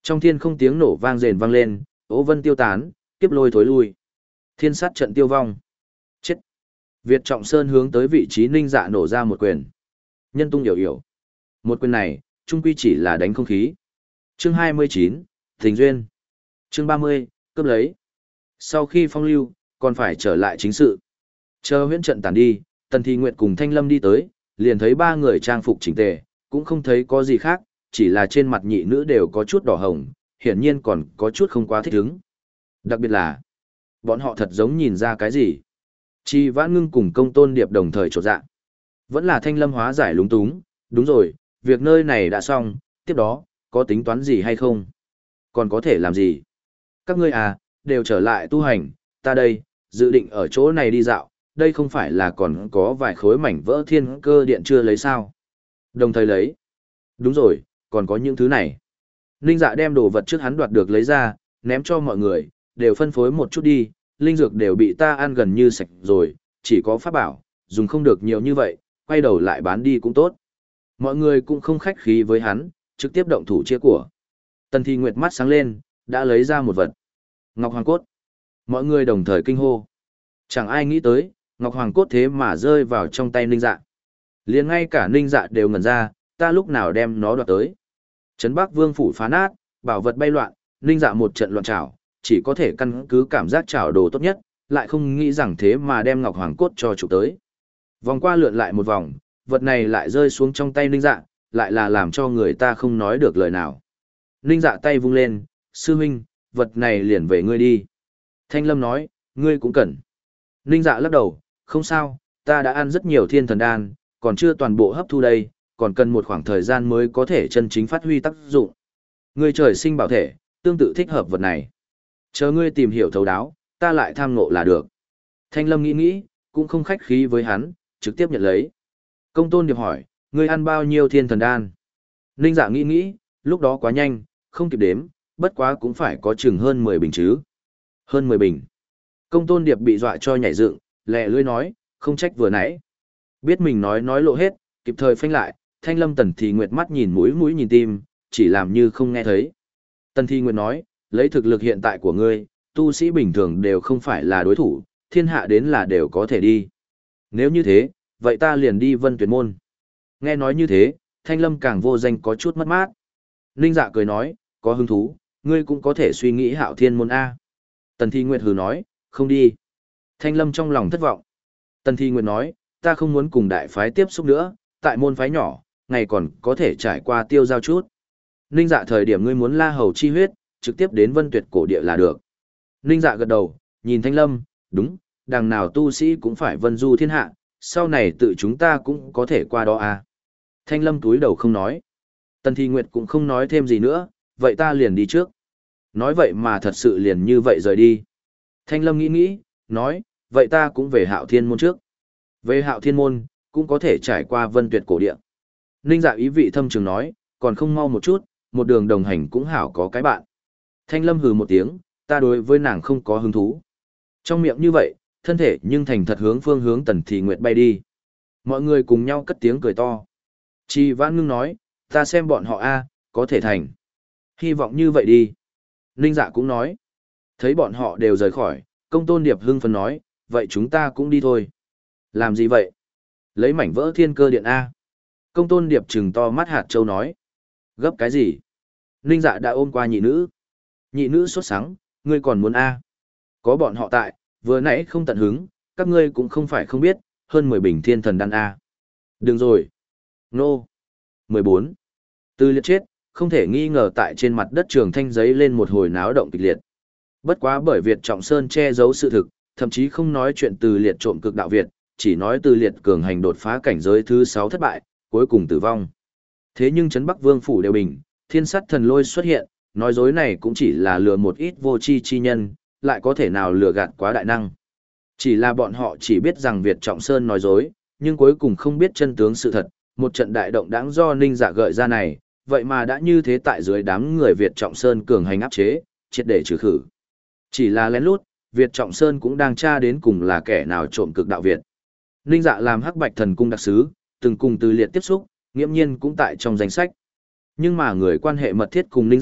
Trong thiên không tiếng nổ vang rền vang lên, ố vân tiêu tán, kiếp lôi thối lui. Thiên sát trận tiêu vong. Chết. Việt Trọng Sơn hướng tới vị trí Ninh Dạ nổ ra một quyền. Nhân tung hiểu hiểu. Một quyền này, trung quy chỉ là đánh không khí. Chương hai mươi chín, Tình Duyên. Chương ba mươi, cướp lấy. Sau khi phong lưu, còn phải trở lại chính sự. Chờ huyễn trận tàn đi, Tần Thi Nguyệt cùng Thanh Lâm đi tới, liền thấy ba người trang phục chỉnh tề, cũng không thấy có gì khác, chỉ là trên mặt nhị nữ đều có chút đỏ hồng, hiển nhiên còn có chút không quá thích ứng. Đặc biệt là, bọn họ thật giống nhìn ra cái gì. Chi Vãn Ngưng cùng Công Tôn Điệp đồng thời trột dạ. Vẫn là Thanh Lâm hóa giải lúng túng, đúng rồi, việc nơi này đã xong, tiếp đó, có tính toán gì hay không? Còn có thể làm gì? Các ngươi à, đều trở lại tu hành, ta đây, dự định ở chỗ này đi dạo, đây không phải là còn có vài khối mảnh vỡ thiên cơ điện chưa lấy sao? Đồng thời lấy. Đúng rồi, còn có những thứ này. Ninh Dạ đem đồ vật trước hắn đoạt được lấy ra, ném cho mọi người, đều phân phối một chút đi, linh dược đều bị ta ăn gần như sạch rồi, chỉ có pháp bảo, dùng không được nhiều như vậy, quay đầu lại bán đi cũng tốt. Mọi người cũng không khách khí với hắn, trực tiếp động thủ chia của. Tần Thi Nguyệt mắt sáng lên, đã lấy ra một vật. Ngọc Hoàng Cốt. Mọi người đồng thời kinh hô. Chẳng ai nghĩ tới, Ngọc Hoàng Cốt thế mà rơi vào trong tay Ninh Dạ. Liền ngay cả Ninh Dạ đều ngẩn ra, ta lúc nào đem nó đoạt tới. Trấn Bắc Vương phủ phá nát, bảo vật bay loạn, Ninh Dạ một trận loạn trảo, chỉ có thể căn cứ cảm giác trảo đồ tốt nhất, lại không nghĩ rằng thế mà đem Ngọc Hoàng Cốt cho chủ tới. Vòng qua lượn lại một vòng, vật này lại rơi xuống trong tay Ninh Dạ, lại là làm cho người ta không nói được lời nào. Ninh Dạ tay vung lên, sư huynh, vật này liền về ngươi đi. Thanh Lâm nói, ngươi cũng cần. Ninh Dạ lắc đầu, không sao, ta đã ăn rất nhiều thiên thần đan, còn chưa toàn bộ hấp thu đây, còn cần một khoảng thời gian mới có thể chân chính phát huy tác dụng. Ngươi trời sinh bảo thể, tương tự thích hợp vật này. Chờ ngươi tìm hiểu thấu đáo, ta lại tham ngộ là được. Thanh Lâm nghĩ nghĩ, cũng không khách khí với hắn, trực tiếp nhận lấy. Công Tôn Điệp hỏi, ngươi ăn bao nhiêu thiên thần đan? Ninh Dạ nghĩ nghĩ, lúc đó quá nhanh, không kịp đếm, bất quá cũng phải có chừng hơn mười bình chứ. Hơn mười bình. Công Tôn Điệp bị dọa cho nhảy dựng, lẹ lưỡi nói, không trách vừa nãy. Biết mình nói nói lộ hết, kịp thời phanh lại, Thanh Lâm Tần Thì Nguyệt mắt nhìn mũi mũi nhìn tim, chỉ làm như không nghe thấy. Tần Thì Nguyệt nói, lấy thực lực hiện tại của ngươi, tu sĩ bình thường đều không phải là đối thủ, thiên hạ đến là đều có thể đi. Nếu như thế, vậy ta liền đi Vân Tuyệt Môn. Nghe nói như thế, Thanh Lâm càng vô danh có chút mất mát. Ninh Dạ cười nói, có hứng thú, ngươi cũng có thể suy nghĩ Hạo Thiên Môn A. Tần Thi Nguyệt hừ nói, không đi. Thanh Lâm trong lòng thất vọng. Tần Thi Nguyệt nói, ta không muốn cùng đại phái tiếp xúc nữa, tại môn phái nhỏ, ngày còn có thể trải qua tiêu giao chút. Ninh Dạ thời điểm ngươi muốn la hầu chi huyết, trực tiếp đến Vân Tuyệt cổ địa là được. Ninh Dạ gật đầu, nhìn Thanh Lâm, đúng, đằng nào tu sĩ cũng phải vân du thiên hạ, sau này tự chúng ta cũng có thể qua đó à. Thanh Lâm túi đầu không nói. Tần Thi Nguyệt cũng không nói thêm gì nữa, vậy ta liền đi trước. Nói vậy mà thật sự liền như vậy rời đi. Thanh Lâm nghĩ nghĩ, nói, vậy ta cũng về Hạo Thiên Môn trước. Về Hạo Thiên Môn, cũng có thể trải qua Vân Tuyệt cổ địa. Ninh Dạ ý vị thâm trường nói, còn không mau một chút, một đường đồng hành cũng hảo có cái bạn. Thanh Lâm hừ một tiếng, ta đối với nàng không có hứng thú. Trong miệng như vậy, thân thể nhưng thành thật hướng phương hướng Tần Thì Nguyệt bay đi. Mọi người cùng nhau cất tiếng cười to. Chi Vãn Ngưng nói, ta xem bọn họ a, có thể thành. Hy vọng như vậy đi. Ninh Dạ cũng nói. Thấy bọn họ đều rời khỏi, Công Tôn Điệp hưng phấn nói, vậy chúng ta cũng đi thôi. Làm gì vậy? Lấy mảnh vỡ thiên cơ điện A. Công Tôn Điệp trừng to mắt hạt châu nói. Gấp cái gì? Ninh Dạ đã ôm qua nhị nữ. Nhị nữ sốt sắng, ngươi còn muốn A. Có bọn họ tại, vừa nãy không tận hứng, các ngươi cũng không phải không biết, hơn mười bình thiên thần đan A. Đừng rồi. Nô. mười bốn. Từ liệt chết, không thể nghi ngờ tại trên mặt đất Trường Thanh giấy lên một hồi náo động kịch liệt. Bất quá bởi Việt Trọng Sơn che giấu sự thực, thậm chí không nói chuyện Từ liệt trộm cực đạo Việt, chỉ nói Từ liệt cường hành đột phá cảnh giới thứ sáu thất bại, cuối cùng tử vong. Thế nhưng Trấn Bắc Vương phủ đều bình, thiên sát thần lôi xuất hiện, nói dối này cũng chỉ là lừa một ít vô tri chi nhân, lại có thể nào lừa gạt quá đại năng. Chỉ là bọn họ chỉ biết rằng Việt Trọng Sơn nói dối, nhưng cuối cùng không biết chân tướng sự thật, một trận đại động đáng do Ninh Dạ gợi ra này, vậy mà đã như thế tại dưới đám người Việt Trọng Sơn cường hành áp chế, triệt để trừ khử. Chỉ là lén lút, Việt Trọng Sơn cũng đang tra đến cùng là kẻ nào trộm cực đạo Việt. Ninh Dạ làm Hắc Bạch Thần Cung đặc sứ, từng cùng Từ liệt tiếp xúc, nghiễm nhiên cũng tại trong danh sách. Nhưng mà người quan hệ mật thiết cùng Ninh Dạ,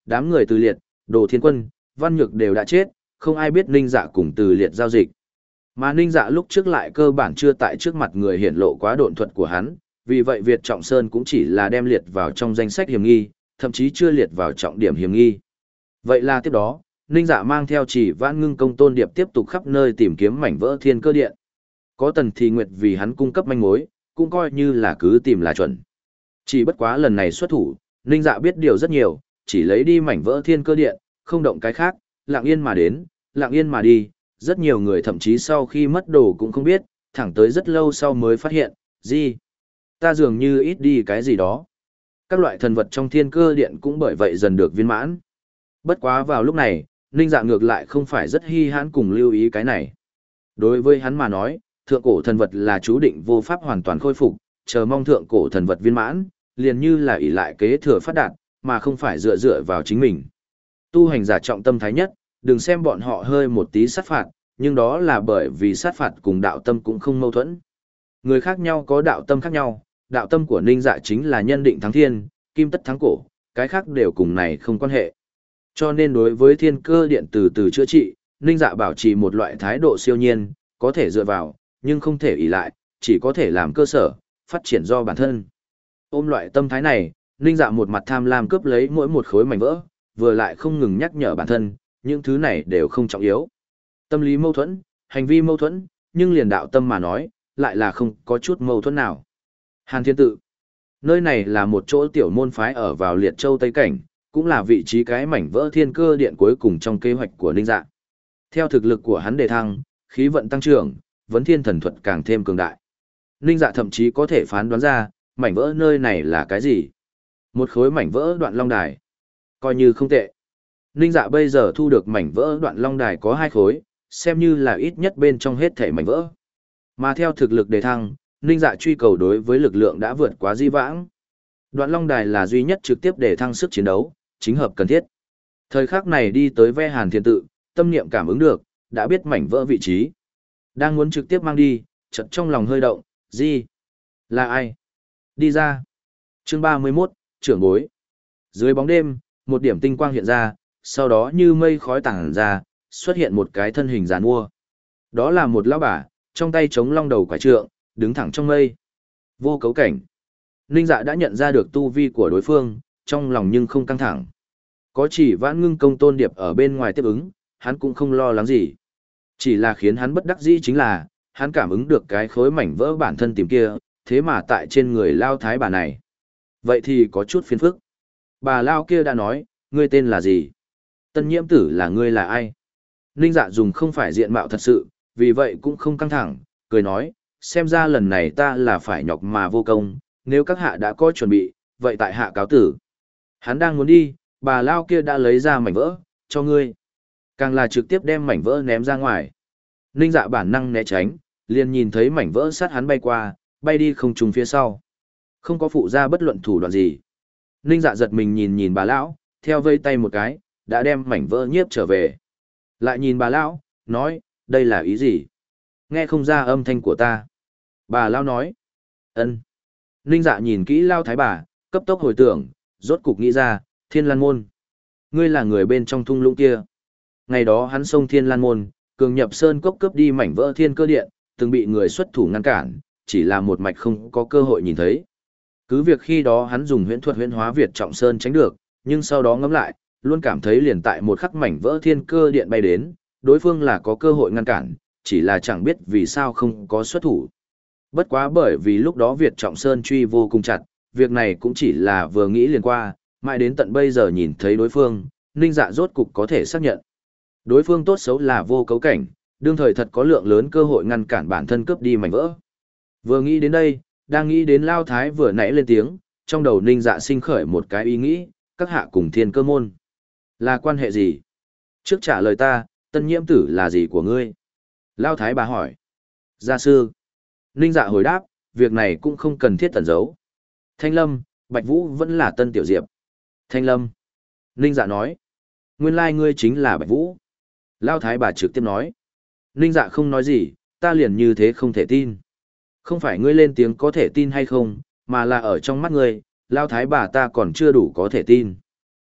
đám người Từ Liệt, Đồ Thiên Quân, Văn Nhược đều đã chết, không ai biết Ninh Dạ cùng Từ Liệt giao dịch. Mà Ninh Dạ lúc trước lại cơ bản chưa tại trước mặt người hiển lộ quá độn thuật của hắn, vì vậy Việt Trọng Sơn cũng chỉ là đem liệt vào trong danh sách hiểm nghi, thậm chí chưa liệt vào trọng điểm hiểm nghi. Vậy là tiếp đó, Ninh Dạ mang theo Chỉ Vãn Ngưng Công Tôn Điệp tiếp tục khắp nơi tìm kiếm mảnh vỡ thiên cơ điện. Có Tần Thì Nguyệt vì hắn cung cấp manh mối, cũng coi như là cứ tìm là chuẩn. Chỉ bất quá lần này xuất thủ, Ninh Dạ biết điều rất nhiều, chỉ lấy đi mảnh vỡ thiên cơ điện, không động cái khác, lặng yên mà đến, lặng yên mà đi, rất nhiều người thậm chí sau khi mất đồ cũng không biết, thẳng tới rất lâu sau mới phát hiện, gì? Ta dường như ít đi cái gì đó. Các loại thần vật trong thiên cơ điện cũng bởi vậy dần được viên mãn. Bất quá vào lúc này, Ninh Dạ ngược lại không phải rất hi hãn cùng lưu ý cái này. Đối với hắn mà nói, thượng cổ thần vật là chú định vô pháp hoàn toàn khôi phục, chờ mong thượng cổ thần vật viên mãn, liền như là ỷ lại kế thừa phát đạt, mà không phải dựa dựa vào chính mình. Tu hành giả trọng tâm thái nhất, đừng xem bọn họ hơi một tí sát phạt, nhưng đó là bởi vì sát phạt cùng đạo tâm cũng không mâu thuẫn. Người khác nhau có đạo tâm khác nhau, đạo tâm của Ninh Dạ chính là nhân định thắng thiên, kim tất thắng cổ, cái khác đều cùng này không quan hệ. Cho nên đối với thiên cơ điện từ từ chữa trị, Ninh Dạ bảo trì một loại thái độ siêu nhiên, có thể dựa vào, nhưng không thể ỷ lại, chỉ có thể làm cơ sở, phát triển do bản thân. Ôm loại tâm thái này, Ninh Dạ một mặt tham lam cướp lấy mỗi một khối mảnh vỡ, vừa lại không ngừng nhắc nhở bản thân, những thứ này đều không trọng yếu. Tâm lý mâu thuẫn, hành vi mâu thuẫn, nhưng liền đạo tâm mà nói, lại là không có chút mâu thuẫn nào. Hàn Thiên Tự. Nơi này là một chỗ tiểu môn phái ở vào Liệt Châu Tây Cảnh, cũng là vị trí cái mảnh vỡ thiên cơ điện cuối cùng trong kế hoạch của Ninh Dạ. Theo thực lực của hắn đề thăng, khí vận tăng trưởng, vấn thiên thần thuật càng thêm cường đại. Ninh Dạ thậm chí có thể phán đoán ra, mảnh vỡ nơi này là cái gì? Một khối mảnh vỡ đoạn long đài. Coi như không tệ. Ninh Dạ bây giờ thu được mảnh vỡ đoạn long đài có hai khối, xem như là ít nhất bên trong hết thể mảnh vỡ. Mà theo thực lực đề thăng, Ninh Dạ truy cầu đối với lực lượng đã vượt quá di vãng. Đoạn long đài là duy nhất trực tiếp để thăng sức chiến đấu, chính hợp cần thiết. Thời khắc này đi tới ve Hàn Thiên Tự, tâm niệm cảm ứng được, đã biết mảnh vỡ vị trí. Đang muốn trực tiếp mang đi, chợt trong lòng hơi động, gì? Là ai? Đi ra. Chương ba mươi mốt, trưởng bối. Dưới bóng đêm, một điểm tinh quang hiện ra, sau đó như mây khói tản ra, xuất hiện một cái thân hình giàn mua. Đó là một lão bà, trong tay chống long đầu quải trượng, đứng thẳng trong mây. Vô cấu cảnh. Ninh Dạ đã nhận ra được tu vi của đối phương, trong lòng nhưng không căng thẳng. Có Chỉ Vãn Ngưng Công Tôn Điệp ở bên ngoài tiếp ứng, hắn cũng không lo lắng gì. Chỉ là khiến hắn bất đắc dĩ chính là, hắn cảm ứng được cái khối mảnh vỡ bản thân tìm kia, thế mà tại trên người lao thái bà này. Vậy thì có chút phiền phức. Bà lao kia đã nói, ngươi tên là gì? Tân Nhiễm Tử là ngươi là ai? Ninh Dạ dùng không phải diện mạo thật sự, vì vậy cũng không căng thẳng, cười nói, xem ra lần này ta là phải nhọc mà vô công, nếu các hạ đã có chuẩn bị, vậy tại hạ cáo tử. Hắn đang muốn đi, bà lao kia đã lấy ra mảnh vỡ, cho ngươi. Càng là trực tiếp đem mảnh vỡ ném ra ngoài. Ninh Dạ bản năng né tránh, liền nhìn thấy mảnh vỡ sát hắn bay qua, bay đi không trùng phía sau. Không có phụ ra bất luận thủ đoạn gì. Ninh Dạ giật mình nhìn nhìn bà lão, theo vây tay một cái, đã đem mảnh vỡ nhiếp trở về. Lại nhìn bà lão, nói, đây là ý gì? Nghe không ra âm thanh của ta. Bà lão nói, ân. Ninh Dạ nhìn kỹ lao thái bà, cấp tốc hồi tưởng, rốt cục nghĩ ra, Thiên Lan Môn. Ngươi là người bên trong thung lũng kia. Ngày đó hắn xông Thiên Lan Môn, cường nhập sơn cốc cướp đi mảnh vỡ thiên cơ điện, từng bị người xuất thủ ngăn cản, chỉ là một mạch không có cơ hội nhìn thấy. Cứ việc khi đó hắn dùng huyễn thuật huyễn hóa Việt Trọng Sơn tránh được, nhưng sau đó ngẫm lại, luôn cảm thấy liền tại một khắc mảnh vỡ thiên cơ điện bay đến, đối phương là có cơ hội ngăn cản, chỉ là chẳng biết vì sao không có xuất thủ. Bất quá bởi vì lúc đó Việt Trọng Sơn truy vô cùng chặt, việc này cũng chỉ là vừa nghĩ liền qua, mãi đến tận bây giờ nhìn thấy đối phương, Ninh Dạ rốt cục có thể xác nhận. Đối phương tốt xấu là vô cấu cảnh, đương thời thật có lượng lớn cơ hội ngăn cản bản thân cướp đi mảnh vỡ. Vừa nghĩ đến đây, đang nghĩ đến Lao Thái vừa nãy lên tiếng, trong đầu Ninh Dạ sinh khởi một cái ý nghĩ, các hạ cùng Thiên Cơ môn. Là quan hệ gì? Trước trả lời ta, Tân Nhiễm Tử là gì của ngươi? Lao Thái bà hỏi. Gia sư. Ninh Dạ hồi đáp, việc này cũng không cần thiết tẩn giấu. Thanh Lâm, Bạch Vũ vẫn là Tân Tiểu Diệp. Thanh Lâm. Ninh Dạ nói. Nguyên lai ngươi chính là Bạch Vũ. Lao Thái bà trực tiếp nói. Ninh Dạ không nói gì, ta liền như thế không thể tin. Không phải ngươi lên tiếng có thể tin hay không, mà là ở trong mắt ngươi, Lao Thái bà ta còn chưa đủ có thể tin.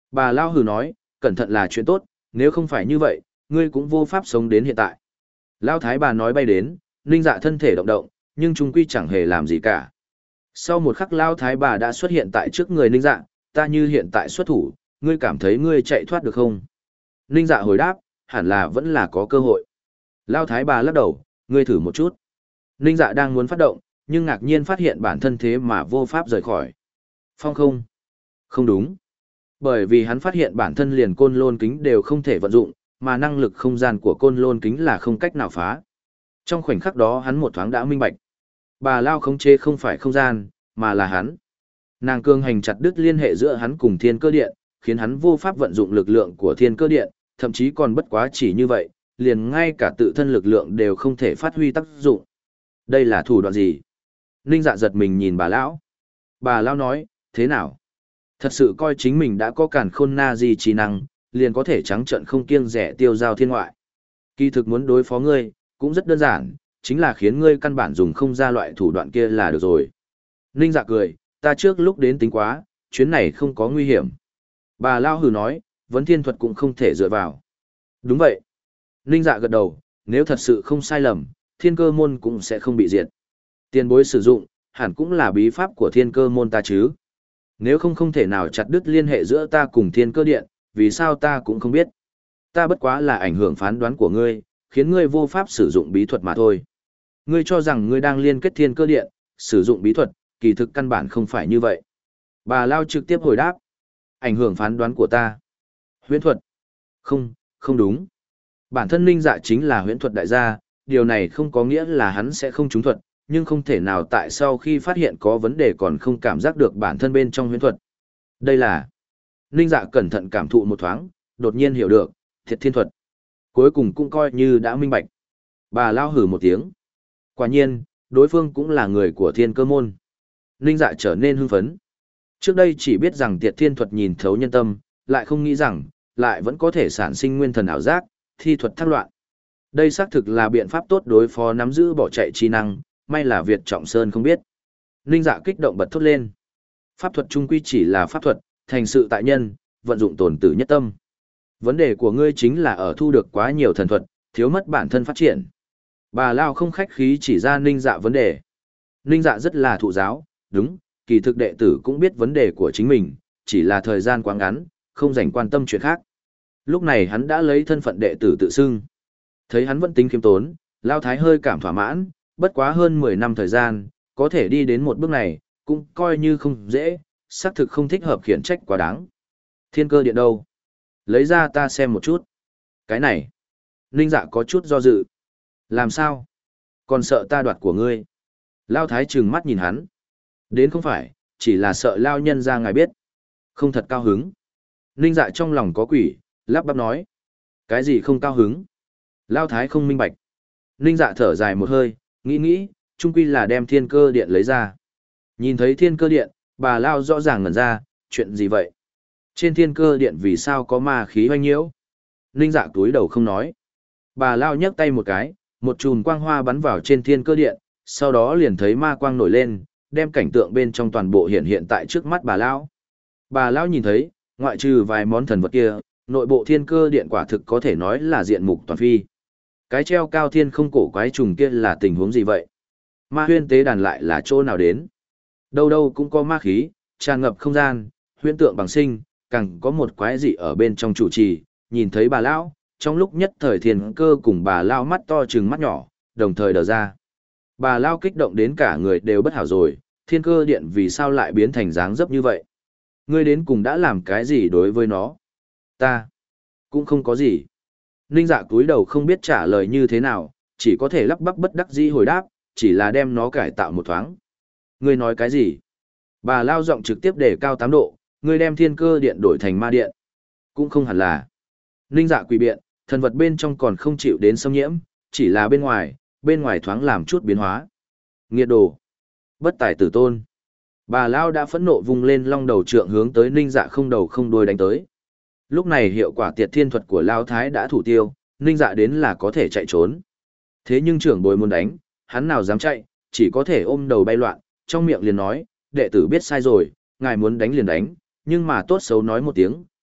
Bà Lao hừ nói, cẩn thận là chuyện tốt, nếu không phải như vậy, ngươi cũng vô pháp sống đến hiện tại. Lao thái bà nói bay đến, Ninh Dạ thân thể động động, nhưng trung quy chẳng hề làm gì cả. Sau một khắc Lao thái bà đã xuất hiện tại trước người Ninh Dạ, ta như hiện tại xuất thủ, ngươi cảm thấy ngươi chạy thoát được không? Ninh Dạ hồi đáp, hẳn là vẫn là có cơ hội. Lao thái bà lắc đầu, ngươi thử một chút. Ninh Dạ đang muốn phát động, nhưng ngạc nhiên phát hiện bản thân thế mà vô pháp rời khỏi. Phong không? Không đúng. Bởi vì hắn phát hiện bản thân liền côn lôn kính đều không thể vận dụng, mà năng lực không gian của côn lôn kính là không cách nào phá. Trong khoảnh khắc đó hắn một thoáng đã minh bạch. Bà Lao khống chế không phải không gian, mà là hắn. Nàng cương hành chặt đứt liên hệ giữa hắn cùng thiên cơ điện, khiến hắn vô pháp vận dụng lực lượng của thiên cơ điện, thậm chí còn bất quá chỉ như vậy, liền ngay cả tự thân lực lượng đều không thể phát huy tác dụng. Đây là thủ đoạn gì? Ninh Dạ giật mình nhìn bà lão. Bà lão nói, thế nào? Thật sự coi chính mình đã có càn khôn na di trí năng, liền có thể trắng trợn không kiêng rẻ tiêu giao thiên ngoại. Kỳ thực muốn đối phó ngươi, cũng rất đơn giản, chính là khiến ngươi căn bản dùng không ra loại thủ đoạn kia là được rồi. Ninh Dạ cười, ta trước lúc đến tính quá, chuyến này không có nguy hiểm. Bà lão hừ nói, vấn thiên thuật cũng không thể dựa vào. Đúng vậy. Ninh Dạ gật đầu, nếu thật sự không sai lầm, thiên cơ môn cũng sẽ không bị diệt. Tiền bối sử dụng, hẳn cũng là bí pháp của thiên cơ môn ta chứ. Nếu không không thể nào chặt đứt liên hệ giữa ta cùng thiên cơ điện, vì sao ta cũng không biết. Ta bất quá là ảnh hưởng phán đoán của ngươi, khiến ngươi vô pháp sử dụng bí thuật mà thôi. Ngươi cho rằng ngươi đang liên kết thiên cơ điện, sử dụng bí thuật, kỳ thực căn bản không phải như vậy. Bà Lao trực tiếp hồi đáp. Ảnh hưởng phán đoán của ta. Huyễn thuật. Không, không đúng. Bản thân Ninh Dạ chính là huyễn thuật đại gia, điều này không có nghĩa là hắn sẽ không trúng thuật, nhưng không thể nào tại sau khi phát hiện có vấn đề còn không cảm giác được bản thân bên trong huyễn thuật. Đây là... Ninh Dạ cẩn thận cảm thụ một thoáng, đột nhiên hiểu được, thiệt thiên thuật. Cuối cùng cũng coi như đã minh bạch. Bà Lao hử một tiếng. Quả nhiên, đối phương cũng là người của thiên cơ môn. Ninh Dạ trở nên hưng phấn. Trước đây chỉ biết rằng tiệt thiên thuật nhìn thấu nhân tâm, lại không nghĩ rằng, lại vẫn có thể sản sinh nguyên thần ảo giác, thi thuật thác loạn. Đây xác thực là biện pháp tốt đối phó nắm giữ bỏ chạy chi năng, may là Việt Trọng Sơn không biết. Ninh Dạ kích động bật thốt lên. Pháp thuật trung quy chỉ là pháp thuật, thành sự tại nhân, vận dụng tổn tử nhất tâm. Vấn đề của ngươi chính là ở thu được quá nhiều thần thuật, thiếu mất bản thân phát triển. Bà Lao không khách khí chỉ ra Ninh Dạ vấn đề. Ninh Dạ rất là thụ giáo, đúng, kỳ thực đệ tử cũng biết vấn đề của chính mình, chỉ là thời gian quá ngắn, không dành quan tâm chuyện khác. Lúc này hắn đã lấy thân phận đệ tử tự xưng. Thấy hắn vẫn tính khiêm tốn, Lao Thái hơi cảm thỏa mãn, bất quá hơn mười năm thời gian, có thể đi đến một bước này, cũng coi như không dễ, xác thực không thích hợp khiển trách quá đáng. Thiên cơ điện đâu? Lấy ra ta xem một chút. Cái này. Ninh Dạ có chút do dự. Làm sao? Còn sợ ta đoạt của ngươi. Lao Thái trừng mắt nhìn hắn. Đến không phải, chỉ là sợ Lao nhân ra ngài biết. Không thật cao hứng. Ninh Dạ trong lòng có quỷ, lắp bắp nói. Cái gì không cao hứng? Lao Thái không minh bạch. Ninh Dạ thở dài một hơi, nghĩ nghĩ, chung quy là đem thiên cơ điện lấy ra. Nhìn thấy thiên cơ điện, bà Lao rõ ràng ngẩn ra, chuyện gì vậy? Trên thiên cơ điện vì sao có ma khí hoanh nhiễu? Ninh Dạ túi đầu không nói. Bà Lao nhấc tay một cái, một chùm quang hoa bắn vào trên thiên cơ điện, sau đó liền thấy ma quang nổi lên, đem cảnh tượng bên trong toàn bộ hiện hiện tại trước mắt bà Lao. Bà Lao nhìn thấy, ngoại trừ vài món thần vật kia, nội bộ thiên cơ điện quả thực có thể nói là diện mục toàn phi. Cái treo cao thiên không cổ quái trùng kia là tình huống gì vậy? Ma huyên tế đàn lại là chỗ nào đến? Đâu đâu cũng có ma khí, tràn ngập không gian, huyễn tượng bằng sinh, càng có một quái dị ở bên trong chủ trì, nhìn thấy bà lão, trong lúc nhất thời thiên cơ cùng bà lão mắt to trừng mắt nhỏ, đồng thời đờ ra. Bà lão kích động đến cả người đều bất hảo rồi, thiên cơ điện vì sao lại biến thành dáng dấp như vậy? Ngươi đến cùng đã làm cái gì đối với nó? Ta cũng không có gì. Ninh Dạ cúi đầu không biết trả lời như thế nào, chỉ có thể lắp bắp bất đắc dĩ hồi đáp, chỉ là đem nó cải tạo một thoáng. Ngươi nói cái gì? Bà lao giọng trực tiếp để cao tám độ, ngươi đem thiên cơ điện đổi thành ma điện. Cũng không hẳn là. Ninh Dạ quỳ biện, thần vật bên trong còn không chịu đến xâm nhiễm, chỉ là bên ngoài, bên ngoài thoáng làm chút biến hóa. Nghiệt đồ. Bất tài tử tôn. Bà lao đã phẫn nộ vung lên long đầu trượng hướng tới Ninh Dạ không đầu không đuôi đánh tới. Lúc này hiệu quả tiệt thiên thuật của Lao Thái đã thủ tiêu, Ninh Dạ đến là có thể chạy trốn. Thế nhưng trưởng bối muốn đánh, hắn nào dám chạy, chỉ có thể ôm đầu bay loạn, trong miệng liền nói, đệ tử biết sai rồi, ngài muốn đánh liền đánh, nhưng mà tốt xấu nói một tiếng,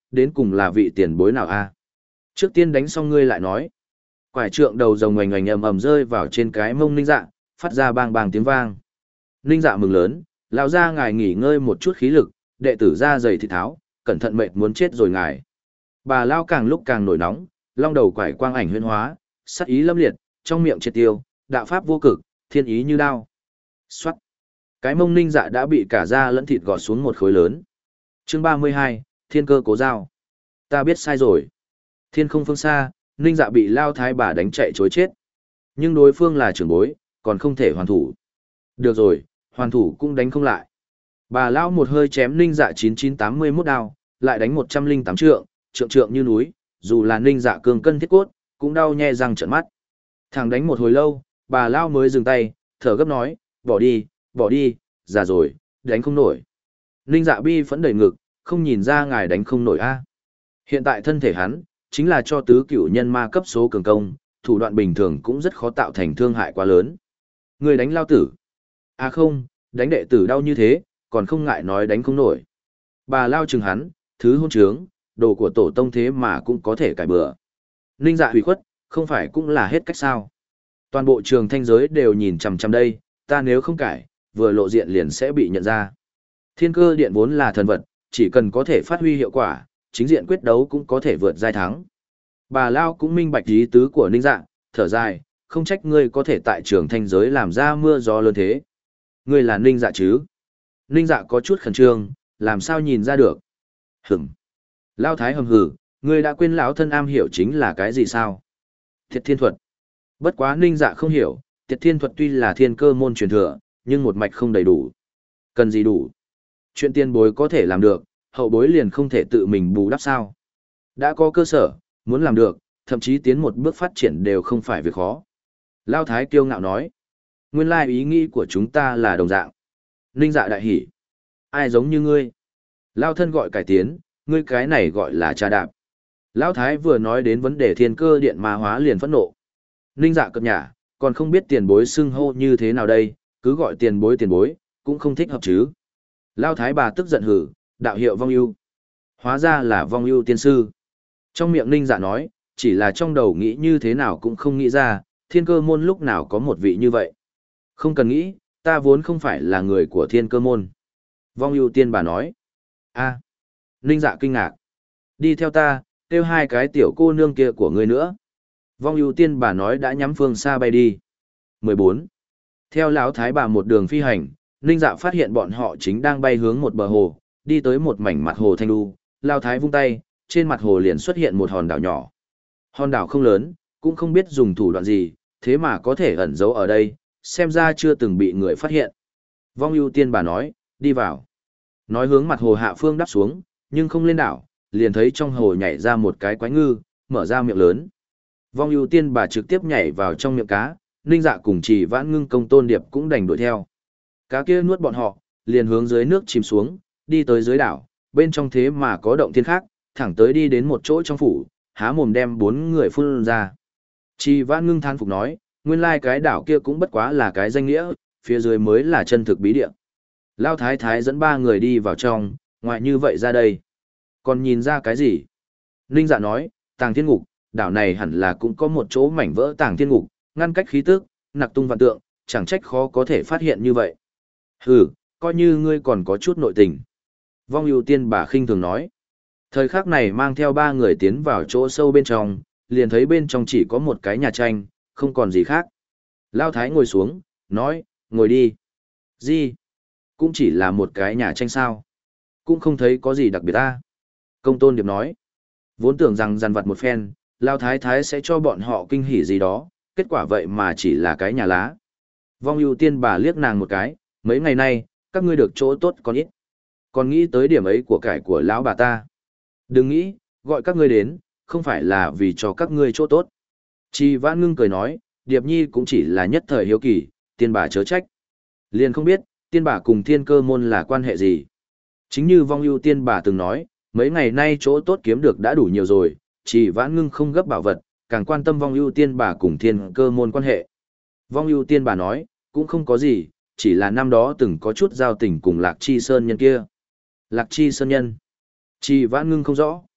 đến cùng là vị tiền bối nào a? Trước tiên đánh xong ngươi lại nói. Quải trượng đầu rồng oành oành ầm ầm rơi vào trên cái mông Ninh Dạ, phát ra bang bang tiếng vang. Ninh Dạ mừng lớn, lão ra ngài nghỉ ngơi một chút khí lực, đệ tử ra dày thịt tháo, cẩn thận mệt muốn chết rồi ngài. Bà lao càng lúc càng nổi nóng, long đầu quải quang ảnh huyễn hóa, sắc ý lâm liệt, trong miệng triệt tiêu, đạo pháp vô cực, thiên ý như đao. Xoát. Cái mông Ninh Dạ đã bị cả da lẫn thịt gọt xuống một khối lớn. Chương ba mươi hai, Thiên cơ cố giao. Ta biết sai rồi. Thiên không phương xa, Ninh Dạ bị lao thái bà đánh chạy chối chết. Nhưng đối phương là trưởng bối, còn không thể hoàn thủ. Được rồi, hoàn thủ cũng đánh không lại. Bà lao một hơi chém Ninh Dạ chín chín tám mươi mốt đao, lại đánh một trăm linh tám trượng, trượng trượng như núi, dù là Ninh Dạ cường cân thiết cốt, cũng đau nhe răng trợn mắt. Thằng đánh một hồi lâu, bà lao mới dừng tay, thở gấp nói, bỏ đi, bỏ đi, già rồi, đánh không nổi. Ninh Dạ bi phẫn đầy ngực, không nhìn ra ngài đánh không nổi a. Hiện tại thân thể hắn, chính là cho tứ cửu nhân ma cấp số cường công, thủ đoạn bình thường cũng rất khó tạo thành thương hại quá lớn. Người đánh lao tử. À không, đánh đệ tử đau như thế, còn không ngại nói đánh không nổi. Bà lao chừng hắn, thứ hôn trướng, đồ của tổ tông thế mà cũng có thể cải bừa. Ninh Dạ hủy khuất, không phải cũng là hết cách sao. Toàn bộ trường thanh giới đều nhìn chằm chằm đây, ta nếu không cải, vừa lộ diện liền sẽ bị nhận ra. Thiên cơ điện vốn là thần vật, chỉ cần có thể phát huy hiệu quả, chính diện quyết đấu cũng có thể vượt giai thắng. Bà Lao cũng minh bạch ý tứ của Ninh Dạ, thở dài, không trách ngươi có thể tại trường thanh giới làm ra mưa gió lớn thế. Ngươi là Ninh Dạ chứ? Ninh Dạ có chút khẩn trương, làm sao nhìn ra được? Hửm. Lao Thái hầm hử, ngươi đã quên lão thân am hiểu chính là cái gì sao? Thiệt thiên thuật. Bất quá Ninh Dạ không hiểu, Tiệt thiên thuật tuy là thiên cơ môn truyền thừa, nhưng một mạch không đầy đủ. Cần gì đủ? Chuyện tiên bối có thể làm được, hậu bối liền không thể tự mình bù đắp sao? Đã có cơ sở, muốn làm được, thậm chí tiến một bước phát triển đều không phải việc khó. Lao Thái kiêu ngạo nói. Nguyên lai ý nghĩ của chúng ta là đồng dạng. Ninh Dạ đại hỉ. Ai giống như ngươi? Lao thân gọi cải tiến, ngươi cái này gọi là trà đạp. Lão Thái vừa nói đến vấn đề thiên cơ điện ma hóa liền phẫn nộ. Ninh Dạ cập nhả, còn không biết tiền bối xưng hô như thế nào đây, cứ gọi tiền bối tiền bối, cũng không thích hợp chứ. Lao Thái bà tức giận hử, đạo hiệu vong ưu. Hóa ra là vong ưu tiên sư. Trong miệng Ninh Dạ nói, chỉ là trong đầu nghĩ như thế nào cũng không nghĩ ra, thiên cơ môn lúc nào có một vị như vậy. Không cần nghĩ, ta vốn không phải là người của thiên cơ môn. Vong ưu tiên bà nói. A. Ninh Dạ kinh ngạc. Đi theo ta, kêu hai cái tiểu cô nương kia của ngươi nữa. Vong ưu tiên bà nói đã nhắm phương xa bay đi. mười bốn. Theo lão thái bà một đường phi hành, Ninh Dạ phát hiện bọn họ chính đang bay hướng một bờ hồ, đi tới một mảnh mặt hồ thanh lưu. Lão thái vung tay, trên mặt hồ liền xuất hiện một hòn đảo nhỏ. Hòn đảo không lớn, cũng không biết dùng thủ đoạn gì, thế mà có thể ẩn giấu ở đây, xem ra chưa từng bị người phát hiện. Vong ưu tiên bà nói, đi vào. Nói hướng mặt hồ hạ phương đáp xuống, nhưng không lên đảo, liền thấy trong hồ nhảy ra một cái quái ngư, mở ra miệng lớn. Vong ưu tiên bà trực tiếp nhảy vào trong miệng cá, Ninh Dạ cùng Chỉ Vãn Ngưng công tôn điệp cũng đành đuổi theo. Cá kia nuốt bọn họ, liền hướng dưới nước chìm xuống, đi tới dưới đảo, bên trong thế mà có động thiên khác, thẳng tới đi đến một chỗ trong phủ, há mồm đem bốn người phun ra. Chỉ Vãn Ngưng than phục nói, nguyên lai cái đảo kia cũng bất quá là cái danh nghĩa, phía dưới mới là chân thực bí địa. Lao Thái Thái dẫn ba người đi vào trong, ngoài như vậy ra đây. Còn nhìn ra cái gì? Ninh Dạ nói, Tàng Thiên Ngục, đảo này hẳn là cũng có một chỗ mảnh vỡ Tàng Thiên Ngục, ngăn cách khí tức, nặc tung vạn tượng, chẳng trách khó có thể phát hiện như vậy. Hừ, coi như ngươi còn có chút nội tình. Vong ưu tiên bà khinh thường nói. Thời khắc này mang theo ba người tiến vào chỗ sâu bên trong, liền thấy bên trong chỉ có một cái nhà tranh, không còn gì khác. Lao Thái ngồi xuống, nói, ngồi đi. Gì? Cũng chỉ là một cái nhà tranh sao. Cũng không thấy có gì đặc biệt ta. Công tôn điệp nói. Vốn tưởng rằng dằn vặt một phen, Lao Thái Thái sẽ cho bọn họ kinh hỉ gì đó, kết quả vậy mà chỉ là cái nhà lá. Vong ưu tiên bà liếc nàng một cái, mấy ngày nay, các ngươi được chỗ tốt còn ít. Còn nghĩ tới điểm ấy của cải của lão bà ta. Đừng nghĩ, gọi các ngươi đến, không phải là vì cho các ngươi chỗ tốt. Chỉ Vãn Ngưng cười nói, Điệp Nhi cũng chỉ là nhất thời hiếu kỳ, tiên bà chớ trách. Liền không biết, tiên bà cùng thiên cơ môn là quan hệ gì. Chính như Vong ưu tiên bà từng nói, mấy ngày nay chỗ tốt kiếm được đã đủ nhiều rồi, chỉ Vãn Ngưng không gấp bảo vật, càng quan tâm Vong ưu tiên bà cùng thiên cơ môn quan hệ. Vong ưu tiên bà nói, cũng không có gì, chỉ là năm đó từng có chút giao tình cùng Lạc Chi Sơn nhân kia. Lạc Chi Sơn nhân. Chỉ Vãn Ngưng không rõ.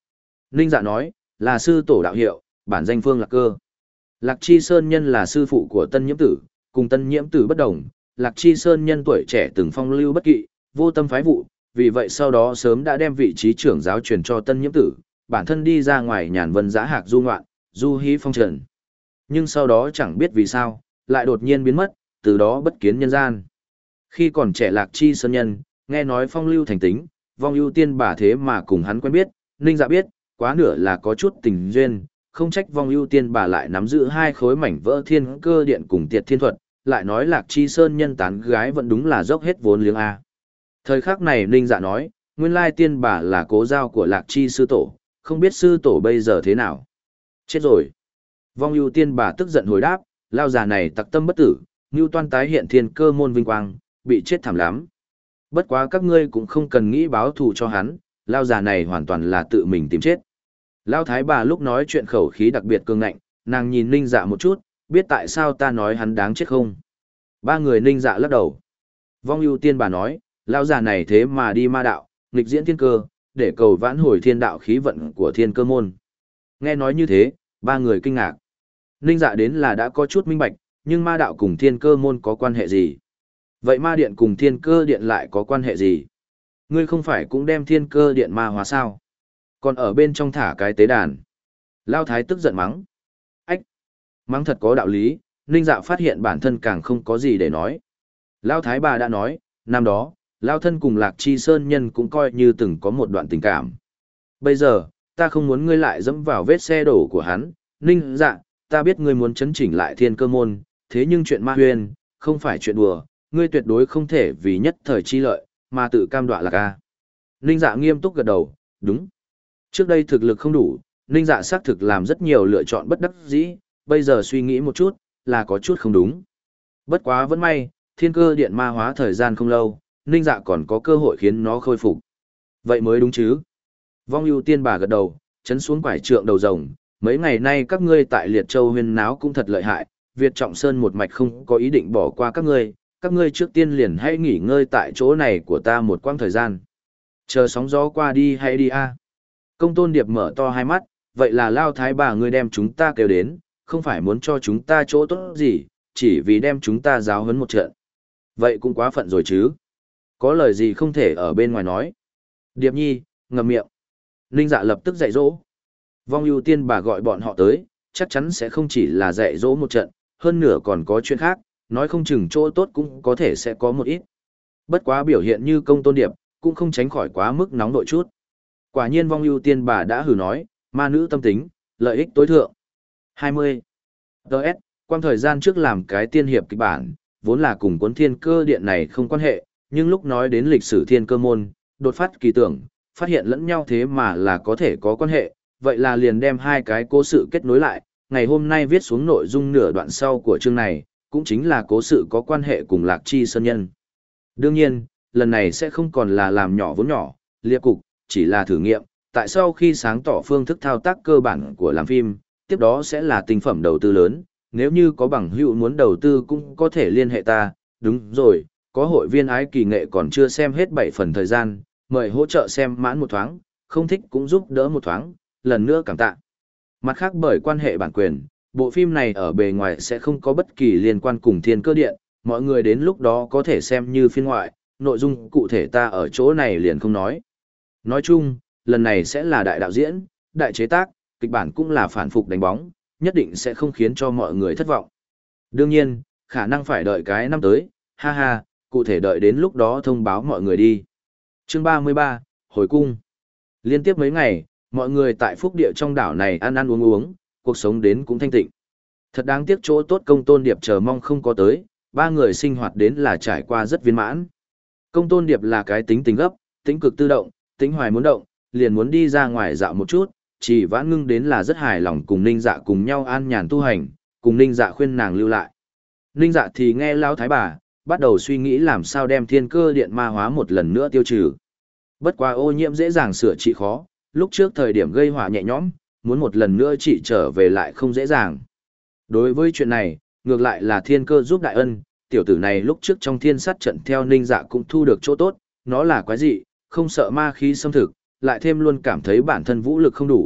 Ninh Dạ nói, là sư tổ đạo hiệu, bản danh Phương Lạc Cơ. Lạc Chi Sơn Nhân là sư phụ của Tân Nhiễm Tử, cùng Tân Nhiễm Tử bất đồng, Lạc Chi Sơn Nhân tuổi trẻ từng phong lưu bất kỵ, vô tâm phái vụ, vì vậy sau đó sớm đã đem vị trí trưởng giáo truyền cho Tân Nhiễm Tử, bản thân đi ra ngoài nhàn vân dã hạc du ngoạn, du hí phong trần. Nhưng sau đó chẳng biết vì sao, lại đột nhiên biến mất, từ đó bất kiến nhân gian. Khi còn trẻ Lạc Chi Sơn Nhân, nghe nói phong lưu thành tính, vong ưu tiên bà thế mà cùng hắn quen biết, Ninh Dạ biết, quá nửa là có chút tình duyên, không trách vong ưu tiên bà lại nắm giữ hai khối mảnh vỡ thiên cơ điện cùng tiệt thiên thuật, lại nói Lạc Chi Sơn Nhân tán gái vẫn đúng là dốc hết vốn liếng A. Thời khắc này Ninh Dạ nói, nguyên lai tiên bà là cố giao của Lạc Chi sư tổ, không biết sư tổ bây giờ thế nào. Chết rồi. Vong ưu tiên bà tức giận hồi đáp, lao già này tặc tâm bất tử, như toan tái hiện thiên cơ môn vinh quang, bị chết thảm lắm. Bất quá các ngươi cũng không cần nghĩ báo thù cho hắn, lao già này hoàn toàn là tự mình tìm chết. Lao thái bà lúc nói chuyện khẩu khí đặc biệt cương ngạnh, nàng nhìn Ninh Dạ một chút, biết tại sao ta nói hắn đáng chết không? Ba người Ninh Dạ lắc đầu. Vong ưu tiên bà nói, lao già này thế mà đi ma đạo, nghịch diễn thiên cơ, để cầu vãn hồi thiên đạo khí vận của thiên cơ môn. Nghe nói như thế, ba người kinh ngạc. Ninh Dạ đến là đã có chút minh bạch, nhưng ma đạo cùng thiên cơ môn có quan hệ gì? Vậy ma điện cùng thiên cơ điện lại có quan hệ gì? Ngươi không phải cũng đem thiên cơ điện ma hóa sao? Còn ở bên trong thả cái tế đàn. Lao thái tức giận mắng. Ách! Mắng thật có đạo lý, Ninh Dạ phát hiện bản thân càng không có gì để nói. Lao thái bà đã nói, năm đó, Lao thân cùng Lạc Chi Sơn Nhân cũng coi như từng có một đoạn tình cảm. Bây giờ, ta không muốn ngươi lại dẫm vào vết xe đổ của hắn. Ninh Dạ, ta biết ngươi muốn chấn chỉnh lại thiên cơ môn, thế nhưng chuyện ma huyền, không phải chuyện đùa, ngươi tuyệt đối không thể vì nhất thời chi lợi, mà tự cam đoạ Lạc ca. Ninh Dạ nghiêm túc gật đầu, đúng. Trước đây thực lực không đủ, Ninh Dạ xác thực làm rất nhiều lựa chọn bất đắc dĩ, bây giờ suy nghĩ một chút, là có chút không đúng. Bất quá vẫn may, thiên cơ điện ma hóa thời gian không lâu, Ninh Dạ còn có cơ hội khiến nó khôi phục. Vậy mới đúng chứ. Vong ưu tiên bà gật đầu, chấn xuống quải trượng đầu rồng, mấy ngày nay các ngươi tại Liệt Châu huyên náo cũng thật lợi hại, Việt Trọng Sơn một mạch không có ý định bỏ qua các ngươi, các ngươi trước tiên liền hãy nghỉ ngơi tại chỗ này của ta một quãng thời gian. Chờ sóng gió qua đi hãy đi a. Công Tôn Điệp mở to hai mắt, vậy là Lao thái bà ngươi đem chúng ta kêu đến, không phải muốn cho chúng ta chỗ tốt gì, chỉ vì đem chúng ta giáo huấn một trận. Vậy cũng quá phận rồi chứ. Có lời gì không thể ở bên ngoài nói. Điệp nhi, ngậm miệng. Ninh Dạ lập tức dạy dỗ. Vong ưu tiên bà gọi bọn họ tới, chắc chắn sẽ không chỉ là dạy dỗ một trận, hơn nửa còn có chuyện khác, nói không chừng chỗ tốt cũng có thể sẽ có một ít. Bất quá biểu hiện như Công Tôn Điệp, cũng không tránh khỏi quá mức nóng nội chút. Quả nhiên Vong ưu tiên bà đã hừ nói, ma nữ tâm tính, lợi ích tối thượng. hai mươi. đê ét, quang thời gian trước làm cái tiên hiệp kịch bản, vốn là cùng cuốn thiên cơ điện này không quan hệ, nhưng lúc nói đến lịch sử thiên cơ môn, đột phát kỳ tưởng, phát hiện lẫn nhau thế mà là có thể có quan hệ, vậy là liền đem hai cái cố sự kết nối lại, ngày hôm nay viết xuống nội dung nửa đoạn sau của chương này, cũng chính là cố sự có quan hệ cùng Lạc Chi Sơn Nhân. Đương nhiên, lần này sẽ không còn là làm nhỏ vốn nhỏ, liệt cục, chỉ là thử nghiệm, tại sau khi sáng tỏ phương thức thao tác cơ bản của làm phim, tiếp đó sẽ là tinh phẩm đầu tư lớn, nếu như có bằng hữu muốn đầu tư cũng có thể liên hệ ta, đúng rồi, có hội viên ái kỳ nghệ còn chưa xem hết bảy phần thời gian, mời hỗ trợ xem mãn một thoáng, không thích cũng giúp đỡ một thoáng, lần nữa cảm tạ. Mặt khác bởi quan hệ bản quyền, bộ phim này ở bề ngoài sẽ không có bất kỳ liên quan cùng thiên cơ điện, mọi người đến lúc đó có thể xem như phiên ngoại, nội dung cụ thể ta ở chỗ này liền không nói. Nói chung, lần này sẽ là đại đạo diễn, đại chế tác, kịch bản cũng là phản phục đánh bóng, nhất định sẽ không khiến cho mọi người thất vọng. Đương nhiên, khả năng phải đợi cái năm tới, ha ha, cụ thể đợi đến lúc đó thông báo mọi người đi. Chương ba mươi ba, Hồi cung. Liên tiếp mấy ngày, mọi người tại phúc địa trong đảo này ăn ăn uống uống, cuộc sống đến cũng thanh tịnh. Thật đáng tiếc chỗ tốt Công Tôn Điệp chờ mong không có tới, ba người sinh hoạt đến là trải qua rất viên mãn. Công Tôn Điệp là cái tính tình gấp, tính cực tự động, tính hoài muốn động, liền muốn đi ra ngoài dạo một chút, chỉ Vãn Ngưng đến là rất hài lòng cùng Ninh Dạ cùng nhau an nhàn tu hành, cùng Ninh Dạ khuyên nàng lưu lại. Ninh Dạ thì nghe Lão thái bà, bắt đầu suy nghĩ làm sao đem thiên cơ điện ma hóa một lần nữa tiêu trừ. Bất quá ô nhiễm dễ dàng sửa trị khó, lúc trước thời điểm gây họa nhẹ nhõm, muốn một lần nữa trị trở về lại không dễ dàng. Đối với chuyện này, ngược lại là thiên cơ giúp đại ân, tiểu tử này lúc trước trong thiên sát trận theo Ninh Dạ cũng thu được chỗ tốt, nó là quái dị, không sợ ma khí xâm thực, lại thêm luôn cảm thấy bản thân vũ lực không đủ,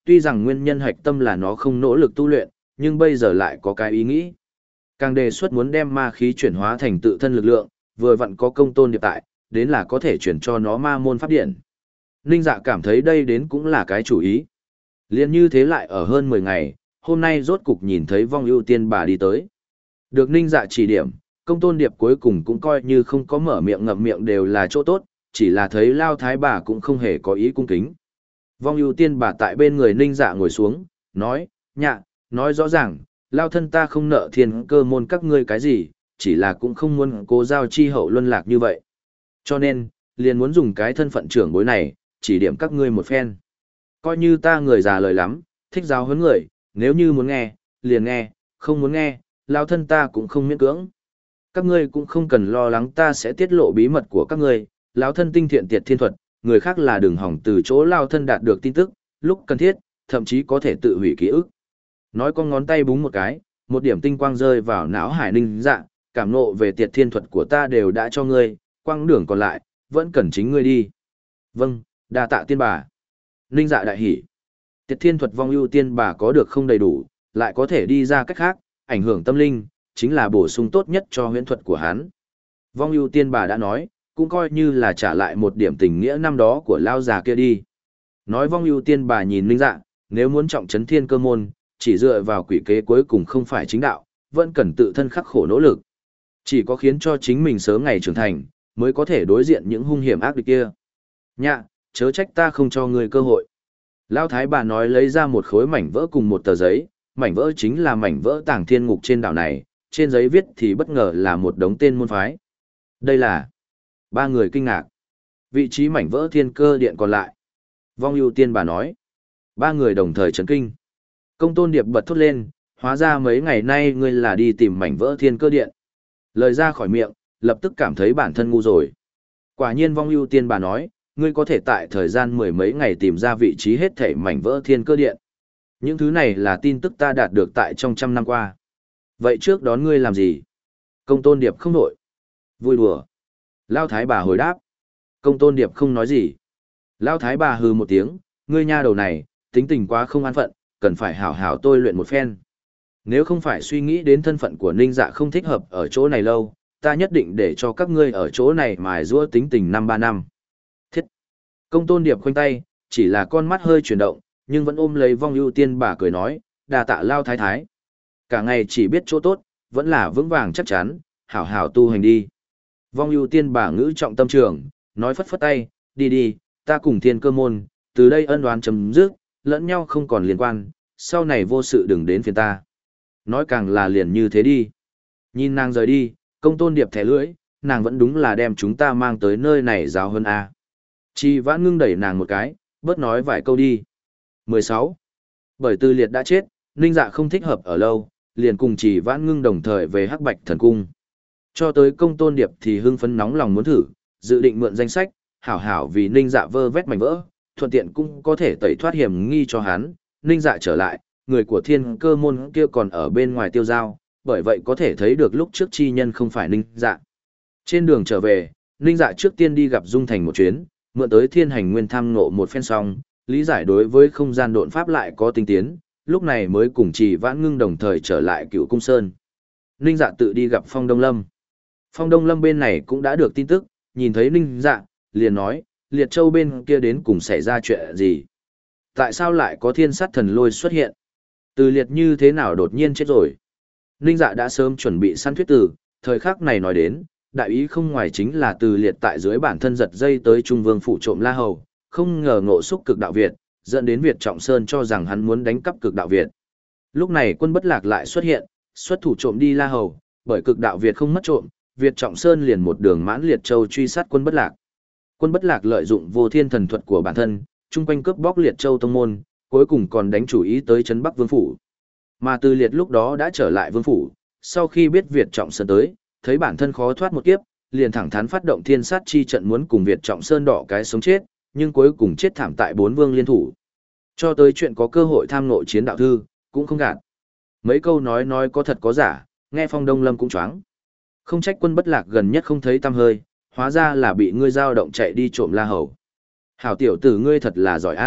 tuy rằng nguyên nhân hạch tâm là nó không nỗ lực tu luyện, nhưng bây giờ lại có cái ý nghĩ. Càng đề xuất muốn đem ma khí chuyển hóa thành tự thân lực lượng, vừa vặn có công tôn điệp tại, đến là có thể chuyển cho nó ma môn pháp điện. Ninh Dạ cảm thấy đây đến cũng là cái chủ ý. Liên như thế lại ở hơn mười ngày, hôm nay rốt cục nhìn thấy vong ưu tiên bà đi tới. Được Ninh Dạ chỉ điểm, công tôn điệp cuối cùng cũng coi như không có mở miệng ngậm miệng đều là chỗ tốt, chỉ là thấy Lao Thái bà cũng không hề có ý cung kính. Vong ưu tiên bà tại bên người Ninh Dạ ngồi xuống, nói, nhạ, nói rõ ràng, Lao thân ta không nợ thiên cơ môn các ngươi cái gì, chỉ là cũng không muốn cố giao chi hậu luân lạc như vậy. Cho nên, liền muốn dùng cái thân phận trưởng bối này, chỉ điểm các ngươi một phen. Coi như ta người già lời lắm, thích giáo huấn người, nếu như muốn nghe, liền nghe, không muốn nghe, Lao thân ta cũng không miễn cưỡng. Các ngươi cũng không cần lo lắng ta sẽ tiết lộ bí mật của các ngươi, lão thân tinh thiện tiệt thiên thuật, người khác là đừng hỏng từ chỗ Lao thân đạt được tin tức, lúc cần thiết, thậm chí có thể tự hủy ký ức. Nói con ngón tay búng một cái, một điểm tinh quang rơi vào não hải Ninh Dạ, cảm nộ về tiệt thiên thuật của ta đều đã cho ngươi, quang đường còn lại, vẫn cần chính ngươi đi. Vâng, đa tạ tiên bà. Ninh Dạ đại hỉ. Tiệt thiên thuật vong ưu tiên bà có được không đầy đủ, lại có thể đi ra cách khác, ảnh hưởng tâm linh, chính là bổ sung tốt nhất cho huyễn thuật của hắn. Vong ưu tiên bà đã nói, cũng coi như là trả lại một điểm tình nghĩa năm đó của lao già kia đi. Nói vong ưu tiên bà nhìn Ninh Dạ, nếu muốn trọng trấn thiên cơ môn, chỉ dựa vào quỷ kế cuối cùng không phải chính đạo, vẫn cần tự thân khắc khổ nỗ lực. Chỉ có khiến cho chính mình sớm ngày trưởng thành, mới có thể đối diện những hung hiểm ác địch kia. Nhạ, chớ trách ta không cho ngươi cơ hội. Lão thái bà nói lấy ra một khối mảnh vỡ cùng một tờ giấy, mảnh vỡ chính là mảnh vỡ tàng thiên ngục trên đảo này, trên giấy viết thì bất ngờ là một đống tên môn phái. Đây là... Ba người kinh ngạc. Vị trí mảnh vỡ thiên cơ điện còn lại. Vong ưu tiên bà nói. Ba người đồng thời chấn kinh. Công tôn điệp bật thốt lên, hóa ra mấy ngày nay ngươi là đi tìm mảnh vỡ thiên cơ điện. Lời ra khỏi miệng, lập tức cảm thấy bản thân ngu rồi. Quả nhiên vong ưu tiên bà nói, ngươi có thể tại thời gian mười mấy ngày tìm ra vị trí hết thảy mảnh vỡ thiên cơ điện. Những thứ này là tin tức ta đạt được tại trong trăm năm qua. Vậy trước đón ngươi làm gì? Công tôn điệp không nổi. Vui đùa. Lao thái bà hồi đáp. Công tôn điệp không nói gì. Lao thái bà hừ một tiếng, ngươi nha đầu này, tính tình quá không an phận, cần phải hảo hảo tôi luyện một phen. Nếu không phải suy nghĩ đến thân phận của Ninh Dạ không thích hợp ở chỗ này lâu, ta nhất định để cho các ngươi ở chỗ này mài giũa tính tình năm ba năm. Thiết. Công tôn điệp khoanh tay, chỉ là con mắt hơi chuyển động, nhưng vẫn ôm lấy vong ưu tiên bà cười nói, đà tạ Lao thái thái. Cả ngày chỉ biết chỗ tốt, vẫn là vững vàng chắc chắn, hảo hảo tu hành đi. Vong ưu tiên bà ngữ trọng tâm trường, nói phất phất tay, đi đi, ta cùng thiên cơ môn, từ đây ân oán chấm dứt, lẫn nhau không còn liên quan, sau này vô sự đừng đến phiền ta. Nói càng là liền như thế đi. Nhìn nàng rời đi, công tôn điệp thẻ lưỡi, nàng vẫn đúng là đem chúng ta mang tới nơi này giáo hơn a. Chi Vãn Ngưng đẩy nàng một cái, bớt nói vài câu đi. mười sáu. Bởi Tư Liệt đã chết, Ninh Dạ không thích hợp ở lâu, liền cùng Chỉ Vãn Ngưng đồng thời về Hắc Bạch Thần Cung. Cho tới công tôn điệp thì hưng phấn nóng lòng muốn thử, dự định mượn danh sách, hảo hảo vì Ninh Dạ vơ vét mảnh vỡ, thuận tiện cũng có thể tẩy thoát hiểm nghi cho hắn. Ninh Dạ trở lại, người của thiên cơ môn kia còn ở bên ngoài tiêu giao, bởi vậy có thể thấy được lúc trước chi nhân không phải Ninh Dạ. Trên đường trở về, Ninh Dạ trước tiên đi gặp Dung Thành một chuyến, mượn tới thiên hành nguyên tham ngộ một phen xong, lý giải đối với không gian độn pháp lại có tinh tiến, lúc này mới cùng Trì Vãn Ngưng đồng thời trở lại Cựu Cung Sơn. Ninh Dạ tự đi gặp Phong Đông Lâm. Phong Đông Lâm bên này cũng đã được tin tức, nhìn thấy Ninh Dạ, liền nói, Liệt Châu bên kia đến cùng xảy ra chuyện gì? Tại sao lại có thiên sát thần lôi xuất hiện? Từ Liệt như thế nào đột nhiên chết rồi? Ninh Dạ đã sớm chuẩn bị săn thuyết tử, thời khắc này nói đến, đại ý không ngoài chính là Từ Liệt tại dưới bản thân giật dây tới Trung Vương phủ trộm La Hầu, không ngờ ngộ xúc cực đạo Việt, dẫn đến Việt Trọng Sơn cho rằng hắn muốn đánh cắp cực đạo Việt. Lúc này quân Bất Lạc lại xuất hiện, xuất thủ trộm đi La Hầu, bởi cực đạo Việt không mất trộm, Việt Trọng Sơn liền một đường mãn Liệt Châu truy sát quân Bất Lạc. Quân Bất Lạc lợi dụng vô thiên thần thuật của bản thân, chung quanh cướp bóc Liệt Châu tông môn, cuối cùng còn đánh chủ ý tới trấn Bắc Vương phủ. Mà Từ Liệt lúc đó đã trở lại vương phủ, sau khi biết Việt Trọng Sơn tới, thấy bản thân khó thoát một kiếp, liền thẳng thắn phát động thiên sát chi trận muốn cùng Việt Trọng Sơn đọ cái sống chết, nhưng cuối cùng chết thảm tại bốn vương liên thủ. Cho tới chuyện có cơ hội tham ngộ chiến đạo thư, cũng không gạt. Mấy câu nói nói có thật có giả, nghe Phong Đông Lâm cũng choáng. Không trách quân Bất Lạc gần nhất không thấy tăm hơi, hóa ra là bị ngươi dao động chạy đi trộm La Hầu. Hảo tiểu tử ngươi thật là giỏi a,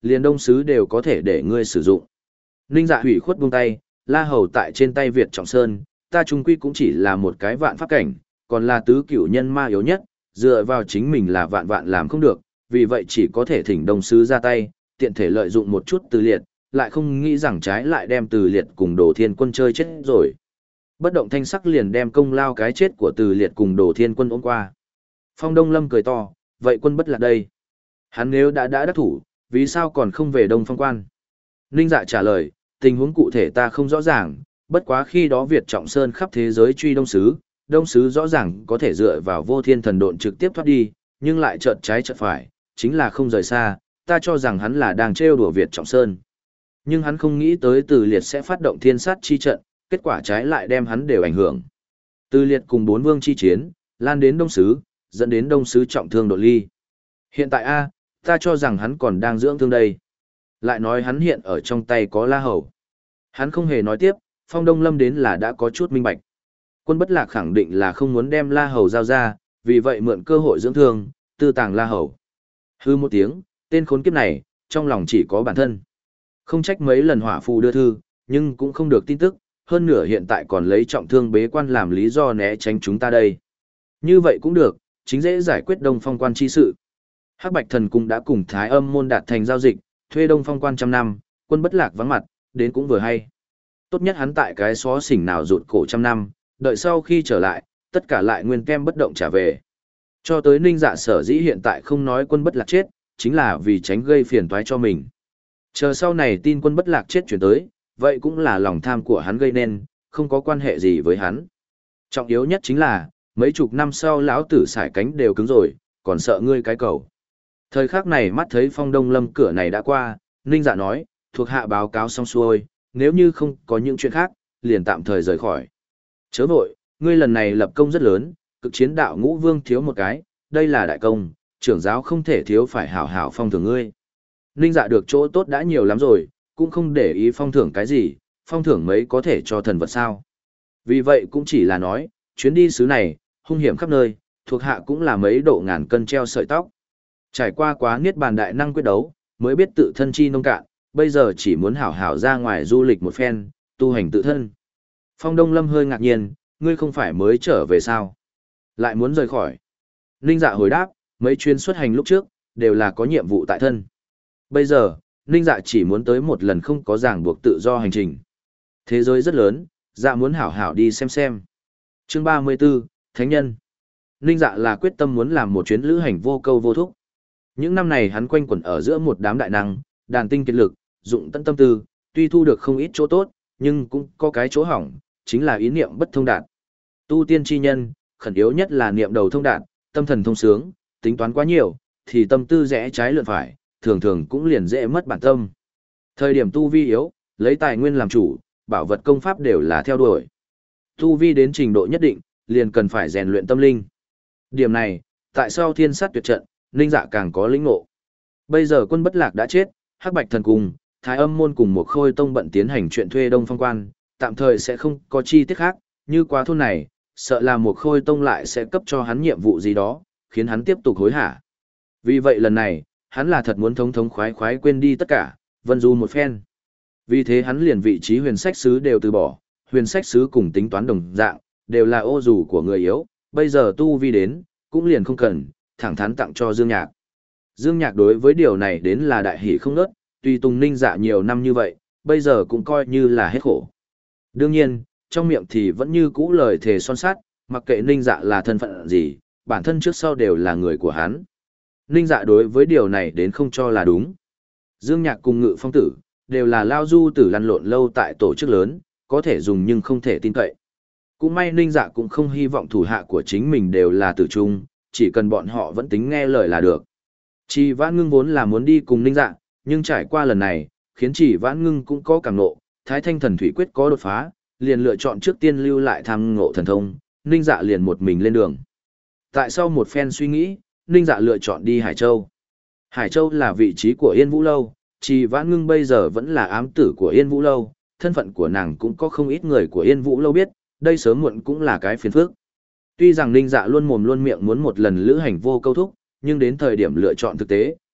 liền đông sứ đều có thể để ngươi sử dụng. Ninh Dạ hủy khuất buông tay, La Hầu tại trên tay Việt Trọng Sơn, ta trung quy cũng chỉ là một cái vạn pháp cảnh, còn là tứ cửu nhân ma yếu nhất, dựa vào chính mình là vạn vạn làm không được, vì vậy chỉ có thể thỉnh đông sứ ra tay, tiện thể lợi dụng một chút Từ Liệt, lại không nghĩ rằng trái lại đem Từ Liệt cùng Đồ Thiên Quân chơi chết rồi. Bất động thanh sắc liền đem công lao cái chết của Từ Liệt cùng Đồ Thiên Quân ôm qua. Phong Đông Lâm cười to, vậy quân bất lạc đây. Hắn nếu đã đã đắc thủ, vì sao còn không về Đông Phong Quan? Ninh Dạ trả lời, tình huống cụ thể ta không rõ ràng, bất quá khi đó Việt Trọng Sơn khắp thế giới truy Đông Sứ, Đông Sứ rõ ràng có thể dựa vào vô thiên thần độn trực tiếp thoát đi, nhưng lại chợt trái chợt phải, chính là không rời xa, ta cho rằng hắn là đang trêu đùa Việt Trọng Sơn. Nhưng hắn không nghĩ tới Từ Liệt sẽ phát động thiên sát chi trận, kết quả trái lại đem hắn đều ảnh hưởng. Từ Liệt cùng bốn vương chi chiến, lan đến Đông Sứ, dẫn đến Đông Sứ trọng thương đột ly. Hiện tại a, ta cho rằng hắn còn đang dưỡng thương đây. Lại nói hắn hiện ở trong tay có La Hầu. Hắn không hề nói tiếp, Phong Đông Lâm đến là đã có chút minh bạch. Quân bất lạc khẳng định là không muốn đem La Hầu giao ra, vì vậy mượn cơ hội dưỡng thương, tư tàng La Hầu. Hư một tiếng, tên khốn kiếp này, trong lòng chỉ có bản thân. Không trách mấy lần hỏa phù đưa thư, nhưng cũng không được tin tức, hơn nửa hiện tại còn lấy trọng thương bế quan làm lý do né tránh chúng ta đây. Như vậy cũng được, chính dễ giải quyết Đông Phong Quan chi sự. Hắc Bạch Thần cũng đã cùng Thái Âm môn đạt thành giao dịch, thuê Đông Phong Quan trăm năm, quân bất lạc vắng mặt, đến cũng vừa hay. Tốt nhất hắn tại cái xó xỉnh nào rụt cổ trăm năm, đợi sau khi trở lại, tất cả lại nguyên kem bất động trả về. Cho tới Ninh Dạ sở dĩ hiện tại không nói quân bất lạc chết, chính là vì tránh gây phiền toái cho mình. Chờ sau này tin quân bất lạc chết chuyển tới, vậy cũng là lòng tham của hắn gây nên, không có quan hệ gì với hắn. Trọng yếu nhất chính là, mấy chục năm sau lão tử sải cánh đều cứng rồi, còn sợ ngươi cái cầu. Thời khắc này mắt thấy Phong Đông Lâm cửa này đã qua, Ninh Dạ nói, thuộc hạ báo cáo xong xuôi, nếu như không có những chuyện khác, liền tạm thời rời khỏi. Chớ vội, ngươi lần này lập công rất lớn, cực chiến đạo ngũ vương thiếu một cái, đây là đại công, trưởng giáo không thể thiếu phải hảo hảo phong thưởng ngươi. Ninh Dạ được chỗ tốt đã nhiều lắm rồi, cũng không để ý phong thưởng cái gì, phong thưởng mấy có thể cho thần vật sao. Vì vậy cũng chỉ là nói, chuyến đi xứ này, hung hiểm khắp nơi, thuộc hạ cũng là mấy độ ngàn cân treo sợi tóc. Trải qua quá niết bàn đại năng quyết đấu, mới biết tự thân chi nông cạn, bây giờ chỉ muốn hảo hảo ra ngoài du lịch một phen, tu hành tự thân. Phong Đông Lâm hơi ngạc nhiên, ngươi không phải mới trở về sao? Lại muốn rời khỏi. Ninh Dạ hồi đáp, mấy chuyến xuất hành lúc trước, đều là có nhiệm vụ tại thân. Bây giờ, Ninh Dạ chỉ muốn tới một lần không có ràng buộc tự do hành trình. Thế giới rất lớn, Dạ muốn hảo hảo đi xem xem. Chương ba mươi 34, Thánh Nhân. Ninh Dạ là quyết tâm muốn làm một chuyến lữ hành vô câu vô thúc. Những năm này hắn quanh quẩn ở giữa một đám đại năng, đàn tinh kiệt lực, dụng tận tâm tư, tuy thu được không ít chỗ tốt, nhưng cũng có cái chỗ hỏng, chính là ý niệm bất thông đạt. Tu tiên chi nhân, khẩn yếu nhất là niệm đầu thông đạt, tâm thần thông sướng, tính toán quá nhiều, thì tâm tư rẽ trái lượn phải, thường thường cũng liền dễ mất bản tâm. Thời điểm tu vi yếu, lấy tài nguyên làm chủ, bảo vật công pháp đều là theo đuổi. Tu vi đến trình độ nhất định, liền cần phải rèn luyện tâm linh. Điểm này, tại sao thiên sát tuyệt trận, Ninh Dạ càng có lĩnh ngộ. Bây giờ quân bất lạc đã chết, Hắc Bạch Thần cùng, Thái Âm môn cùng một khôi tông bận tiến hành chuyện thuê Đông Phong Quan, tạm thời sẽ không có chi tiết khác, như quá thôn này, sợ là một khôi tông lại sẽ cấp cho hắn nhiệm vụ gì đó, khiến hắn tiếp tục hối hả. Vì vậy lần này, hắn là thật muốn thống thống khoái khoái quên đi tất cả, vân du một phen. Vì thế hắn liền vị trí huyền sách sứ đều từ bỏ, huyền sách sứ cùng tính toán đồng dạng, đều là ô dù của người yếu, bây giờ tu vi đến, cũng liền không cần, thẳng thắn tặng cho Dương Nhạc. Dương Nhạc đối với điều này đến là đại hỷ không nớt, tuy Tùng Ninh Dạ nhiều năm như vậy, bây giờ cũng coi như là hết khổ. Đương nhiên, trong miệng thì vẫn như cũ lời thề son sắt, mặc kệ Ninh Dạ là thân phận gì, bản thân trước sau đều là người của hắn. Ninh Dạ đối với điều này đến không cho là đúng. Dương Nhạc cùng Ngự Phong Tử, đều là lao du tử lăn lộn lâu tại tổ chức lớn, có thể dùng nhưng không thể tin cậy. Cũng may Ninh Dạ cũng không hy vọng thủ hạ của chính mình đều là tử trung, chỉ cần bọn họ vẫn tính nghe lời là được. Chỉ Vãn Ngưng vốn là muốn đi cùng Ninh Dạ, nhưng trải qua lần này, khiến Chỉ Vãn Ngưng cũng có cảm ngộ, Thái Thanh Thần Thủy Quyết có đột phá, liền lựa chọn trước tiên lưu lại tham ngộ thần thông, Ninh Dạ liền một mình lên đường. Tại sau một phen suy nghĩ, Ninh Dạ lựa chọn đi Hải Châu. Hải Châu là vị trí của Yên Vũ Lâu, Chỉ Vãn Ngưng bây giờ vẫn là ám tử của Yên Vũ Lâu, thân phận của nàng cũng có không ít người của Yên Vũ Lâu biết, đây sớm muộn cũng là cái phiền phức. Tuy rằng Ninh Dạ luôn mồm luôn miệng muốn một lần lữ hành vô câu thúc, nhưng đến thời điểm lựa chọn thực tế,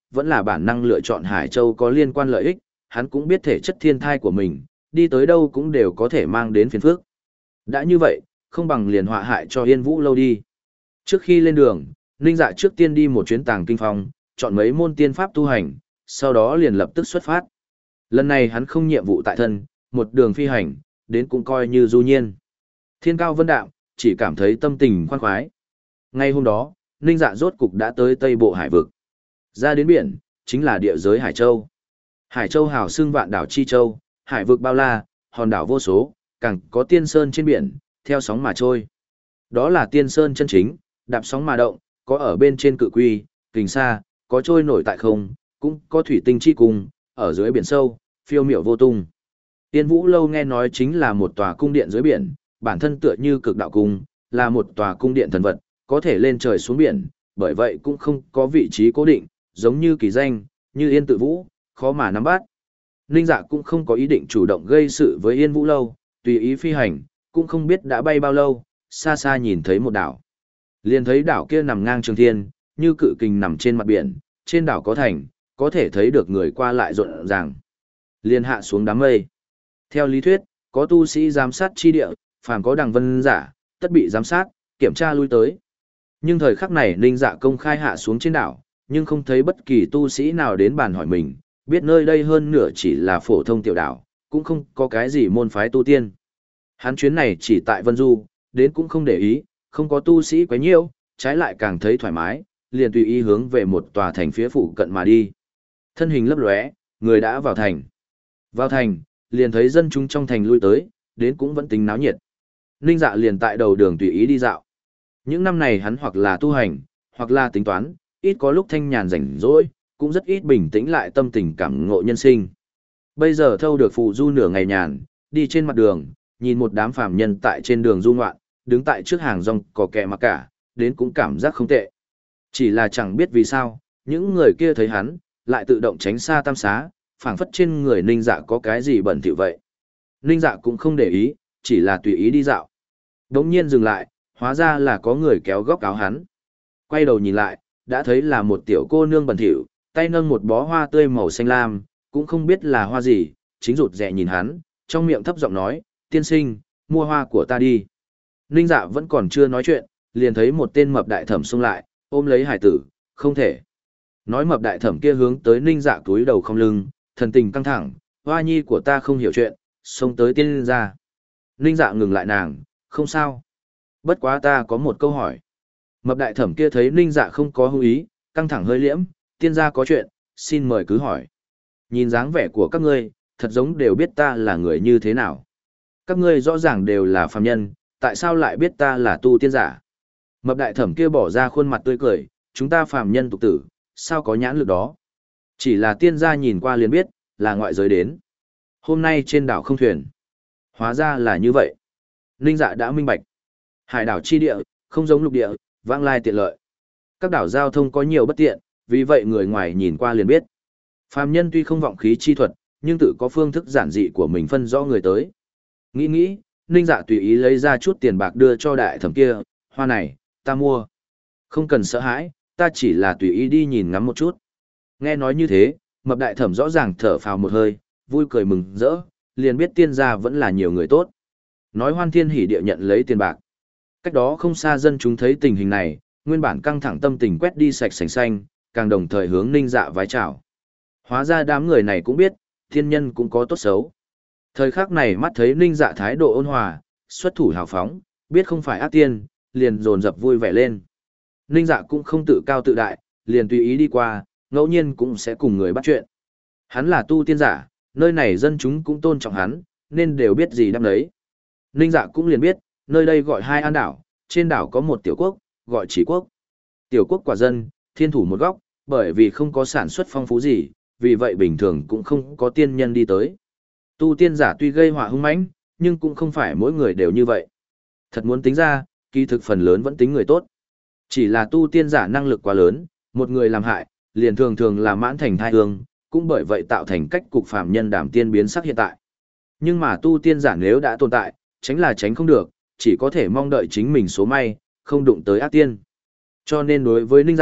vẫn là bản năng lựa chọn Hải Châu có liên quan lợi ích, hắn cũng biết thể chất thiên thai của mình, đi tới đâu cũng đều có thể mang đến phiền phức. Đã như vậy, không bằng liền họa hại cho Yên Vũ lâu đi. Trước khi lên đường, Ninh Dạ trước tiên đi một chuyến tàng kinh phong, chọn mấy môn tiên pháp tu hành, sau đó liền lập tức xuất phát. Lần này hắn không nhiệm vụ tại thân, một đường phi hành, đến cũng coi như du nhiên. Thiên cao vân đạm, chỉ cảm thấy tâm tình khoan khoái. Ngay hôm đó, Ninh Dạ rốt cục đã tới Tây Bộ Hải vực. Ra đến biển, chính là địa giới Hải Châu. Hải Châu hào xưng vạn đảo chi châu, hải vực bao la, hòn đảo vô số, càng có tiên sơn trên biển, theo sóng mà trôi. Đó là tiên sơn chân chính, đạp sóng mà động, có ở bên trên cự quy, kình sa, có trôi nổi tại không, cũng có thủy tinh chi cung, ở dưới biển sâu, phiêu miểu vô tung. Tiên Vũ lâu nghe nói chính là một tòa cung điện dưới biển, bản thân tựa như cực đạo cung, là một tòa cung điện thần vật, có thể lên trời xuống biển, bởi vậy cũng không có vị trí cố định, giống như kỳ danh, như Yên Tự Vũ, khó mà nắm bắt. Ninh Dạ cũng không có ý định chủ động gây sự với Yên Vũ lâu, tùy ý phi hành, cũng không biết đã bay bao lâu, xa xa nhìn thấy một đảo. Liền thấy đảo kia nằm ngang trường thiên, như cự kình nằm trên mặt biển, trên đảo có thành, có thể thấy được người qua lại rộn ràng. Liền hạ xuống đám mây. Theo lý thuyết, có tu sĩ giám sát chi địa, phàm có đằng vân giả, tất bị giám sát, kiểm tra lui tới. Nhưng thời khắc này Ninh Dạ công khai hạ xuống trên đảo, nhưng không thấy bất kỳ tu sĩ nào đến bàn hỏi mình, biết nơi đây hơn nửa chỉ là phổ thông tiểu đảo, cũng không có cái gì môn phái tu tiên. Hắn chuyến này chỉ tại Vân Du, đến cũng không để ý, không có tu sĩ quấy nhiễu, trái lại càng thấy thoải mái, liền tùy ý hướng về một tòa thành phía phụ cận mà đi. Thân hình lấp lóe, người đã vào thành. Vào thành, liền thấy dân chúng trong thành lui tới, đến cũng vẫn tính náo nhiệt. Ninh Dạ liền tại đầu đường tùy ý đi dạo. Những năm này hắn hoặc là tu hành, hoặc là tính toán, ít có lúc thanh nhàn rảnh rỗi, cũng rất ít bình tĩnh lại tâm tình cảm ngộ nhân sinh. Bây giờ thâu được phụ du nửa ngày nhàn, đi trên mặt đường, nhìn một đám phàm nhân tại trên đường du ngoạn, đứng tại trước hàng rong cò kẹ mà cả, đến cũng cảm giác không tệ. Chỉ là chẳng biết vì sao, những người kia thấy hắn, lại tự động tránh xa tam xá, phảng phất trên người Ninh Dạ có cái gì bẩn thỉu vậy. Ninh Dạ cũng không để ý, chỉ là tùy ý đi dạo. Đống nhiên dừng lại, hóa ra là có người kéo góc áo hắn. Quay đầu nhìn lại, đã thấy là một tiểu cô nương bẩn thỉu, tay nâng một bó hoa tươi màu xanh lam, cũng không biết là hoa gì, chính rụt rè nhìn hắn, trong miệng thấp giọng nói, tiên sinh, mua hoa của ta đi. Ninh Dạ vẫn còn chưa nói chuyện, liền thấy một tên mập đại thẩm xông lại, ôm lấy hải tử, không thể. Nói mập đại thẩm kia hướng tới Ninh Dạ túi đầu không lưng, thần tình căng thẳng, hoa nhi của ta không hiểu chuyện, xông tới tiên gia. Ninh Dạ ngừng lại nàng, không sao. Bất quá ta có một câu hỏi. Mập đại thẩm kia thấy Ninh Dạ không có hữu ý, căng thẳng hơi liễm, tiên gia có chuyện, xin mời cứ hỏi. Nhìn dáng vẻ của các ngươi, thật giống đều biết ta là người như thế nào. Các ngươi rõ ràng đều là phàm nhân, tại sao lại biết ta là tu tiên giả? Mập đại thẩm kia bỏ ra khuôn mặt tươi cười, chúng ta phàm nhân tục tử, sao có nhãn lực đó? Chỉ là tiên gia nhìn qua liền biết, là ngoại giới đến. Hôm nay trên đảo không thuyền. Hóa ra là như vậy. Ninh Dạ đã minh bạch. Hải đảo chi địa, không giống lục địa, vãng lai tiện lợi. Các đảo giao thông có nhiều bất tiện, vì vậy người ngoài nhìn qua liền biết. Phàm nhân tuy không vọng khí chi thuật, nhưng tự có phương thức giản dị của mình phân rõ người tới. Nghĩ nghĩ, Ninh Dạ tùy ý lấy ra chút tiền bạc đưa cho đại thẩm kia, hoa này, ta mua. Không cần sợ hãi, ta chỉ là tùy ý đi nhìn ngắm một chút. Nghe nói như thế, mập đại thẩm rõ ràng thở phào một hơi, vui cười mừng rỡ, liền biết tiên gia vẫn là nhiều người tốt. Nói hoan thiên hỉ địa nhận lấy tiền bạc. Cách đó không xa dân chúng thấy tình hình này, nguyên bản căng thẳng tâm tình quét đi sạch sành xanh, càng đồng thời hướng Ninh Dạ vái chào. Hóa ra đám người này cũng biết, thiên nhân cũng có tốt xấu. Thời khắc này mắt thấy Ninh Dạ thái độ ôn hòa, xuất thủ hào phóng, biết không phải ác tiên, liền dồn dập vui vẻ lên. Ninh Dạ cũng không tự cao tự đại, liền tùy ý đi qua, ngẫu nhiên cũng sẽ cùng người bắt chuyện. Hắn là tu tiên giả, nơi này dân chúng cũng tôn trọng hắn, nên đều biết gì đâm đấy. Ninh Dạ cũng liền biết, nơi đây gọi hai an đảo, trên đảo có một tiểu quốc, gọi Chỉ quốc. Tiểu quốc quả dân, thiên thủ một góc, bởi vì không có sản xuất phong phú gì, vì vậy bình thường cũng không có tiên nhân đi tới. Tu tiên giả tuy gây họa hung mãnh, nhưng cũng không phải mỗi người đều như vậy. Thật muốn tính ra, kỳ thực phần lớn vẫn tính người tốt. Chỉ là tu tiên giả năng lực quá lớn, một người làm hại, liền thường thường là mãn thành thai hương, cũng bởi vậy tạo thành cách cục phàm nhân đảm tiên biến sắc hiện tại. Nhưng mà tu tiên giả nếu đã tồn tại, tránh là tránh không được, chỉ có thể mong đợi chính mình số may, không đụng tới ác tiên. Cho nên đối với Ninh Dạ,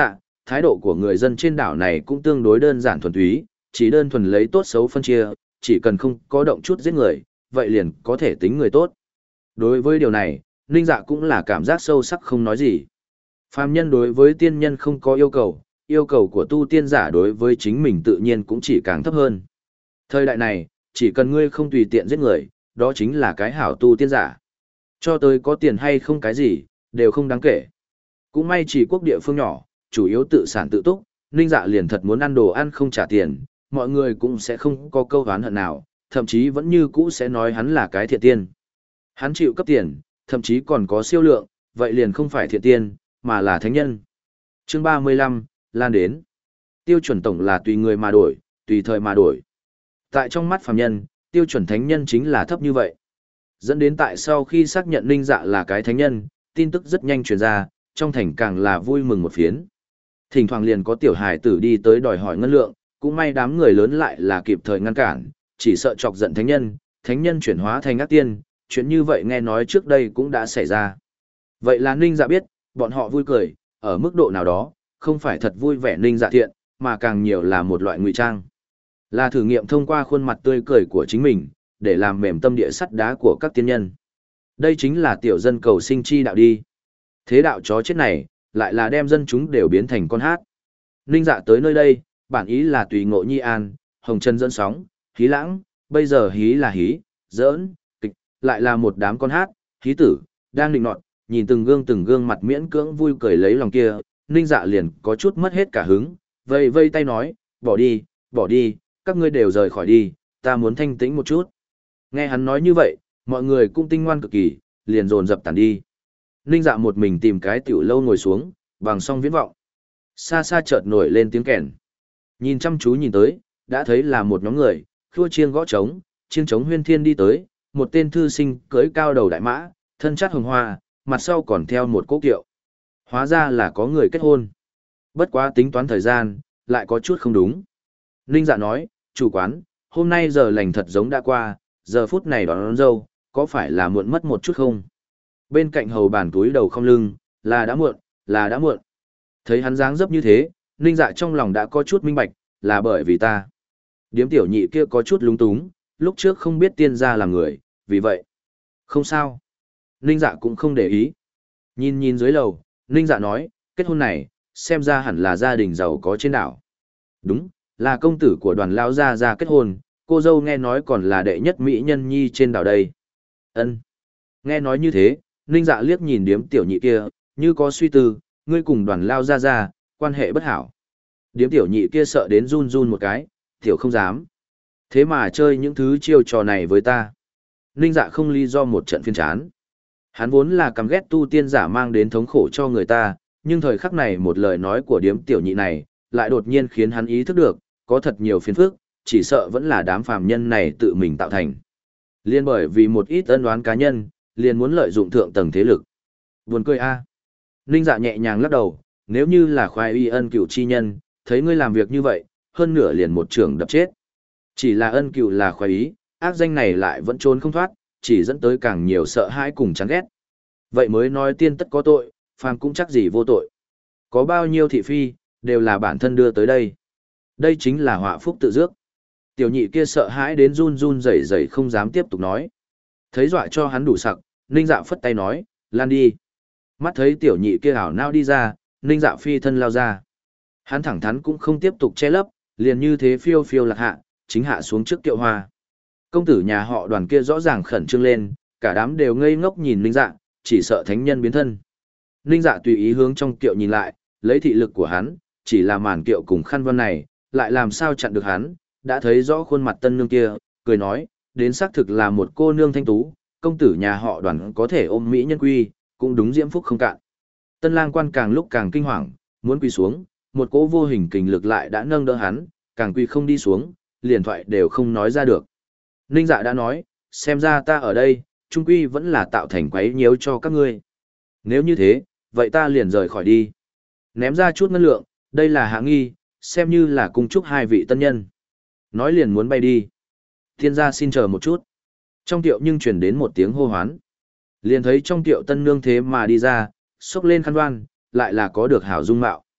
thái độ của người dân trên đảo này cũng tương đối đơn giản thuần túy, chỉ đơn thuần lấy tốt xấu phân chia, chỉ cần không có động chút giết người, vậy liền có thể tính người tốt. Đối với điều này, Ninh Dạ cũng là cảm giác sâu sắc không nói gì. Phàm nhân đối với tiên nhân không có yêu cầu, yêu cầu của tu tiên giả đối với chính mình tự nhiên cũng chỉ càng thấp hơn. Thời đại này, chỉ cần ngươi không tùy tiện giết người, đó chính là cái hảo tu tiên giả. Cho tới có tiền hay không cái gì, đều không đáng kể. Cũng may chỉ quốc địa phương nhỏ, chủ yếu tự sản tự túc, Ninh Dạ liền thật muốn ăn đồ ăn không trả tiền, mọi người cũng sẽ không có câu oán hận nào, thậm chí vẫn như cũ sẽ nói hắn là cái thiện tiên. Hắn chịu cấp tiền, thậm chí còn có siêu lượng, vậy liền không phải thiện tiên, mà là thánh nhân. Chương ba mươi lăm, Lan đến. Tiêu chuẩn tổng là tùy người mà đổi, tùy thời mà đổi. Tại trong mắt phàm nhân, tiêu chuẩn thánh nhân chính là thấp như vậy. Dẫn đến tại sau khi xác nhận Ninh Dạ là cái thánh nhân, tin tức rất nhanh truyền ra, trong thành càng là vui mừng một phiến. Thỉnh thoảng liền có tiểu hài tử đi tới đòi hỏi ngân lượng, cũng may đám người lớn lại là kịp thời ngăn cản, chỉ sợ chọc giận thánh nhân, thánh nhân chuyển hóa thành ác tiên, chuyện như vậy nghe nói trước đây cũng đã xảy ra. Vậy là Ninh Dạ biết, bọn họ vui cười, ở mức độ nào đó, không phải thật vui vẻ Ninh Dạ thiện, mà càng nhiều là một loại ngụy trang. Là thử nghiệm thông qua khuôn mặt tươi cười của chính mình, để làm mềm tâm địa sắt đá của các tiên nhân. Đây chính là tiểu dân cầu sinh chi đạo đi. Thế đạo chó chết này, lại là đem dân chúng đều biến thành con hát. Ninh Dạ tới nơi đây, bản ý là tùy ngộ nhi an, hồng chân dẫn sóng, hí lãng, bây giờ hí là hí, giỡn, kịch, lại là một đám con hát, hí tử, đang định nọt, nhìn từng gương từng gương mặt miễn cưỡng vui cười lấy lòng kia, Ninh Dạ liền có chút mất hết cả hứng, vây vây tay nói, bỏ đi, bỏ đi, các ngươi đều rời khỏi đi, ta muốn thanh tĩnh một chút. Nghe hắn nói như vậy, mọi người cũng tinh ngoan cực kỳ, liền dồn dập tản đi. Ninh Dạ một mình tìm cái tiểu lâu ngồi xuống, bằng song viễn vọng. Xa xa chợt nổi lên tiếng kèn. Nhìn chăm chú nhìn tới, đã thấy là một nhóm người, khua chiêng gõ trống, chiêng trống huyên thiên đi tới, một tên thư sinh cưỡi cao đầu đại mã, thân chát hồng hoa, mặt sau còn theo một cố kiệu. Hóa ra là có người kết hôn. Bất quá tính toán thời gian, lại có chút không đúng. Ninh Dạ nói, chủ quán, hôm nay giờ lành thật giống đã qua, giờ phút này đón, đón dâu, có phải là muộn mất một chút không? Bên cạnh hầu bàn túi đầu không lưng, là đã muộn, là đã muộn. Thấy hắn dáng dấp như thế, Ninh Dạ trong lòng đã có chút minh bạch, là bởi vì ta. Điếm tiểu nhị kia có chút lúng túng, lúc trước không biết tiên gia làm người, vì vậy. Không sao. Ninh Dạ cũng không để ý. Nhìn nhìn dưới lầu, Ninh Dạ nói, kết hôn này, xem ra hẳn là gia đình giàu có trên đảo. Đúng, là công tử của đoàn lao gia gia kết hôn, cô dâu nghe nói còn là đệ nhất mỹ nhân nhi trên đảo đây. Ân. Nghe nói như thế, Ninh Dạ liếc nhìn điếm tiểu nhị kia, như có suy tư, ngươi cùng đoàn lao gia gia, quan hệ bất hảo. Điếm tiểu nhị kia sợ đến run run một cái, tiểu không dám. Thế mà chơi những thứ chiêu trò này với ta. Ninh Dạ không lý do một trận phiên chán. Hắn vốn là căm ghét tu tiên giả mang đến thống khổ cho người ta, nhưng thời khắc này một lời nói của điếm tiểu nhị này, lại đột nhiên khiến hắn ý thức được, có thật nhiều phiền phức, chỉ sợ vẫn là đám phàm nhân này tự mình tạo thành. Liên bởi vì một ít ân oán cá nhân, liền muốn lợi dụng thượng tầng thế lực. Buồn cười a. Ninh Dạ nhẹ nhàng lắc đầu, nếu như là khoái y ân cựu chi nhân, thấy ngươi làm việc như vậy, hơn nửa liền một trường đập chết. Chỉ là ân cựu là khoái ý, ác danh này lại vẫn trốn không thoát, chỉ dẫn tới càng nhiều sợ hãi cùng chán ghét. Vậy mới nói tiên tất có tội, phàm cũng chắc gì vô tội. Có bao nhiêu thị phi, đều là bản thân đưa tới đây. Đây chính là họa phúc tự dước. Tiểu nhị kia sợ hãi đến run run rẩy rẩy không dám tiếp tục nói. Thấy dọa cho hắn đủ sặc, Ninh Dạ phất tay nói, lan đi. Mắt thấy tiểu nhị kia ảo nao đi ra, Ninh Dạ phi thân lao ra. Hắn thẳng thắn cũng không tiếp tục che lấp, liền như thế phiêu phiêu lạc hạ, chính hạ xuống trước kiệu hoa. Công tử nhà họ đoàn kia rõ ràng khẩn trương lên, cả đám đều ngây ngốc nhìn Ninh Dạ, chỉ sợ thánh nhân biến thân. Ninh Dạ tùy ý hướng trong kiệu nhìn lại, lấy thị lực của hắn, chỉ là màn kiệu cùng khăn vân này, lại làm sao chặn được hắn, đã thấy rõ khuôn mặt tân nương kia, cười nói, đến xác thực là một cô nương thanh tú, công tử nhà họ đoàn có thể ôm mỹ nhân quy, cũng đúng diễm phúc không cạn. Tân lang quan càng lúc càng kinh hoàng, muốn quỳ xuống, một cỗ vô hình kình lực lại đã nâng đỡ hắn, càng quỳ không đi xuống, liền thoại đều không nói ra được. Ninh Dạ đã nói, xem ra ta ở đây, trung quy vẫn là tạo thành quấy nhiễu cho các ngươi. Nếu như thế, vậy ta liền rời khỏi đi. Ném ra chút ngân lượng, đây là hạ nghi, xem như là cung chúc hai vị tân nhân. Nói liền muốn bay đi. Thiên gia xin chờ một chút. Trong tiệu nhưng truyền đến một tiếng hô hoán. Liền thấy trong tiệu tân nương thế mà đi ra, xốc lên khăn đoan, lại là có được hảo dung mạo.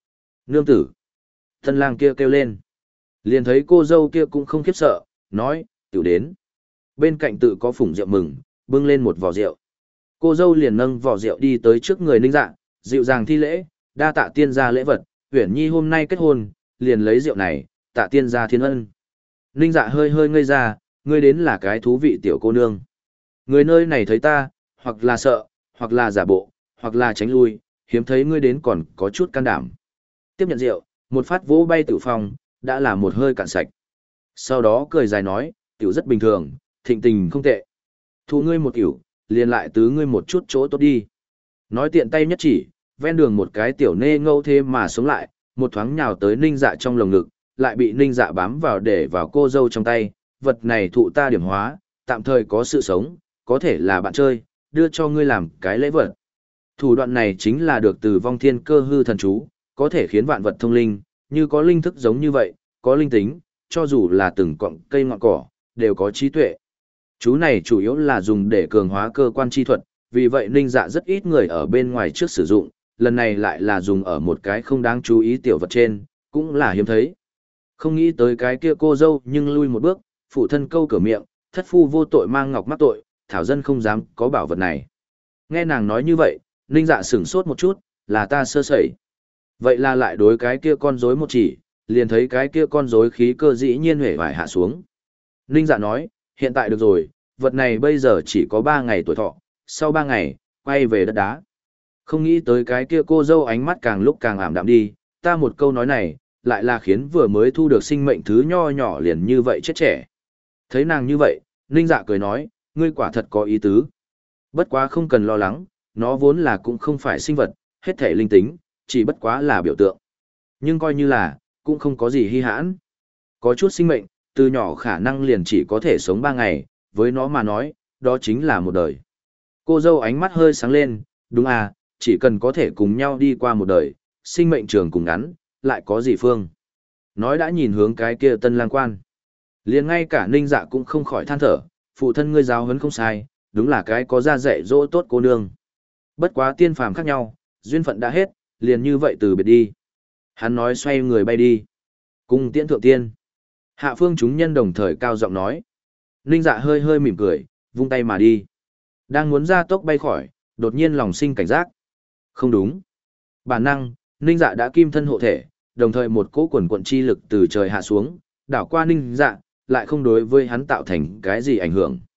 Nương tử. Tân lang kia kêu lên. Liền thấy cô dâu kia cũng không khiếp sợ, nói, tiểu đến. Bên cạnh tự có phủng rượu mừng, bưng lên một vò rượu. Cô dâu liền nâng vò rượu đi tới trước người Ninh Dạ, dịu dàng thi lễ, đa tạ tiên gia lễ vật, Uyển Nhi hôm nay kết hôn, liền lấy rượu này, tạ tiên gia thiên ân. Ninh Dạ hơi hơi ngây ra, ngươi đến là cái thú vị tiểu cô nương. Người nơi này thấy ta, hoặc là sợ, hoặc là giả bộ, hoặc là tránh lui, hiếm thấy ngươi đến còn có chút can đảm. Tiếp nhận rượu, một phát vỗ bay tiểu phong, đã là một hơi cạn sạch. Sau đó cười dài nói, tiểu rất bình thường, thịnh tình không tệ. Thu ngươi một tiểu, liền lại tứ ngươi một chút chỗ tốt đi. Nói tiện tay nhất chỉ, ven đường một cái tiểu nê ngâu thế mà sống lại, một thoáng nhào tới Ninh Dạ trong lồng ngực, lại bị Ninh Dạ bám vào để vào cô dâu trong tay, vật này thụ ta điểm hóa, tạm thời có sự sống, có thể là bạn chơi, đưa cho ngươi làm cái lễ vật. Thủ đoạn này chính là được từ vong thiên cơ hư thần chú, có thể khiến vạn vật thông linh, như có linh thức giống như vậy, có linh tính, cho dù là từng cọng cây ngọn cỏ, đều có trí tuệ. Chú này chủ yếu là dùng để cường hóa cơ quan chi thuật, vì vậy Ninh Dạ rất ít người ở bên ngoài trước sử dụng, lần này lại là dùng ở một cái không đáng chú ý tiểu vật trên, cũng là hiếm thấy. Không nghĩ tới cái kia cô dâu nhưng lui một bước, phụ thân câu cửa miệng, thất phu vô tội mang ngọc mắc tội, thảo dân không dám có bảo vật này. Nghe nàng nói như vậy, Ninh Dạ sửng sốt một chút, là ta sơ sẩy. Vậy là lại đối cái kia con rối một chỉ, liền thấy cái kia con rối khí cơ dĩ nhiên huệ vải hạ xuống. Ninh Dạ nói, hiện tại được rồi, vật này bây giờ chỉ có ba ngày tuổi thọ, sau ba ngày, quay về đất đá. Không nghĩ tới cái kia cô dâu ánh mắt càng lúc càng ảm đạm đi, ta một câu nói này, lại là khiến vừa mới thu được sinh mệnh thứ nho nhỏ liền như vậy chết trẻ. Thấy nàng như vậy, Ninh Dạ cười nói, ngươi quả thật có ý tứ. Bất quá không cần lo lắng, nó vốn là cũng không phải sinh vật, hết thể linh tính, chỉ bất quá là biểu tượng. Nhưng coi như là, cũng không có gì hy hãn. Có chút sinh mệnh, từ nhỏ khả năng liền chỉ có thể sống ba ngày, với nó mà nói, đó chính là một đời. Cô dâu ánh mắt hơi sáng lên, đúng à, chỉ cần có thể cùng nhau đi qua một đời, sinh mệnh trường cùng ngắn, lại có gì phương. Nói đã nhìn hướng cái kia tân lang quan. Liền ngay cả Ninh Dạ cũng không khỏi than thở, phụ thân ngươi giáo huấn không sai, đúng là cái có ra dạy dỗ tốt cô nương. Bất quá tiên phàm khác nhau, duyên phận đã hết, liền như vậy từ biệt đi. Hắn nói xoay người bay đi. Cùng tiễn thượng tiên. Hạ phương chúng nhân đồng thời cao giọng nói. Ninh Dạ hơi hơi mỉm cười, vung tay mà đi. Đang muốn ra tốc bay khỏi, đột nhiên lòng sinh cảnh giác. Không đúng. Bản năng, Ninh Dạ đã kim thân hộ thể, đồng thời một cỗ quần quận chi lực từ trời hạ xuống, đảo qua Ninh Dạ, lại không đối với hắn tạo thành cái gì ảnh hưởng.